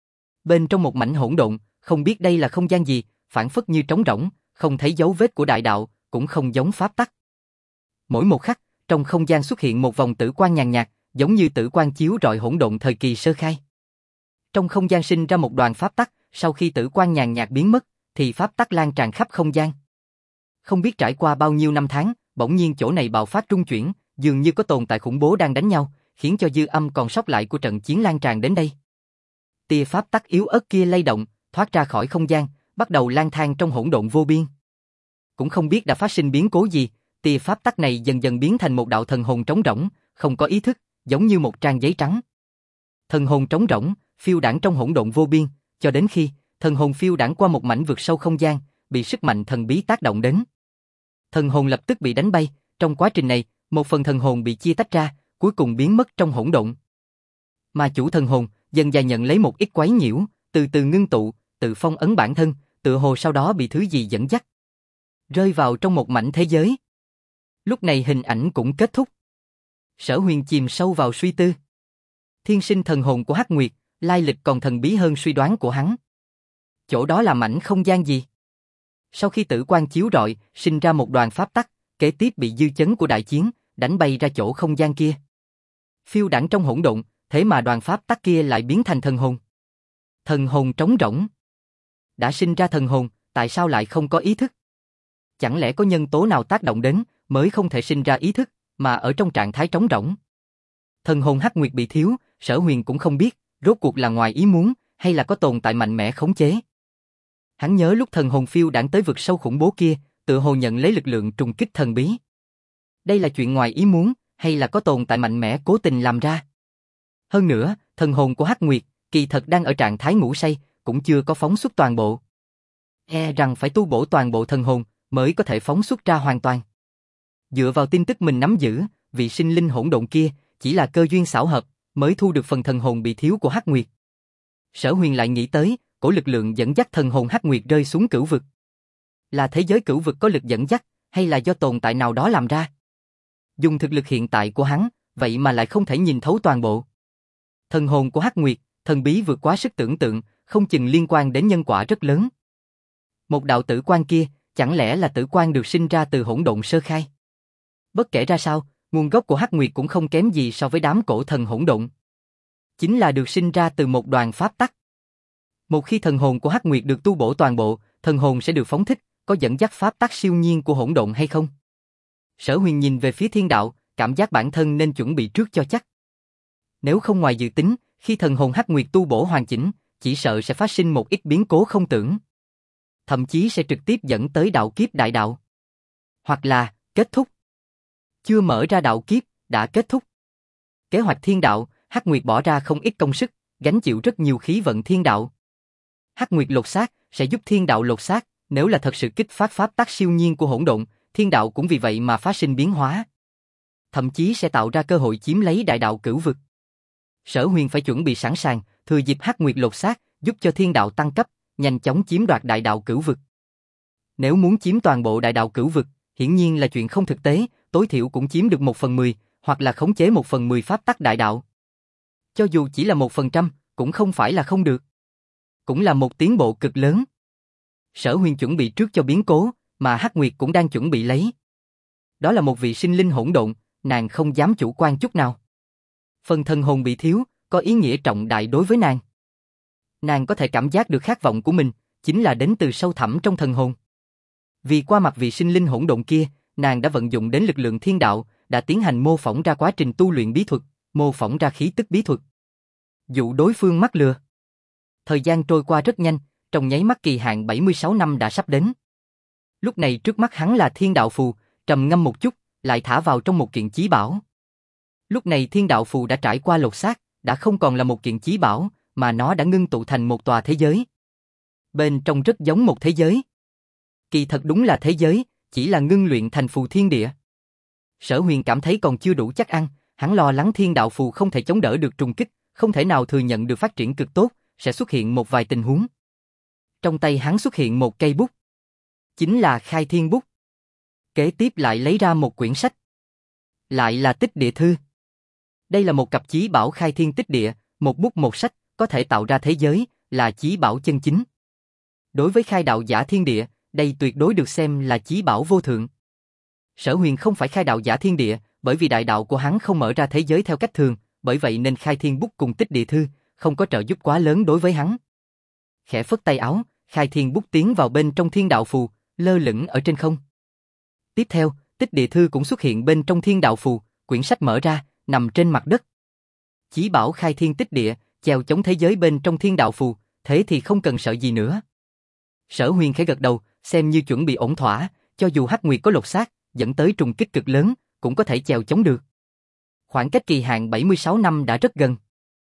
Bên trong một mảnh hỗn độn, không biết đây là không gian gì, phản phất như trống rỗng, không thấy dấu vết của đại đạo, cũng không giống pháp tắc. Mỗi một khắc, trong không gian xuất hiện một vòng tử quang nhàn nhạt, giống như tử quang chiếu rọi hỗn độn thời kỳ sơ khai. Trong không gian sinh ra một đoàn pháp tắc, sau khi tử quang nhàn nhạt biến mất, thì pháp tắc lan tràn khắp không gian. Không biết trải qua bao nhiêu năm tháng, bỗng nhiên chỗ này bạo phát trung chuyển, dường như có tồn tại khủng bố đang đánh nhau, khiến cho dư âm còn sót lại của trận chiến lan tràn đến đây. Tia pháp tắc yếu ớt kia lay động, thoát ra khỏi không gian, bắt đầu lang thang trong hỗn độn vô biên. Cũng không biết đã phát sinh biến cố gì, tia pháp tắc này dần dần biến thành một đạo thần hồn trống rỗng, không có ý thức, giống như một trang giấy trắng. Thần hồn trống rỗng, phiêu đãng trong hỗn độn vô biên, cho đến khi thần hồn phiêu đãng qua một mảnh vực sâu không gian, bị sức mạnh thần bí tác động đến. Thần hồn lập tức bị đánh bay, trong quá trình này, một phần thần hồn bị chia tách ra, cuối cùng biến mất trong hỗn độn. Mà chủ thần hồn dần dà nhận lấy một ít quấy nhiễu, từ từ ngưng tụ, tự phong ấn bản thân, tựa hồ sau đó bị thứ gì dẫn dắt, rơi vào trong một mảnh thế giới. Lúc này hình ảnh cũng kết thúc. Sở Huyền chìm sâu vào suy tư. Thiên sinh thần hồn của Hắc Nguyệt, lai lịch còn thần bí hơn suy đoán của hắn. Chỗ đó là mảnh không gian gì? Sau khi tử quang chiếu rọi, sinh ra một đoàn pháp tắc, kế tiếp bị dư chấn của đại chiến đánh bay ra chỗ không gian kia. Phiêu đãng trong hỗn độn, thế mà đoàn pháp tắc kia lại biến thành thần hồn. Thần hồn trống rỗng. Đã sinh ra thần hồn, tại sao lại không có ý thức? Chẳng lẽ có nhân tố nào tác động đến, mới không thể sinh ra ý thức, mà ở trong trạng thái trống rỗng? Thần hồn Hắc Nguyệt bị thiếu, Sở Huyền cũng không biết, rốt cuộc là ngoài ý muốn, hay là có tồn tại mạnh mẽ khống chế. Hắn nhớ lúc thần hồn phiêu đãng tới vực sâu khủng bố kia, tựa hồ nhận lấy lực lượng trùng kích thần bí. Đây là chuyện ngoài ý muốn, hay là có tồn tại mạnh mẽ cố tình làm ra? Hơn nữa, thần hồn của Hắc Nguyệt, kỳ thật đang ở trạng thái ngủ say, cũng chưa có phóng xuất toàn bộ. E rằng phải tu bổ toàn bộ thần hồn, mới có thể phóng xuất ra hoàn toàn. Dựa vào tin tức mình nắm giữ, vị sinh linh hỗn độn kia chỉ là cơ duyên xảo hợp, mới thu được phần thần hồn bị thiếu của Hắc Nguyệt. Sở Huyền lại nghĩ tới, cổ lực lượng dẫn dắt thần hồn Hắc Nguyệt rơi xuống cửu vực. Là thế giới cửu vực có lực dẫn dắt, hay là do tồn tại nào đó làm ra? Dùng thực lực hiện tại của hắn, vậy mà lại không thể nhìn thấu toàn bộ. Thần hồn của Hắc Nguyệt, thần bí vượt quá sức tưởng tượng, không chừng liên quan đến nhân quả rất lớn. Một đạo tử quan kia, chẳng lẽ là tử quan được sinh ra từ hỗn độn sơ khai? Bất kể ra sao, nguồn gốc của Hắc Nguyệt cũng không kém gì so với đám cổ thần hỗn độn. Chính là được sinh ra từ một đoàn pháp tắc. Một khi thần hồn của Hắc Nguyệt được tu bổ toàn bộ, thần hồn sẽ được phóng thích, có dẫn dắt pháp tắc siêu nhiên của hỗn độn hay không? Sở Huyền nhìn về phía thiên đạo, cảm giác bản thân nên chuẩn bị trước cho chắc. Nếu không ngoài dự tính, khi thần hồn Hắc Nguyệt tu bổ hoàn chỉnh, chỉ sợ sẽ phát sinh một ít biến cố không tưởng. Thậm chí sẽ trực tiếp dẫn tới đạo kiếp đại đạo. Hoặc là, kết thúc. Chưa mở ra đạo kiếp, đã kết thúc. Kế hoạch thiên đạo, Hắc Nguyệt bỏ ra không ít công sức, gánh chịu rất nhiều khí vận thiên đạo. Hắc Nguyệt lột xác, sẽ giúp thiên đạo lột xác, nếu là thật sự kích phát pháp tắc siêu nhiên của hỗn độn, thiên đạo cũng vì vậy mà phát sinh biến hóa. Thậm chí sẽ tạo ra cơ hội chiếm lấy đại đạo cửu vực. Sở Huyền phải chuẩn bị sẵn sàng, thừa dịp Hắc Nguyệt lột xác, giúp cho thiên đạo tăng cấp, nhanh chóng chiếm đoạt đại đạo cửu vực. Nếu muốn chiếm toàn bộ đại đạo cửu vực, hiển nhiên là chuyện không thực tế, tối thiểu cũng chiếm được 1/10, hoặc là khống chế 1/10 pháp tắc đại đạo. Cho dù chỉ là 1%, cũng không phải là không được. Cũng là một tiến bộ cực lớn. Sở Huyền chuẩn bị trước cho biến cố, mà Hắc Nguyệt cũng đang chuẩn bị lấy. Đó là một vị sinh linh hỗn độn, nàng không dám chủ quan chút nào. Phần thần hồn bị thiếu, có ý nghĩa trọng đại đối với nàng. Nàng có thể cảm giác được khát vọng của mình, chính là đến từ sâu thẳm trong thần hồn. Vì qua mặt vị sinh linh hỗn độn kia, nàng đã vận dụng đến lực lượng thiên đạo, đã tiến hành mô phỏng ra quá trình tu luyện bí thuật, mô phỏng ra khí tức bí thuật. Dụ đối phương mắc lừa. Thời gian trôi qua rất nhanh, trong nháy mắt kỳ hạn 76 năm đã sắp đến. Lúc này trước mắt hắn là thiên đạo phù, trầm ngâm một chút, lại thả vào trong một kiện chí bảo. Lúc này thiên đạo phù đã trải qua lột xác, đã không còn là một kiện chí bảo, mà nó đã ngưng tụ thành một tòa thế giới. Bên trong rất giống một thế giới. Kỳ thật đúng là thế giới, chỉ là ngưng luyện thành phù thiên địa. Sở Huyền cảm thấy còn chưa đủ chắc ăn, hắn lo lắng thiên đạo phù không thể chống đỡ được trùng kích, không thể nào thừa nhận được phát triển cực tốt, sẽ xuất hiện một vài tình huống. Trong tay hắn xuất hiện một cây bút. Chính là khai thiên bút. Kế tiếp lại lấy ra một quyển sách. Lại là tích địa thư. Đây là một cặp chí bảo khai thiên tích địa, một bút một sách, có thể tạo ra thế giới, là chí bảo chân chính. Đối với khai đạo giả thiên địa, đây tuyệt đối được xem là chí bảo vô thượng. Sở Huyền không phải khai đạo giả thiên địa, bởi vì đại đạo của hắn không mở ra thế giới theo cách thường, bởi vậy nên khai thiên bút cùng tích địa thư, không có trợ giúp quá lớn đối với hắn. Khẽ phất tay áo, khai thiên bút tiến vào bên trong thiên đạo phù, lơ lửng ở trên không. Tiếp theo, tích địa thư cũng xuất hiện bên trong thiên đạo phù, quyển sách mở ra, nằm trên mặt đất. Chí bảo khai thiên tích địa, chèo chống thế giới bên trong thiên đạo phù, thế thì không cần sợ gì nữa. Sở Huyền khẽ gật đầu, xem như chuẩn bị ổn thỏa, cho dù Hắc Nguyệt có lột xác, dẫn tới trùng kích cực lớn, cũng có thể chèo chống được. Khoảng cách kỳ hạn 76 năm đã rất gần.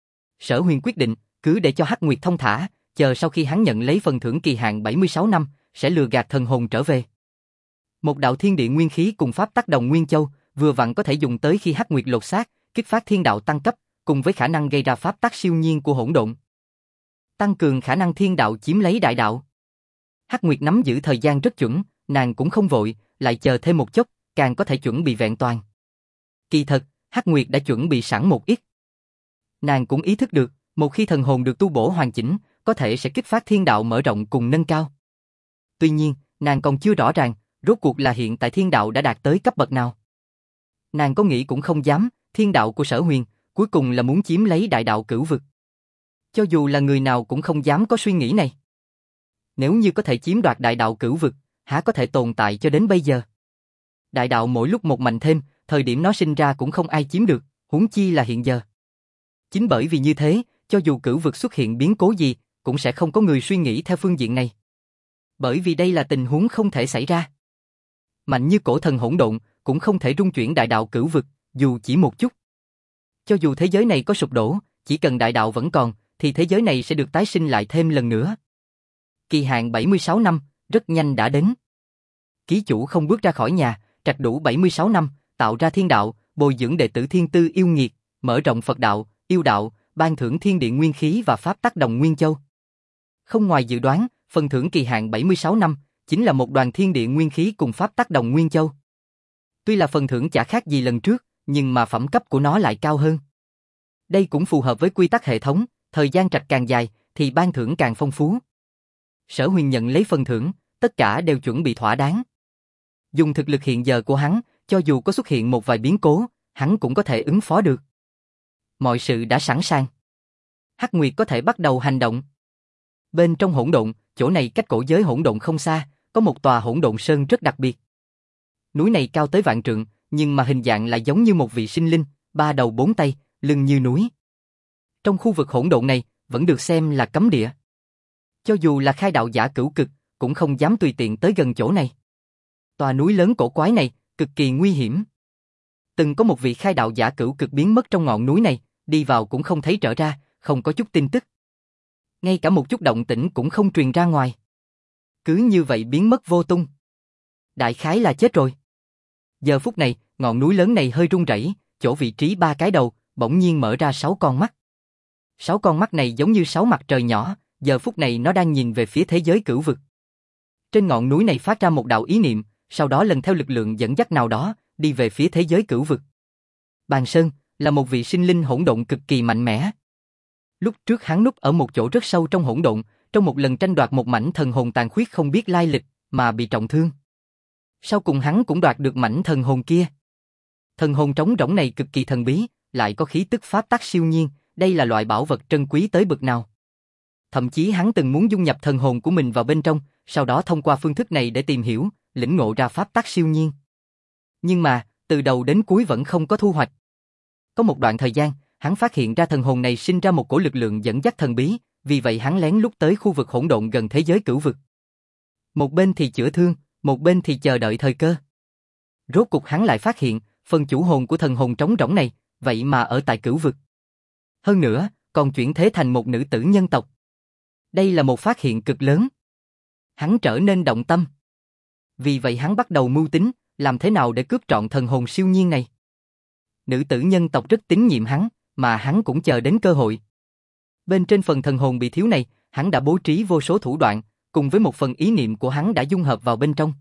Sở Huyền quyết định, cứ để cho Hắc Nguyệt thông thả, chờ sau khi hắn nhận lấy phần thưởng kỳ hạn 76 năm, sẽ lừa gạt thần hồn trở về. Một đạo thiên địa nguyên khí cùng pháp tắc đồng nguyên châu, vừa vặn có thể dùng tới khi Hắc Nguyệt lột xác, kích phát thiên đạo tăng cấp, cùng với khả năng gây ra pháp tắc siêu nhiên của hỗn độn. Tăng cường khả năng thiên đạo chiếm lấy đại đạo. Hắc Nguyệt nắm giữ thời gian rất chuẩn, nàng cũng không vội, lại chờ thêm một chốc, càng có thể chuẩn bị vẹn toàn. Kỳ thật, Hắc Nguyệt đã chuẩn bị sẵn một ít. Nàng cũng ý thức được, một khi thần hồn được tu bổ hoàn chỉnh, có thể sẽ kích phát thiên đạo mở rộng cùng nâng cao. Tuy nhiên, nàng còn chưa rõ ràng, rốt cuộc là hiện tại thiên đạo đã đạt tới cấp bậc nào. Nàng có nghĩ cũng không dám, thiên đạo của Sở Huyền, cuối cùng là muốn chiếm lấy đại đạo cửu vực. Cho dù là người nào cũng không dám có suy nghĩ này. Nếu như có thể chiếm đoạt đại đạo cửu vực, há có thể tồn tại cho đến bây giờ. Đại đạo mỗi lúc một mạnh thêm, thời điểm nó sinh ra cũng không ai chiếm được, huống chi là hiện giờ. Chính bởi vì như thế, cho dù cửu vực xuất hiện biến cố gì, cũng sẽ không có người suy nghĩ theo phương diện này. Bởi vì đây là tình huống không thể xảy ra. Mạnh như cổ thần hỗn độn, cũng không thể rung chuyển đại đạo cửu vực, dù chỉ một chút. Cho dù thế giới này có sụp đổ, chỉ cần đại đạo vẫn còn, thì thế giới này sẽ được tái sinh lại thêm lần nữa. Kỳ hạn 76 năm, rất nhanh đã đến. Ký chủ không bước ra khỏi nhà, trạch đủ 76 năm, tạo ra thiên đạo, bồi dưỡng đệ tử thiên tư yêu nghiệt, mở rộng Phật đạo, yêu đạo, ban thưởng thiên địa nguyên khí và pháp tắc đồng nguyên châu. Không ngoài dự đoán, phần thưởng kỳ hạn 76 năm, chính là một đoàn thiên địa nguyên khí cùng pháp tắc đồng nguyên châu. Tuy là phần thưởng chả khác gì lần trước, nhưng mà phẩm cấp của nó lại cao hơn. Đây cũng phù hợp với quy tắc hệ thống, thời gian trạch càng dài, thì ban thưởng càng phong phú. Sở Huyền nhận lấy phần thưởng, tất cả đều chuẩn bị thỏa đáng. Dùng thực lực hiện giờ của hắn, cho dù có xuất hiện một vài biến cố, hắn cũng có thể ứng phó được. Mọi sự đã sẵn sàng. Hắc Nguyệt có thể bắt đầu hành động. Bên trong hỗn độn, chỗ này cách cổ giới hỗn độn không xa, có một tòa hỗn độn sơn rất đặc biệt. Núi này cao tới vạn trượng, nhưng mà hình dạng lại giống như một vị sinh linh, ba đầu bốn tay, lưng như núi. Trong khu vực hỗn độn này, vẫn được xem là cấm địa. Cho dù là khai đạo giả cửu cực, cũng không dám tùy tiện tới gần chỗ này. Tòa núi lớn cổ quái này, cực kỳ nguy hiểm. Từng có một vị khai đạo giả cửu cực biến mất trong ngọn núi này, đi vào cũng không thấy trở ra, không có chút tin tức. Ngay cả một chút động tĩnh cũng không truyền ra ngoài. Cứ như vậy biến mất vô tung. Đại khái là chết rồi. Giờ phút này, ngọn núi lớn này hơi rung rẩy, chỗ vị trí ba cái đầu, bỗng nhiên mở ra 6 con mắt. 6 con mắt này giống như 6 mặt trời nhỏ, giờ phút này nó đang nhìn về phía thế giới cửu vực. Trên ngọn núi này phát ra một đạo ý niệm, sau đó lần theo lực lượng dẫn dắt nào đó, đi về phía thế giới cửu vực. Bàn Sơn là một vị sinh linh hỗn độn cực kỳ mạnh mẽ. Lúc trước hắn núp ở một chỗ rất sâu trong hỗn độn, trong một lần tranh đoạt một mảnh thần hồn tàn khuyết không biết lai lịch, mà bị trọng thương. Sau cùng hắn cũng đoạt được mảnh thần hồn kia. Thần hồn trống rỗng này cực kỳ thần bí, lại có khí tức pháp tắc siêu nhiên, đây là loại bảo vật trân quý tới bực nào. Thậm chí hắn từng muốn dung nhập thần hồn của mình vào bên trong, sau đó thông qua phương thức này để tìm hiểu, lĩnh ngộ ra pháp tắc siêu nhiên. Nhưng mà, từ đầu đến cuối vẫn không có thu hoạch. Có một đoạn thời gian, hắn phát hiện ra thần hồn này sinh ra một cổ lực lượng dẫn dắt thần bí, vì vậy hắn lén lút tới khu vực hỗn độn gần thế giới cửu vực. Một bên thì chữa thương, một bên thì chờ đợi thời cơ. Rốt cục hắn lại phát hiện, phần chủ hồn của thần hồn trống rỗng này, vậy mà ở tại cửu vực. Hơn nữa, còn chuyển thế thành một nữ tử nhân tộc. Đây là một phát hiện cực lớn. Hắn trở nên động tâm. Vì vậy hắn bắt đầu mưu tính, làm thế nào để cướp trọn thần hồn siêu nhiên này. Nữ tử nhân tộc rất tín nhiệm hắn, mà hắn cũng chờ đến cơ hội. Bên trên phần thần hồn bị thiếu này, hắn đã bố trí vô số thủ đoạn, cùng với một phần ý niệm của hắn đã dung hợp vào bên trong.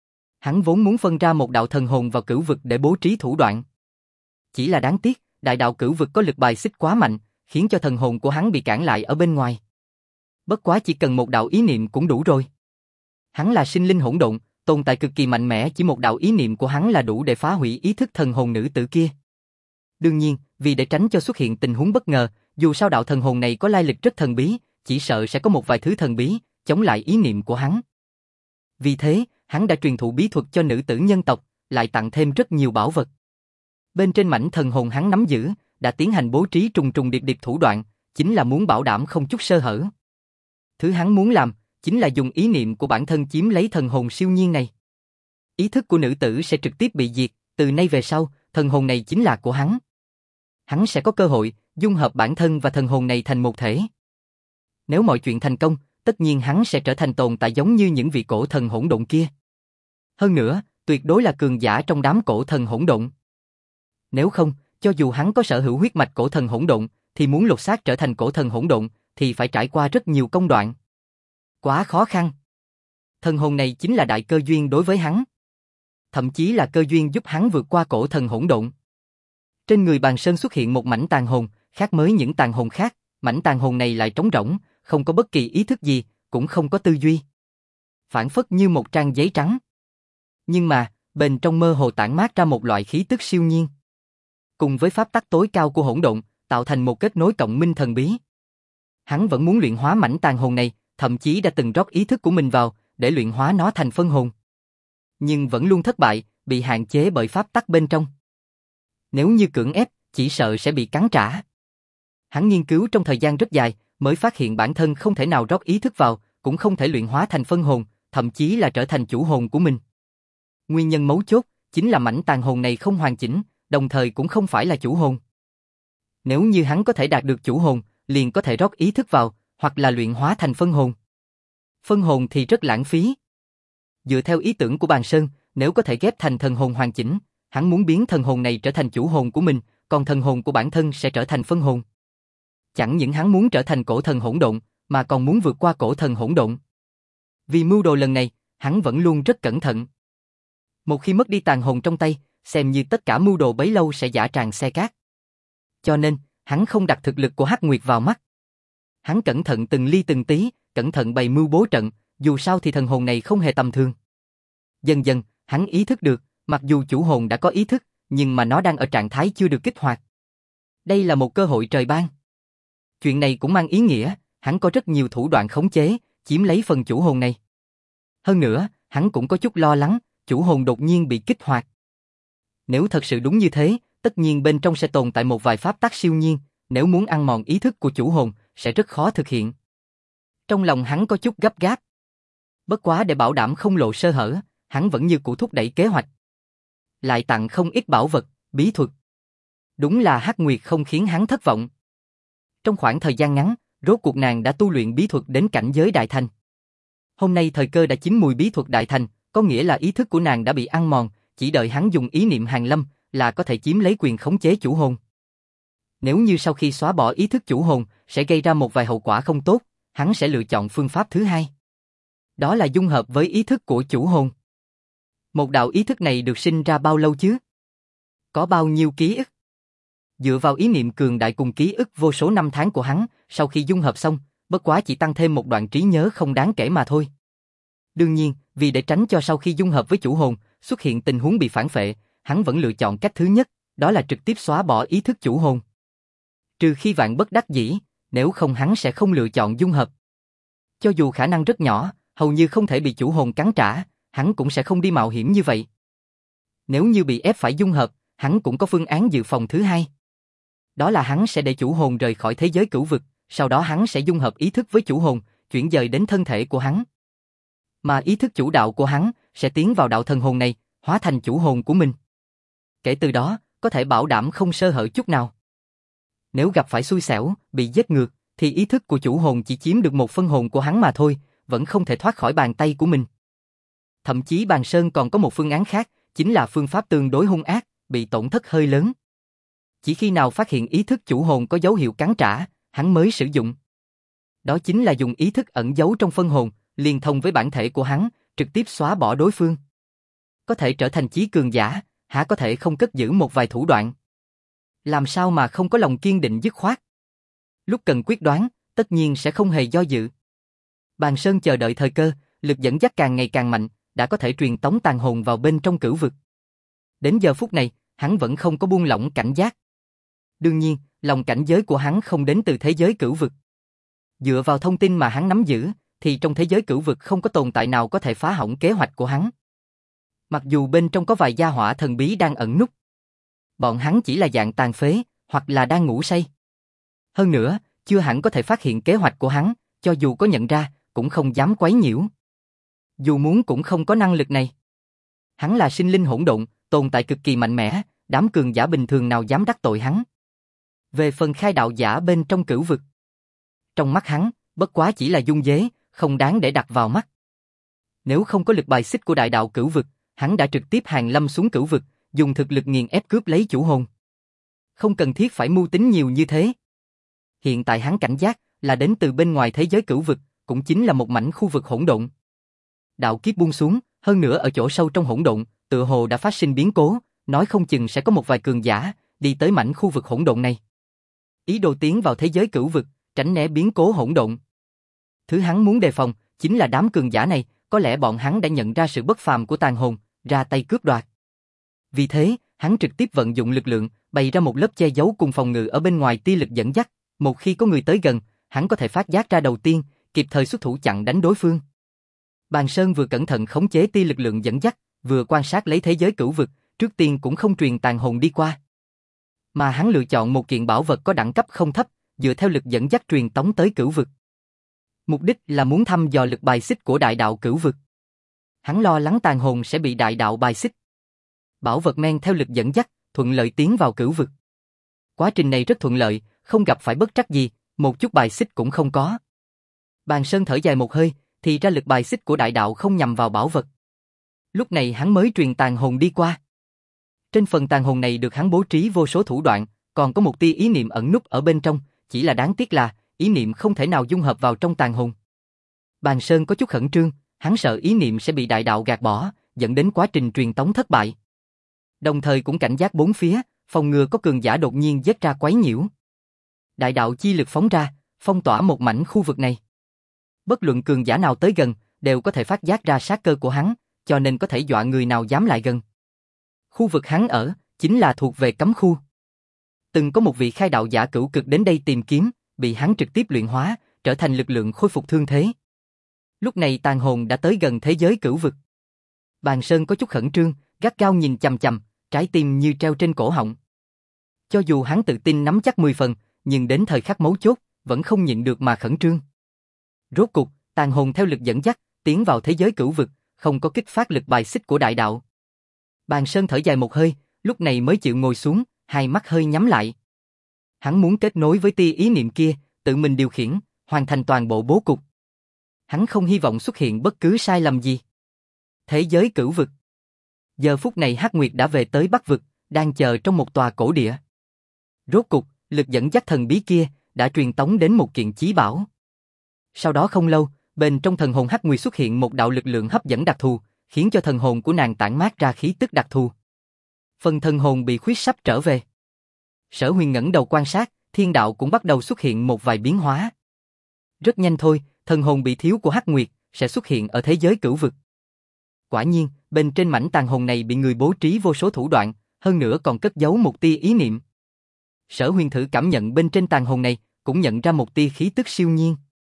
Hắn vốn muốn phân ra một đạo thần hồn vào cửu vực để bố trí thủ đoạn. Chỉ là đáng tiếc, đại đạo cửu vực có lực bài xích quá mạnh, khiến cho thần hồn của hắn bị cản lại ở bên ngoài. Bất quá chỉ cần một đạo ý niệm cũng đủ rồi. Hắn là sinh linh hỗn độn, tồn tại cực kỳ mạnh mẽ, chỉ một đạo ý niệm của hắn là đủ để phá hủy ý thức thần hồn nữ tử kia. Đương nhiên, vì để tránh cho xuất hiện tình huống bất ngờ, dù sao đạo thần hồn này có lai lịch rất thần bí, chỉ sợ sẽ có một vài thứ thần bí chống lại ý niệm của hắn. Vì thế, hắn đã truyền thụ bí thuật cho nữ tử nhân tộc, lại tặng thêm rất nhiều bảo vật. Bên trên mảnh thần hồn hắn nắm giữ, đã tiến hành bố trí trùng trùng điệp điệp thủ đoạn, chính là muốn bảo đảm không chút sơ hở. Thứ hắn muốn làm, chính là dùng ý niệm của bản thân chiếm lấy thần hồn siêu nhiên này. Ý thức của nữ tử sẽ trực tiếp bị diệt, từ nay về sau, thần hồn này chính là của hắn. Hắn sẽ có cơ hội dung hợp bản thân và thần hồn này thành một thể. Nếu mọi chuyện thành công, tất nhiên hắn sẽ trở thành tồn tại giống như những vị cổ thần hỗn độn kia. Hơn nữa, tuyệt đối là cường giả trong đám cổ thần hỗn độn. Nếu không, cho dù hắn có sở hữu huyết mạch cổ thần hỗn độn, thì muốn lột xác trở thành cổ thần hỗn độn, thì phải trải qua rất nhiều công đoạn. Quá khó khăn. Thần hồn này chính là đại cơ duyên đối với hắn. Thậm chí là cơ duyên giúp hắn vượt qua cổ thần hỗn độn. Trên người Bàn Sơn xuất hiện một mảnh tàn hồn, khác mới những tàn hồn khác, mảnh tàn hồn này lại trống rỗng, không có bất kỳ ý thức gì, cũng không có tư duy. Phản phất như một trang giấy trắng. Nhưng mà, bên trong mơ hồ tản mát ra một loại khí tức siêu nhiên. Cùng với pháp tắc tối cao của hỗn độn, tạo thành một kết nối cộng minh thần bí. Hắn vẫn muốn luyện hóa mảnh tàn hồn này, thậm chí đã từng rót ý thức của mình vào, để luyện hóa nó thành phân hồn. Nhưng vẫn luôn thất bại, bị hạn chế bởi pháp tắc bên trong. Nếu như cưỡng ép, chỉ sợ sẽ bị cắn trả. Hắn nghiên cứu trong thời gian rất dài, mới phát hiện bản thân không thể nào rót ý thức vào, cũng không thể luyện hóa thành phân hồn, thậm chí là trở thành chủ hồn của mình. Nguyên nhân mấu chốt, chính là mảnh tàn hồn này không hoàn chỉnh, đồng thời cũng không phải là chủ hồn. Nếu như hắn có thể đạt được chủ hồn, liền có thể rót ý thức vào, hoặc là luyện hóa thành phân hồn. Phân hồn thì rất lãng phí. Dựa theo ý tưởng của Bàn Sơn, nếu có thể ghép thành thần hồn hoàn chỉnh, hắn muốn biến thần hồn này trở thành chủ hồn của mình, còn thần hồn của bản thân sẽ trở thành phân hồn. Chẳng những hắn muốn trở thành cổ thần hỗn độn, mà còn muốn vượt qua cổ thần hỗn độn. Vì mưu đồ lần này, hắn vẫn luôn rất cẩn thận. Một khi mất đi tàn hồn trong tay, xem như tất cả mưu đồ bấy lâu sẽ dã tràng xe cát. Cho nên, hắn không đặt thực lực của Hắc Nguyệt vào mắt. Hắn cẩn thận từng ly từng tí, cẩn thận bày mưu bố trận, dù sao thì thần hồn này không hề tầm thường. Dần dần, hắn ý thức được, mặc dù chủ hồn đã có ý thức, nhưng mà nó đang ở trạng thái chưa được kích hoạt. Đây là một cơ hội trời ban. Chuyện này cũng mang ý nghĩa, hắn có rất nhiều thủ đoạn khống chế, chiếm lấy phần chủ hồn này. Hơn nữa, hắn cũng có chút lo lắng, chủ hồn đột nhiên bị kích hoạt. Nếu thật sự đúng như thế, tất nhiên bên trong sẽ tồn tại một vài pháp tắc siêu nhiên, nếu muốn ăn mòn ý thức của chủ hồn, sẽ rất khó thực hiện. Trong lòng hắn có chút gấp gáp. Bất quá để bảo đảm không lộ sơ hở, hắn vẫn như cũ thúc đẩy kế hoạch. Lại tặng không ít bảo vật, bí thuật. Đúng là Hắc Nguyệt không khiến hắn thất vọng. Trong khoảng thời gian ngắn, rốt cuộc nàng đã tu luyện bí thuật đến cảnh giới đại thành. Hôm nay thời cơ đã chín mùi bí thuật đại thành, có nghĩa là ý thức của nàng đã bị ăn mòn, chỉ đợi hắn dùng ý niệm hàn lâm là có thể chiếm lấy quyền khống chế chủ hồn. Nếu như sau khi xóa bỏ ý thức chủ hồn sẽ gây ra một vài hậu quả không tốt, hắn sẽ lựa chọn phương pháp thứ hai. Đó là dung hợp với ý thức của chủ hồn. Một đạo ý thức này được sinh ra bao lâu chứ? Có bao nhiêu ký ức? Dựa vào ý niệm cường đại cùng ký ức vô số năm tháng của hắn, sau khi dung hợp xong, bất quá chỉ tăng thêm một đoạn trí nhớ không đáng kể mà thôi. Đương nhiên, vì để tránh cho sau khi dung hợp với chủ hồn, xuất hiện tình huống bị phản phệ, hắn vẫn lựa chọn cách thứ nhất, đó là trực tiếp xóa bỏ ý thức chủ hồn. Trừ khi vạn bất đắc dĩ, nếu không hắn sẽ không lựa chọn dung hợp. Cho dù khả năng rất nhỏ, hầu như không thể bị chủ hồn cắn trả, hắn cũng sẽ không đi mạo hiểm như vậy. Nếu như bị ép phải dung hợp, hắn cũng có phương án dự phòng thứ hai. Đó là hắn sẽ để chủ hồn rời khỏi thế giới cửu vực, sau đó hắn sẽ dung hợp ý thức với chủ hồn, chuyển dời đến thân thể của hắn. Mà ý thức chủ đạo của hắn sẽ tiến vào đạo thần hồn này, hóa thành chủ hồn của mình. Kể từ đó, có thể bảo đảm không sơ hở chút nào. Nếu gặp phải xui xẻo, bị giết ngược, thì ý thức của chủ hồn chỉ chiếm được một phân hồn của hắn mà thôi, vẫn không thể thoát khỏi bàn tay của mình. Thậm chí Bàn Sơn còn có một phương án khác, chính là phương pháp tương đối hung ác, bị tổn thất hơi lớn. Chỉ khi nào phát hiện ý thức chủ hồn có dấu hiệu cắn trả, hắn mới sử dụng. Đó chính là dùng ý thức ẩn giấu trong phân hồn, liên thông với bản thể của hắn, trực tiếp xóa bỏ đối phương. Có thể trở thành chí cường giả, hả có thể không cất giữ một vài thủ đoạn. Làm sao mà không có lòng kiên định dứt khoát. Lúc cần quyết đoán, tất nhiên sẽ không hề do dự. Bàn Sơn chờ đợi thời cơ, lực dẫn dắt càng ngày càng mạnh, đã có thể truyền tống tàn hồn vào bên trong cửu vực. Đến giờ phút này, hắn vẫn không có buông lỏng cảnh giác. Đương nhiên, lòng cảnh giới của hắn không đến từ thế giới cửu vực. Dựa vào thông tin mà hắn nắm giữ, thì trong thế giới cửu vực không có tồn tại nào có thể phá hỏng kế hoạch của hắn. Mặc dù bên trong có vài gia hỏa thần bí đang ẩn núp. Bọn hắn chỉ là dạng tàn phế, hoặc là đang ngủ say. Hơn nữa, chưa hẳn có thể phát hiện kế hoạch của hắn, cho dù có nhận ra, cũng không dám quấy nhiễu. Dù muốn cũng không có năng lực này. Hắn là sinh linh hỗn độn, tồn tại cực kỳ mạnh mẽ, đám cường giả bình thường nào dám đắc tội hắn. Về phần khai đạo giả bên trong cửu vực, trong mắt hắn, bất quá chỉ là dung dế, không đáng để đặt vào mắt. Nếu không có lực bài xích của đại đạo cửu vực, hắn đã trực tiếp hàng lâm xuống cửu vực, dùng thực lực nghiền ép cướp lấy chủ hồn. Không cần thiết phải mưu tính nhiều như thế. Hiện tại hắn cảnh giác là đến từ bên ngoài thế giới cửu vực, cũng chính là một mảnh khu vực hỗn độn. Đạo kiếp buông xuống, hơn nữa ở chỗ sâu trong hỗn độn, tựa hồ đã phát sinh biến cố, nói không chừng sẽ có một vài cường giả đi tới mảnh khu vực hỗn độn này. Ý đồ tiến vào thế giới cửu vực, tránh né biến cố hỗn độn. Thứ hắn muốn đề phòng chính là đám cường giả này, có lẽ bọn hắn đã nhận ra sự bất phàm của tàn hồn, ra tay cướp đoạt. Vì thế, hắn trực tiếp vận dụng lực lượng, bày ra một lớp che giấu cùng phòng ngự ở bên ngoài tia lực dẫn dắt, một khi có người tới gần, hắn có thể phát giác ra đầu tiên, kịp thời xuất thủ chặn đánh đối phương. Bàn Sơn vừa cẩn thận khống chế tia lực lượng dẫn dắt, vừa quan sát lấy thế giới cửu vực, trước tiên cũng không truyền tàn hồn đi qua. Mà hắn lựa chọn một kiện bảo vật có đẳng cấp không thấp, dựa theo lực dẫn dắt truyền tống tới cửu vực. Mục đích là muốn thăm dò lực bài xích của đại đạo cửu vực. Hắn lo lắng tàn hồn sẽ bị đại đạo bài xích. Bảo vật men theo lực dẫn dắt, thuận lợi tiến vào cửu vực. Quá trình này rất thuận lợi, không gặp phải bất trắc gì, một chút bài xích cũng không có. Bàn Sơn thở dài một hơi, thì ra lực bài xích của đại đạo không nhằm vào bảo vật. Lúc này hắn mới truyền tàn hồn đi qua. Trên phần tàn hồn này được hắn bố trí vô số thủ đoạn, còn có một tia ý niệm ẩn núp ở bên trong, chỉ là đáng tiếc là ý niệm không thể nào dung hợp vào trong tàn hồn. Bàn Sơn có chút khẩn trương, hắn sợ ý niệm sẽ bị đại đạo gạt bỏ, dẫn đến quá trình truyền tống thất bại. Đồng thời cũng cảnh giác bốn phía, phòng ngừa có cường giả đột nhiên giết ra quấy nhiễu. Đại đạo chi lực phóng ra, phong tỏa một mảnh khu vực này. Bất luận cường giả nào tới gần, đều có thể phát giác ra sát cơ của hắn, cho nên có thể dọa người nào dám lại gần. Khu vực hắn ở, chính là thuộc về cấm khu. Từng có một vị khai đạo giả cửu cực đến đây tìm kiếm, bị hắn trực tiếp luyện hóa, trở thành lực lượng khôi phục thương thế. Lúc này tàn hồn đã tới gần thế giới cửu vực. Bàn Sơn có chút khẩn trương, gắt gao nhìn chằm chằm, trái tim như treo trên cổ họng. Cho dù hắn tự tin nắm chắc 10 phần, nhưng đến thời khắc mấu chốt, vẫn không nhịn được mà khẩn trương. Rốt cục, tàn hồn theo lực dẫn dắt, tiến vào thế giới cửu vực, không có kích phát lực bài xích của đại đạo. Bàn Sơn thở dài một hơi, lúc này mới chịu ngồi xuống, hai mắt hơi nhắm lại. Hắn muốn kết nối với tia ý niệm kia, tự mình điều khiển, hoàn thành toàn bộ bố cục. Hắn không hy vọng xuất hiện bất cứ sai lầm gì. Thế giới cửu vực. Giờ phút này Hắc Nguyệt đã về tới Bắc vực, đang chờ trong một tòa cổ địa. Rốt cục, lực dẫn dắt thần bí kia đã truyền tống đến một kiện chí bảo. Sau đó không lâu, bên trong thần hồn Hắc Nguyệt xuất hiện một đạo lực lượng hấp dẫn đặc thù, khiến cho thần hồn của nàng tản mát ra khí tức đặc thù. Phần thần hồn bị khuyết sắp trở về. Sở Huyền ngẩng đầu quan sát, thiên đạo cũng bắt đầu xuất hiện một vài biến hóa. Rất nhanh thôi, thần hồn bị thiếu của Hắc Nguyệt sẽ xuất hiện ở thế giới cửu vực. Quả nhiên, bên trên mảnh tàn hồn này bị người bố trí vô số thủ đoạn, hơn nữa còn cất giấu một tia ý niệm. Sở Huyền thử cảm nhận bên trên tàn hồn này, cũng nhận ra một tia khí tức siêu nhiên.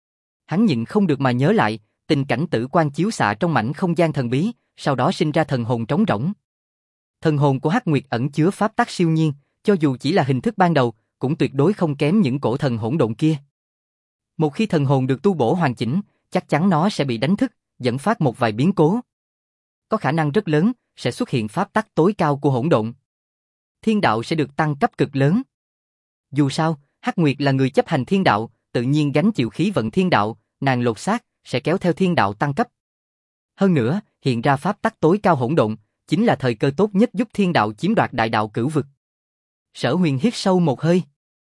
Hắn nhịn không được mà nhớ lại, tình cảnh tử quang chiếu xạ trong mảnh không gian thần bí, sau đó sinh ra thần hồn trống rỗng. Thần hồn của Hắc Nguyệt ẩn chứa pháp tắc siêu nhiên, cho dù chỉ là hình thức ban đầu, cũng tuyệt đối không kém những cổ thần hỗn độn kia. Một khi thần hồn được tu bổ hoàn chỉnh, chắc chắn nó sẽ bị đánh thức, dẫn phát một vài biến cố. Có khả năng rất lớn, sẽ xuất hiện pháp tắc tối cao của hỗn độn. Thiên đạo sẽ được tăng cấp cực lớn. Dù sao, Hắc Nguyệt là người chấp hành thiên đạo, tự nhiên gánh chịu khí vận thiên đạo, nàng lột xác, sẽ kéo theo thiên đạo tăng cấp. Hơn nữa, hiện ra pháp tắc tối cao hỗn độn, chính là thời cơ tốt nhất giúp thiên đạo chiếm đoạt đại đạo cửu vực. Sở Huyền hít sâu một hơi.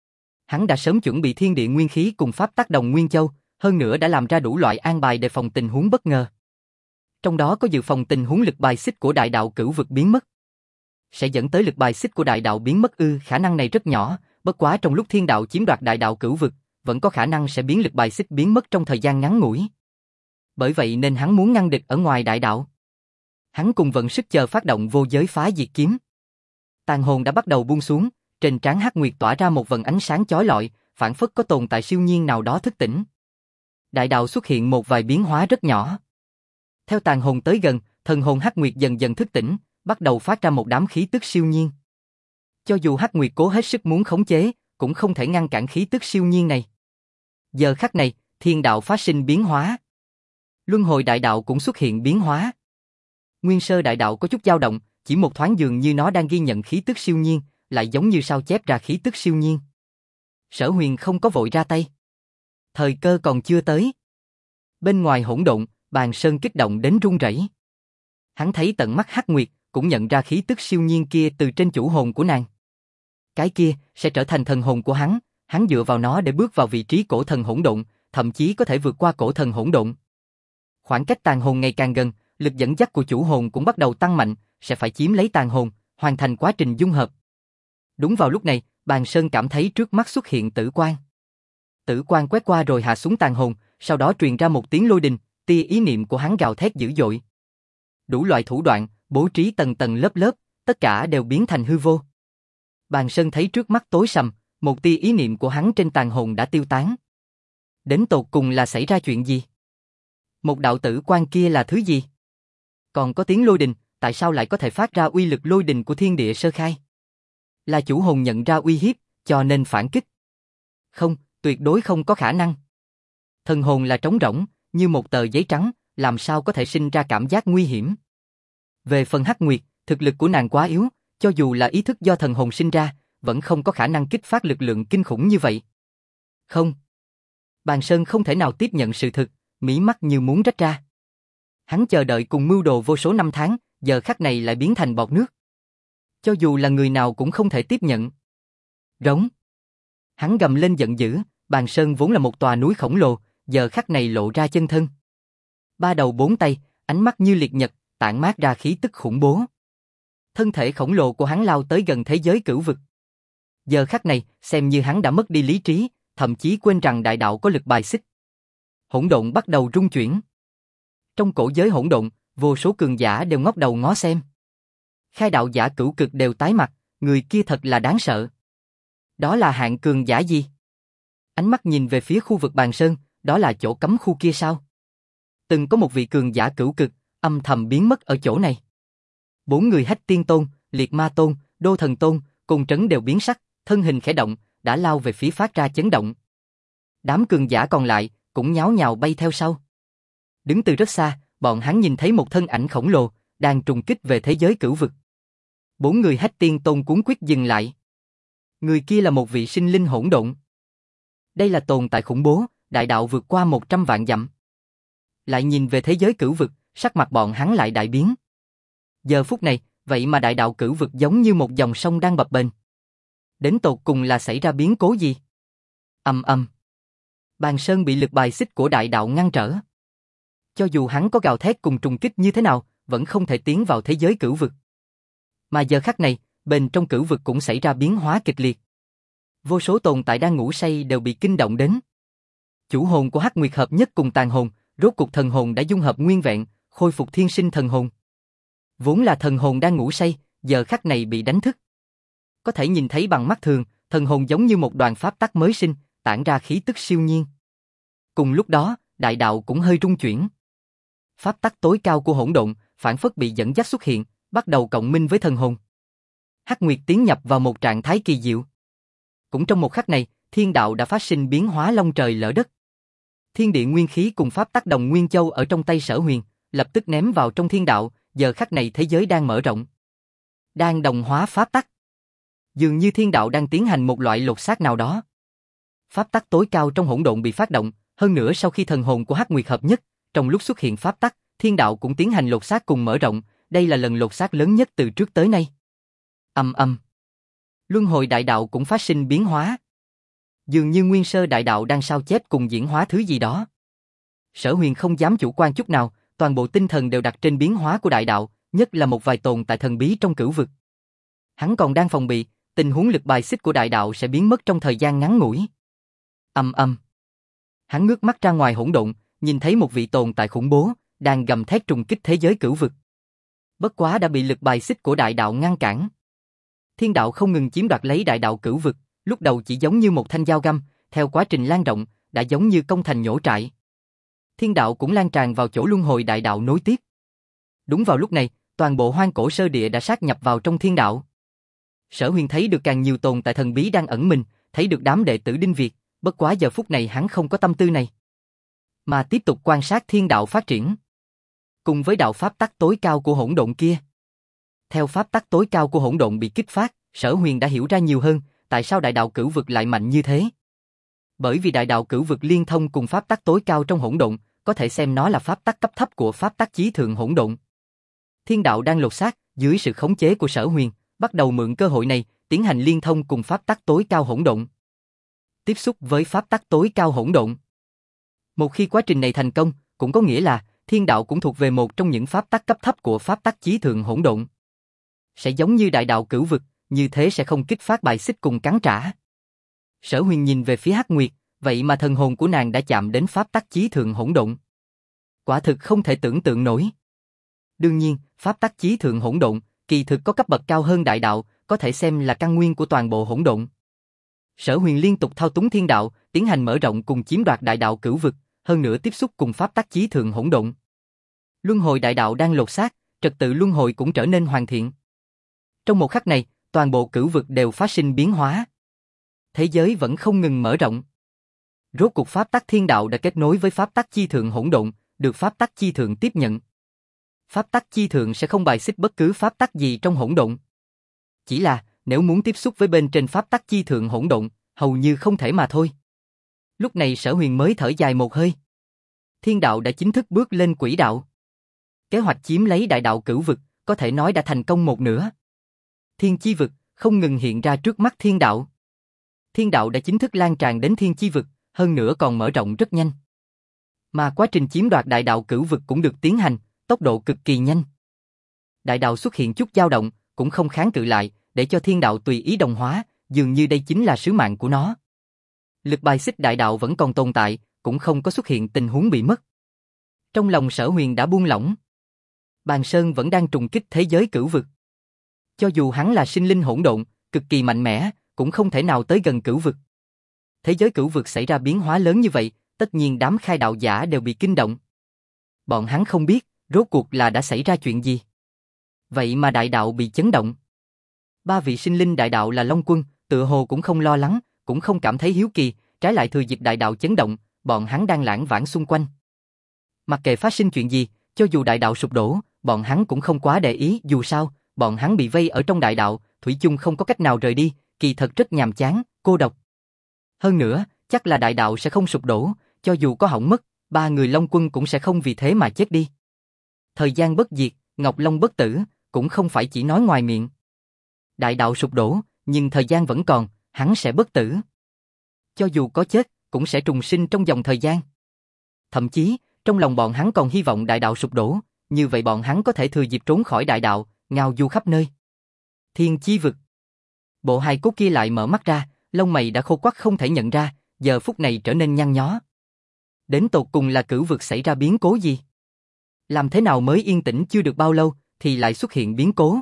Hắn đã sớm chuẩn bị thiên địa nguyên khí cùng pháp tắc đồng nguyên châu, hơn nữa đã làm ra đủ loại an bài đề phòng tình huống bất ngờ. Trong đó có dự phòng tình huống lực bài xích của đại đạo cửu vực biến mất. Sẽ dẫn tới lực bài xích của đại đạo biến mất ư? Khả năng này rất nhỏ, bất quá trong lúc thiên đạo chiếm đoạt đại đạo cửu vực, vẫn có khả năng sẽ biến lực bài xích biến mất trong thời gian ngắn ngủi. Bởi vậy nên hắn muốn ngăn địch ở ngoài đại đạo. Hắn cùng vận sức chờ phát động vô giới phá diệt kiếm. Tàn hồn đã bắt đầu buông xuống, trên trán Hắc Nguyệt tỏa ra một vầng ánh sáng chói lọi, phảng phất có tồn tại siêu nhiên nào đó thức tỉnh. Đại đạo xuất hiện một vài biến hóa rất nhỏ. Theo tàn hồn tới gần, thần hồn Hắc Nguyệt dần dần thức tỉnh, bắt đầu phát ra một đám khí tức siêu nhiên. Cho dù Hắc Nguyệt cố hết sức muốn khống chế, cũng không thể ngăn cản khí tức siêu nhiên này. Giờ khắc này, thiên đạo phát sinh biến hóa. Luân hồi đại đạo cũng xuất hiện biến hóa. Nguyên sơ đại đạo có chút dao động, chỉ một thoáng dường như nó đang ghi nhận khí tức siêu nhiên, lại giống như sao chép ra khí tức siêu nhiên. Sở Huyền không có vội ra tay. Thời cơ còn chưa tới. Bên ngoài hỗn độn, Bàn Sơn kích động đến run rẩy. Hắn thấy tận mắt Hắc Nguyệt, cũng nhận ra khí tức siêu nhiên kia từ trên chủ hồn của nàng. Cái kia sẽ trở thành thần hồn của hắn dựa vào nó để bước vào vị trí cổ thần hỗn độn, thậm chí có thể vượt qua cổ thần hỗn độn. Khoảng cách tàn hồn ngày càng gần, lực dẫn dắt của chủ hồn cũng bắt đầu tăng mạnh, sẽ phải chiếm lấy tàn hồn, hoàn thành quá trình dung hợp. Đúng vào lúc này, Bàn Sơn cảm thấy trước mắt xuất hiện tử quang. Tử quang quét qua rồi hạ xuống tàn hồn, sau đó truyền ra một tiếng lôi đình, tia ý niệm của hắn gào thét dữ dội. Đủ loại thủ đoạn, bố trí tầng tầng lớp lớp, tất cả đều biến thành hư vô. Bàn Sơn thấy trước mắt tối sầm, một tia ý niệm của hắn trên tàn hồn đã tiêu tán. Đến tột cùng là xảy ra chuyện gì? Một đạo tử quang kia là thứ gì? Còn có tiếng lôi đình, tại sao lại có thể phát ra uy lực lôi đình của thiên địa sơ khai? Là chủ hồn nhận ra uy hiếp, cho nên phản kích. Không, tuyệt đối không có khả năng. Thần hồn là trống rỗng, như một tờ giấy trắng, làm sao có thể sinh ra cảm giác nguy hiểm. Về phần Hắc Nguyệt, thực lực của nàng quá yếu, cho dù là ý thức do thần hồn sinh ra, vẫn không có khả năng kích phát lực lượng kinh khủng như vậy. Không. Bàn Sơn không thể nào tiếp nhận sự thực, mí mắt như muốn rách ra. Hắn chờ đợi cùng mưu đồ vô số năm tháng, giờ khắc này lại biến thành bọt nước. Cho dù là người nào cũng không thể tiếp nhận. Rống. Hắn gầm lên giận dữ, Bàn Sơn vốn là một tòa núi khổng lồ, giờ khắc này lộ ra chân thân. Ba đầu bốn tay, ánh mắt như liệt nhật, tản mát ra khí tức khủng bố. Thân thể khổng lồ của hắn lao tới gần thế giới cửu vực. Giờ khắc này, xem như hắn đã mất đi lý trí, thậm chí quên rằng đại đạo có lực bài xích. Hỗn độn bắt đầu rung chuyển. Trong cổ giới hỗn độn, vô số cường giả đều ngóc đầu ngó xem. Khai đạo giả cửu cực đều tái mặt, người kia thật là đáng sợ. Đó là hạng cường giả gì? Ánh mắt nhìn về phía khu vực Bàn Sơn, đó là chỗ cấm khu kia sao? Từng có một vị cường giả cửu cực, âm thầm biến mất ở chỗ này. Bốn người Hách Tiên Tôn, Liệt Ma Tôn, Đô Thần Tôn, cùng trấn đều biến sắc, thân hình khẽ động, đã lao về phía phát ra chấn động. Đám cường giả còn lại, cũng nháo nhào bay theo sau. Đứng từ rất xa, bọn hắn nhìn thấy một thân ảnh khổng lồ, đang trùng kích về thế giới cửu vực. Bốn người Hách Tiên Tôn cuống quýt dừng lại. Người kia là một vị sinh linh hỗn độn. Đây là tồn tại khủng bố, đại đạo vượt qua 100 vạn dặm. Lại nhìn về thế giới cửu vực, sắc mặt bọn hắn lại đại biến. Giờ phút này, vậy mà đại đạo cửu vực giống như một dòng sông đang bập bềnh. Đến tột cùng là xảy ra biến cố gì? Ầm ầm. Bàn Sơn bị lực bài xích của đại đạo ngăn trở. Cho dù hắn có gào thét cùng trùng kích như thế nào, vẫn không thể tiến vào thế giới cửu vực. Mà giờ khắc này, bên trong cửu vực cũng xảy ra biến hóa kịch liệt. Vô số tồn tại đang ngủ say đều bị kinh động đến. Chủ hồn của Hắc Nguyệt hợp nhất cùng tàn hồn, rốt cục thần hồn đã dung hợp nguyên vẹn, khôi phục thiên sinh thần hồn. Vốn là thần hồn đang ngủ say, giờ khắc này bị đánh thức. Có thể nhìn thấy bằng mắt thường, thần hồn giống như một đoàn pháp tắc mới sinh, tản ra khí tức siêu nhiên. Cùng lúc đó, đại đạo cũng hơi rung chuyển. Pháp tắc tối cao của hỗn độn, phản phất bị dẫn dắt xuất hiện, bắt đầu cộng minh với thần hồn. Hắc Nguyệt tiến nhập vào một trạng thái kỳ diệu. Cũng trong một khắc này, thiên đạo đã phát sinh biến hóa long trời lở đất. Thiên địa nguyên khí cùng pháp tắc đồng nguyên châu ở trong tay Sở Huyền, lập tức ném vào trong thiên đạo, giờ khắc này thế giới đang mở rộng. Đang đồng hóa pháp tắc. Dường như thiên đạo đang tiến hành một loại lột xác nào đó. Pháp tắc tối cao trong hỗn độn bị phát động, hơn nữa sau khi thần hồn của Hắc Nguyệt hợp nhất, trong lúc xuất hiện pháp tắc, thiên đạo cũng tiến hành lột xác cùng mở rộng, đây là lần lột xác lớn nhất từ trước tới nay. Ầm ầm. Luân hồi đại đạo cũng phát sinh biến hóa. Dường như nguyên sơ đại đạo đang sao chép cùng diễn hóa thứ gì đó. Sở Huyền không dám chủ quan chút nào, toàn bộ tinh thần đều đặt trên biến hóa của đại đạo, nhất là một vài tồn tại thần bí trong cửu vực. Hắn còn đang phòng bị, tình huống lực bài xích của đại đạo sẽ biến mất trong thời gian ngắn ngủi. Ầm ầm. Hắn ngước mắt ra ngoài hỗn độn, nhìn thấy một vị tồn tại khủng bố, đang gầm thét trùng kích thế giới cửu vực. Bất quá đã bị lực bài xích của đại đạo ngăn cản. Thiên đạo không ngừng chiếm đoạt lấy đại đạo cửu vực, lúc đầu chỉ giống như một thanh dao găm, theo quá trình lan rộng, đã giống như công thành nhổ trại. Thiên đạo cũng lan tràn vào chỗ luân hồi đại đạo nối tiếp. Đúng vào lúc này, toàn bộ hoang cổ sơ địa đã sát nhập vào trong thiên đạo. Sở Huyền thấy được càng nhiều tồn tại thần bí đang ẩn mình, thấy được đám đệ tử Đinh Việt, bất quá giờ phút này hắn không có tâm tư này, mà tiếp tục quan sát thiên đạo phát triển. Cùng với đạo pháp tắc tối cao của hỗn độn kia. Theo pháp tắc tối cao của hỗn độn bị kích phát, Sở Huyền đã hiểu ra nhiều hơn, tại sao đại đạo cửu vực lại mạnh như thế. Bởi vì đại đạo cửu vực liên thông cùng pháp tắc tối cao trong hỗn độn, có thể xem nó là pháp tắc cấp thấp của pháp tắc chí thượng hỗn độn. Thiên đạo đang lột xác, dưới sự khống chế của Sở Huyền, bắt đầu mượn cơ hội này, tiến hành liên thông cùng pháp tắc tối cao hỗn độn. Tiếp xúc với pháp tắc tối cao hỗn độn. Một khi quá trình này thành công, cũng có nghĩa là thiên đạo cũng thuộc về một trong những pháp tắc cấp thấp của pháp tắc chí thượng hỗn độn. Sẽ giống như đại đạo cửu vực, như thế sẽ không kích phát bài xích cùng cắn trả. Sở Huyền nhìn về phía Hắc Nguyệt, vậy mà thần hồn của nàng đã chạm đến pháp tắc chí thượng hỗn độn. Quả thực không thể tưởng tượng nổi. Đương nhiên, pháp tắc chí thượng hỗn độn, kỳ thực có cấp bậc cao hơn đại đạo, có thể xem là căn nguyên của toàn bộ hỗn độn. Sở Huyền liên tục thao túng thiên đạo, tiến hành mở rộng cùng chiếm đoạt đại đạo cửu vực, hơn nữa tiếp xúc cùng pháp tắc chí thượng hỗn độn. Luân hồi đại đạo đang lột xác, trật tự luân hồi cũng trở nên hoàn thiện. Trong một khắc này, toàn bộ cửu vực đều phát sinh biến hóa. Thế giới vẫn không ngừng mở rộng. Rốt cuộc pháp tắc thiên đạo đã kết nối với pháp tắc chi thượng hỗn độn, được pháp tắc chi thượng tiếp nhận. Pháp tắc chi thượng sẽ không bài xích bất cứ pháp tắc gì trong hỗn độn. Chỉ là, nếu muốn tiếp xúc với bên trên pháp tắc chi thượng hỗn độn, hầu như không thể mà thôi. Lúc này Sở Huyền mới thở dài một hơi. Thiên đạo đã chính thức bước lên quỹ đạo. Kế hoạch chiếm lấy đại đạo cửu vực, có thể nói đã thành công một nửa. Thiên chi vực, không ngừng hiện ra trước mắt thiên đạo. Thiên đạo đã chính thức lan tràn đến thiên chi vực, hơn nữa còn mở rộng rất nhanh. Mà quá trình chiếm đoạt đại đạo cửu vực cũng được tiến hành, tốc độ cực kỳ nhanh. Đại đạo xuất hiện chút dao động, cũng không kháng cự lại, để cho thiên đạo tùy ý đồng hóa, dường như đây chính là sứ mạng của nó. Lực bài xích đại đạo vẫn còn tồn tại, cũng không có xuất hiện tình huống bị mất. Trong lòng Sở Huyền đã buông lỏng. Bàn Sơn vẫn đang trùng kích thế giới cửu vực. Cho dù hắn là sinh linh hỗn độn, cực kỳ mạnh mẽ, cũng không thể nào tới gần cửu vực. Thế giới cửu vực xảy ra biến hóa lớn như vậy, tất nhiên đám khai đạo giả đều bị kinh động. Bọn hắn không biết, rốt cuộc là đã xảy ra chuyện gì. Vậy mà đại đạo bị chấn động. Ba vị sinh linh đại đạo là Long Quân, tựa hồ cũng không lo lắng, cũng không cảm thấy hiếu kỳ, trái lại thừa dịp đại đạo chấn động, bọn hắn đang lãng vãng xung quanh. Mặc kệ phát sinh chuyện gì, cho dù đại đạo sụp đổ, bọn hắn cũng không quá để ý, dù sao, bọn hắn bị vây ở trong đại đạo, thủy chung không có cách nào rời đi, kỳ thật rất nhàm chán, cô độc. Hơn nữa, chắc là đại đạo sẽ không sụp đổ, cho dù có hỏng mất, ba người Long Quân cũng sẽ không vì thế mà chết đi. Thời gian bất diệt, Ngọc Long bất tử, cũng không phải chỉ nói ngoài miệng. Đại đạo sụp đổ, nhưng thời gian vẫn còn, hắn sẽ bất tử. Cho dù có chết, cũng sẽ trùng sinh trong dòng thời gian. Thậm chí, trong lòng bọn hắn còn hy vọng đại đạo sụp đổ, như vậy bọn hắn có thể thừa dịp trốn khỏi đại đạo, ngao du khắp nơi. Thiên chi vực. Bộ hài cốt kia lại mở mắt ra, lông mày đã khô quắt không thể nhận ra, giờ phút này trở nên nhăn nhó. Đến tột cùng là cửu vực xảy ra biến cố gì? Làm thế nào mới yên tĩnh chưa được bao lâu, thì lại xuất hiện biến cố?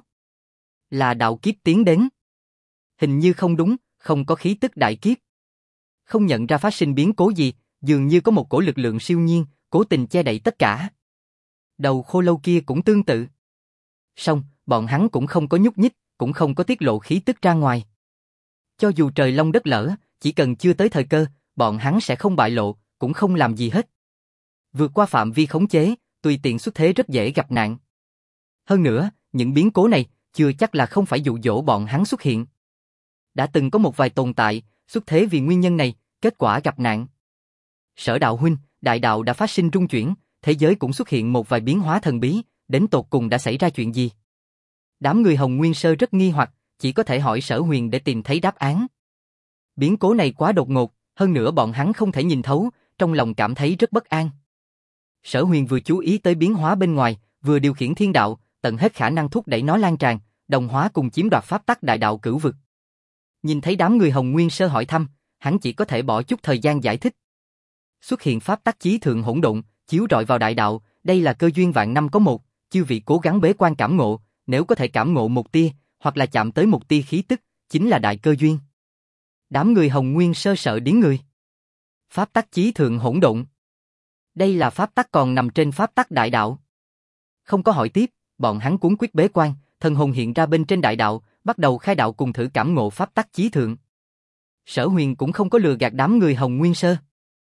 Là đạo kiếp tiến đến. Hình như không đúng, không có khí tức đại kiếp. Không nhận ra phát sinh biến cố gì, dường như có một cổ lực lượng siêu nhiên, cố tình che đậy tất cả. Đầu khô lâu kia cũng tương tự. Song, bọn hắn cũng không có nhúc nhích, cũng không có tiết lộ khí tức ra ngoài. Cho dù trời long đất lở, chỉ cần chưa tới thời cơ, bọn hắn sẽ không bại lộ, cũng không làm gì hết. Vượt qua phạm vi khống chế, tùy tiện xuất thế rất dễ gặp nạn. Hơn nữa, những biến cố này, chưa chắc là không phải dụ dỗ bọn hắn xuất hiện. Đã từng có một vài tồn tại, xuất thế vì nguyên nhân này, kết quả gặp nạn. Sở đạo huynh, đại đạo đã phát sinh rung chuyển, thế giới cũng xuất hiện một vài biến hóa thần bí, đến tột cùng đã xảy ra chuyện gì? Đám người Hồng Nguyên Sơ rất nghi hoặc, chỉ có thể hỏi Sở Huyền để tìm thấy đáp án. Biến cố này quá đột ngột, hơn nữa bọn hắn không thể nhìn thấu, trong lòng cảm thấy rất bất an. Sở Huyền vừa chú ý tới biến hóa bên ngoài, vừa điều khiển thiên đạo, tận hết khả năng thúc đẩy nó lan tràn, đồng hóa cùng chiếm đoạt pháp tắc đại đạo cửu vực. Nhìn thấy đám người Hồng Nguyên Sơ hỏi thăm, hắn chỉ có thể bỏ chút thời gian giải thích. Xuất hiện pháp tắc chí thượng hỗn độn, chiếu rọi vào đại đạo, đây là cơ duyên vạn năm có một, chư vị cố gắng bế quan cảm ngộ, nếu có thể cảm ngộ một tia, hoặc là chạm tới một tia khí tức, chính là đại cơ duyên. Đám người Hồng Nguyên Sơ sợ điếng người. Pháp tắc chí thượng hỗn độn. Đây là pháp tắc còn nằm trên pháp tắc đại đạo. Không có hỏi tiếp, bọn hắn cuốn quyết bế quan, thần hồn hiện ra bên trên đại đạo, bắt đầu khai đạo cùng thử cảm ngộ pháp tắc chí thượng. Sở Huyền cũng không có lừa gạt đám người Hồng Nguyên Sơ.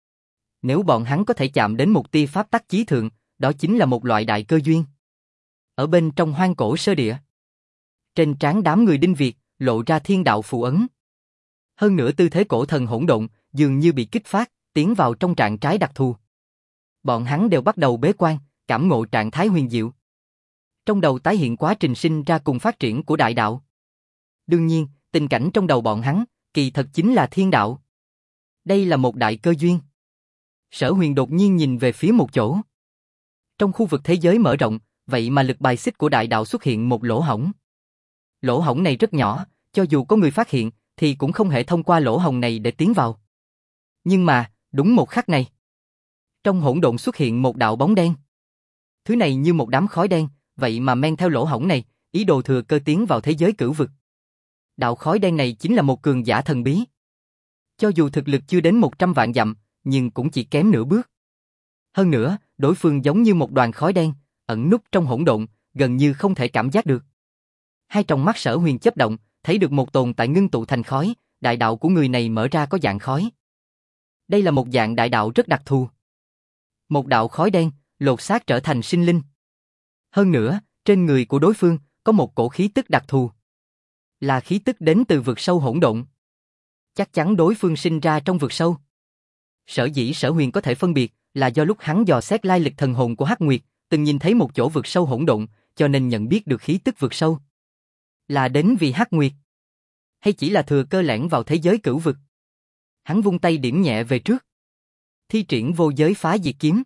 Nếu bọn hắn có thể chạm đến một tia pháp tắc chí thượng, đó chính là một loại đại cơ duyên. Ở bên trong hoang cổ sơ địa, trên trán đám người Đinh Việt lộ ra thiên đạo phù ấn. Hơn nữa tư thế cổ thần hỗn độn dường như bị kích phát, tiến vào trong trạng thái đặc thù. Bọn hắn đều bắt đầu bế quan, cảm ngộ trạng thái huyền diệu. Trong đầu tái hiện quá trình sinh ra cùng phát triển của đại đạo. Đương nhiên, tình cảnh trong đầu bọn hắn, kỳ thật chính là thiên đạo. Đây là một đại cơ duyên. Sở Huyền đột nhiên nhìn về phía một chỗ. Trong khu vực thế giới mở rộng, vậy mà lực bài xích của đại đạo xuất hiện một lỗ hổng. Lỗ hổng này rất nhỏ, cho dù có người phát hiện, thì cũng không thể thông qua lỗ hổng này để tiến vào. Nhưng mà, đúng một khắc này, trong hỗn độn xuất hiện một đạo bóng đen. Thứ này như một đám khói đen, vậy mà men theo lỗ hổng này, ý đồ thừa cơ tiến vào thế giới cửu vực. Đạo khói đen này chính là một cường giả thần bí. Cho dù thực lực chưa đến 100 vạn dặm, nhưng cũng chỉ kém nửa bước. Hơn nữa, đối phương giống như một đoàn khói đen, ẩn núp trong hỗn độn, gần như không thể cảm giác được. Hai tròng mắt Sở Huyền chớp động, thấy được một tồn tại ngưng tụ thành khói, đại đạo của người này mở ra có dạng khói. Đây là một dạng đại đạo rất đặc thù. Một đạo khói đen, lột xác trở thành sinh linh. Hơn nữa, trên người của đối phương có một cổ khí tức đặc thù. Là khí tức đến từ vực sâu hỗn độn. Chắc chắn đối phương sinh ra trong vực sâu. Sở dĩ Sở Huyền có thể phân biệt là do lúc hắn dò xét lai lịch thần hồn của Hắc Nguyệt, từng nhìn thấy một chỗ vực sâu hỗn độn, cho nên nhận biết được khí tức vực sâu. Là đến vì Hắc Nguyệt? Hay chỉ là thừa cơ lẻn vào thế giới cửu vực? Hắn vung tay điểm nhẹ về trước. Thi triển vô giới phá diệt kiếm.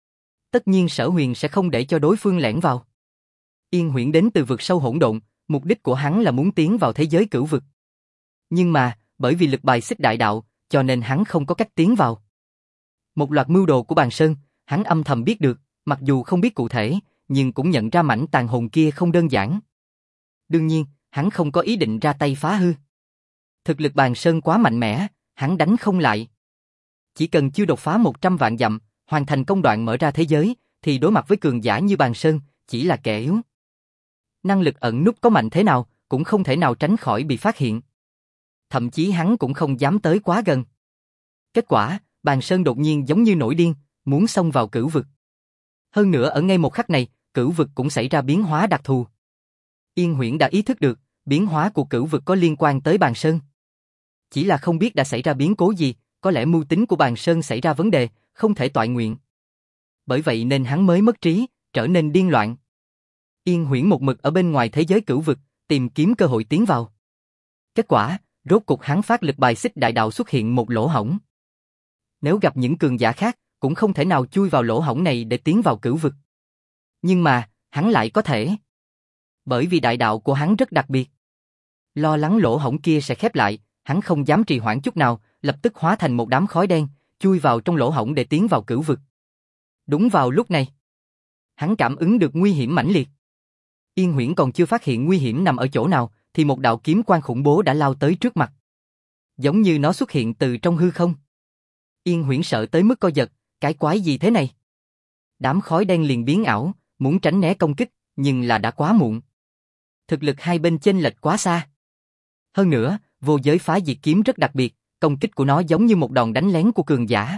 Tất nhiên Sở Huyền sẽ không để cho đối phương lẻn vào. Yên Huyễn đến từ vực sâu hỗn độn, mục đích của hắn là muốn tiến vào thế giới cửu vực. Nhưng mà, bởi vì lực bài xích đại đạo, cho nên hắn không có cách tiến vào. Một loạt mưu đồ của Bàn Sơn, hắn âm thầm biết được, mặc dù không biết cụ thể, nhưng cũng nhận ra mảnh tàn hồn kia không đơn giản. Đương nhiên, hắn không có ý định ra tay phá hư. Thực lực Bàn Sơn quá mạnh mẽ, hắn đánh không lại. Chỉ cần chưa đột phá 100 vạn dặm, hoàn thành công đoạn mở ra thế giới, thì đối mặt với cường giả như Bàn Sơn, chỉ là kẻ yếu. Năng lực ẩn núp có mạnh thế nào, cũng không thể nào tránh khỏi bị phát hiện. Thậm chí hắn cũng không dám tới quá gần. Kết quả, Bàn Sơn đột nhiên giống như nổi điên, muốn xông vào cửu vực. Hơn nữa ở ngay một khắc này, cửu vực cũng xảy ra biến hóa đặc thù. Yên Huyễn đã ý thức được, biến hóa của cửu vực có liên quan tới Bàn Sơn. Chỉ là không biết đã xảy ra biến cố gì, có lẽ mưu tính của Bàn Sơn xảy ra vấn đề, không thể toại nguyện. Bởi vậy nên hắn mới mất trí, trở nên điên loạn. Yên Huyễn một mực ở bên ngoài thế giới cửu vực, tìm kiếm cơ hội tiến vào. Kết quả, rốt cục hắn phát lực bài xích đại đạo xuất hiện một lỗ hổng. Nếu gặp những cường giả khác, cũng không thể nào chui vào lỗ hổng này để tiến vào cửu vực. Nhưng mà, hắn lại có thể. Bởi vì đại đạo của hắn rất đặc biệt. Lo lắng lỗ hổng kia sẽ khép lại, hắn không dám trì hoãn chút nào, lập tức hóa thành một đám khói đen, chui vào trong lỗ hổng để tiến vào cửu vực. Đúng vào lúc này, hắn cảm ứng được nguy hiểm mãnh liệt. Yên Huyễn còn chưa phát hiện nguy hiểm nằm ở chỗ nào, thì một đạo kiếm quang khủng bố đã lao tới trước mặt. Giống như nó xuất hiện từ trong hư không. Yên Huyễn sợ tới mức co giật, cái quái gì thế này? Đám khói đen liền biến ảo, muốn tránh né công kích, nhưng là đã quá muộn. Thực lực hai bên chênh lệch quá xa. Hơn nữa, vô giới phá diệt kiếm rất đặc biệt, công kích của nó giống như một đòn đánh lén của cường giả.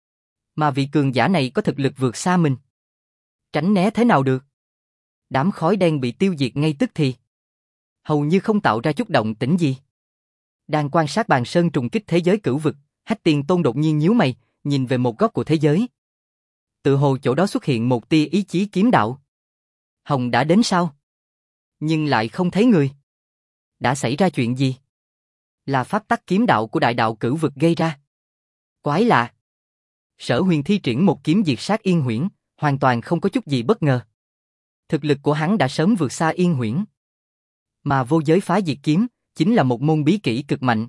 Mà vị cường giả này có thực lực vượt xa mình. Tránh né thế nào được? Đám khói đen bị tiêu diệt ngay tức thì. Hầu như không tạo ra chút động tĩnh gì. Đang quan sát Bàn Sơn trùng kích thế giới cửu vực, Hách Tiền Tôn đột nhiên nhíu mày, nhìn về một góc của thế giới. Tự hồ chỗ đó xuất hiện một tia ý chí kiếm đạo. Hồng đã đến sao? Nhưng lại không thấy người. Đã xảy ra chuyện gì? Là pháp tắc kiếm đạo của đại đạo cửu vực gây ra. Quái lạ. Sở Huyền thi triển một kiếm diệt sát Yên Huyễn, hoàn toàn không có chút gì bất ngờ. Thực lực của hắn đã sớm vượt xa Yên Huyễn. Mà vô giới phá diệt kiếm, chính là một môn bí kỹ cực mạnh.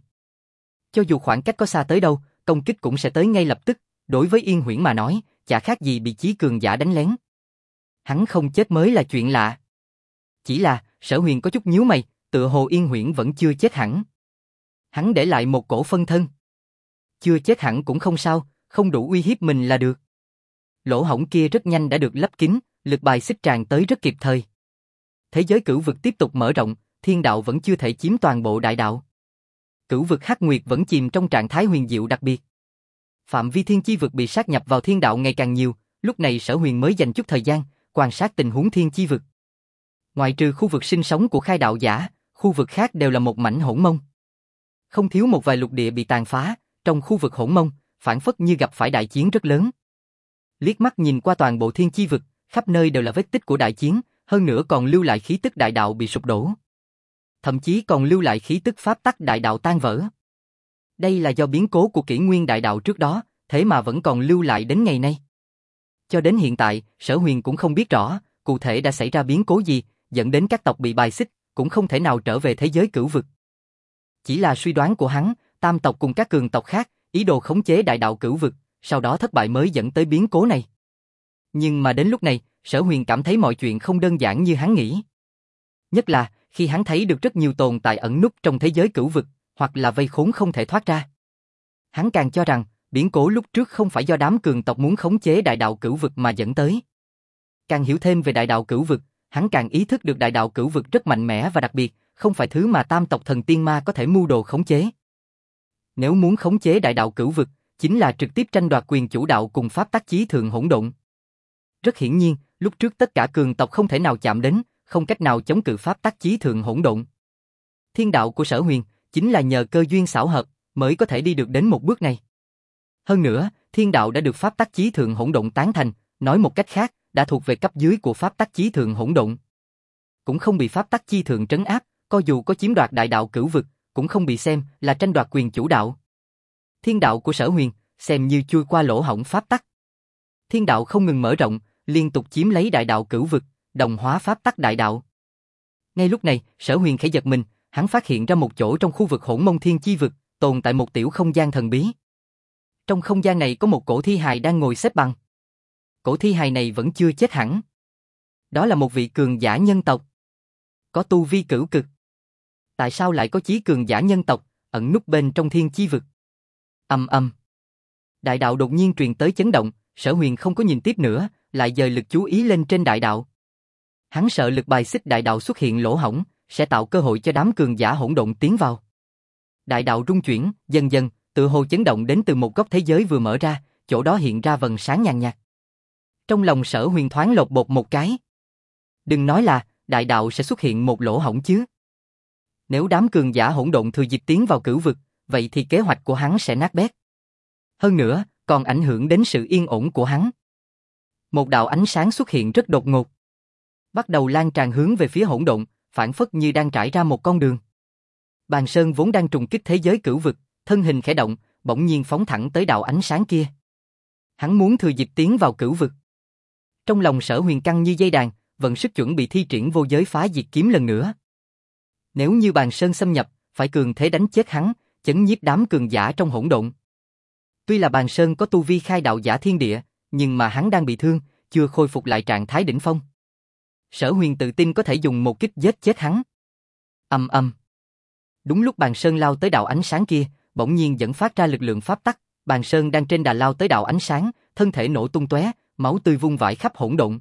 Cho dù khoảng cách có xa tới đâu, công kích cũng sẽ tới ngay lập tức, đối với Yên Huyễn mà nói, chả khác gì bị chí cường giả đánh lén. Hắn không chết mới là chuyện lạ. Chỉ là, Sở Huyền có chút nhíu mày, tựa hồ Yên Huyễn vẫn chưa chết hẳn. Hắn để lại một cổ phân thân. Chưa chết hẳn cũng không sao, không đủ uy hiếp mình là được. Lỗ hổng kia rất nhanh đã được lấp kín, lực bài xích tràn tới rất kịp thời. Thế giới cửu vực tiếp tục mở rộng, thiên đạo vẫn chưa thể chiếm toàn bộ đại đạo. Cửu vực Hắc Nguyệt vẫn chìm trong trạng thái huyền diệu đặc biệt. Phạm vi thiên chi vực bị sát nhập vào thiên đạo ngày càng nhiều, lúc này Sở Huyền mới dành chút thời gian, quan sát tình huống thiên chi vực. Ngoại trừ khu vực sinh sống của khai đạo giả, khu vực khác đều là một mảnh hỗn mông. Không thiếu một vài lục địa bị tàn phá, trong khu vực hỗn mông, phản phất như gặp phải đại chiến rất lớn. Liếc mắt nhìn qua toàn bộ thiên chi vực, khắp nơi đều là vết tích của đại chiến, hơn nữa còn lưu lại khí tức đại đạo bị sụp đổ. Thậm chí còn lưu lại khí tức pháp tắc đại đạo tan vỡ. Đây là do biến cố của kỷ nguyên đại đạo trước đó, thế mà vẫn còn lưu lại đến ngày nay. Cho đến hiện tại, Sở Huyền cũng không biết rõ, cụ thể đã xảy ra biến cố gì, dẫn đến các tộc bị bài xích, cũng không thể nào trở về thế giới cửu vực. Chỉ là suy đoán của hắn, tam tộc cùng các cường tộc khác, ý đồ khống chế đại đạo cửu vực, sau đó thất bại mới dẫn tới biến cố này. Nhưng mà đến lúc này, Sở Huyền cảm thấy mọi chuyện không đơn giản như hắn nghĩ. Nhất là, khi hắn thấy được rất nhiều tồn tại ẩn núp trong thế giới cửu vực, hoặc là vây khốn không thể thoát ra. Hắn càng cho rằng, biến cố lúc trước không phải do đám cường tộc muốn khống chế đại đạo cửu vực mà dẫn tới. Càng hiểu thêm về đại đạo cửu vực, hắn càng ý thức được đại đạo cửu vực rất mạnh mẽ và đặc biệt, không phải thứ mà tam tộc thần tiên ma có thể mưu đồ khống chế. Nếu muốn khống chế đại đạo cửu vực, chính là trực tiếp tranh đoạt quyền chủ đạo cùng pháp tắc chí thượng hỗn độn. Rất hiển nhiên, lúc trước tất cả cường tộc không thể nào chạm đến, không cách nào chống cự pháp tắc chí thượng hỗn độn. Thiên đạo của Sở Huyền chính là nhờ cơ duyên xảo hợp mới có thể đi được đến một bước này. Hơn nữa, thiên đạo đã được pháp tắc chí thượng hỗn độn tán thành, nói một cách khác, đã thuộc về cấp dưới của pháp tắc chí thượng hỗn độn. Cũng không bị pháp tắc chí thượng trấn áp, cho dù có chiếm đoạt đại đạo cửu vực, cũng không bị xem là tranh đoạt quyền chủ đạo. Thiên đạo của Sở Huyền, xem như chui qua lỗ hổng pháp tắc. Thiên đạo không ngừng mở rộng, liên tục chiếm lấy đại đạo cửu vực, đồng hóa pháp tắc đại đạo. Ngay lúc này, Sở Huyền khẽ giật mình, hắn phát hiện ra một chỗ trong khu vực Hỗn Mông Thiên Chi vực, tồn tại một tiểu không gian thần bí. Trong không gian này có một cổ thi hài đang ngồi xếp bằng. Cổ thi hài này vẫn chưa chết hẳn. Đó là một vị cường giả nhân tộc. Có tu vi cửu cực. Tại sao lại có chí cường giả nhân tộc, ẩn núp bên trong thiên chi vực? Ầm ầm. Đại đạo đột nhiên truyền tới chấn động, Sở Huyền không có nhìn tiếp nữa, lại dời lực chú ý lên trên đại đạo. Hắn sợ lực bài xích đại đạo xuất hiện lỗ hổng, sẽ tạo cơ hội cho đám cường giả hỗn độn tiến vào. Đại đạo rung chuyển, dần dần, tựa hồ chấn động đến từ một góc thế giới vừa mở ra, chỗ đó hiện ra vầng sáng nhàn nhạt. Trong lòng Sở Huyền thoáng lột bột một cái. Đừng nói là đại đạo sẽ xuất hiện một lỗ hổng chứ. Nếu đám cường giả hỗn độn thừa dịp tiến vào cửu vực, vậy thì kế hoạch của hắn sẽ nát bét. Hơn nữa, còn ảnh hưởng đến sự yên ổn của hắn. Một đạo ánh sáng xuất hiện rất đột ngột. Bắt đầu lan tràn hướng về phía hỗn độn, phảng phất như đang trải ra một con đường. Bàn Sơn vốn đang trùng kích thế giới cửu vực, thân hình khẽ động, bỗng nhiên phóng thẳng tới đạo ánh sáng kia. Hắn muốn thừa dịp tiến vào cửu vực. Trong lòng Sở Huyền căng như dây đàn, vận sức chuẩn bị thi triển vô giới phá diệt kiếm lần nữa. Nếu như Bàn Sơn xâm nhập, phải cường thế đánh chết hắn, chấn nhiếp đám cường giả trong hỗn độn. Tuy là Bàn Sơn có tu vi khai đạo giả thiên địa, nhưng mà hắn đang bị thương, chưa khôi phục lại trạng thái đỉnh phong. Sở Huyền tự tin có thể dùng một kích giết chết hắn. Ầm ầm. Đúng lúc Bàn Sơn lao tới đạo ánh sáng kia, bỗng nhiên dẫn phát ra lực lượng pháp tắc, Bàn Sơn đang trên đà lao tới đạo ánh sáng, thân thể nổ tung tóe, máu tươi vung vãi khắp hỗn độn.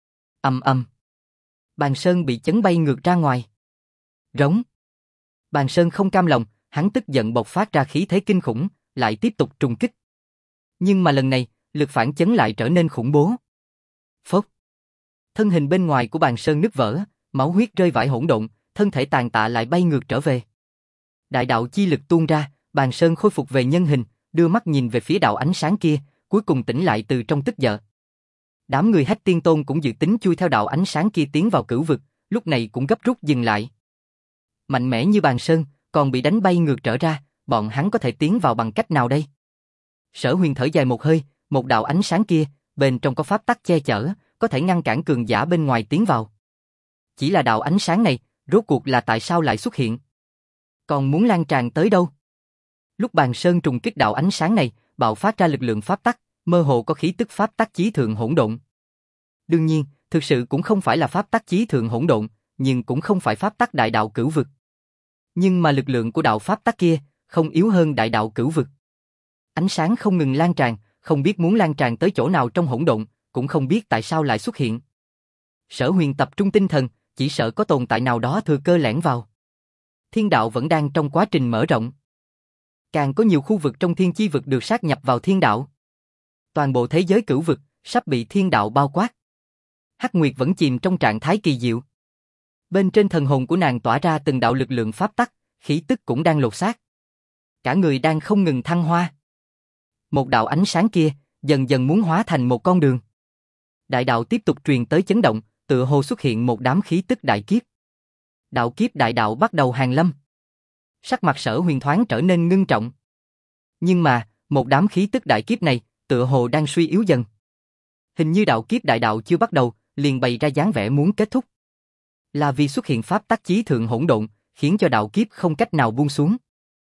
Ầm ầm. Bàn Sơn bị chấn bay ngược ra ngoài. Rống. Bàn Sơn không cam lòng, hắn tức giận bộc phát ra khí thế kinh khủng, lại tiếp tục trùng kích. Nhưng mà lần này, lực phản chấn lại trở nên khủng bố. Phốc. Thân hình bên ngoài của Bàn Sơn nứt vỡ, máu huyết rơi vãi hỗn độn, thân thể tàn tạ lại bay ngược trở về. Đại đạo chi lực tuôn ra, Bàn Sơn khôi phục về nhân hình, đưa mắt nhìn về phía đạo ánh sáng kia, cuối cùng tỉnh lại từ trong tức giận. Đám người Hách Tiên Tôn cũng dự tính chui theo đạo ánh sáng kia tiến vào cửu vực, lúc này cũng gấp rút dừng lại. Mạnh mẽ như Bàn Sơn, còn bị đánh bay ngược trở ra, bọn hắn có thể tiến vào bằng cách nào đây? Sở Huyền thở dài một hơi, một đạo ánh sáng kia, bên trong có pháp tắc che chở, có thể ngăn cản cường giả bên ngoài tiến vào. Chỉ là đạo ánh sáng này, rốt cuộc là tại sao lại xuất hiện? Còn muốn lan tràn tới đâu? Lúc Bàn Sơn trùng kích đạo ánh sáng này, bạo phát ra lực lượng pháp tắc, mơ hồ có khí tức pháp tắc chí thượng hỗn độn. Đương nhiên, thực sự cũng không phải là pháp tắc chí thượng hỗn độn, nhưng cũng không phải pháp tắc đại đạo cửu vực. Nhưng mà lực lượng của đạo pháp tắc kia không yếu hơn đại đạo cửu vực. Ánh sáng không ngừng lan tràn, không biết muốn lan tràn tới chỗ nào trong hỗn độn, cũng không biết tại sao lại xuất hiện. Sở Huyền tập trung tinh thần, chỉ sợ có tồn tại nào đó thừa cơ lẻn vào. Thiên đạo vẫn đang trong quá trình mở rộng. Càng có nhiều khu vực trong thiên chi vực được sát nhập vào thiên đạo. Toàn bộ thế giới cửu vực sắp bị thiên đạo bao quát. Hắc Nguyệt vẫn chìm trong trạng thái kỳ diệu. Bên trên thần hồn của nàng tỏa ra từng đạo lực lượng pháp tắc, khí tức cũng đang lột xác. Cả người đang không ngừng thăng hoa. Một đạo ánh sáng kia dần dần muốn hóa thành một con đường. Đại đạo tiếp tục truyền tới chấn động, tựa hồ xuất hiện một đám khí tức đại kiếp. Đạo kiếp đại đạo bắt đầu hàng lâm. Sắc mặt Sở Huyền thoáng trở nên ngưng trọng. Nhưng mà, một đám khí tức đại kiếp này, tựa hồ đang suy yếu dần. Hình như đạo kiếp đại đạo chưa bắt đầu, liền bày ra dáng vẻ muốn kết thúc. Là vì xuất hiện pháp tắc chí thượng hỗn độn, khiến cho đạo kiếp không cách nào buông xuống.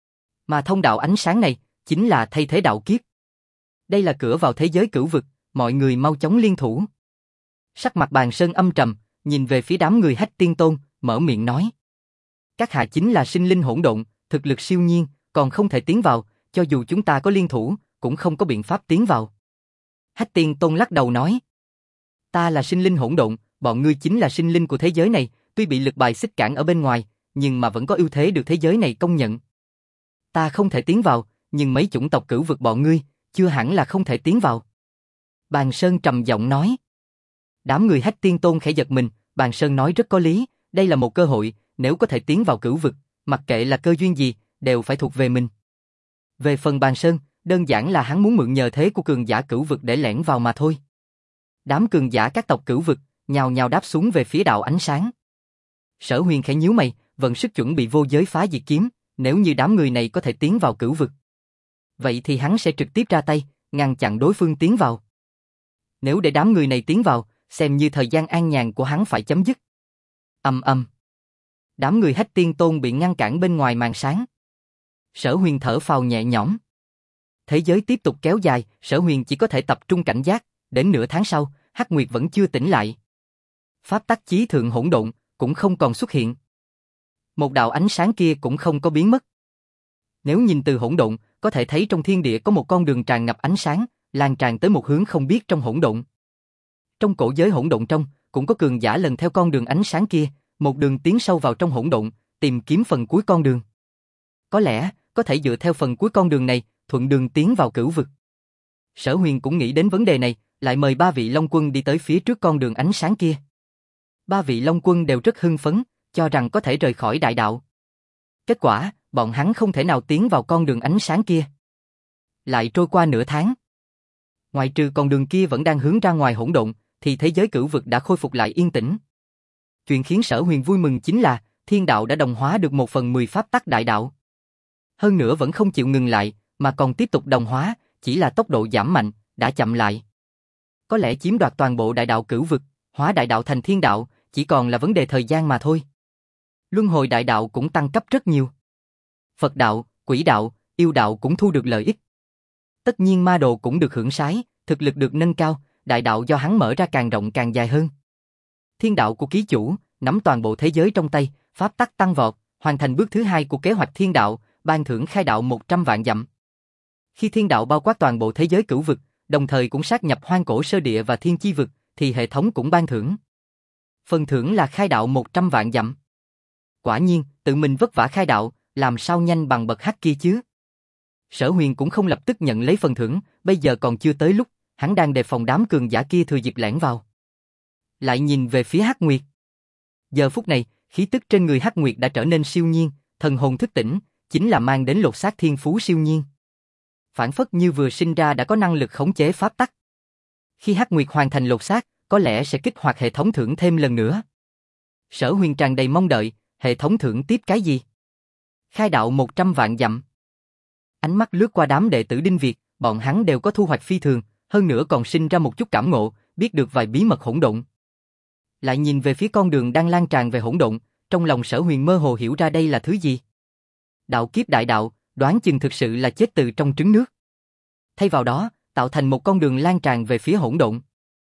Mà thông đạo ánh sáng này, chính là thay thế đạo kiếp. Đây là cửa vào thế giới cửu vực, mọi người mau chóng liên thủ. Sắc mặt Bàn Sơn âm trầm, nhìn về phía đám người Hách Tiên Tôn, mở miệng nói. Các hạ chính là sinh linh hỗn độn, thực lực siêu nhiên, còn không thể tiến vào, cho dù chúng ta có liên thủ, cũng không có biện pháp tiến vào. Hách Tiên Tôn lắc đầu nói. Ta là sinh linh hỗn độn, bọn ngươi chính là sinh linh của thế giới này, tuy bị lực bài xích cản ở bên ngoài, nhưng mà vẫn có ưu thế được thế giới này công nhận. Ta không thể tiến vào, nhưng mấy chủng tộc cửu vực bọn ngươi, chưa hẳn là không thể tiến vào. Bàn Sơn trầm giọng nói. Đám người Hách Tiên Tôn khẽ giật mình, Bàn Sơn nói rất có lý, đây là một cơ hội, nếu có thể tiến vào cửu vực, mặc kệ là cơ duyên gì, đều phải thuộc về mình. Về phần Bàn Sơn, đơn giản là hắn muốn mượn nhờ thế của cường giả cửu vực để lẻn vào mà thôi. Đám cường giả các tộc Cửu vực, nhào nhào đáp xuống về phía đạo ánh sáng. Sở Huyền khẽ nhíu mày, vận sức chuẩn bị vô giới phá diệt kiếm, nếu như đám người này có thể tiến vào Cửu vực. Vậy thì hắn sẽ trực tiếp ra tay, ngăn chặn đối phương tiến vào. Nếu để đám người này tiến vào, xem như thời gian an nhàn của hắn phải chấm dứt. Ầm ầm. Đám người Hách Tiên Tôn bị ngăn cản bên ngoài màn sáng. Sở Huyền thở phào nhẹ nhõm. Thế giới tiếp tục kéo dài, Sở Huyền chỉ có thể tập trung cảnh giác, đến nửa tháng sau, Hắc Nguyệt vẫn chưa tỉnh lại. Pháp tắc chí thượng hỗn độn cũng không còn xuất hiện. Một đạo ánh sáng kia cũng không có biến mất. Nếu nhìn từ hỗn độn, có thể thấy trong thiên địa có một con đường tràn ngập ánh sáng, lan tràn tới một hướng không biết trong hỗn độn. Trong cổ giới hỗn độn trong, cũng có cường giả lần theo con đường ánh sáng kia, một đường tiến sâu vào trong hỗn độn, tìm kiếm phần cuối con đường. Có lẽ, có thể dựa theo phần cuối con đường này, thuận đường tiến vào Cửu vực. Sở Huyền cũng nghĩ đến vấn đề này, lại mời 3 vị Long Quân đi tới phía trước con đường ánh sáng kia. 3 vị Long Quân đều rất hưng phấn, cho rằng có thể rời khỏi đại đạo. Kết quả, bọn hắn không thể nào tiến vào con đường ánh sáng kia. Lại trôi qua nửa tháng. Ngoại trừ con đường kia vẫn đang hướng ra ngoài hỗn độn, thì thế giới Cửu vực đã khôi phục lại yên tĩnh. Chuyện khiến Sở Huyền vui mừng chính là, thiên đạo đã đồng hóa được 1/10 pháp tắc đại đạo. Hơn nữa vẫn không chịu ngừng lại, mà còn tiếp tục đồng hóa, chỉ là tốc độ giảm mạnh, đã chậm lại. Có lẽ chiếm đoạt toàn bộ đại đạo Cửu vực, hóa đại đạo thành thiên đạo, chỉ còn là vấn đề thời gian mà thôi. Luân hồi đại đạo cũng tăng cấp rất nhiều. Phật đạo, quỷ đạo, yêu đạo cũng thu được lợi ích. Tất nhiên ma đồ cũng được hưởng sái, thực lực được nâng cao, đại đạo do hắn mở ra càng rộng càng dài hơn. Thiên đạo của ký chủ, nắm toàn bộ thế giới trong tay, pháp tắc tăng vọt, hoàn thành bước thứ 2 của kế hoạch thiên đạo, ban thưởng khai đạo 100 vạn dặm. Khi thiên đạo bao quát toàn bộ thế giới Cửu vực, đồng thời cũng sát nhập hoang cổ sơ địa và thiên chi vực, thì hệ thống cũng ban thưởng. Phần thưởng là khai đạo 100 vạn dặm. Quả nhiên, tự mình vất vả khai đạo, làm sao nhanh bằng bậc Hắc kia chứ? Sở Huyền cũng không lập tức nhận lấy phần thưởng, bây giờ còn chưa tới lúc, hắn đang đề phòng đám cường giả kia thừa dịp lẻn vào. Lại nhìn về phía Hắc Nguyệt. Giờ phút này, khí tức trên người Hắc Nguyệt đã trở nên siêu nhiên, thần hồn thức tỉnh, chính là mang đến lột xác thiên phú siêu nhiên. Phản phất như vừa sinh ra đã có năng lực khống chế pháp tắc. Khi Hắc Nguyệt hoàn thành lột xác, có lẽ sẽ kích hoạt hệ thống thưởng thêm lần nữa. Sở Huyền tràn đầy mong đợi, hệ thống thưởng tiếp cái gì? Khai đạo 100 vạn dặm. Ánh mắt lướt qua đám đệ tử Đinh Việt, bọn hắn đều có thu hoạch phi thường, hơn nữa còn sinh ra một chút cảm ngộ, biết được vài bí mật hỗn độn. Lại nhìn về phía con đường đang lan tràn về hỗn độn, trong lòng Sở Huyền mơ hồ hiểu ra đây là thứ gì. Đạo kiếp đại đạo, đoán chừng thực sự là chết từ trong trứng nước. Thay vào đó, tạo thành một con đường lan tràn về phía hỗn độn.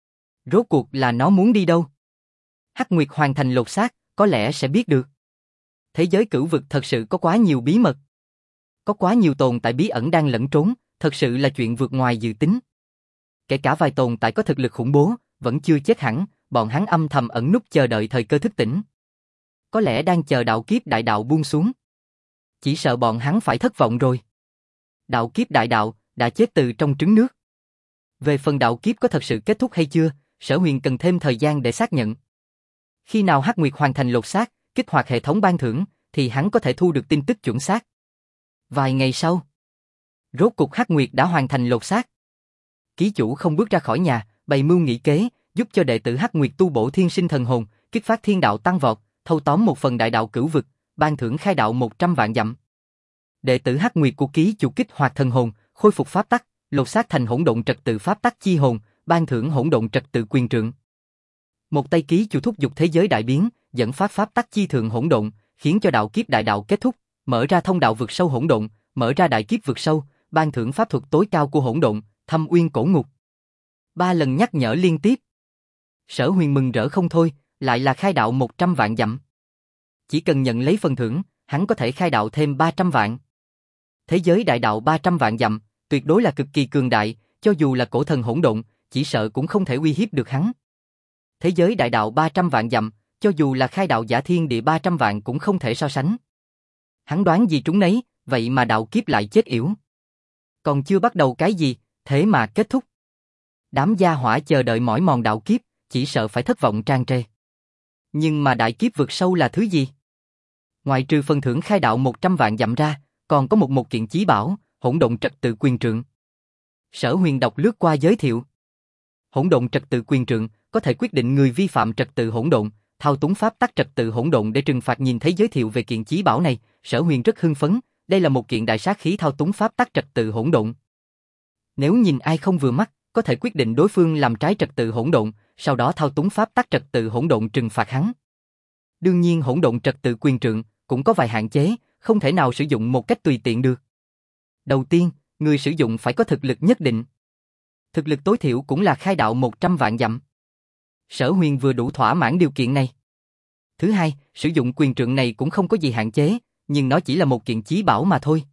Rốt cuộc là nó muốn đi đâu? Hắc Nguyệt hoàn thành lột xác, có lẽ sẽ biết được. Thế giới Cửu vực thật sự có quá nhiều bí mật. Có quá nhiều tồn tại bí ẩn đang lẫn trốn, thật sự là chuyện vượt ngoài dự tính. Kể cả vài tồn tại có thực lực khủng bố, vẫn chưa chết hẳn, bọn hắn âm thầm ẩn núp chờ đợi thời cơ thức tỉnh. Có lẽ đang chờ đạo kiếp đại đạo buông xuống. Chỉ sợ bọn hắn phải thất vọng rồi. Đạo kiếp đại đạo đã chết từ trong trứng nước. Về phần đạo kiếp có thật sự kết thúc hay chưa, Sở Huyền cần thêm thời gian để xác nhận. Khi nào Hắc Nguyệt hoàn thành lột xác, kích hoạt hệ thống ban thưởng, thì hắn có thể thu được tin tức chuẩn xác. Vài ngày sau, rốt cuộc Hắc Nguyệt đã hoàn thành lột xác. Ký chủ không bước ra khỏi nhà, bày mưu nghị kế, giúp cho đệ tử Hắc Nguyệt tu bổ thiên sinh thần hồn, kích phát thiên đạo tăng vọt, thâu tóm một phần đại đạo Cửu vực, ban thưởng khai đạo 100 vạn dặm. Đệ tử Hắc Nguyệt của ký chủ kích hoạt thần hồn, khôi phục pháp tắc, lột xác thành hỗn độn trật tự pháp tắc chi hồn, ban thưởng hỗn độn trật tự quyền trượng. Một tay ký chủ thúc giục thế giới đại biến, dẫn phát pháp tắc chi thượng hỗn độn, khiến cho đạo kiếp đại đạo kết thúc, mở ra thông đạo vực sâu hỗn độn, mở ra đại kiếp vực sâu, ban thưởng pháp thuật tối cao của hỗn độn, Thâm Uyên Cổ Ngục. 3 lần nhắc nhở liên tiếp. Sở Huyền mừng rỡ không thôi, lại là khai đạo 100 vạn dặm. Chỉ cần nhận lấy phần thưởng, hắn có thể khai đạo thêm 300 vạn. Thế giới đại đạo 300 vạn dặm, tuyệt đối là cực kỳ cường đại, cho dù là cổ thần hỗn độn, chỉ sợ cũng không thể uy hiếp được hắn. Thế giới đại đạo 300 vạn dặm, cho dù là khai đạo giả thiên địa 300 vạn cũng không thể so sánh. Hắn đoán gì trúng nấy, vậy mà đạo kiếp lại chết yểu. Còn chưa bắt đầu cái gì, thế mà kết thúc. Đám gia hỏa chờ đợi mỏi mòn đạo kiếp, chỉ sợ phải thất vọng tràn trề. Nhưng mà đại kiếp vực sâu là thứ gì? Ngoài trừ phần thưởng khai đạo 100 vạn dặm ra, còn có một kiện chí bảo, hỗn độn trật tự quyền trượng. Sở Huyền đọc lướt qua giới thiệu. Hỗn độn trật tự quyền trượng có thể quyết định người vi phạm trật tự hỗn độn, thao túng pháp tắc trật tự hỗn độn để trừng phạt. Nhìn thấy giới thiệu về kiện chí bảo này, Sở Huyền rất hưng phấn, đây là một kiện đại sát khí thao túng pháp tắc trật tự hỗn độn. Nếu nhìn ai không vừa mắt, có thể quyết định đối phương làm trái trật tự hỗn độn, sau đó thao túng pháp tắc trật tự hỗn độn trừng phạt hắn. Đương nhiên hỗn độn trật tự quyền trượng cũng có vài hạn chế, không thể nào sử dụng một cách tùy tiện được. Đầu tiên, người sử dụng phải có thực lực nhất định. Thực lực tối thiểu cũng là khai đạo 100 vạn dặm. Sở Huyền vừa đủ thỏa mãn điều kiện này. Thứ hai, sử dụng quyền trượng này cũng không có gì hạn chế, nhưng nó chỉ là một kiện chí bảo mà thôi.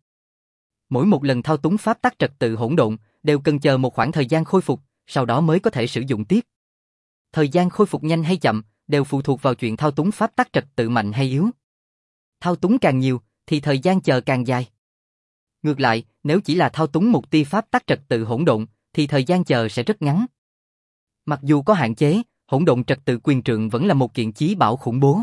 Mỗi một lần thao túng pháp tắc trật tự hỗn độn đều cần chờ một khoảng thời gian khôi phục, sau đó mới có thể sử dụng tiếp. Thời gian khôi phục nhanh hay chậm đều phụ thuộc vào chuyện thao túng pháp tắc trật tự mạnh hay yếu. Thao túng càng nhiều thì thời gian chờ càng dài. Ngược lại, nếu chỉ là thao túng một tia pháp tắc trật tự hỗn độn thì thời gian chờ sẽ rất ngắn. Mặc dù có hạn chế, hỗn độn trật tự quyền trượng vẫn là một kiện chí bảo khủng bố.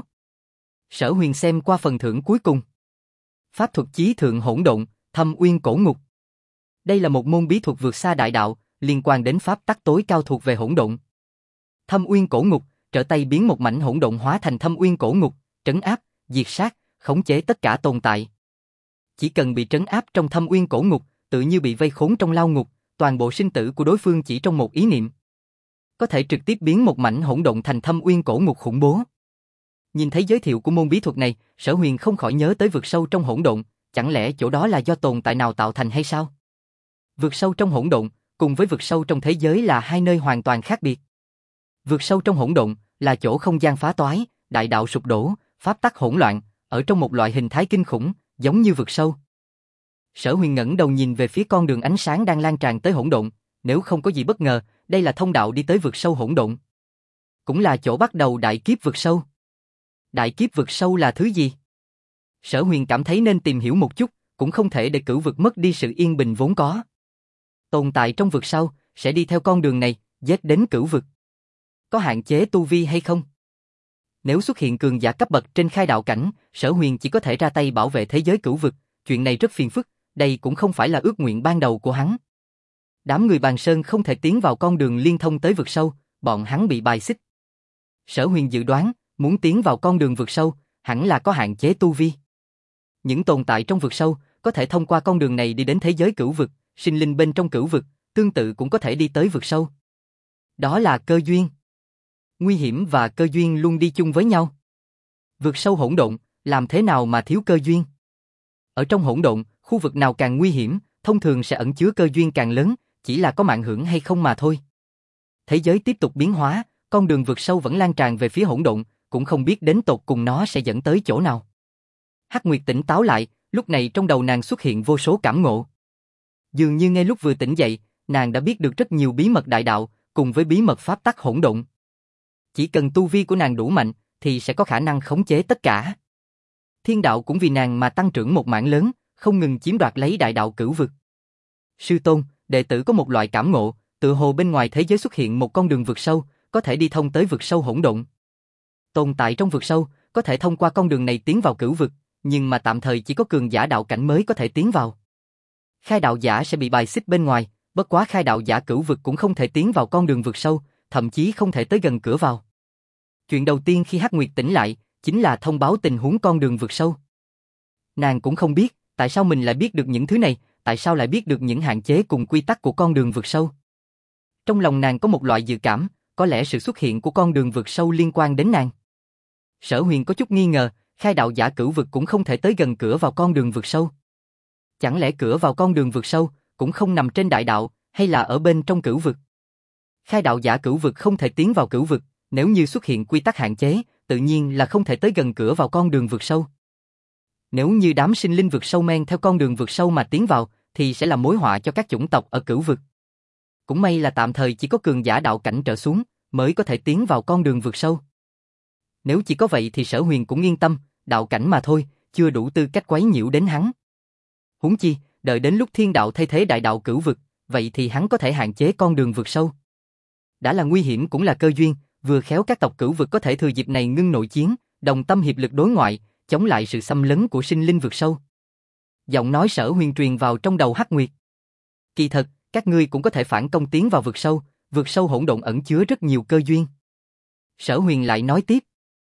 Sở Huyền xem qua phần thưởng cuối cùng. Pháp thuật chí thượng hỗn độn, Thâm Uyên Cổ Ngục. Đây là một môn bí thuật vượt xa đại đạo, liên quan đến pháp tắc tối cao thuộc về hỗn độn. Thâm Uyên Cổ Ngục, trở tay biến một mảnh hỗn độn hóa thành Thâm Uyên Cổ Ngục, trấn áp, diệt sát, khống chế tất cả tồn tại. Chỉ cần bị trấn áp trong Thâm Uyên Cổ Ngục, tự như bị vây khốn trong lao ngục, toàn bộ sinh tử của đối phương chỉ trong một ý niệm. Có thể trực tiếp biến một mảnh hỗn độn thành Thâm Uyên Cổ Ngục khủng bố. Nhìn thấy giới thiệu của môn bí thuật này, Sở Huyền không khỏi nhớ tới vực sâu trong hỗn độn, chẳng lẽ chỗ đó là do tồn tại nào tạo thành hay sao? Vực sâu trong hỗn độn cùng với vực sâu trong thế giới là hai nơi hoàn toàn khác biệt. Vực sâu trong hỗn độn là chỗ không gian phá toái, đại đạo sụp đổ, pháp tắc hỗn loạn, ở trong một loại hình thái kinh khủng, giống như vực sâu. Sở Huyền ngẩng đầu nhìn về phía con đường ánh sáng đang lan tràn tới hỗn độn, nếu không có gì bất ngờ, đây là thông đạo đi tới vực sâu hỗn độn. Cũng là chỗ bắt đầu đại kiếp vực sâu. Đại kiếp vực sâu là thứ gì? Sở Huyền cảm thấy nên tìm hiểu một chút, cũng không thể để cửu vực mất đi sự yên bình vốn có. Tồn tại trong vực sâu sẽ đi theo con đường này, giết đến cửu vực. Có hạn chế tu vi hay không? Nếu xuất hiện cường giả cấp bậc trên khai đạo cảnh, Sở Huyền chỉ có thể ra tay bảo vệ thế giới cửu vực, chuyện này rất phiền phức, đây cũng không phải là ước nguyện ban đầu của hắn. Đám người Bàn Sơn không thể tiến vào con đường liên thông tới vực sâu, bọn hắn bị bài xích. Sở Huyền dự đoán, muốn tiến vào con đường vực sâu, hẳn là có hạn chế tu vi. Những tồn tại trong vực sâu có thể thông qua con đường này đi đến thế giới cửu vực, sinh linh bên trong cửu vực, tương tự cũng có thể đi tới vực sâu. Đó là cơ duyên. Nguy hiểm và cơ duyên luôn đi chung với nhau. Vực sâu hỗn độn, làm thế nào mà thiếu cơ duyên? Ở trong hỗn độn, khu vực nào càng nguy hiểm, thông thường sẽ ẩn chứa cơ duyên càng lớn, chỉ là có mạng hưởng hay không mà thôi. Thế giới tiếp tục biến hóa, con đường vực sâu vẫn lan tràn về phía hỗn độn, cũng không biết đến tột cùng nó sẽ dẫn tới chỗ nào. Hắc Nguyệt tỉnh táo lại, lúc này trong đầu nàng xuất hiện vô số cảm ngộ. Dường như ngay lúc vừa tỉnh dậy, nàng đã biết được rất nhiều bí mật đại đạo, cùng với bí mật pháp tắc hỗn độn. Chỉ cần tu vi của nàng đủ mạnh, thì sẽ có khả năng khống chế tất cả. Thiên đạo cũng vì nàng mà tăng trưởng một mảng lớn, không ngừng chiếm đoạt lấy đại đạo cửu vực. Sư tôn, đệ tử có một loại cảm ngộ, tựa hồ bên ngoài thế giới xuất hiện một con đường vực sâu, có thể đi thông tới vực sâu hỗn độn. Tồn tại trong vực sâu, có thể thông qua con đường này tiến vào cửu vực, nhưng mà tạm thời chỉ có cường giả đạo cảnh mới có thể tiến vào. Khai đạo giả sẽ bị bài xích bên ngoài, bất quá khai đạo giả cửu vực cũng không thể tiến vào con đường vực sâu, thậm chí không thể tới gần cửa vào. Chuyện đầu tiên khi Hắc Nguyệt tỉnh lại, chính là thông báo tình huống con đường vực sâu. Nàng cũng không biết, tại sao mình lại biết được những thứ này, tại sao lại biết được những hạn chế cùng quy tắc của con đường vực sâu. Trong lòng nàng có một loại dự cảm, có lẽ sự xuất hiện của con đường vực sâu liên quan đến nàng. Sở Huyền có chút nghi ngờ, khai đạo giả cửu vực cũng không thể tới gần cửa vào con đường vực sâu. Chẳng lẽ cửa vào con đường vực sâu cũng không nằm trên đại đạo, hay là ở bên trong cửu vực? Khai đạo giả cửu vực không thể tiến vào cửu vực, nếu như xuất hiện quy tắc hạn chế, tự nhiên là không thể tới gần cửa vào con đường vực sâu. Nếu như đám sinh linh vực sâu men theo con đường vực sâu mà tiến vào, thì sẽ là mối họa cho các chủng tộc ở cửu vực. Cũng may là tạm thời chỉ có cường giả đạo cảnh trở xuống, mới có thể tiến vào con đường vực sâu. Nếu chỉ có vậy thì Sở Huyền cũng yên tâm, đạo cảnh mà thôi, chưa đủ tư cách quấy nhiễu đến hắn. Huống chi, đợi đến lúc thiên đạo thay thế đại đạo cửu vực, vậy thì hắn có thể hạn chế con đường vực sâu. Đã là nguy hiểm cũng là cơ duyên, vừa khéo các tộc cửu vực có thể thừa dịp này ngưng nội chiến, đồng tâm hiệp lực đối ngoại, chống lại sự xâm lấn của sinh linh vực sâu. Giọng nói Sở Huyền truyền vào trong đầu Hắc Nguyệt. Kỳ thật, các ngươi cũng có thể phản công tiến vào vực sâu, vượt sâu hỗn độn ẩn chứa rất nhiều cơ duyên. Sở Huyền lại nói tiếp.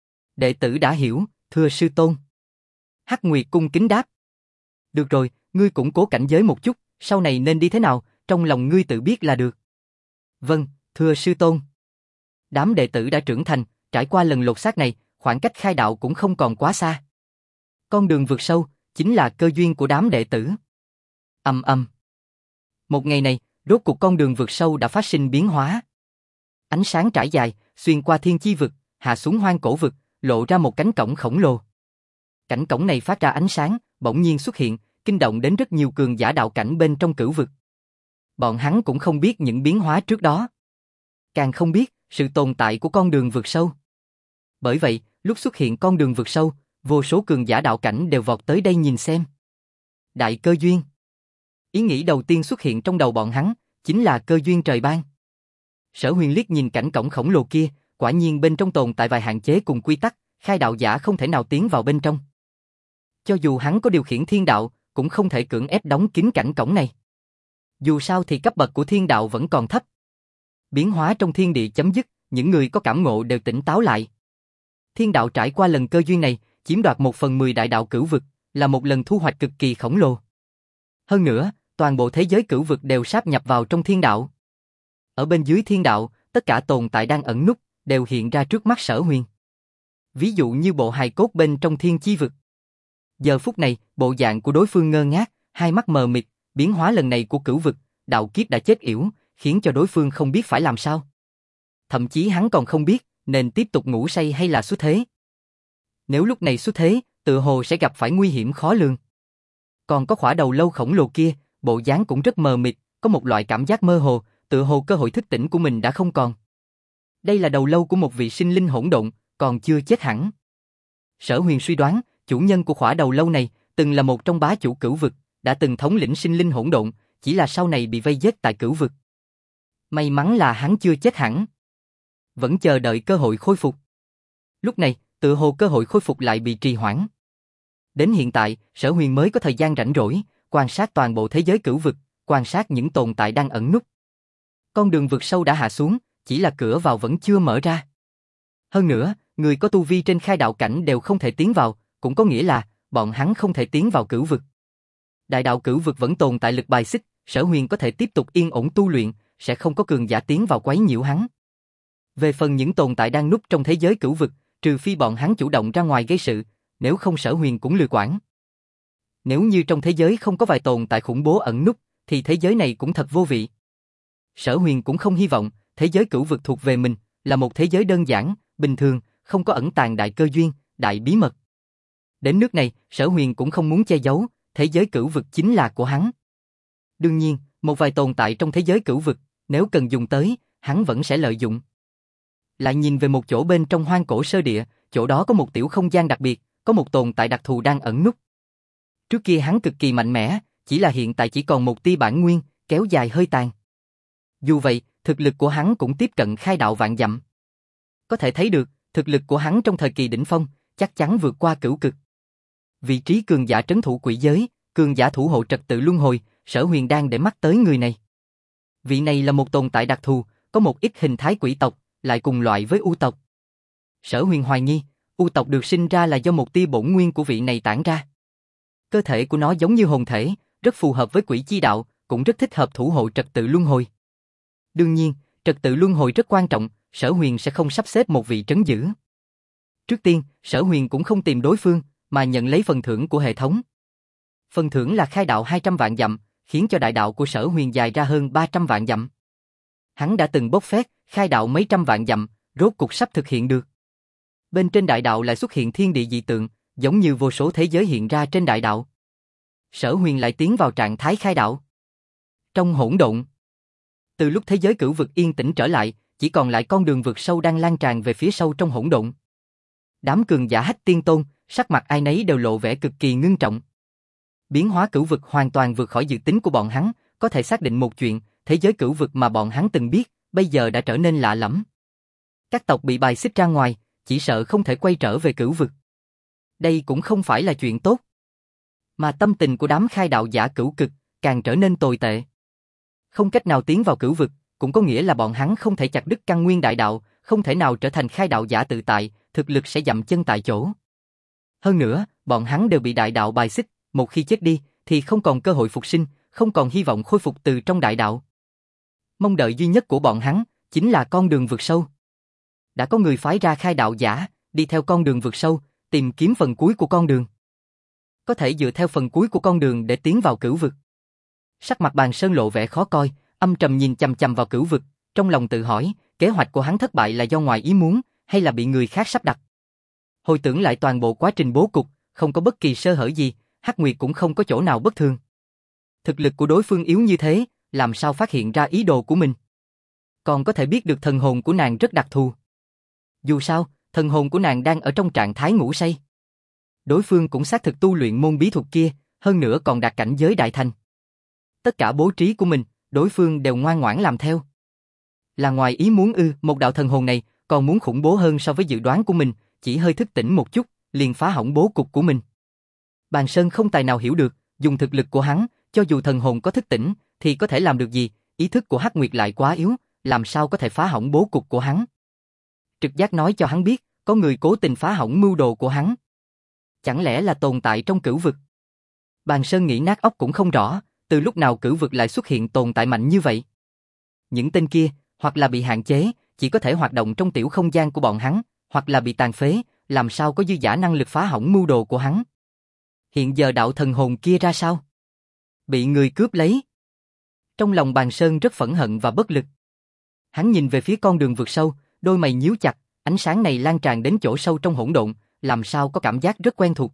Đệ tử đã hiểu, thưa sư tôn. Hắc Nguyệt cung kính đáp. Được rồi, ngươi củng cố cảnh giới một chút, sau này nên đi thế nào, trong lòng ngươi tự biết là được. Vâng, thưa sư tôn. Đám đệ tử đã trưởng thành, trải qua lần lột xác này, khoảng cách khai đạo cũng không còn quá xa. Con đường vượt sâu, chính là cơ duyên của đám đệ tử. Ầm ầm. Một ngày này, rốt cuộc con đường vượt sâu đã phát sinh biến hóa. Ánh sáng trải dài, xuyên qua thiên chi vực, hạ xuống hoang cổ vực, lộ ra một cánh cổng khổng lồ. Cánh cổng này phát ra ánh sáng, bỗng nhiên xuất hiện, kinh động đến rất nhiều cường giả đạo cảnh bên trong cửu vực. Bọn hắn cũng không biết những biến hóa trước đó. Càng không biết sự tồn tại của con đường vượt sâu. Bởi vậy, lúc xuất hiện con đường vượt sâu, vô số cường giả đạo cảnh đều vọt tới đây nhìn xem. Đại cơ duyên. Ý nghĩ đầu tiên xuất hiện trong đầu bọn hắn, chính là cơ duyên trời ban. Sở Huyền liếc nhìn cảnh cổng khổng lồ kia, quả nhiên bên trong tồn tại vài hạn chế cùng quy tắc, khai đạo giả không thể nào tiến vào bên trong. Cho dù hắn có điều khiển thiên đạo, cũng không thể cưỡng ép đóng kín cảnh cổng này. Dù sao thì cấp bậc của thiên đạo vẫn còn thấp. Biến hóa trong thiên địa chấm dứt, những người có cảm ngộ đều tỉnh táo lại. Thiên đạo trải qua lần cơ duyên này, chiếm đoạt 1/10 đại đạo cửu vực, là một lần thu hoạch cực kỳ khổng lồ. Hơn nữa, toàn bộ thế giới cửu vực đều sáp nhập vào trong thiên đạo. Ở bên dưới thiên đạo, tất cả tồn tại đang ẩn núp, đều hiện ra trước mắt Sở Huyền. Ví dụ như bộ hài cốt bên trong thiên chi vực. Giờ phút này, bộ dạng của đối phương ngơ ngác, hai mắt mờ mịt, biến hóa lần này của cửu vực, đạo kiếp đã chết yểu, khiến cho đối phương không biết phải làm sao. Thậm chí hắn còn không biết, nên tiếp tục ngủ say hay là xuất thế. Nếu lúc này xuất thế, tự hồ sẽ gặp phải nguy hiểm khó lường. Còn có khỏa đầu lâu khổng lồ kia, bộ dáng cũng rất mờ mịt, có một loại cảm giác mơ hồ, tự hồ cơ hội thức tỉnh của mình đã không còn. Đây là đầu lâu của một vị sinh linh hỗn độn, còn chưa chết hẳn. Sở Huyền suy đoán, chủ nhân của khỏa đầu lâu này, từng là một trong bá chủ cửu vực, đã từng thống lĩnh sinh linh hỗn độn, chỉ là sau này bị vây giết tại cửu vực. May mắn là hắn chưa chết hẳn. Vẫn chờ đợi cơ hội khôi phục. Lúc này, tự hồ cơ hội khôi phục lại bị trì hoãn. Đến hiện tại, Sở Huyền mới có thời gian rảnh rỗi, quan sát toàn bộ thế giới cửu vực, quan sát những tồn tại đang ẩn núp. Con đường vực sâu đã hạ xuống, chỉ là cửa vào vẫn chưa mở ra. Hơn nữa, người có tu vi trên khai đạo cảnh đều không thể tiến vào, cũng có nghĩa là, bọn hắn không thể tiến vào cửu vực. Đại đạo cửu vực vẫn tồn tại lực bài xích, Sở Huyền có thể tiếp tục yên ổn tu luyện, sẽ không có cường giả tiến vào quấy nhiễu hắn. Về phần những tồn tại đang núp trong thế giới cửu vực, trừ phi bọn hắn chủ động ra ngoài gây sự, nếu không Sở Huyền cũng lười quản. Nếu như trong thế giới không có vài tồn tại khủng bố ẩn núp, thì thế giới này cũng thật vô vị. Sở Huyền cũng không hy vọng thế giới cửu vực thuộc về mình, là một thế giới đơn giản, bình thường, không có ẩn tàng đại cơ duyên, đại bí mật. Đến nước này, Sở Huyền cũng không muốn che giấu, thế giới cửu vực chính là của hắn. Đương nhiên, một vài tồn tại trong thế giới cửu vực, nếu cần dùng tới, hắn vẫn sẽ lợi dụng. Lại nhìn về một chỗ bên trong hoang cổ sơ địa, chỗ đó có một tiểu không gian đặc biệt, có một tồn tại đặc thù đang ẩn núp. Trước kia hắn cực kỳ mạnh mẽ, chỉ là hiện tại chỉ còn một tia bản nguyên, kéo dài hơi tàn. Dù vậy, thực lực của hắn cũng tiếp cận khai đạo vạn dặm. Có thể thấy được, thực lực của hắn trong thời kỳ đỉnh phong, chắc chắn vượt qua cửu cực. Vị trí cường giả trấn thủ quỷ giới, cường giả thủ hộ trật tự luân hồi, Sở Huyền đang để mắt tới người này. Vị này là một tồn tại đặc thù, có một ít hình thái quỷ tộc, lại cùng loại với U tộc. Sở Huyền hoài nghi, U tộc được sinh ra là do một tia bổn nguyên của vị này tản ra. Cơ thể của nó giống như hồn thể, rất phù hợp với quỷ chi đạo, cũng rất thích hợp thủ hộ trật tự luân hồi. Đương nhiên, trật tự luân hồi rất quan trọng, Sở Huyền sẽ không sắp xếp một vị trấn giữ. Trước tiên, Sở Huyền cũng không tìm đối phương, mà nhận lấy phần thưởng của hệ thống. Phần thưởng là khai đạo 200 vạn dặm, khiến cho đại đạo của Sở Huyền dài ra hơn 300 vạn dặm. Hắn đã từng bốc phét, khai đạo mấy trăm vạn dặm, rốt cục sắp thực hiện được. Bên trên đại đạo lại xuất hiện thiên địa dị tượng, giống như vô số thế giới hiện ra trên đại đạo. Sở Huyền lại tiến vào trạng thái khai đạo. Trong hỗn độn, từ lúc thế giới cửu vực yên tĩnh trở lại, chỉ còn lại con đường vượt sâu đang lan tràn về phía sâu trong hỗn độn. Đám cường giả Hách Tiên Tôn, sắc mặt ai nấy đều lộ vẻ cực kỳ ngưng trọng. Biến hóa cửu vực hoàn toàn vượt khỏi dự tính của bọn hắn, có thể xác định một chuyện, thế giới cửu vực mà bọn hắn từng biết, bây giờ đã trở nên lạ lẫm. Các tộc bị bài xích ra ngoài, chỉ sợ không thể quay trở về cửu vực. Đây cũng không phải là chuyện tốt. Mà tâm tình của đám khai đạo giả cửu cực, càng trở nên tồi tệ. Không cách nào tiến vào cửu vực, cũng có nghĩa là bọn hắn không thể chặt đứt căn nguyên đại đạo, không thể nào trở thành khai đạo giả tự tại, thực lực sẽ dậm chân tại chỗ. Hơn nữa, bọn hắn đều bị đại đạo bài xích, một khi chết đi, thì không còn cơ hội phục sinh, không còn hy vọng khôi phục từ trong đại đạo. Mong đợi duy nhất của bọn hắn, chính là con đường vượt sâu. Đã có người phái ra khai đạo giả, đi theo con đường vượt sâu, tìm kiếm phần cuối của con đường. Có thể dựa theo phần cuối của con đường để tiến vào cửu vực. Sắc mặt Bàn Sơn lộ vẻ khó coi, âm trầm nhìn chằm chằm vào cửu vực, trong lòng tự hỏi, kế hoạch của hắn thất bại là do ngoài ý muốn, hay là bị người khác sắp đặt. Hồi tưởng lại toàn bộ quá trình bố cục, không có bất kỳ sơ hở gì, Hắc Nguyệt cũng không có chỗ nào bất thường. Thực lực của đối phương yếu như thế, làm sao phát hiện ra ý đồ của mình? Còn có thể biết được thần hồn của nàng rất đặc thù. Dù sao, thần hồn của nàng đang ở trong trạng thái ngủ say. Đối phương cũng xác thực tu luyện môn bí thuật kia, hơn nữa còn đạt cảnh giới đại thành. Tất cả bố trí của mình, đối phương đều ngoan ngoãn làm theo. Là ngoài ý muốn một đạo thần hồn này còn muốn khủng bố hơn so với dự đoán của mình, chỉ hơi thức tỉnh một chút, liền phá hỏng bố cục của mình. Bàn Sơn không tài nào hiểu được, dùng thực lực của hắn, cho dù thần hồn có thức tỉnh, thì có thể làm được gì, ý thức của Hắc Nguyệt lại quá yếu, làm sao có thể phá hỏng bố cục của hắn. Trực giác nói cho hắn biết, có người cố tình phá hỏng mưu đồ của hắn. Chẳng lẽ là tồn tại trong cửu vực? Bàn Sơn nghĩ nát óc cũng không rõ, từ lúc nào cửu vực lại xuất hiện tồn tại mạnh như vậy. Những tên kia, hoặc là bị hạn chế, chỉ có thể hoạt động trong tiểu không gian của bọn hắn, hoặc là bị tàn phế, làm sao có dư dả năng lực phá hỏng mưu đồ của hắn. Hiện giờ đạo thần hồn kia ra sao? Bị người cướp lấy. Trong lòng Bàn Sơn rất phẫn hận và bất lực. Hắn nhìn về phía con đường vượt sâu, đôi mày nhíu chặt, ánh sáng này lan tràn đến chỗ sâu trong hỗn độn, làm sao có cảm giác rất quen thuộc.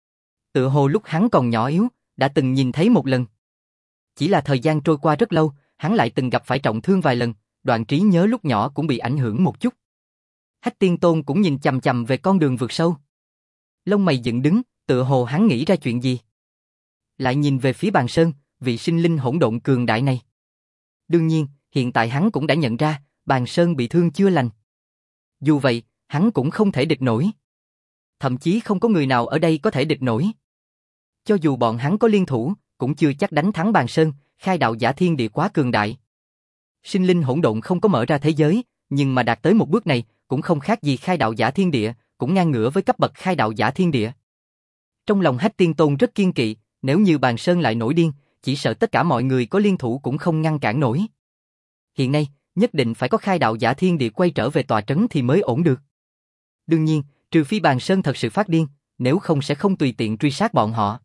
Tựa hồ lúc hắn còn nhỏ yếu, đã từng nhìn thấy một lần. Chỉ là thời gian trôi qua rất lâu, hắn lại từng gặp phải trọng thương vài lần, đoạn trí nhớ lúc nhỏ cũng bị ảnh hưởng một chút. Hách Tiên Tôn cũng nhìn chằm chằm về con đường vượt sâu. Lông mày dựng đứng, tựa hồ hắn nghĩ ra chuyện gì. Lại nhìn về phía Bàn Sơn, vị sinh linh hỗn độn cường đại này. Đương nhiên, hiện tại hắn cũng đã nhận ra, Bàn Sơn bị thương chưa lành. Dù vậy, hắn cũng không thể địch nổi. Thậm chí không có người nào ở đây có thể địch nổi. Cho dù bọn hắn có liên thủ, cũng chưa chắc đánh thắng Bàn Sơn, khai đạo giả thiên địa quá cường đại. Sinh linh hỗn độn không có mở ra thế giới, nhưng mà đạt tới một bước này, cũng không khác gì khai đạo giả thiên địa, cũng ngang ngửa với cấp bậc khai đạo giả thiên địa. Trong lòng Hách Tiên Tôn rất kiên kỵ, nếu như Bàn Sơn lại nổi điên, chỉ sợ tất cả mọi người có liên thủ cũng không ngăn cản nổi. Hiện nay, nhất định phải có khai đạo giả thiên địa quay trở về tòa trấn thì mới ổn được. Đương nhiên, trừ phi Bàn Sơn thật sự phát điên, nếu không sẽ không tùy tiện truy sát bọn họ.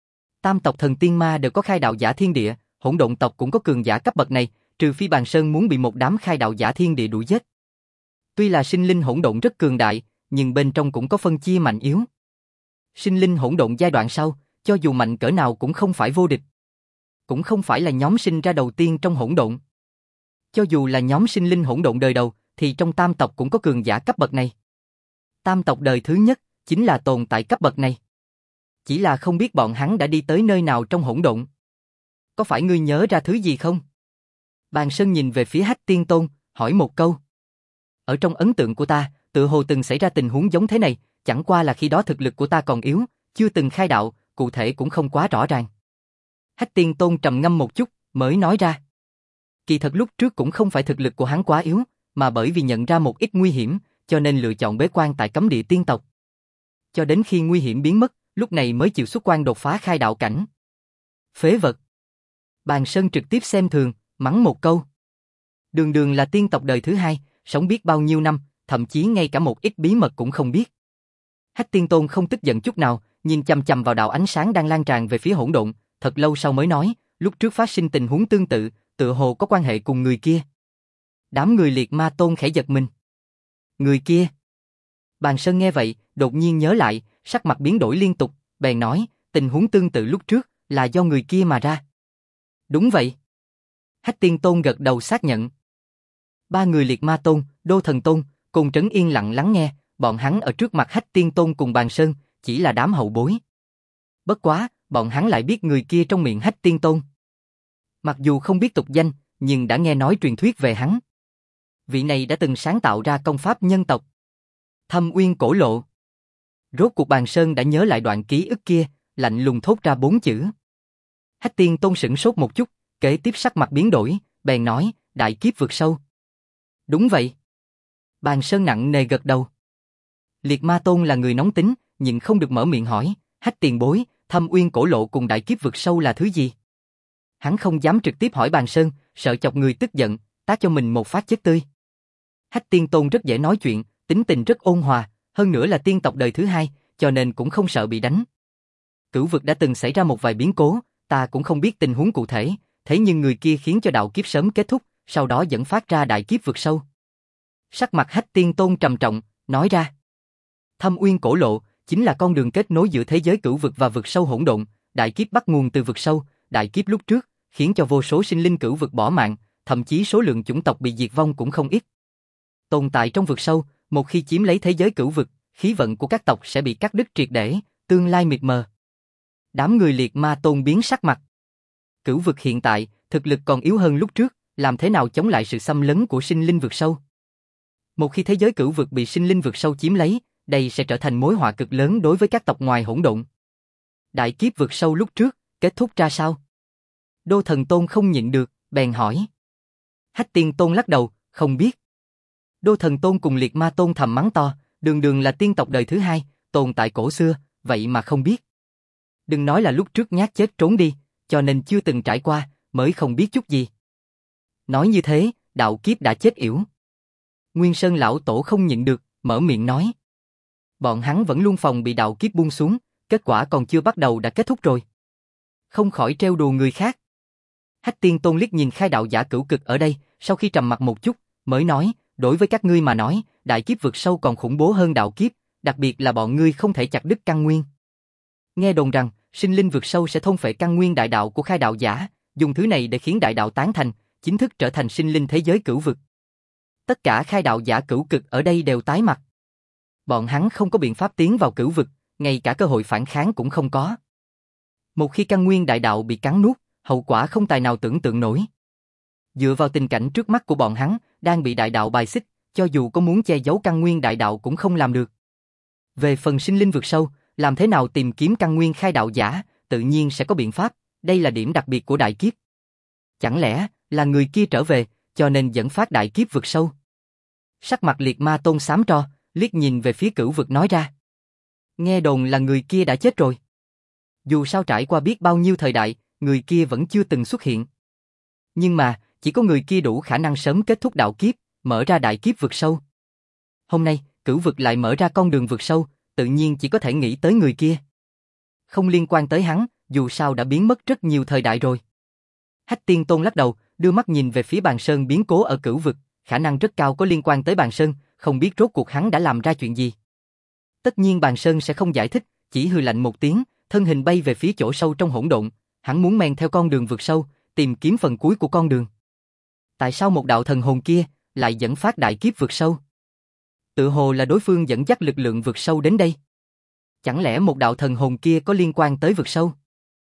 Tam tộc thần tiên ma đều có khai đạo giả thiên địa, hỗn độn tộc cũng có cường giả cấp bậc này, trừ phi Bàn Sơn muốn bị một đám khai đạo giả thiên địa đuổi giết. Tuy là sinh linh hỗn độn rất cường đại, nhưng bên trong cũng có phân chia mạnh yếu. Sinh linh hỗn độn giai đoạn sau, cho dù mạnh cỡ nào cũng không phải vô địch. Cũng không phải là nhóm sinh ra đầu tiên trong hỗn độn. Cho dù là nhóm sinh linh hỗn độn đời đầu, thì trong tam tộc cũng có cường giả cấp bậc này. Tam tộc đời thứ nhất, chính là tồn tại cấp bậc này. Chỉ là không biết bọn hắn đã đi tới nơi nào trong hỗn độn. Có phải ngươi nhớ ra thứ gì không? Bàn Sơn nhìn về phía Hách Tiên Tôn, hỏi một câu. Ở trong ấn tượng của ta, tựa hồ từng xảy ra tình huống giống thế này, chẳng qua là khi đó thực lực của ta còn yếu, chưa từng khai đạo, cụ thể cũng không quá rõ ràng. Hách Tiên Tôn trầm ngâm một chút, mới nói ra. Kỳ thật lúc trước cũng không phải thực lực của hắn quá yếu, mà bởi vì nhận ra một ít nguy hiểm, cho nên lựa chọn bế quan tại cấm địa tiên tộc. Cho đến khi nguy hiểm biến mất, lúc này mới chịu xuất quan đột phá khai đạo cảnh. Phế vật. Bàn Sơn trực tiếp xem thường, mắng một câu. Đường đường là tiên tộc đời thứ hai, sống biết bao nhiêu năm, thậm chí ngay cả một ít bí mật cũng không biết. Hách Tiên Tôn không tức giận chút nào, nhìn chằm chằm vào đạo ánh sáng đang lan tràn về phía hỗn độn, thật lâu sau mới nói, lúc trước phát sinh tình huống tương tự, tựa hồ có quan hệ cùng người kia. Đám người Liệt Ma Tôn khẽ giật mình. Người kia? Bàn Sơn nghe vậy, đột nhiên nhớ lại, sắc mặt biến đổi liên tục, bèn nói, tình huống tương tự lúc trước, là do người kia mà ra. Đúng vậy. Hách Tiên Tôn gật đầu xác nhận. Ba người Liệt Ma Tôn, Đô Thần Tôn, Côn Trấn yên lặng lắng nghe, bọn hắn ở trước mặt Hách Tiên Tôn cùng Bàn Sơn, chỉ là đám hậu bối. Bất quá, bọn hắn lại biết người kia trong miệng Hách Tiên Tôn. Mặc dù không biết tục danh, nhưng đã nghe nói truyền thuyết về hắn. Vị này đã từng sáng tạo ra công pháp nhân tộc. Thâm Uyên Cổ Lộ. Rốt cuộc Bàn Sơn đã nhớ lại đoạn ký ức kia, lạnh lùng thốt ra 4 chữ. Hách Tiên Tôn sửng sốt một chút, kế tiếp sắc mặt biến đổi, bèn nói, đại kiếp vượt sâu. Đúng vậy. Bàn Sơn nặng nề gật đầu. Liệt Ma Tôn là người nóng tính, nhưng không được mở miệng hỏi, Hách tiền bối, Thâm Uyên cổ lộ cùng đại kiếp vượt sâu là thứ gì? Hắn không dám trực tiếp hỏi Bàn Sơn, sợ chọc người tức giận, tát cho mình một phát chết tươi. Hách Tiên Tôn rất dễ nói chuyện, tính tình rất ôn hòa, hơn nữa là tiên tộc đời thứ hai, cho nên cũng không sợ bị đánh. Cửu vực đã từng xảy ra một vài biến cố, ta cũng không biết tình huống cụ thể, thế nhưng người kia khiến cho đạo kiếp sớm kết thúc, sau đó dẫn phát ra đại kiếp vượt sâu. Sắc mặt Hách Tiên Tôn trầm trọng, nói ra. Thâm Uyên cổ lộ chính là con đường kết nối giữa thế giới cửu vực và vực sâu hỗn độn, đại kiếp bắt nguồn từ vực sâu, đại kiếp lúc trước khiến cho vô số sinh linh cửu vực bỏ mạng, thậm chí số lượng chủng tộc bị diệt vong cũng không ít. Tồn tại trong vực sâu, một khi chiếm lấy thế giới cửu vực, khí vận của các tộc sẽ bị cắt đứt triệt để, tương lai mịt mờ. Đám người Liệt Ma Tôn biến sắc mặt. Cửu vực hiện tại, thực lực còn yếu hơn lúc trước, làm thế nào chống lại sự xâm lấn của sinh linh vực sâu? Một khi thế giới cửu vực bị sinh linh vực sâu chiếm lấy, đây sẽ trở thành mối họa cực lớn đối với các tộc ngoài hỗn độn. Đại kiếp vực sâu lúc trước, kết thúc ra sao? Đô Thần Tôn không nhịn được, bèn hỏi. Hách Tiên Tôn lắc đầu, không biết. Đô Thần Tôn cùng Liệt Ma Tôn thầm mắng to, đường đường là tiên tộc đời thứ hai, tồn tại cổ xưa, vậy mà không biết. Đừng nói là lúc trước nhát chết trốn đi, cho nên chưa từng trải qua, mới không biết chút gì. Nói như thế, đạo kiếp đã chết yểu. Nguyên Sơn lão tổ không nhịn được, mở miệng nói. Bọn hắn vẫn luôn phòng bị đạo kiếp buông xuống, kết quả còn chưa bắt đầu đã kết thúc rồi. Không khỏi trêu đùa người khác. Hách Tiên Tôn liếc nhìn khai đạo giả cửu cực ở đây, sau khi trầm mặc một chút, mới nói, đối với các ngươi mà nói, đại kiếp vượt sâu còn khủng bố hơn đạo kiếp, đặc biệt là bọn ngươi không thể chặt đứt căn nguyên. Nghe đồn rằng, sinh linh vượt sâu sẽ thôn phệ căn nguyên đại đạo của khai đạo giả, dùng thứ này để khiến đại đạo tán thành, chính thức trở thành sinh linh thế giới cửu vực. Tất cả khai đạo giả cửu cực ở đây đều tái mặt. Bọn hắn không có biện pháp tiến vào cửu vực, ngay cả cơ hội phản kháng cũng không có. Một khi căn nguyên đại đạo bị cắn nuốt, hậu quả không tài nào tưởng tượng nổi. Dựa vào tình cảnh trước mắt của bọn hắn, đang bị đại đạo bài xích, cho dù có muốn che giấu căn nguyên đại đạo cũng không làm được. Về phần sinh linh vượt sâu, làm thế nào tìm kiếm căn nguyên khai đạo giả, tự nhiên sẽ có biện pháp, đây là điểm đặc biệt của đại kiếp. Chẳng lẽ là người kia trở về, cho nên dẫn phát đại kiếp vượt sâu? Sắc mặt Liệt Ma Tôn xám tro, liếc nhìn về phía cửu vực nói ra. Nghe đồn là người kia đã chết rồi. Dù sao trải qua biết bao nhiêu thời đại, người kia vẫn chưa từng xuất hiện. Nhưng mà, chỉ có người kia đủ khả năng sớm kết thúc đạo kiếp, mở ra đại kiếp vượt sâu. Hôm nay, cửu vực lại mở ra con đường vượt sâu, tự nhiên chỉ có thể nghĩ tới người kia. Không liên quan tới hắn, dù sao đã biến mất rất nhiều thời đại rồi. Hách Tiên Tôn lắc đầu, đưa mắt nhìn về phía Bàn Sơn biến cố ở cửu vực, khả năng rất cao có liên quan tới Bàn Sơn, không biết rốt cuộc hắn đã làm ra chuyện gì. Tất nhiên Bàn Sơn sẽ không giải thích, chỉ hừ lạnh một tiếng, thân hình bay về phía chỗ sâu trong hỗn độn, hắn muốn men theo con đường vượt sâu, tìm kiếm phần cuối của con đường. Tại sao một đạo thần hồn kia lại dẫn phát đại kiếp vượt sâu? Tự hồ là đối phương dẫn dắt lực lượng vượt sâu đến đây. Chẳng lẽ một đạo thần hồn kia có liên quan tới vượt sâu?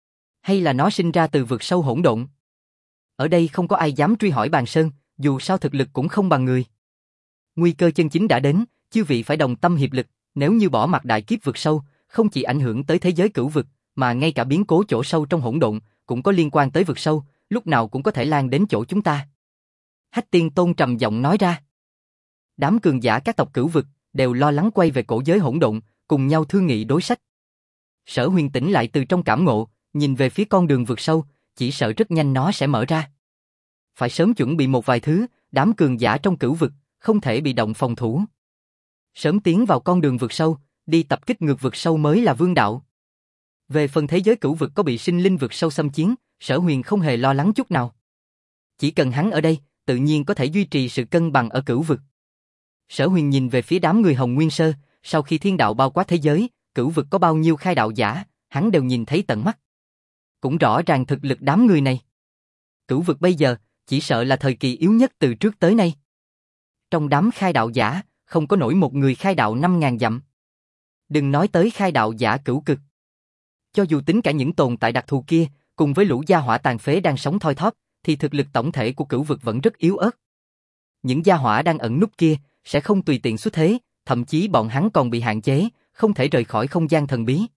Hay là nó sinh ra từ vượt sâu hỗn độn? Ở đây không có ai dám truy hỏi Bàn Sơn, dù sao thực lực cũng không bằng người. Nguy cơ chân chính đã đến, chư vị phải đồng tâm hiệp lực, nếu như bỏ mặc đại kiếp vượt sâu, không chỉ ảnh hưởng tới thế giới cửu vực, mà ngay cả biến cố chỗ sâu trong hỗn độn cũng có liên quan tới vực sâu, lúc nào cũng có thể lan đến chỗ chúng ta. Hách Tiên Tôn trầm giọng nói ra. Đám cường giả các tộc cửu vực đều lo lắng quay về cổ giới hỗn độn, cùng nhau thương nghị đối sách. Sở Huyền tỉnh lại từ trong cảm ngộ, nhìn về phía con đường vượt sâu, chỉ sợ rất nhanh nó sẽ mở ra. Phải sớm chuẩn bị một vài thứ, đám cường giả trong cửu vực không thể bị động phòng thủ. Sớm tiến vào con đường vượt sâu, đi tập kích ngược vượt sâu mới là vương đạo. Về phần thế giới cửu vực có bị sinh linh vượt sâu xâm chiếm, Sở Huyền không hề lo lắng chút nào. Chỉ cần hắn ở đây, tự nhiên có thể duy trì sự cân bằng ở cửu vực. Sở Huyền nhìn về phía đám người Hồng Nguyên Sơ, sau khi thiên đạo bao quát thế giới, cửu vực có bao nhiêu khai đạo giả, hắn đều nhìn thấy tận mắt. Cũng rõ ràng thực lực đám người này. Cửu vực bây giờ, chỉ sợ là thời kỳ yếu nhất từ trước tới nay. Trong đám khai đạo giả, không có nổi một người khai đạo 5.000 dặm. Đừng nói tới khai đạo giả cửu cực. Cho dù tính cả những tồn tại đặc thù kia, cùng với lũ gia hỏa tàn phế đang sống thoi thóp, thì thực lực tổng thể của cửu vực vẫn rất yếu ớt. Những gia hỏa đang ẩn núp kia, sẽ không tùy tiện xuất thế, thậm chí bọn hắn còn bị hạn chế, không thể rời khỏi không gian thần bí.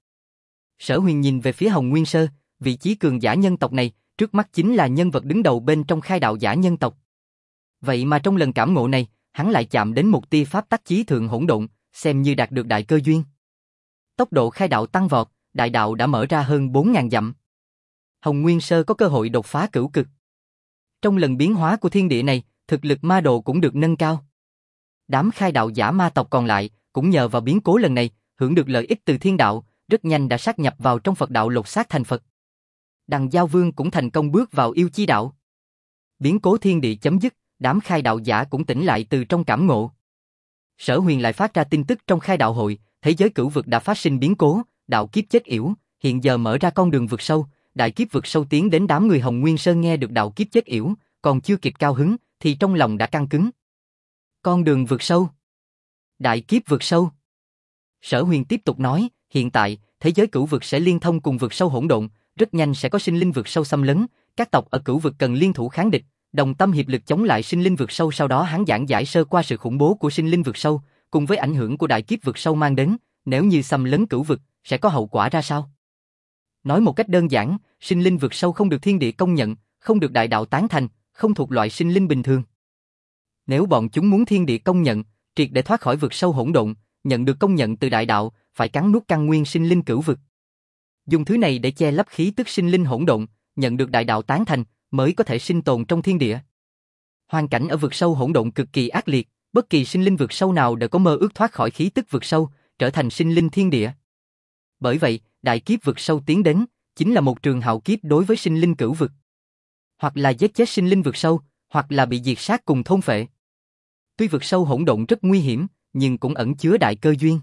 Sở Huyền nhìn về phía Hồng Nguyên Sơ, vị trí cường giả nhân tộc này, trước mắt chính là nhân vật đứng đầu bên trong khai đạo giả nhân tộc. Vậy mà trong lần cảm ngộ này, hắn lại chạm đến một tia pháp tắc chí thượng hỗn độn, xem như đạt được đại cơ duyên. Tốc độ khai đạo tăng vọt, đại đạo đã mở ra hơn 4.000 dặm. Hồng Nguyên Sơ có cơ hội đột phá cửu cực. Trong lần biến hóa của thiên địa này, thực lực ma đồ cũng được nâng cao. Đám khai đạo giả ma tộc còn lại, cũng nhờ vào biến cố lần này, hưởng được lợi ích từ thiên đạo, rất nhanh đã sát nhập vào trong Phật đạo lột xác thành Phật. Đằng Giao Vương cũng thành công bước vào yêu chi đạo. Biến cố thiên địa chấm dứt, đám khai đạo giả cũng tỉnh lại từ trong cảm ngộ. Sở Huyền lại phát ra tin tức trong khai đạo hội, thế giới cửu vực đã phát sinh biến cố, đạo kiếp chết yểu, hiện giờ mở ra con đường vực sâu, đại kiếp vực sâu tiến đến. Đám người Hồng Nguyên Sơn nghe được đạo kiếp chết yểu, còn chưa kịp cao hứng, thì trong lòng đã căng cứng. Con đường vực sâu, đại kiếp vực sâu. Sở Huyền tiếp tục nói, hiện tại, thế giới cửu vực sẽ liên thông cùng vực sâu hỗn độn, rất nhanh sẽ có sinh linh vực sâu xâm lấn, các tộc ở cửu vực cần liên thủ kháng địch, đồng tâm hiệp lực chống lại sinh linh vực sâu. Sau đó hắn giảng giải sơ qua sự khủng bố của sinh linh vực sâu, cùng với ảnh hưởng của đại kiếp vực sâu mang đến, nếu như xâm lấn cửu vực, sẽ có hậu quả ra sao? Nói một cách đơn giản, sinh linh vực sâu không được thiên địa công nhận, không được đại đạo tán thành, không thuộc loại sinh linh bình thường. Nếu bọn chúng muốn thiên địa công nhận, triệt để thoát khỏi vực sâu hỗn độn, nhận được công nhận từ đại đạo, phải cắn nuốt căn nguyên sinh linh cửu vực. Dùng thứ này để che lấp khí tức sinh linh hỗn độn, nhận được đại đạo tán thành, mới có thể sinh tồn trong thiên địa. Hoàn cảnh ở vực sâu hỗn độn cực kỳ ác liệt, bất kỳ sinh linh vực sâu nào đều có mơ ước thoát khỏi khí tức vực sâu, trở thành sinh linh thiên địa. Bởi vậy, đại kiếp vực sâu tiến đến, chính là một trường hạo kiếp đối với sinh linh cửu vực. Hoặc là giết chết sinh linh vực sâu, hoặc là bị diệt sát cùng thôn phệ. Tuy vực sâu hỗn độn rất nguy hiểm, nhưng cũng ẩn chứa đại cơ duyên.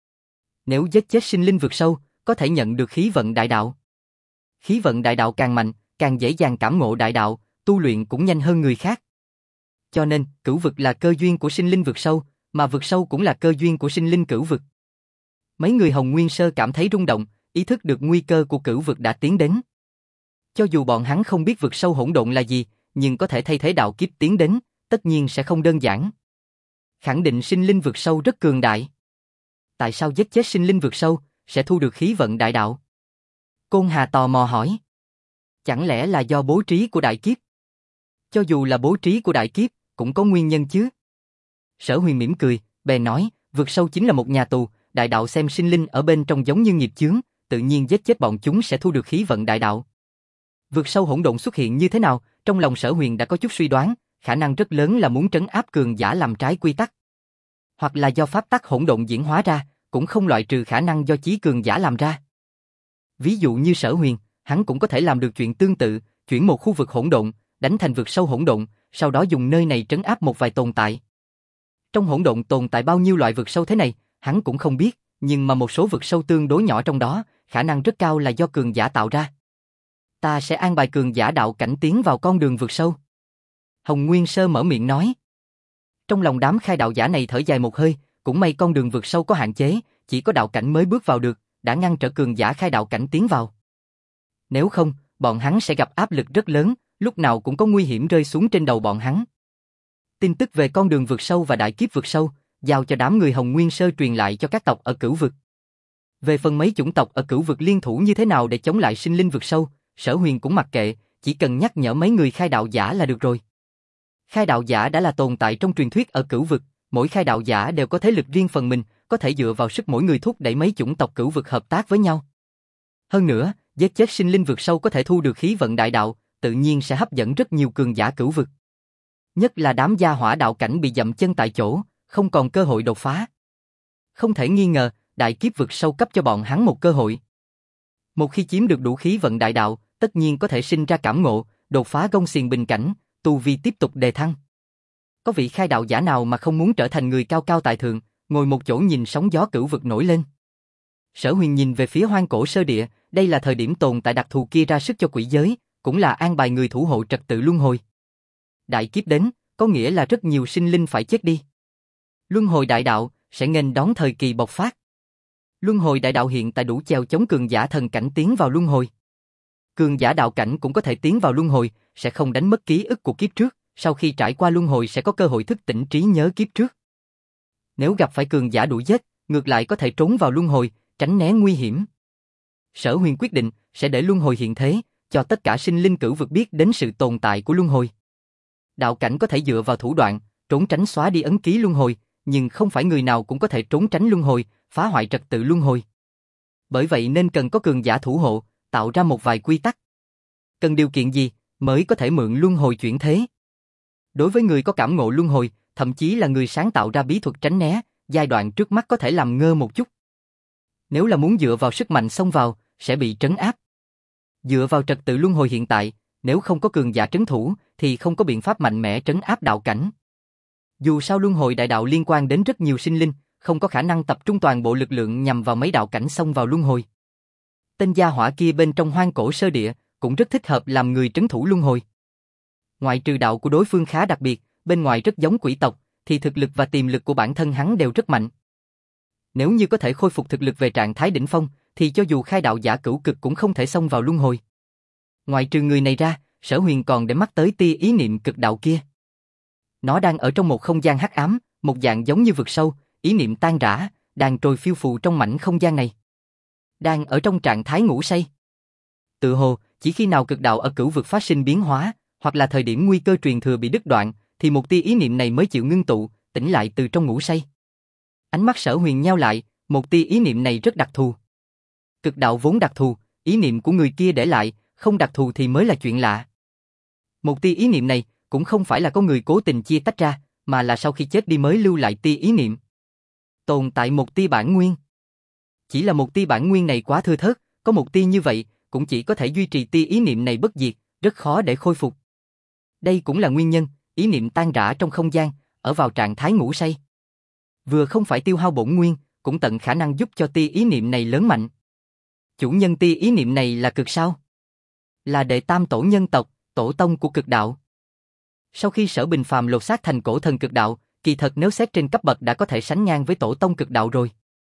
Nếu giết chết sinh linh vực sâu, có thể nhận được khí vận đại đạo. Khí vận đại đạo càng mạnh, càng dễ dàng cảm ngộ đại đạo, tu luyện cũng nhanh hơn người khác. Cho nên, cửu vực là cơ duyên của sinh linh vực sâu, mà vực sâu cũng là cơ duyên của sinh linh cửu vực. Mấy người Hồng Nguyên Sơ cảm thấy rung động, ý thức được nguy cơ của cửu vực đã tiến đến. Cho dù bọn hắn không biết vực sâu hỗn độn là gì, nhưng có thể thay thế đạo kiếp tiến đến, tất nhiên sẽ không đơn giản. Khẳng định sinh linh vực sâu rất cường đại. Tại sao giết chết sinh linh vực sâu, sẽ thu được khí vận đại đạo? Côn Hà tò mò hỏi. Chẳng lẽ là do bố trí của đại kiếp? Cho dù là bố trí của đại kiếp, cũng có nguyên nhân chứ. Sở Huyền mỉm cười, bèn nói, vực sâu chính là một nhà tù, đại đạo xem sinh linh ở bên trong giống như nghiệp chướng, tự nhiên giết chết bọn chúng sẽ thu được khí vận đại đạo. Vực sâu hỗn độn xuất hiện như thế nào, trong lòng Sở Huyền đã có chút suy đoán, khả năng rất lớn là muốn trấn áp cường giả làm trái quy tắc. Hoặc là do pháp tắc hỗn độn diễn hóa ra, cũng không loại trừ khả năng do chí cường giả làm ra. Ví dụ như Sở Huyền, hắn cũng có thể làm được chuyện tương tự, chuyển một khu vực hỗn độn, đánh thành vực sâu hỗn độn, sau đó dùng nơi này trấn áp một vài tồn tại. Trong hỗn độn tồn tại bao nhiêu loại vực sâu thế này, hắn cũng không biết, nhưng mà một số vực sâu tương đối nhỏ trong đó, khả năng rất cao là do cường giả tạo ra. Ta sẽ an bài cường giả đạo cảnh tiến vào con đường vực sâu. Hồng Nguyên Sơ mở miệng nói. Trong lòng đám khai đạo giả này thở dài một hơi, cũng may con đường vực sâu có hạn chế, chỉ có đạo cảnh mới bước vào được, đã ngăn trở cường giả khai đạo cảnh tiến vào. Nếu không, bọn hắn sẽ gặp áp lực rất lớn, lúc nào cũng có nguy hiểm rơi xuống trên đầu bọn hắn. Tin tức về con đường vực sâu và đại kiếp vực sâu, giao cho đám người Hồng Nguyên Sơ truyền lại cho các tộc ở cửu vực. Về phần mấy chủng tộc ở cửu vực liên thủ như thế nào để chống lại sinh linh vực sâu, Sở Huyền cũng mặc kệ, chỉ cần nhắc nhở mấy người khai đạo giả là được rồi. Khai đạo giả đã là tồn tại trong truyền thuyết ở cửu vực, mỗi khai đạo giả đều có thế lực riêng phần mình, có thể dựa vào sức mỗi người thúc đẩy mấy chủng tộc cửu vực hợp tác với nhau. Hơn nữa, giết chết sinh linh vực sâu có thể thu được khí vận đại đạo, tự nhiên sẽ hấp dẫn rất nhiều cường giả cửu vực. Nhất là đám gia hỏa đạo cảnh bị dậm chân tại chỗ, không còn cơ hội đột phá. Không thể nghi ngờ, đại kiếp vực sâu cấp cho bọn hắn một cơ hội. Một khi chiếm được đủ khí vận đại đạo, tất nhiên có thể sinh ra cảm ngộ, đột phá gông xiềng bình cảnh, tu vi tiếp tục đề thăng. Có vị khai đạo giả nào mà không muốn trở thành người cao cao tại thượng, ngồi một chỗ nhìn sóng gió cửu vực nổi lên. Sở Huyền nhìn về phía hoang cổ sơ địa, đây là thời điểm tồn tại đặc thù kia ra sức cho quỷ giới, cũng là an bài người thủ hộ trật tự luân hồi. Đại kiếp đến, có nghĩa là rất nhiều sinh linh phải chết đi. Luân hồi đại đạo sẽ nghênh đón thời kỳ bộc phát. Luân hồi đại đạo hiện tại đủ chèo chống cường giả thần cảnh tiến vào luân hồi. Cường giả đạo cảnh cũng có thể tiến vào luân hồi, sẽ không đánh mất ký ức của kiếp trước, sau khi trải qua luân hồi sẽ có cơ hội thức tỉnh trí nhớ kiếp trước. Nếu gặp phải cường giả đuổi giết, ngược lại có thể trốn vào luân hồi, tránh né nguy hiểm. Sở Huyền quyết định sẽ để luân hồi hiện thế, cho tất cả sinh linh cửu vực biết đến sự tồn tại của luân hồi. Đạo cảnh có thể dựa vào thủ đoạn, trốn tránh xóa đi ấn ký luân hồi, nhưng không phải người nào cũng có thể trốn tránh luân hồi, phá hoại trật tự luân hồi. Bởi vậy nên cần có cường giả thủ hộ, tạo ra một vài quy tắc. Cần điều kiện gì mới có thể mượn luân hồi chuyển thế? Đối với người có cảm ngộ luân hồi, thậm chí là người sáng tạo ra bí thuật tránh né, giai đoạn trước mắt có thể làm ngơ một chút. Nếu là muốn dựa vào sức mạnh xông vào, sẽ bị trấn áp. Dựa vào trật tự luân hồi hiện tại, nếu không có cường giả trấn thủ, thì không có biện pháp mạnh mẽ trấn áp đạo cảnh. Dù sao luân hồi đại đạo liên quan đến rất nhiều sinh linh, không có khả năng tập trung toàn bộ lực lượng nhằm vào mấy đạo cảnh xông vào luân hồi. Tên gia hỏa kia bên trong hoang cổ sơ địa, cũng rất thích hợp làm người trấn thủ luân hồi. Ngoại trừ đạo của đối phương khá đặc biệt, bên ngoài rất giống quỷ tộc, thì thực lực và tiềm lực của bản thân hắn đều rất mạnh. Nếu như có thể khôi phục thực lực về trạng thái đỉnh phong, thì cho dù khai đạo giả cửu cực cũng không thể xông vào luân hồi. Ngoại trừ người này ra, Sở Huyền còn để mắt tới tia ý niệm cực đạo kia. Nó đang ở trong một không gian hắc ám, một dạng giống như vực sâu, ý niệm tan rã, đang trôi phiêu phù trong mảnh không gian này. Đang ở trong trạng thái ngủ say. Tự hồ, chỉ khi nào cực đạo ở cửu vực phát sinh biến hóa, hoặc là thời điểm nguy cơ truyền thừa bị đứt đoạn, thì một tia ý niệm này mới chịu ngưng tụ, tỉnh lại từ trong ngủ say. Ánh mắt Sở Huyền nheo lại, một tia ý niệm này rất đặc thù. Cực đạo vốn đặc thù, ý niệm của người kia để lại, không đặc thù thì mới là chuyện lạ. Một tia ý niệm này cũng không phải là có người cố tình chia tách ra, mà là sau khi chết đi mới lưu lại tia ý niệm. Tồn tại một tia bản nguyên. Chỉ là một tia bản nguyên này quá thưa thớt, có một tia như vậy, cũng chỉ có thể duy trì tia ý niệm này bất diệt, rất khó để khôi phục. Đây cũng là nguyên nhân, ý niệm tan rã trong không gian, ở vào trạng thái ngủ say. Vừa không phải tiêu hao bổn nguyên, cũng tận khả năng giúp cho tia ý niệm này lớn mạnh. Chủ nhân tia ý niệm này là cực sao? Là đệ tam tổ nhân tộc, tổ tông của cực đạo. Sau khi Sở Bình Phàm lột xác thành cổ thần cực đạo, kỳ thật nếu xét trên cấp bậc đã có thể sánh ngang với tổ tông cực đạo rồi.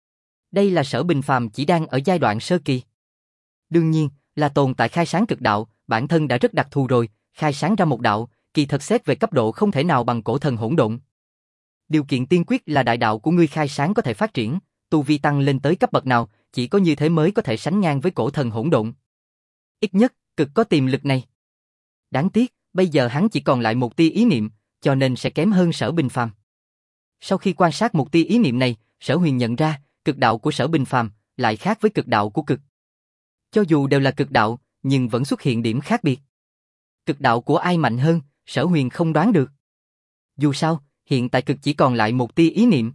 Đây là Sở Bình Phàm chỉ đang ở giai đoạn sơ kỳ. Đương nhiên, là tồn tại khai sáng cực đạo, bản thân đã rất đặc thù rồi, khai sáng ra một đạo, kỳ thật xét về cấp độ không thể nào bằng cổ thần hỗn độn. Điều kiện tiên quyết là đại đạo của ngươi khai sáng có thể phát triển, tu vi tăng lên tới cấp bậc nào, chỉ có như thế mới có thể sánh ngang với cổ thần hỗn độn. Ít nhất, cực có tiềm lực này. Đáng tiếc, bây giờ hắn chỉ còn lại một tia ý niệm, cho nên sẽ kém hơn Sở Bình Phàm. Sau khi quan sát một tia ý niệm này, Sở Huyền nhận ra, cực đạo của Sở Bình Phàm lại khác với cực đạo của cực. Cho dù đều là cực đạo, nhưng vẫn xuất hiện điểm khác biệt. Cực đạo của ai mạnh hơn, Sở Huyền không đoán được. Dù sao, hiện tại cực chỉ còn lại một tia ý niệm.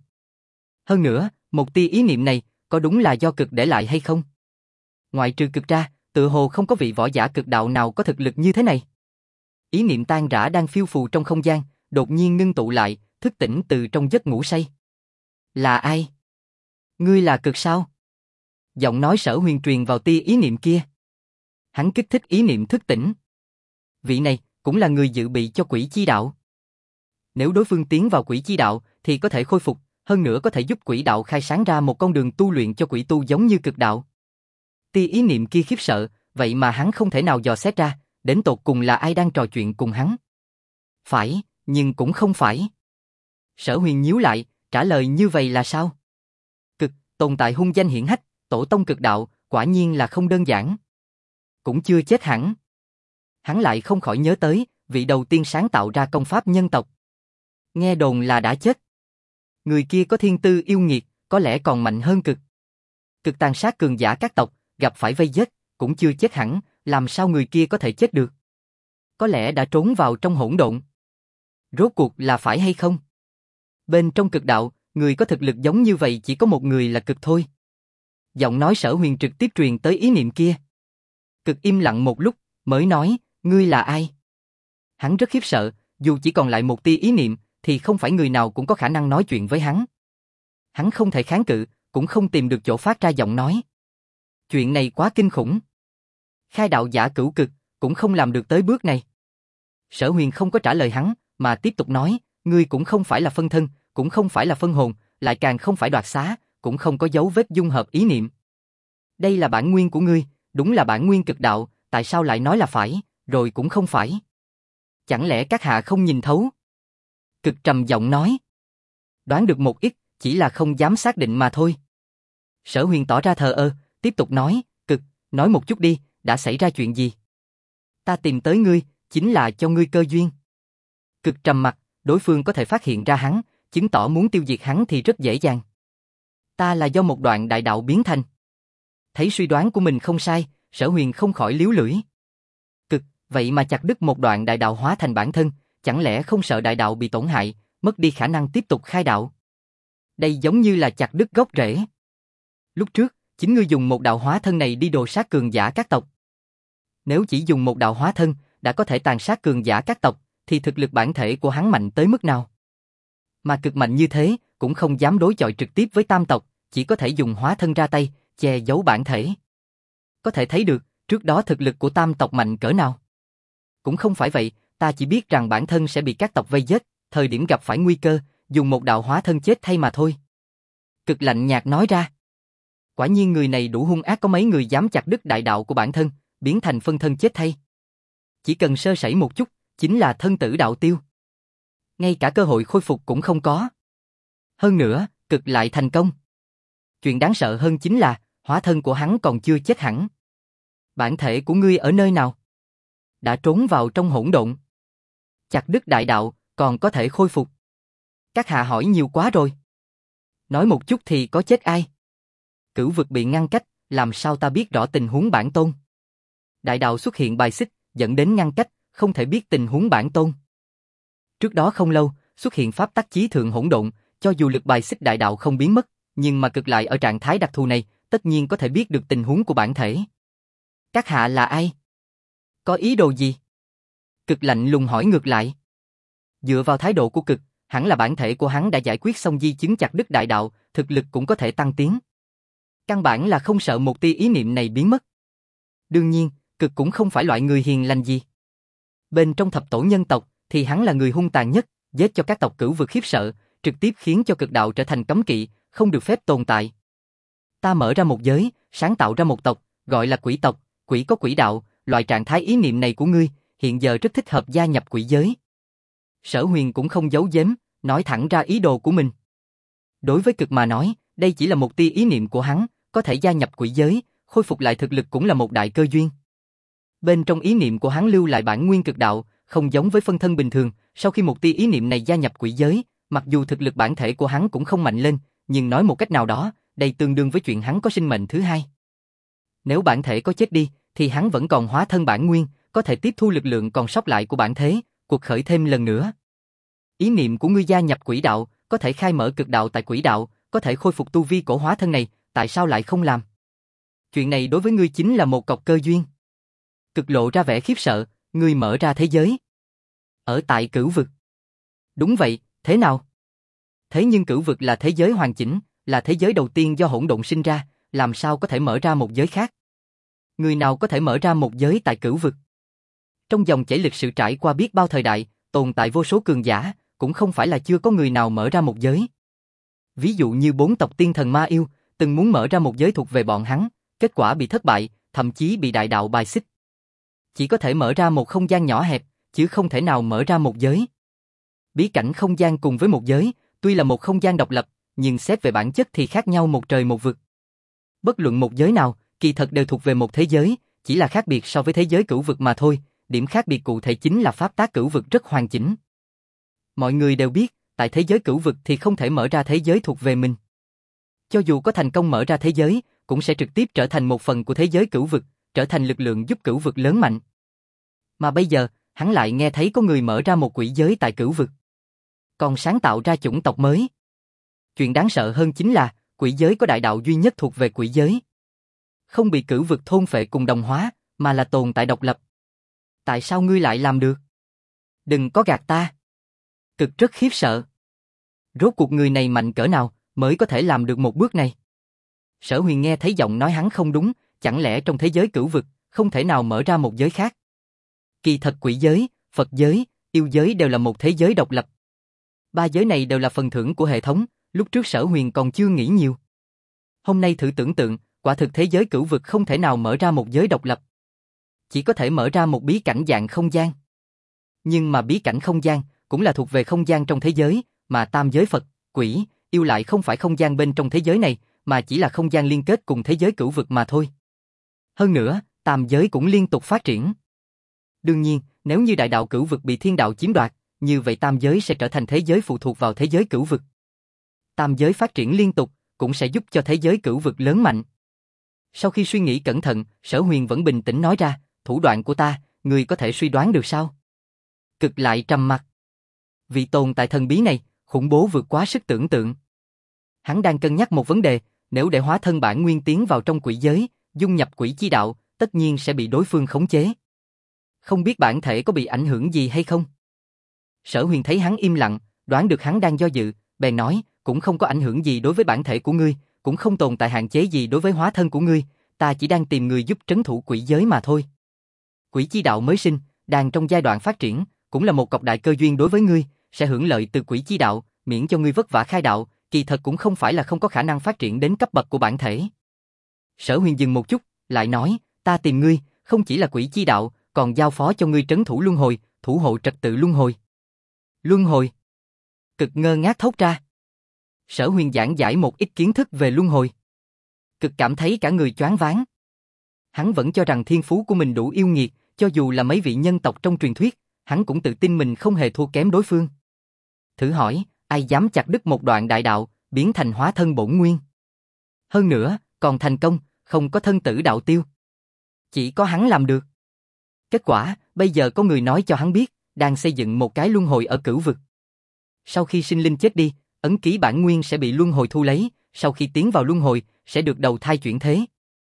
Hơn nữa, một tia ý niệm này, có đúng là do cực để lại hay không? Ngoại trừ cực ra, tự hồ không có vị võ giả cực đạo nào có thực lực như thế này. Ý niệm tan rã đang phiêu phù trong không gian, đột nhiên ngưng tụ lại, thức tỉnh từ trong giấc ngủ say. Là ai? Ngươi là cực sao? Giọng nói Sở Huyền truyền vào tia ý niệm kia. Hắn kích thích ý niệm thức tỉnh. Vị này cũng là người dự bị cho quỷ chi đạo. Nếu đối phương tiến vào quỷ chi đạo thì có thể khôi phục, hơn nữa có thể giúp quỷ đạo khai sáng ra một con đường tu luyện cho quỷ tu giống như cực đạo. Tia ý niệm kia khiếp sợ, vậy mà hắn không thể nào dò xét ra, đến tột cùng là ai đang trò chuyện cùng hắn. Phải, nhưng cũng không phải. Sở Huyền nhíu lại, trả lời như vậy là sao? Cực, tồn tại hung danh hiển hách, tổ tông cực đạo, quả nhiên là không đơn giản. Cũng chưa chết hẳn. Hắn lại không khỏi nhớ tới, vị đầu tiên sáng tạo ra công pháp nhân tộc. Nghe đồn là đã chết. Người kia có thiên tư yêu nghiệt, có lẽ còn mạnh hơn cực. Cực tàn sát cường giả các tộc, gặp phải vây giết, cũng chưa chết hẳn, làm sao người kia có thể chết được? Có lẽ đã trốn vào trong hỗn độn. Rốt cuộc là phải hay không? Bên trong cực đạo, người có thực lực giống như vậy chỉ có một người là cực thôi. Giọng nói Sở Huyền trực tiếp truyền tới ý niệm kia. Cực im lặng một lúc, mới nói, ngươi là ai? Hắn rất khiếp sợ, dù chỉ còn lại một tia ý niệm, thì không phải người nào cũng có khả năng nói chuyện với hắn. Hắn không thể kháng cự, cũng không tìm được chỗ phát ra giọng nói. Chuyện này quá kinh khủng. Khai đạo giả cửu cực, cũng không làm được tới bước này. Sở Huyền không có trả lời hắn, mà tiếp tục nói, ngươi cũng không phải là phân thân, cũng không phải là phân hồn, lại càng không phải đoạt xá, cũng không có dấu vết dung hợp ý niệm. Đây là bản nguyên của ngươi, đúng là bản nguyên cực đạo, tại sao lại nói là phải, rồi cũng không phải? Chẳng lẽ các hạ không nhìn thấu? Cực trầm giọng nói. Đoán được một ít, chỉ là không dám xác định mà thôi. Sở Huyền tỏ ra thờ ơ, tiếp tục nói, Cực, nói một chút đi, đã xảy ra chuyện gì? Ta tìm tới ngươi, chính là cho ngươi cơ duyên. Cực trầm mặt, đối phương có thể phát hiện ra hắn, chứng tỏ muốn tiêu diệt hắn thì rất dễ dàng. Ta là do một đoạn đại đạo biến thành. Thấy suy đoán của mình không sai, Sở Huyền không khỏi líu lưỡi. Cực, vậy mà chặt đứt một đoạn đại đạo hóa thành bản thân, chẳng lẽ không sợ đại đạo bị tổn hại, mất đi khả năng tiếp tục khai đạo? Đây giống như là chặt đứt gốc rễ. Lúc trước, chính ngươi dùng một đạo hóa thân này đi đồ sát cường giả các tộc. Nếu chỉ dùng một đạo hóa thân, đã có thể tàn sát cường giả các tộc, thì thực lực bản thể của hắn mạnh tới mức nào? Mà cực mạnh như thế, cũng không dám đối chọi trực tiếp với tam tộc, chỉ có thể dùng hóa thân ra tay, che giấu bản thể. Có thể thấy được, trước đó thực lực của tam tộc mạnh cỡ nào. Cũng không phải vậy, ta chỉ biết rằng bản thân sẽ bị các tộc vây giết, thời điểm gặp phải nguy cơ, dùng một đạo hóa thân chết thay mà thôi. Cực lạnh nhạt nói ra. Quả nhiên người này đủ hung ác, có mấy người dám chặt đứt đại đạo của bản thân, biến thành phân thân chết thay. Chỉ cần sơ sẩy một chút, chính là thân tử đạo tiêu. Ngay cả cơ hội khôi phục cũng không có. Hơn nữa, cực lại thành công. Chuyện đáng sợ hơn chính là, hóa thân của hắn còn chưa chết hẳn. Bản thể của ngươi ở nơi nào? Đã trốn vào trong hỗn độn. Chặt đứt đại đạo, còn có thể khôi phục. Các hạ hỏi nhiều quá rồi. Nói một chút thì có chết ai? Cửu vực bị ngăn cách, làm sao ta biết rõ tình huống bản tôn? Đại đạo xuất hiện bài xích, dẫn đến ngăn cách, không thể biết tình huống bản tôn. Trước đó không lâu, xuất hiện pháp tắc chí thượng hỗn độn, cho dù lực bài xích đại đạo không biến mất, nhưng mà cực lại ở trạng thái đặc thù này, tất nhiên có thể biết được tình huống của bản thể. Các hạ là ai? Có ý đồ gì? Cực lạnh lùng hỏi ngược lại. Dựa vào thái độ của cực, hẳn là bản thể của hắn đã giải quyết xong di chứng chặt đứt đại đạo, thực lực cũng có thể tăng tiến. Căn bản là không sợ một tia ý niệm này biến mất. Đương nhiên, cực cũng không phải loại người hiền lành gì. Bên trong thập tổ nhân tộc, thì hắn là người hung tàn nhất, giết cho các tộc cửu vực khiếp sợ, trực tiếp khiến cho cực đạo trở thành cấm kỵ, không được phép tồn tại. Ta mở ra một giới, sáng tạo ra một tộc, gọi là quỷ tộc, quỷ có quỷ đạo, loại trạng thái ý niệm này của ngươi, hiện giờ rất thích hợp gia nhập quỷ giới. Sở Huyền cũng không giấu giếm, nói thẳng ra ý đồ của mình. Đối với cực mà nói, đây chỉ là một tia ý niệm của hắn, có thể gia nhập quỷ giới, khôi phục lại thực lực cũng là một đại cơ duyên. Bên trong ý niệm của hắn lưu lại bản nguyên cực đạo, không giống với phân thân bình thường, sau khi một tia ý niệm này gia nhập quỷ giới, mặc dù thực lực bản thể của hắn cũng không mạnh lên, nhưng nói một cách nào đó, đây tương đương với chuyện hắn có sinh mệnh thứ hai. Nếu bản thể có chết đi, thì hắn vẫn còn hóa thân bản nguyên, có thể tiếp thu lực lượng còn sót lại của bản thế, cuộc khởi thêm lần nữa. Ý niệm của ngươi gia nhập quỷ đạo, có thể khai mở cực đạo tại quỷ đạo, có thể khôi phục tu vi cổ hóa thân này, tại sao lại không làm? Chuyện này đối với ngươi chính là một cọc cơ duyên. Cực lộ ra vẻ khiếp sợ, ngươi mở ra thế giới. Ở tại cửu vực. Đúng vậy, thế nào? Thế nhưng cửu vực là thế giới hoàn chỉnh, là thế giới đầu tiên do hỗn độn sinh ra, làm sao có thể mở ra một giới khác? Người nào có thể mở ra một giới tại cửu vực? Trong dòng chảy lịch sử trải qua biết bao thời đại, tồn tại vô số cường giả, cũng không phải là chưa có người nào mở ra một giới. Ví dụ như 4 tộc tiên thần ma yêu, từng muốn mở ra một giới thuộc về bọn hắn, kết quả bị thất bại, thậm chí bị đại đạo bài xích. Chỉ có thể mở ra một không gian nhỏ hẹp, chứ không thể nào mở ra một giới. Bí cảnh không gian cùng với một giới, tuy là một không gian độc lập, nhưng xét về bản chất thì khác nhau một trời một vực. Bất luận một giới nào, kỳ thật đều thuộc về một thế giới, chỉ là khác biệt so với thế giới cửu vực mà thôi, điểm khác biệt cụ thể chính là pháp tác cửu vực rất hoàn chỉnh. Mọi người đều biết, tại thế giới cửu vực thì không thể mở ra thế giới thuộc về mình. Cho dù có thành công mở ra thế giới, cũng sẽ trực tiếp trở thành một phần của thế giới cửu vực, trở thành lực lượng giúp cửu vực lớn mạnh. Mà bây giờ, hắn lại nghe thấy có người mở ra một quỷ giới tại cửu vực. Còn sáng tạo ra chủng tộc mới. Chuyện đáng sợ hơn chính là, quỷ giới có đại đạo duy nhất thuộc về quỷ giới. Không bị cửu vực thôn phệ cùng đồng hóa, mà là tồn tại độc lập. Tại sao ngươi lại làm được? Đừng có gạt ta. Cực rất khiếp sợ. Rốt cuộc người này mạnh cỡ nào mới có thể làm được một bước này? Sở Huyền nghe thấy giọng nói hắn không đúng, chẳng lẽ trong thế giới cửu vực không thể nào mở ra một giới khác? Kỳ thật quỷ giới, Phật giới, yêu giới đều là một thế giới độc lập. 3 giới này đều là phần thưởng của hệ thống, lúc trước Sở Huyền còn chưa nghĩ nhiều. Hôm nay thử tưởng tượng, quả thực thế giới cửu vực không thể nào mở ra một giới độc lập. Chỉ có thể mở ra một bí cảnh dạng không gian. Nhưng mà bí cảnh không gian cũng là thuộc về không gian trong thế giới, mà tam giới Phật, quỷ, yêu lại không phải không gian bên trong thế giới này, mà chỉ là không gian liên kết cùng thế giới cửu vực mà thôi. Hơn nữa, tam giới cũng liên tục phát triển. Đương nhiên, nếu như đại đạo cửu vực bị thiên đạo chiếm đoạt, như vậy tam giới sẽ trở thành thế giới phụ thuộc vào thế giới cửu vực. Tam giới phát triển liên tục, cũng sẽ giúp cho thế giới cửu vực lớn mạnh. Sau khi suy nghĩ cẩn thận, Sở Huyền vẫn bình tĩnh nói ra, thủ đoạn của ta, ngươi có thể suy đoán được sao? Cực lại trầm mặt. Vị tồn tại thần bí này, khủng bố vượt quá sức tưởng tượng. Hắn đang cân nhắc một vấn đề, nếu để hóa thân bản nguyên tiến vào trong quỷ giới, dung nhập quỷ chi đạo, tất nhiên sẽ bị đối phương khống chế. Không biết bản thể có bị ảnh hưởng gì hay không? Sở Huyền thấy hắn im lặng, đoán được hắn đang do dự, bèn nói, cũng không có ảnh hưởng gì đối với bản thể của ngươi, cũng không tồn tại hạn chế gì đối với hóa thân của ngươi, ta chỉ đang tìm người giúp trấn thủ quỷ giới mà thôi. Quỷ chi đạo mới sinh, đang trong giai đoạn phát triển, cũng là một cọc đại cơ duyên đối với ngươi, sẽ hưởng lợi từ quỷ chi đạo, miễn cho ngươi vất vả khai đạo, kỳ thật cũng không phải là không có khả năng phát triển đến cấp bậc của bản thể. Sở Huyền dừng một chút, lại nói, ta tìm ngươi, không chỉ là quỷ chi đạo, còn giao phó cho ngươi trấn thủ luân hồi, thủ hộ trật tự luân hồi. Luân hồi? Cực ngơ ngác thốt ra. Sở Huyền giảng giải một ít kiến thức về luân hồi. Cực cảm thấy cả người choáng váng. Hắn vẫn cho rằng thiên phú của mình đủ yêu nghiệt, cho dù là mấy vị nhân tộc trong truyền thuyết, hắn cũng tự tin mình không hề thua kém đối phương. Thử hỏi, ai dám chặt đứt một đoạn đại đạo, biến thành hóa thân bổn nguyên? Hơn nữa, còn thành công, không có thân tử đạo tiêu. Chỉ có hắn làm được. Kết quả, bây giờ có người nói cho hắn biết, đang xây dựng một cái luân hồi ở cửu vực. Sau khi sinh linh chết đi, ấn ký bản nguyên sẽ bị luân hồi thu lấy, sau khi tiến vào luân hồi, sẽ được đầu thai chuyển thế.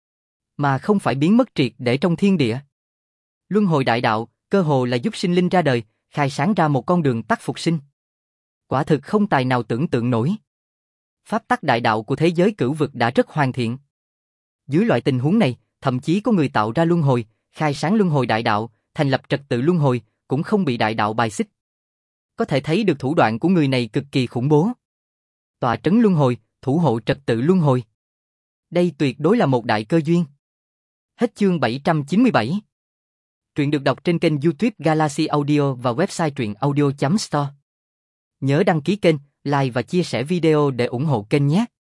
Mà không phải biến mất triệt để trong thiên địa. Luân hồi đại đạo, cơ hồ là giúp sinh linh ra đời, khai sáng ra một con đường tắt phục sinh. Quả thực không tài nào tưởng tượng nổi. Pháp tắc đại đạo của thế giới cửu vực đã rất hoàn thiện. Dưới loại tình huống này, thậm chí có người tạo ra luân hồi, khai sáng luân hồi đại đạo, thành lập trật tự luân hồi, cũng không bị đại đạo bài xích. Có thể thấy được thủ đoạn của người này cực kỳ khủng bố. Tọa trấn luân hồi, thủ hộ trật tự luân hồi. Đây tuyệt đối là một đại cơ duyên. Hết chương 797. Truyện được đọc trên kênh YouTube Galaxy Audio và website truyệnaudio.store. Nhớ đăng ký kênh, like và chia sẻ video để ủng hộ kênh nhé.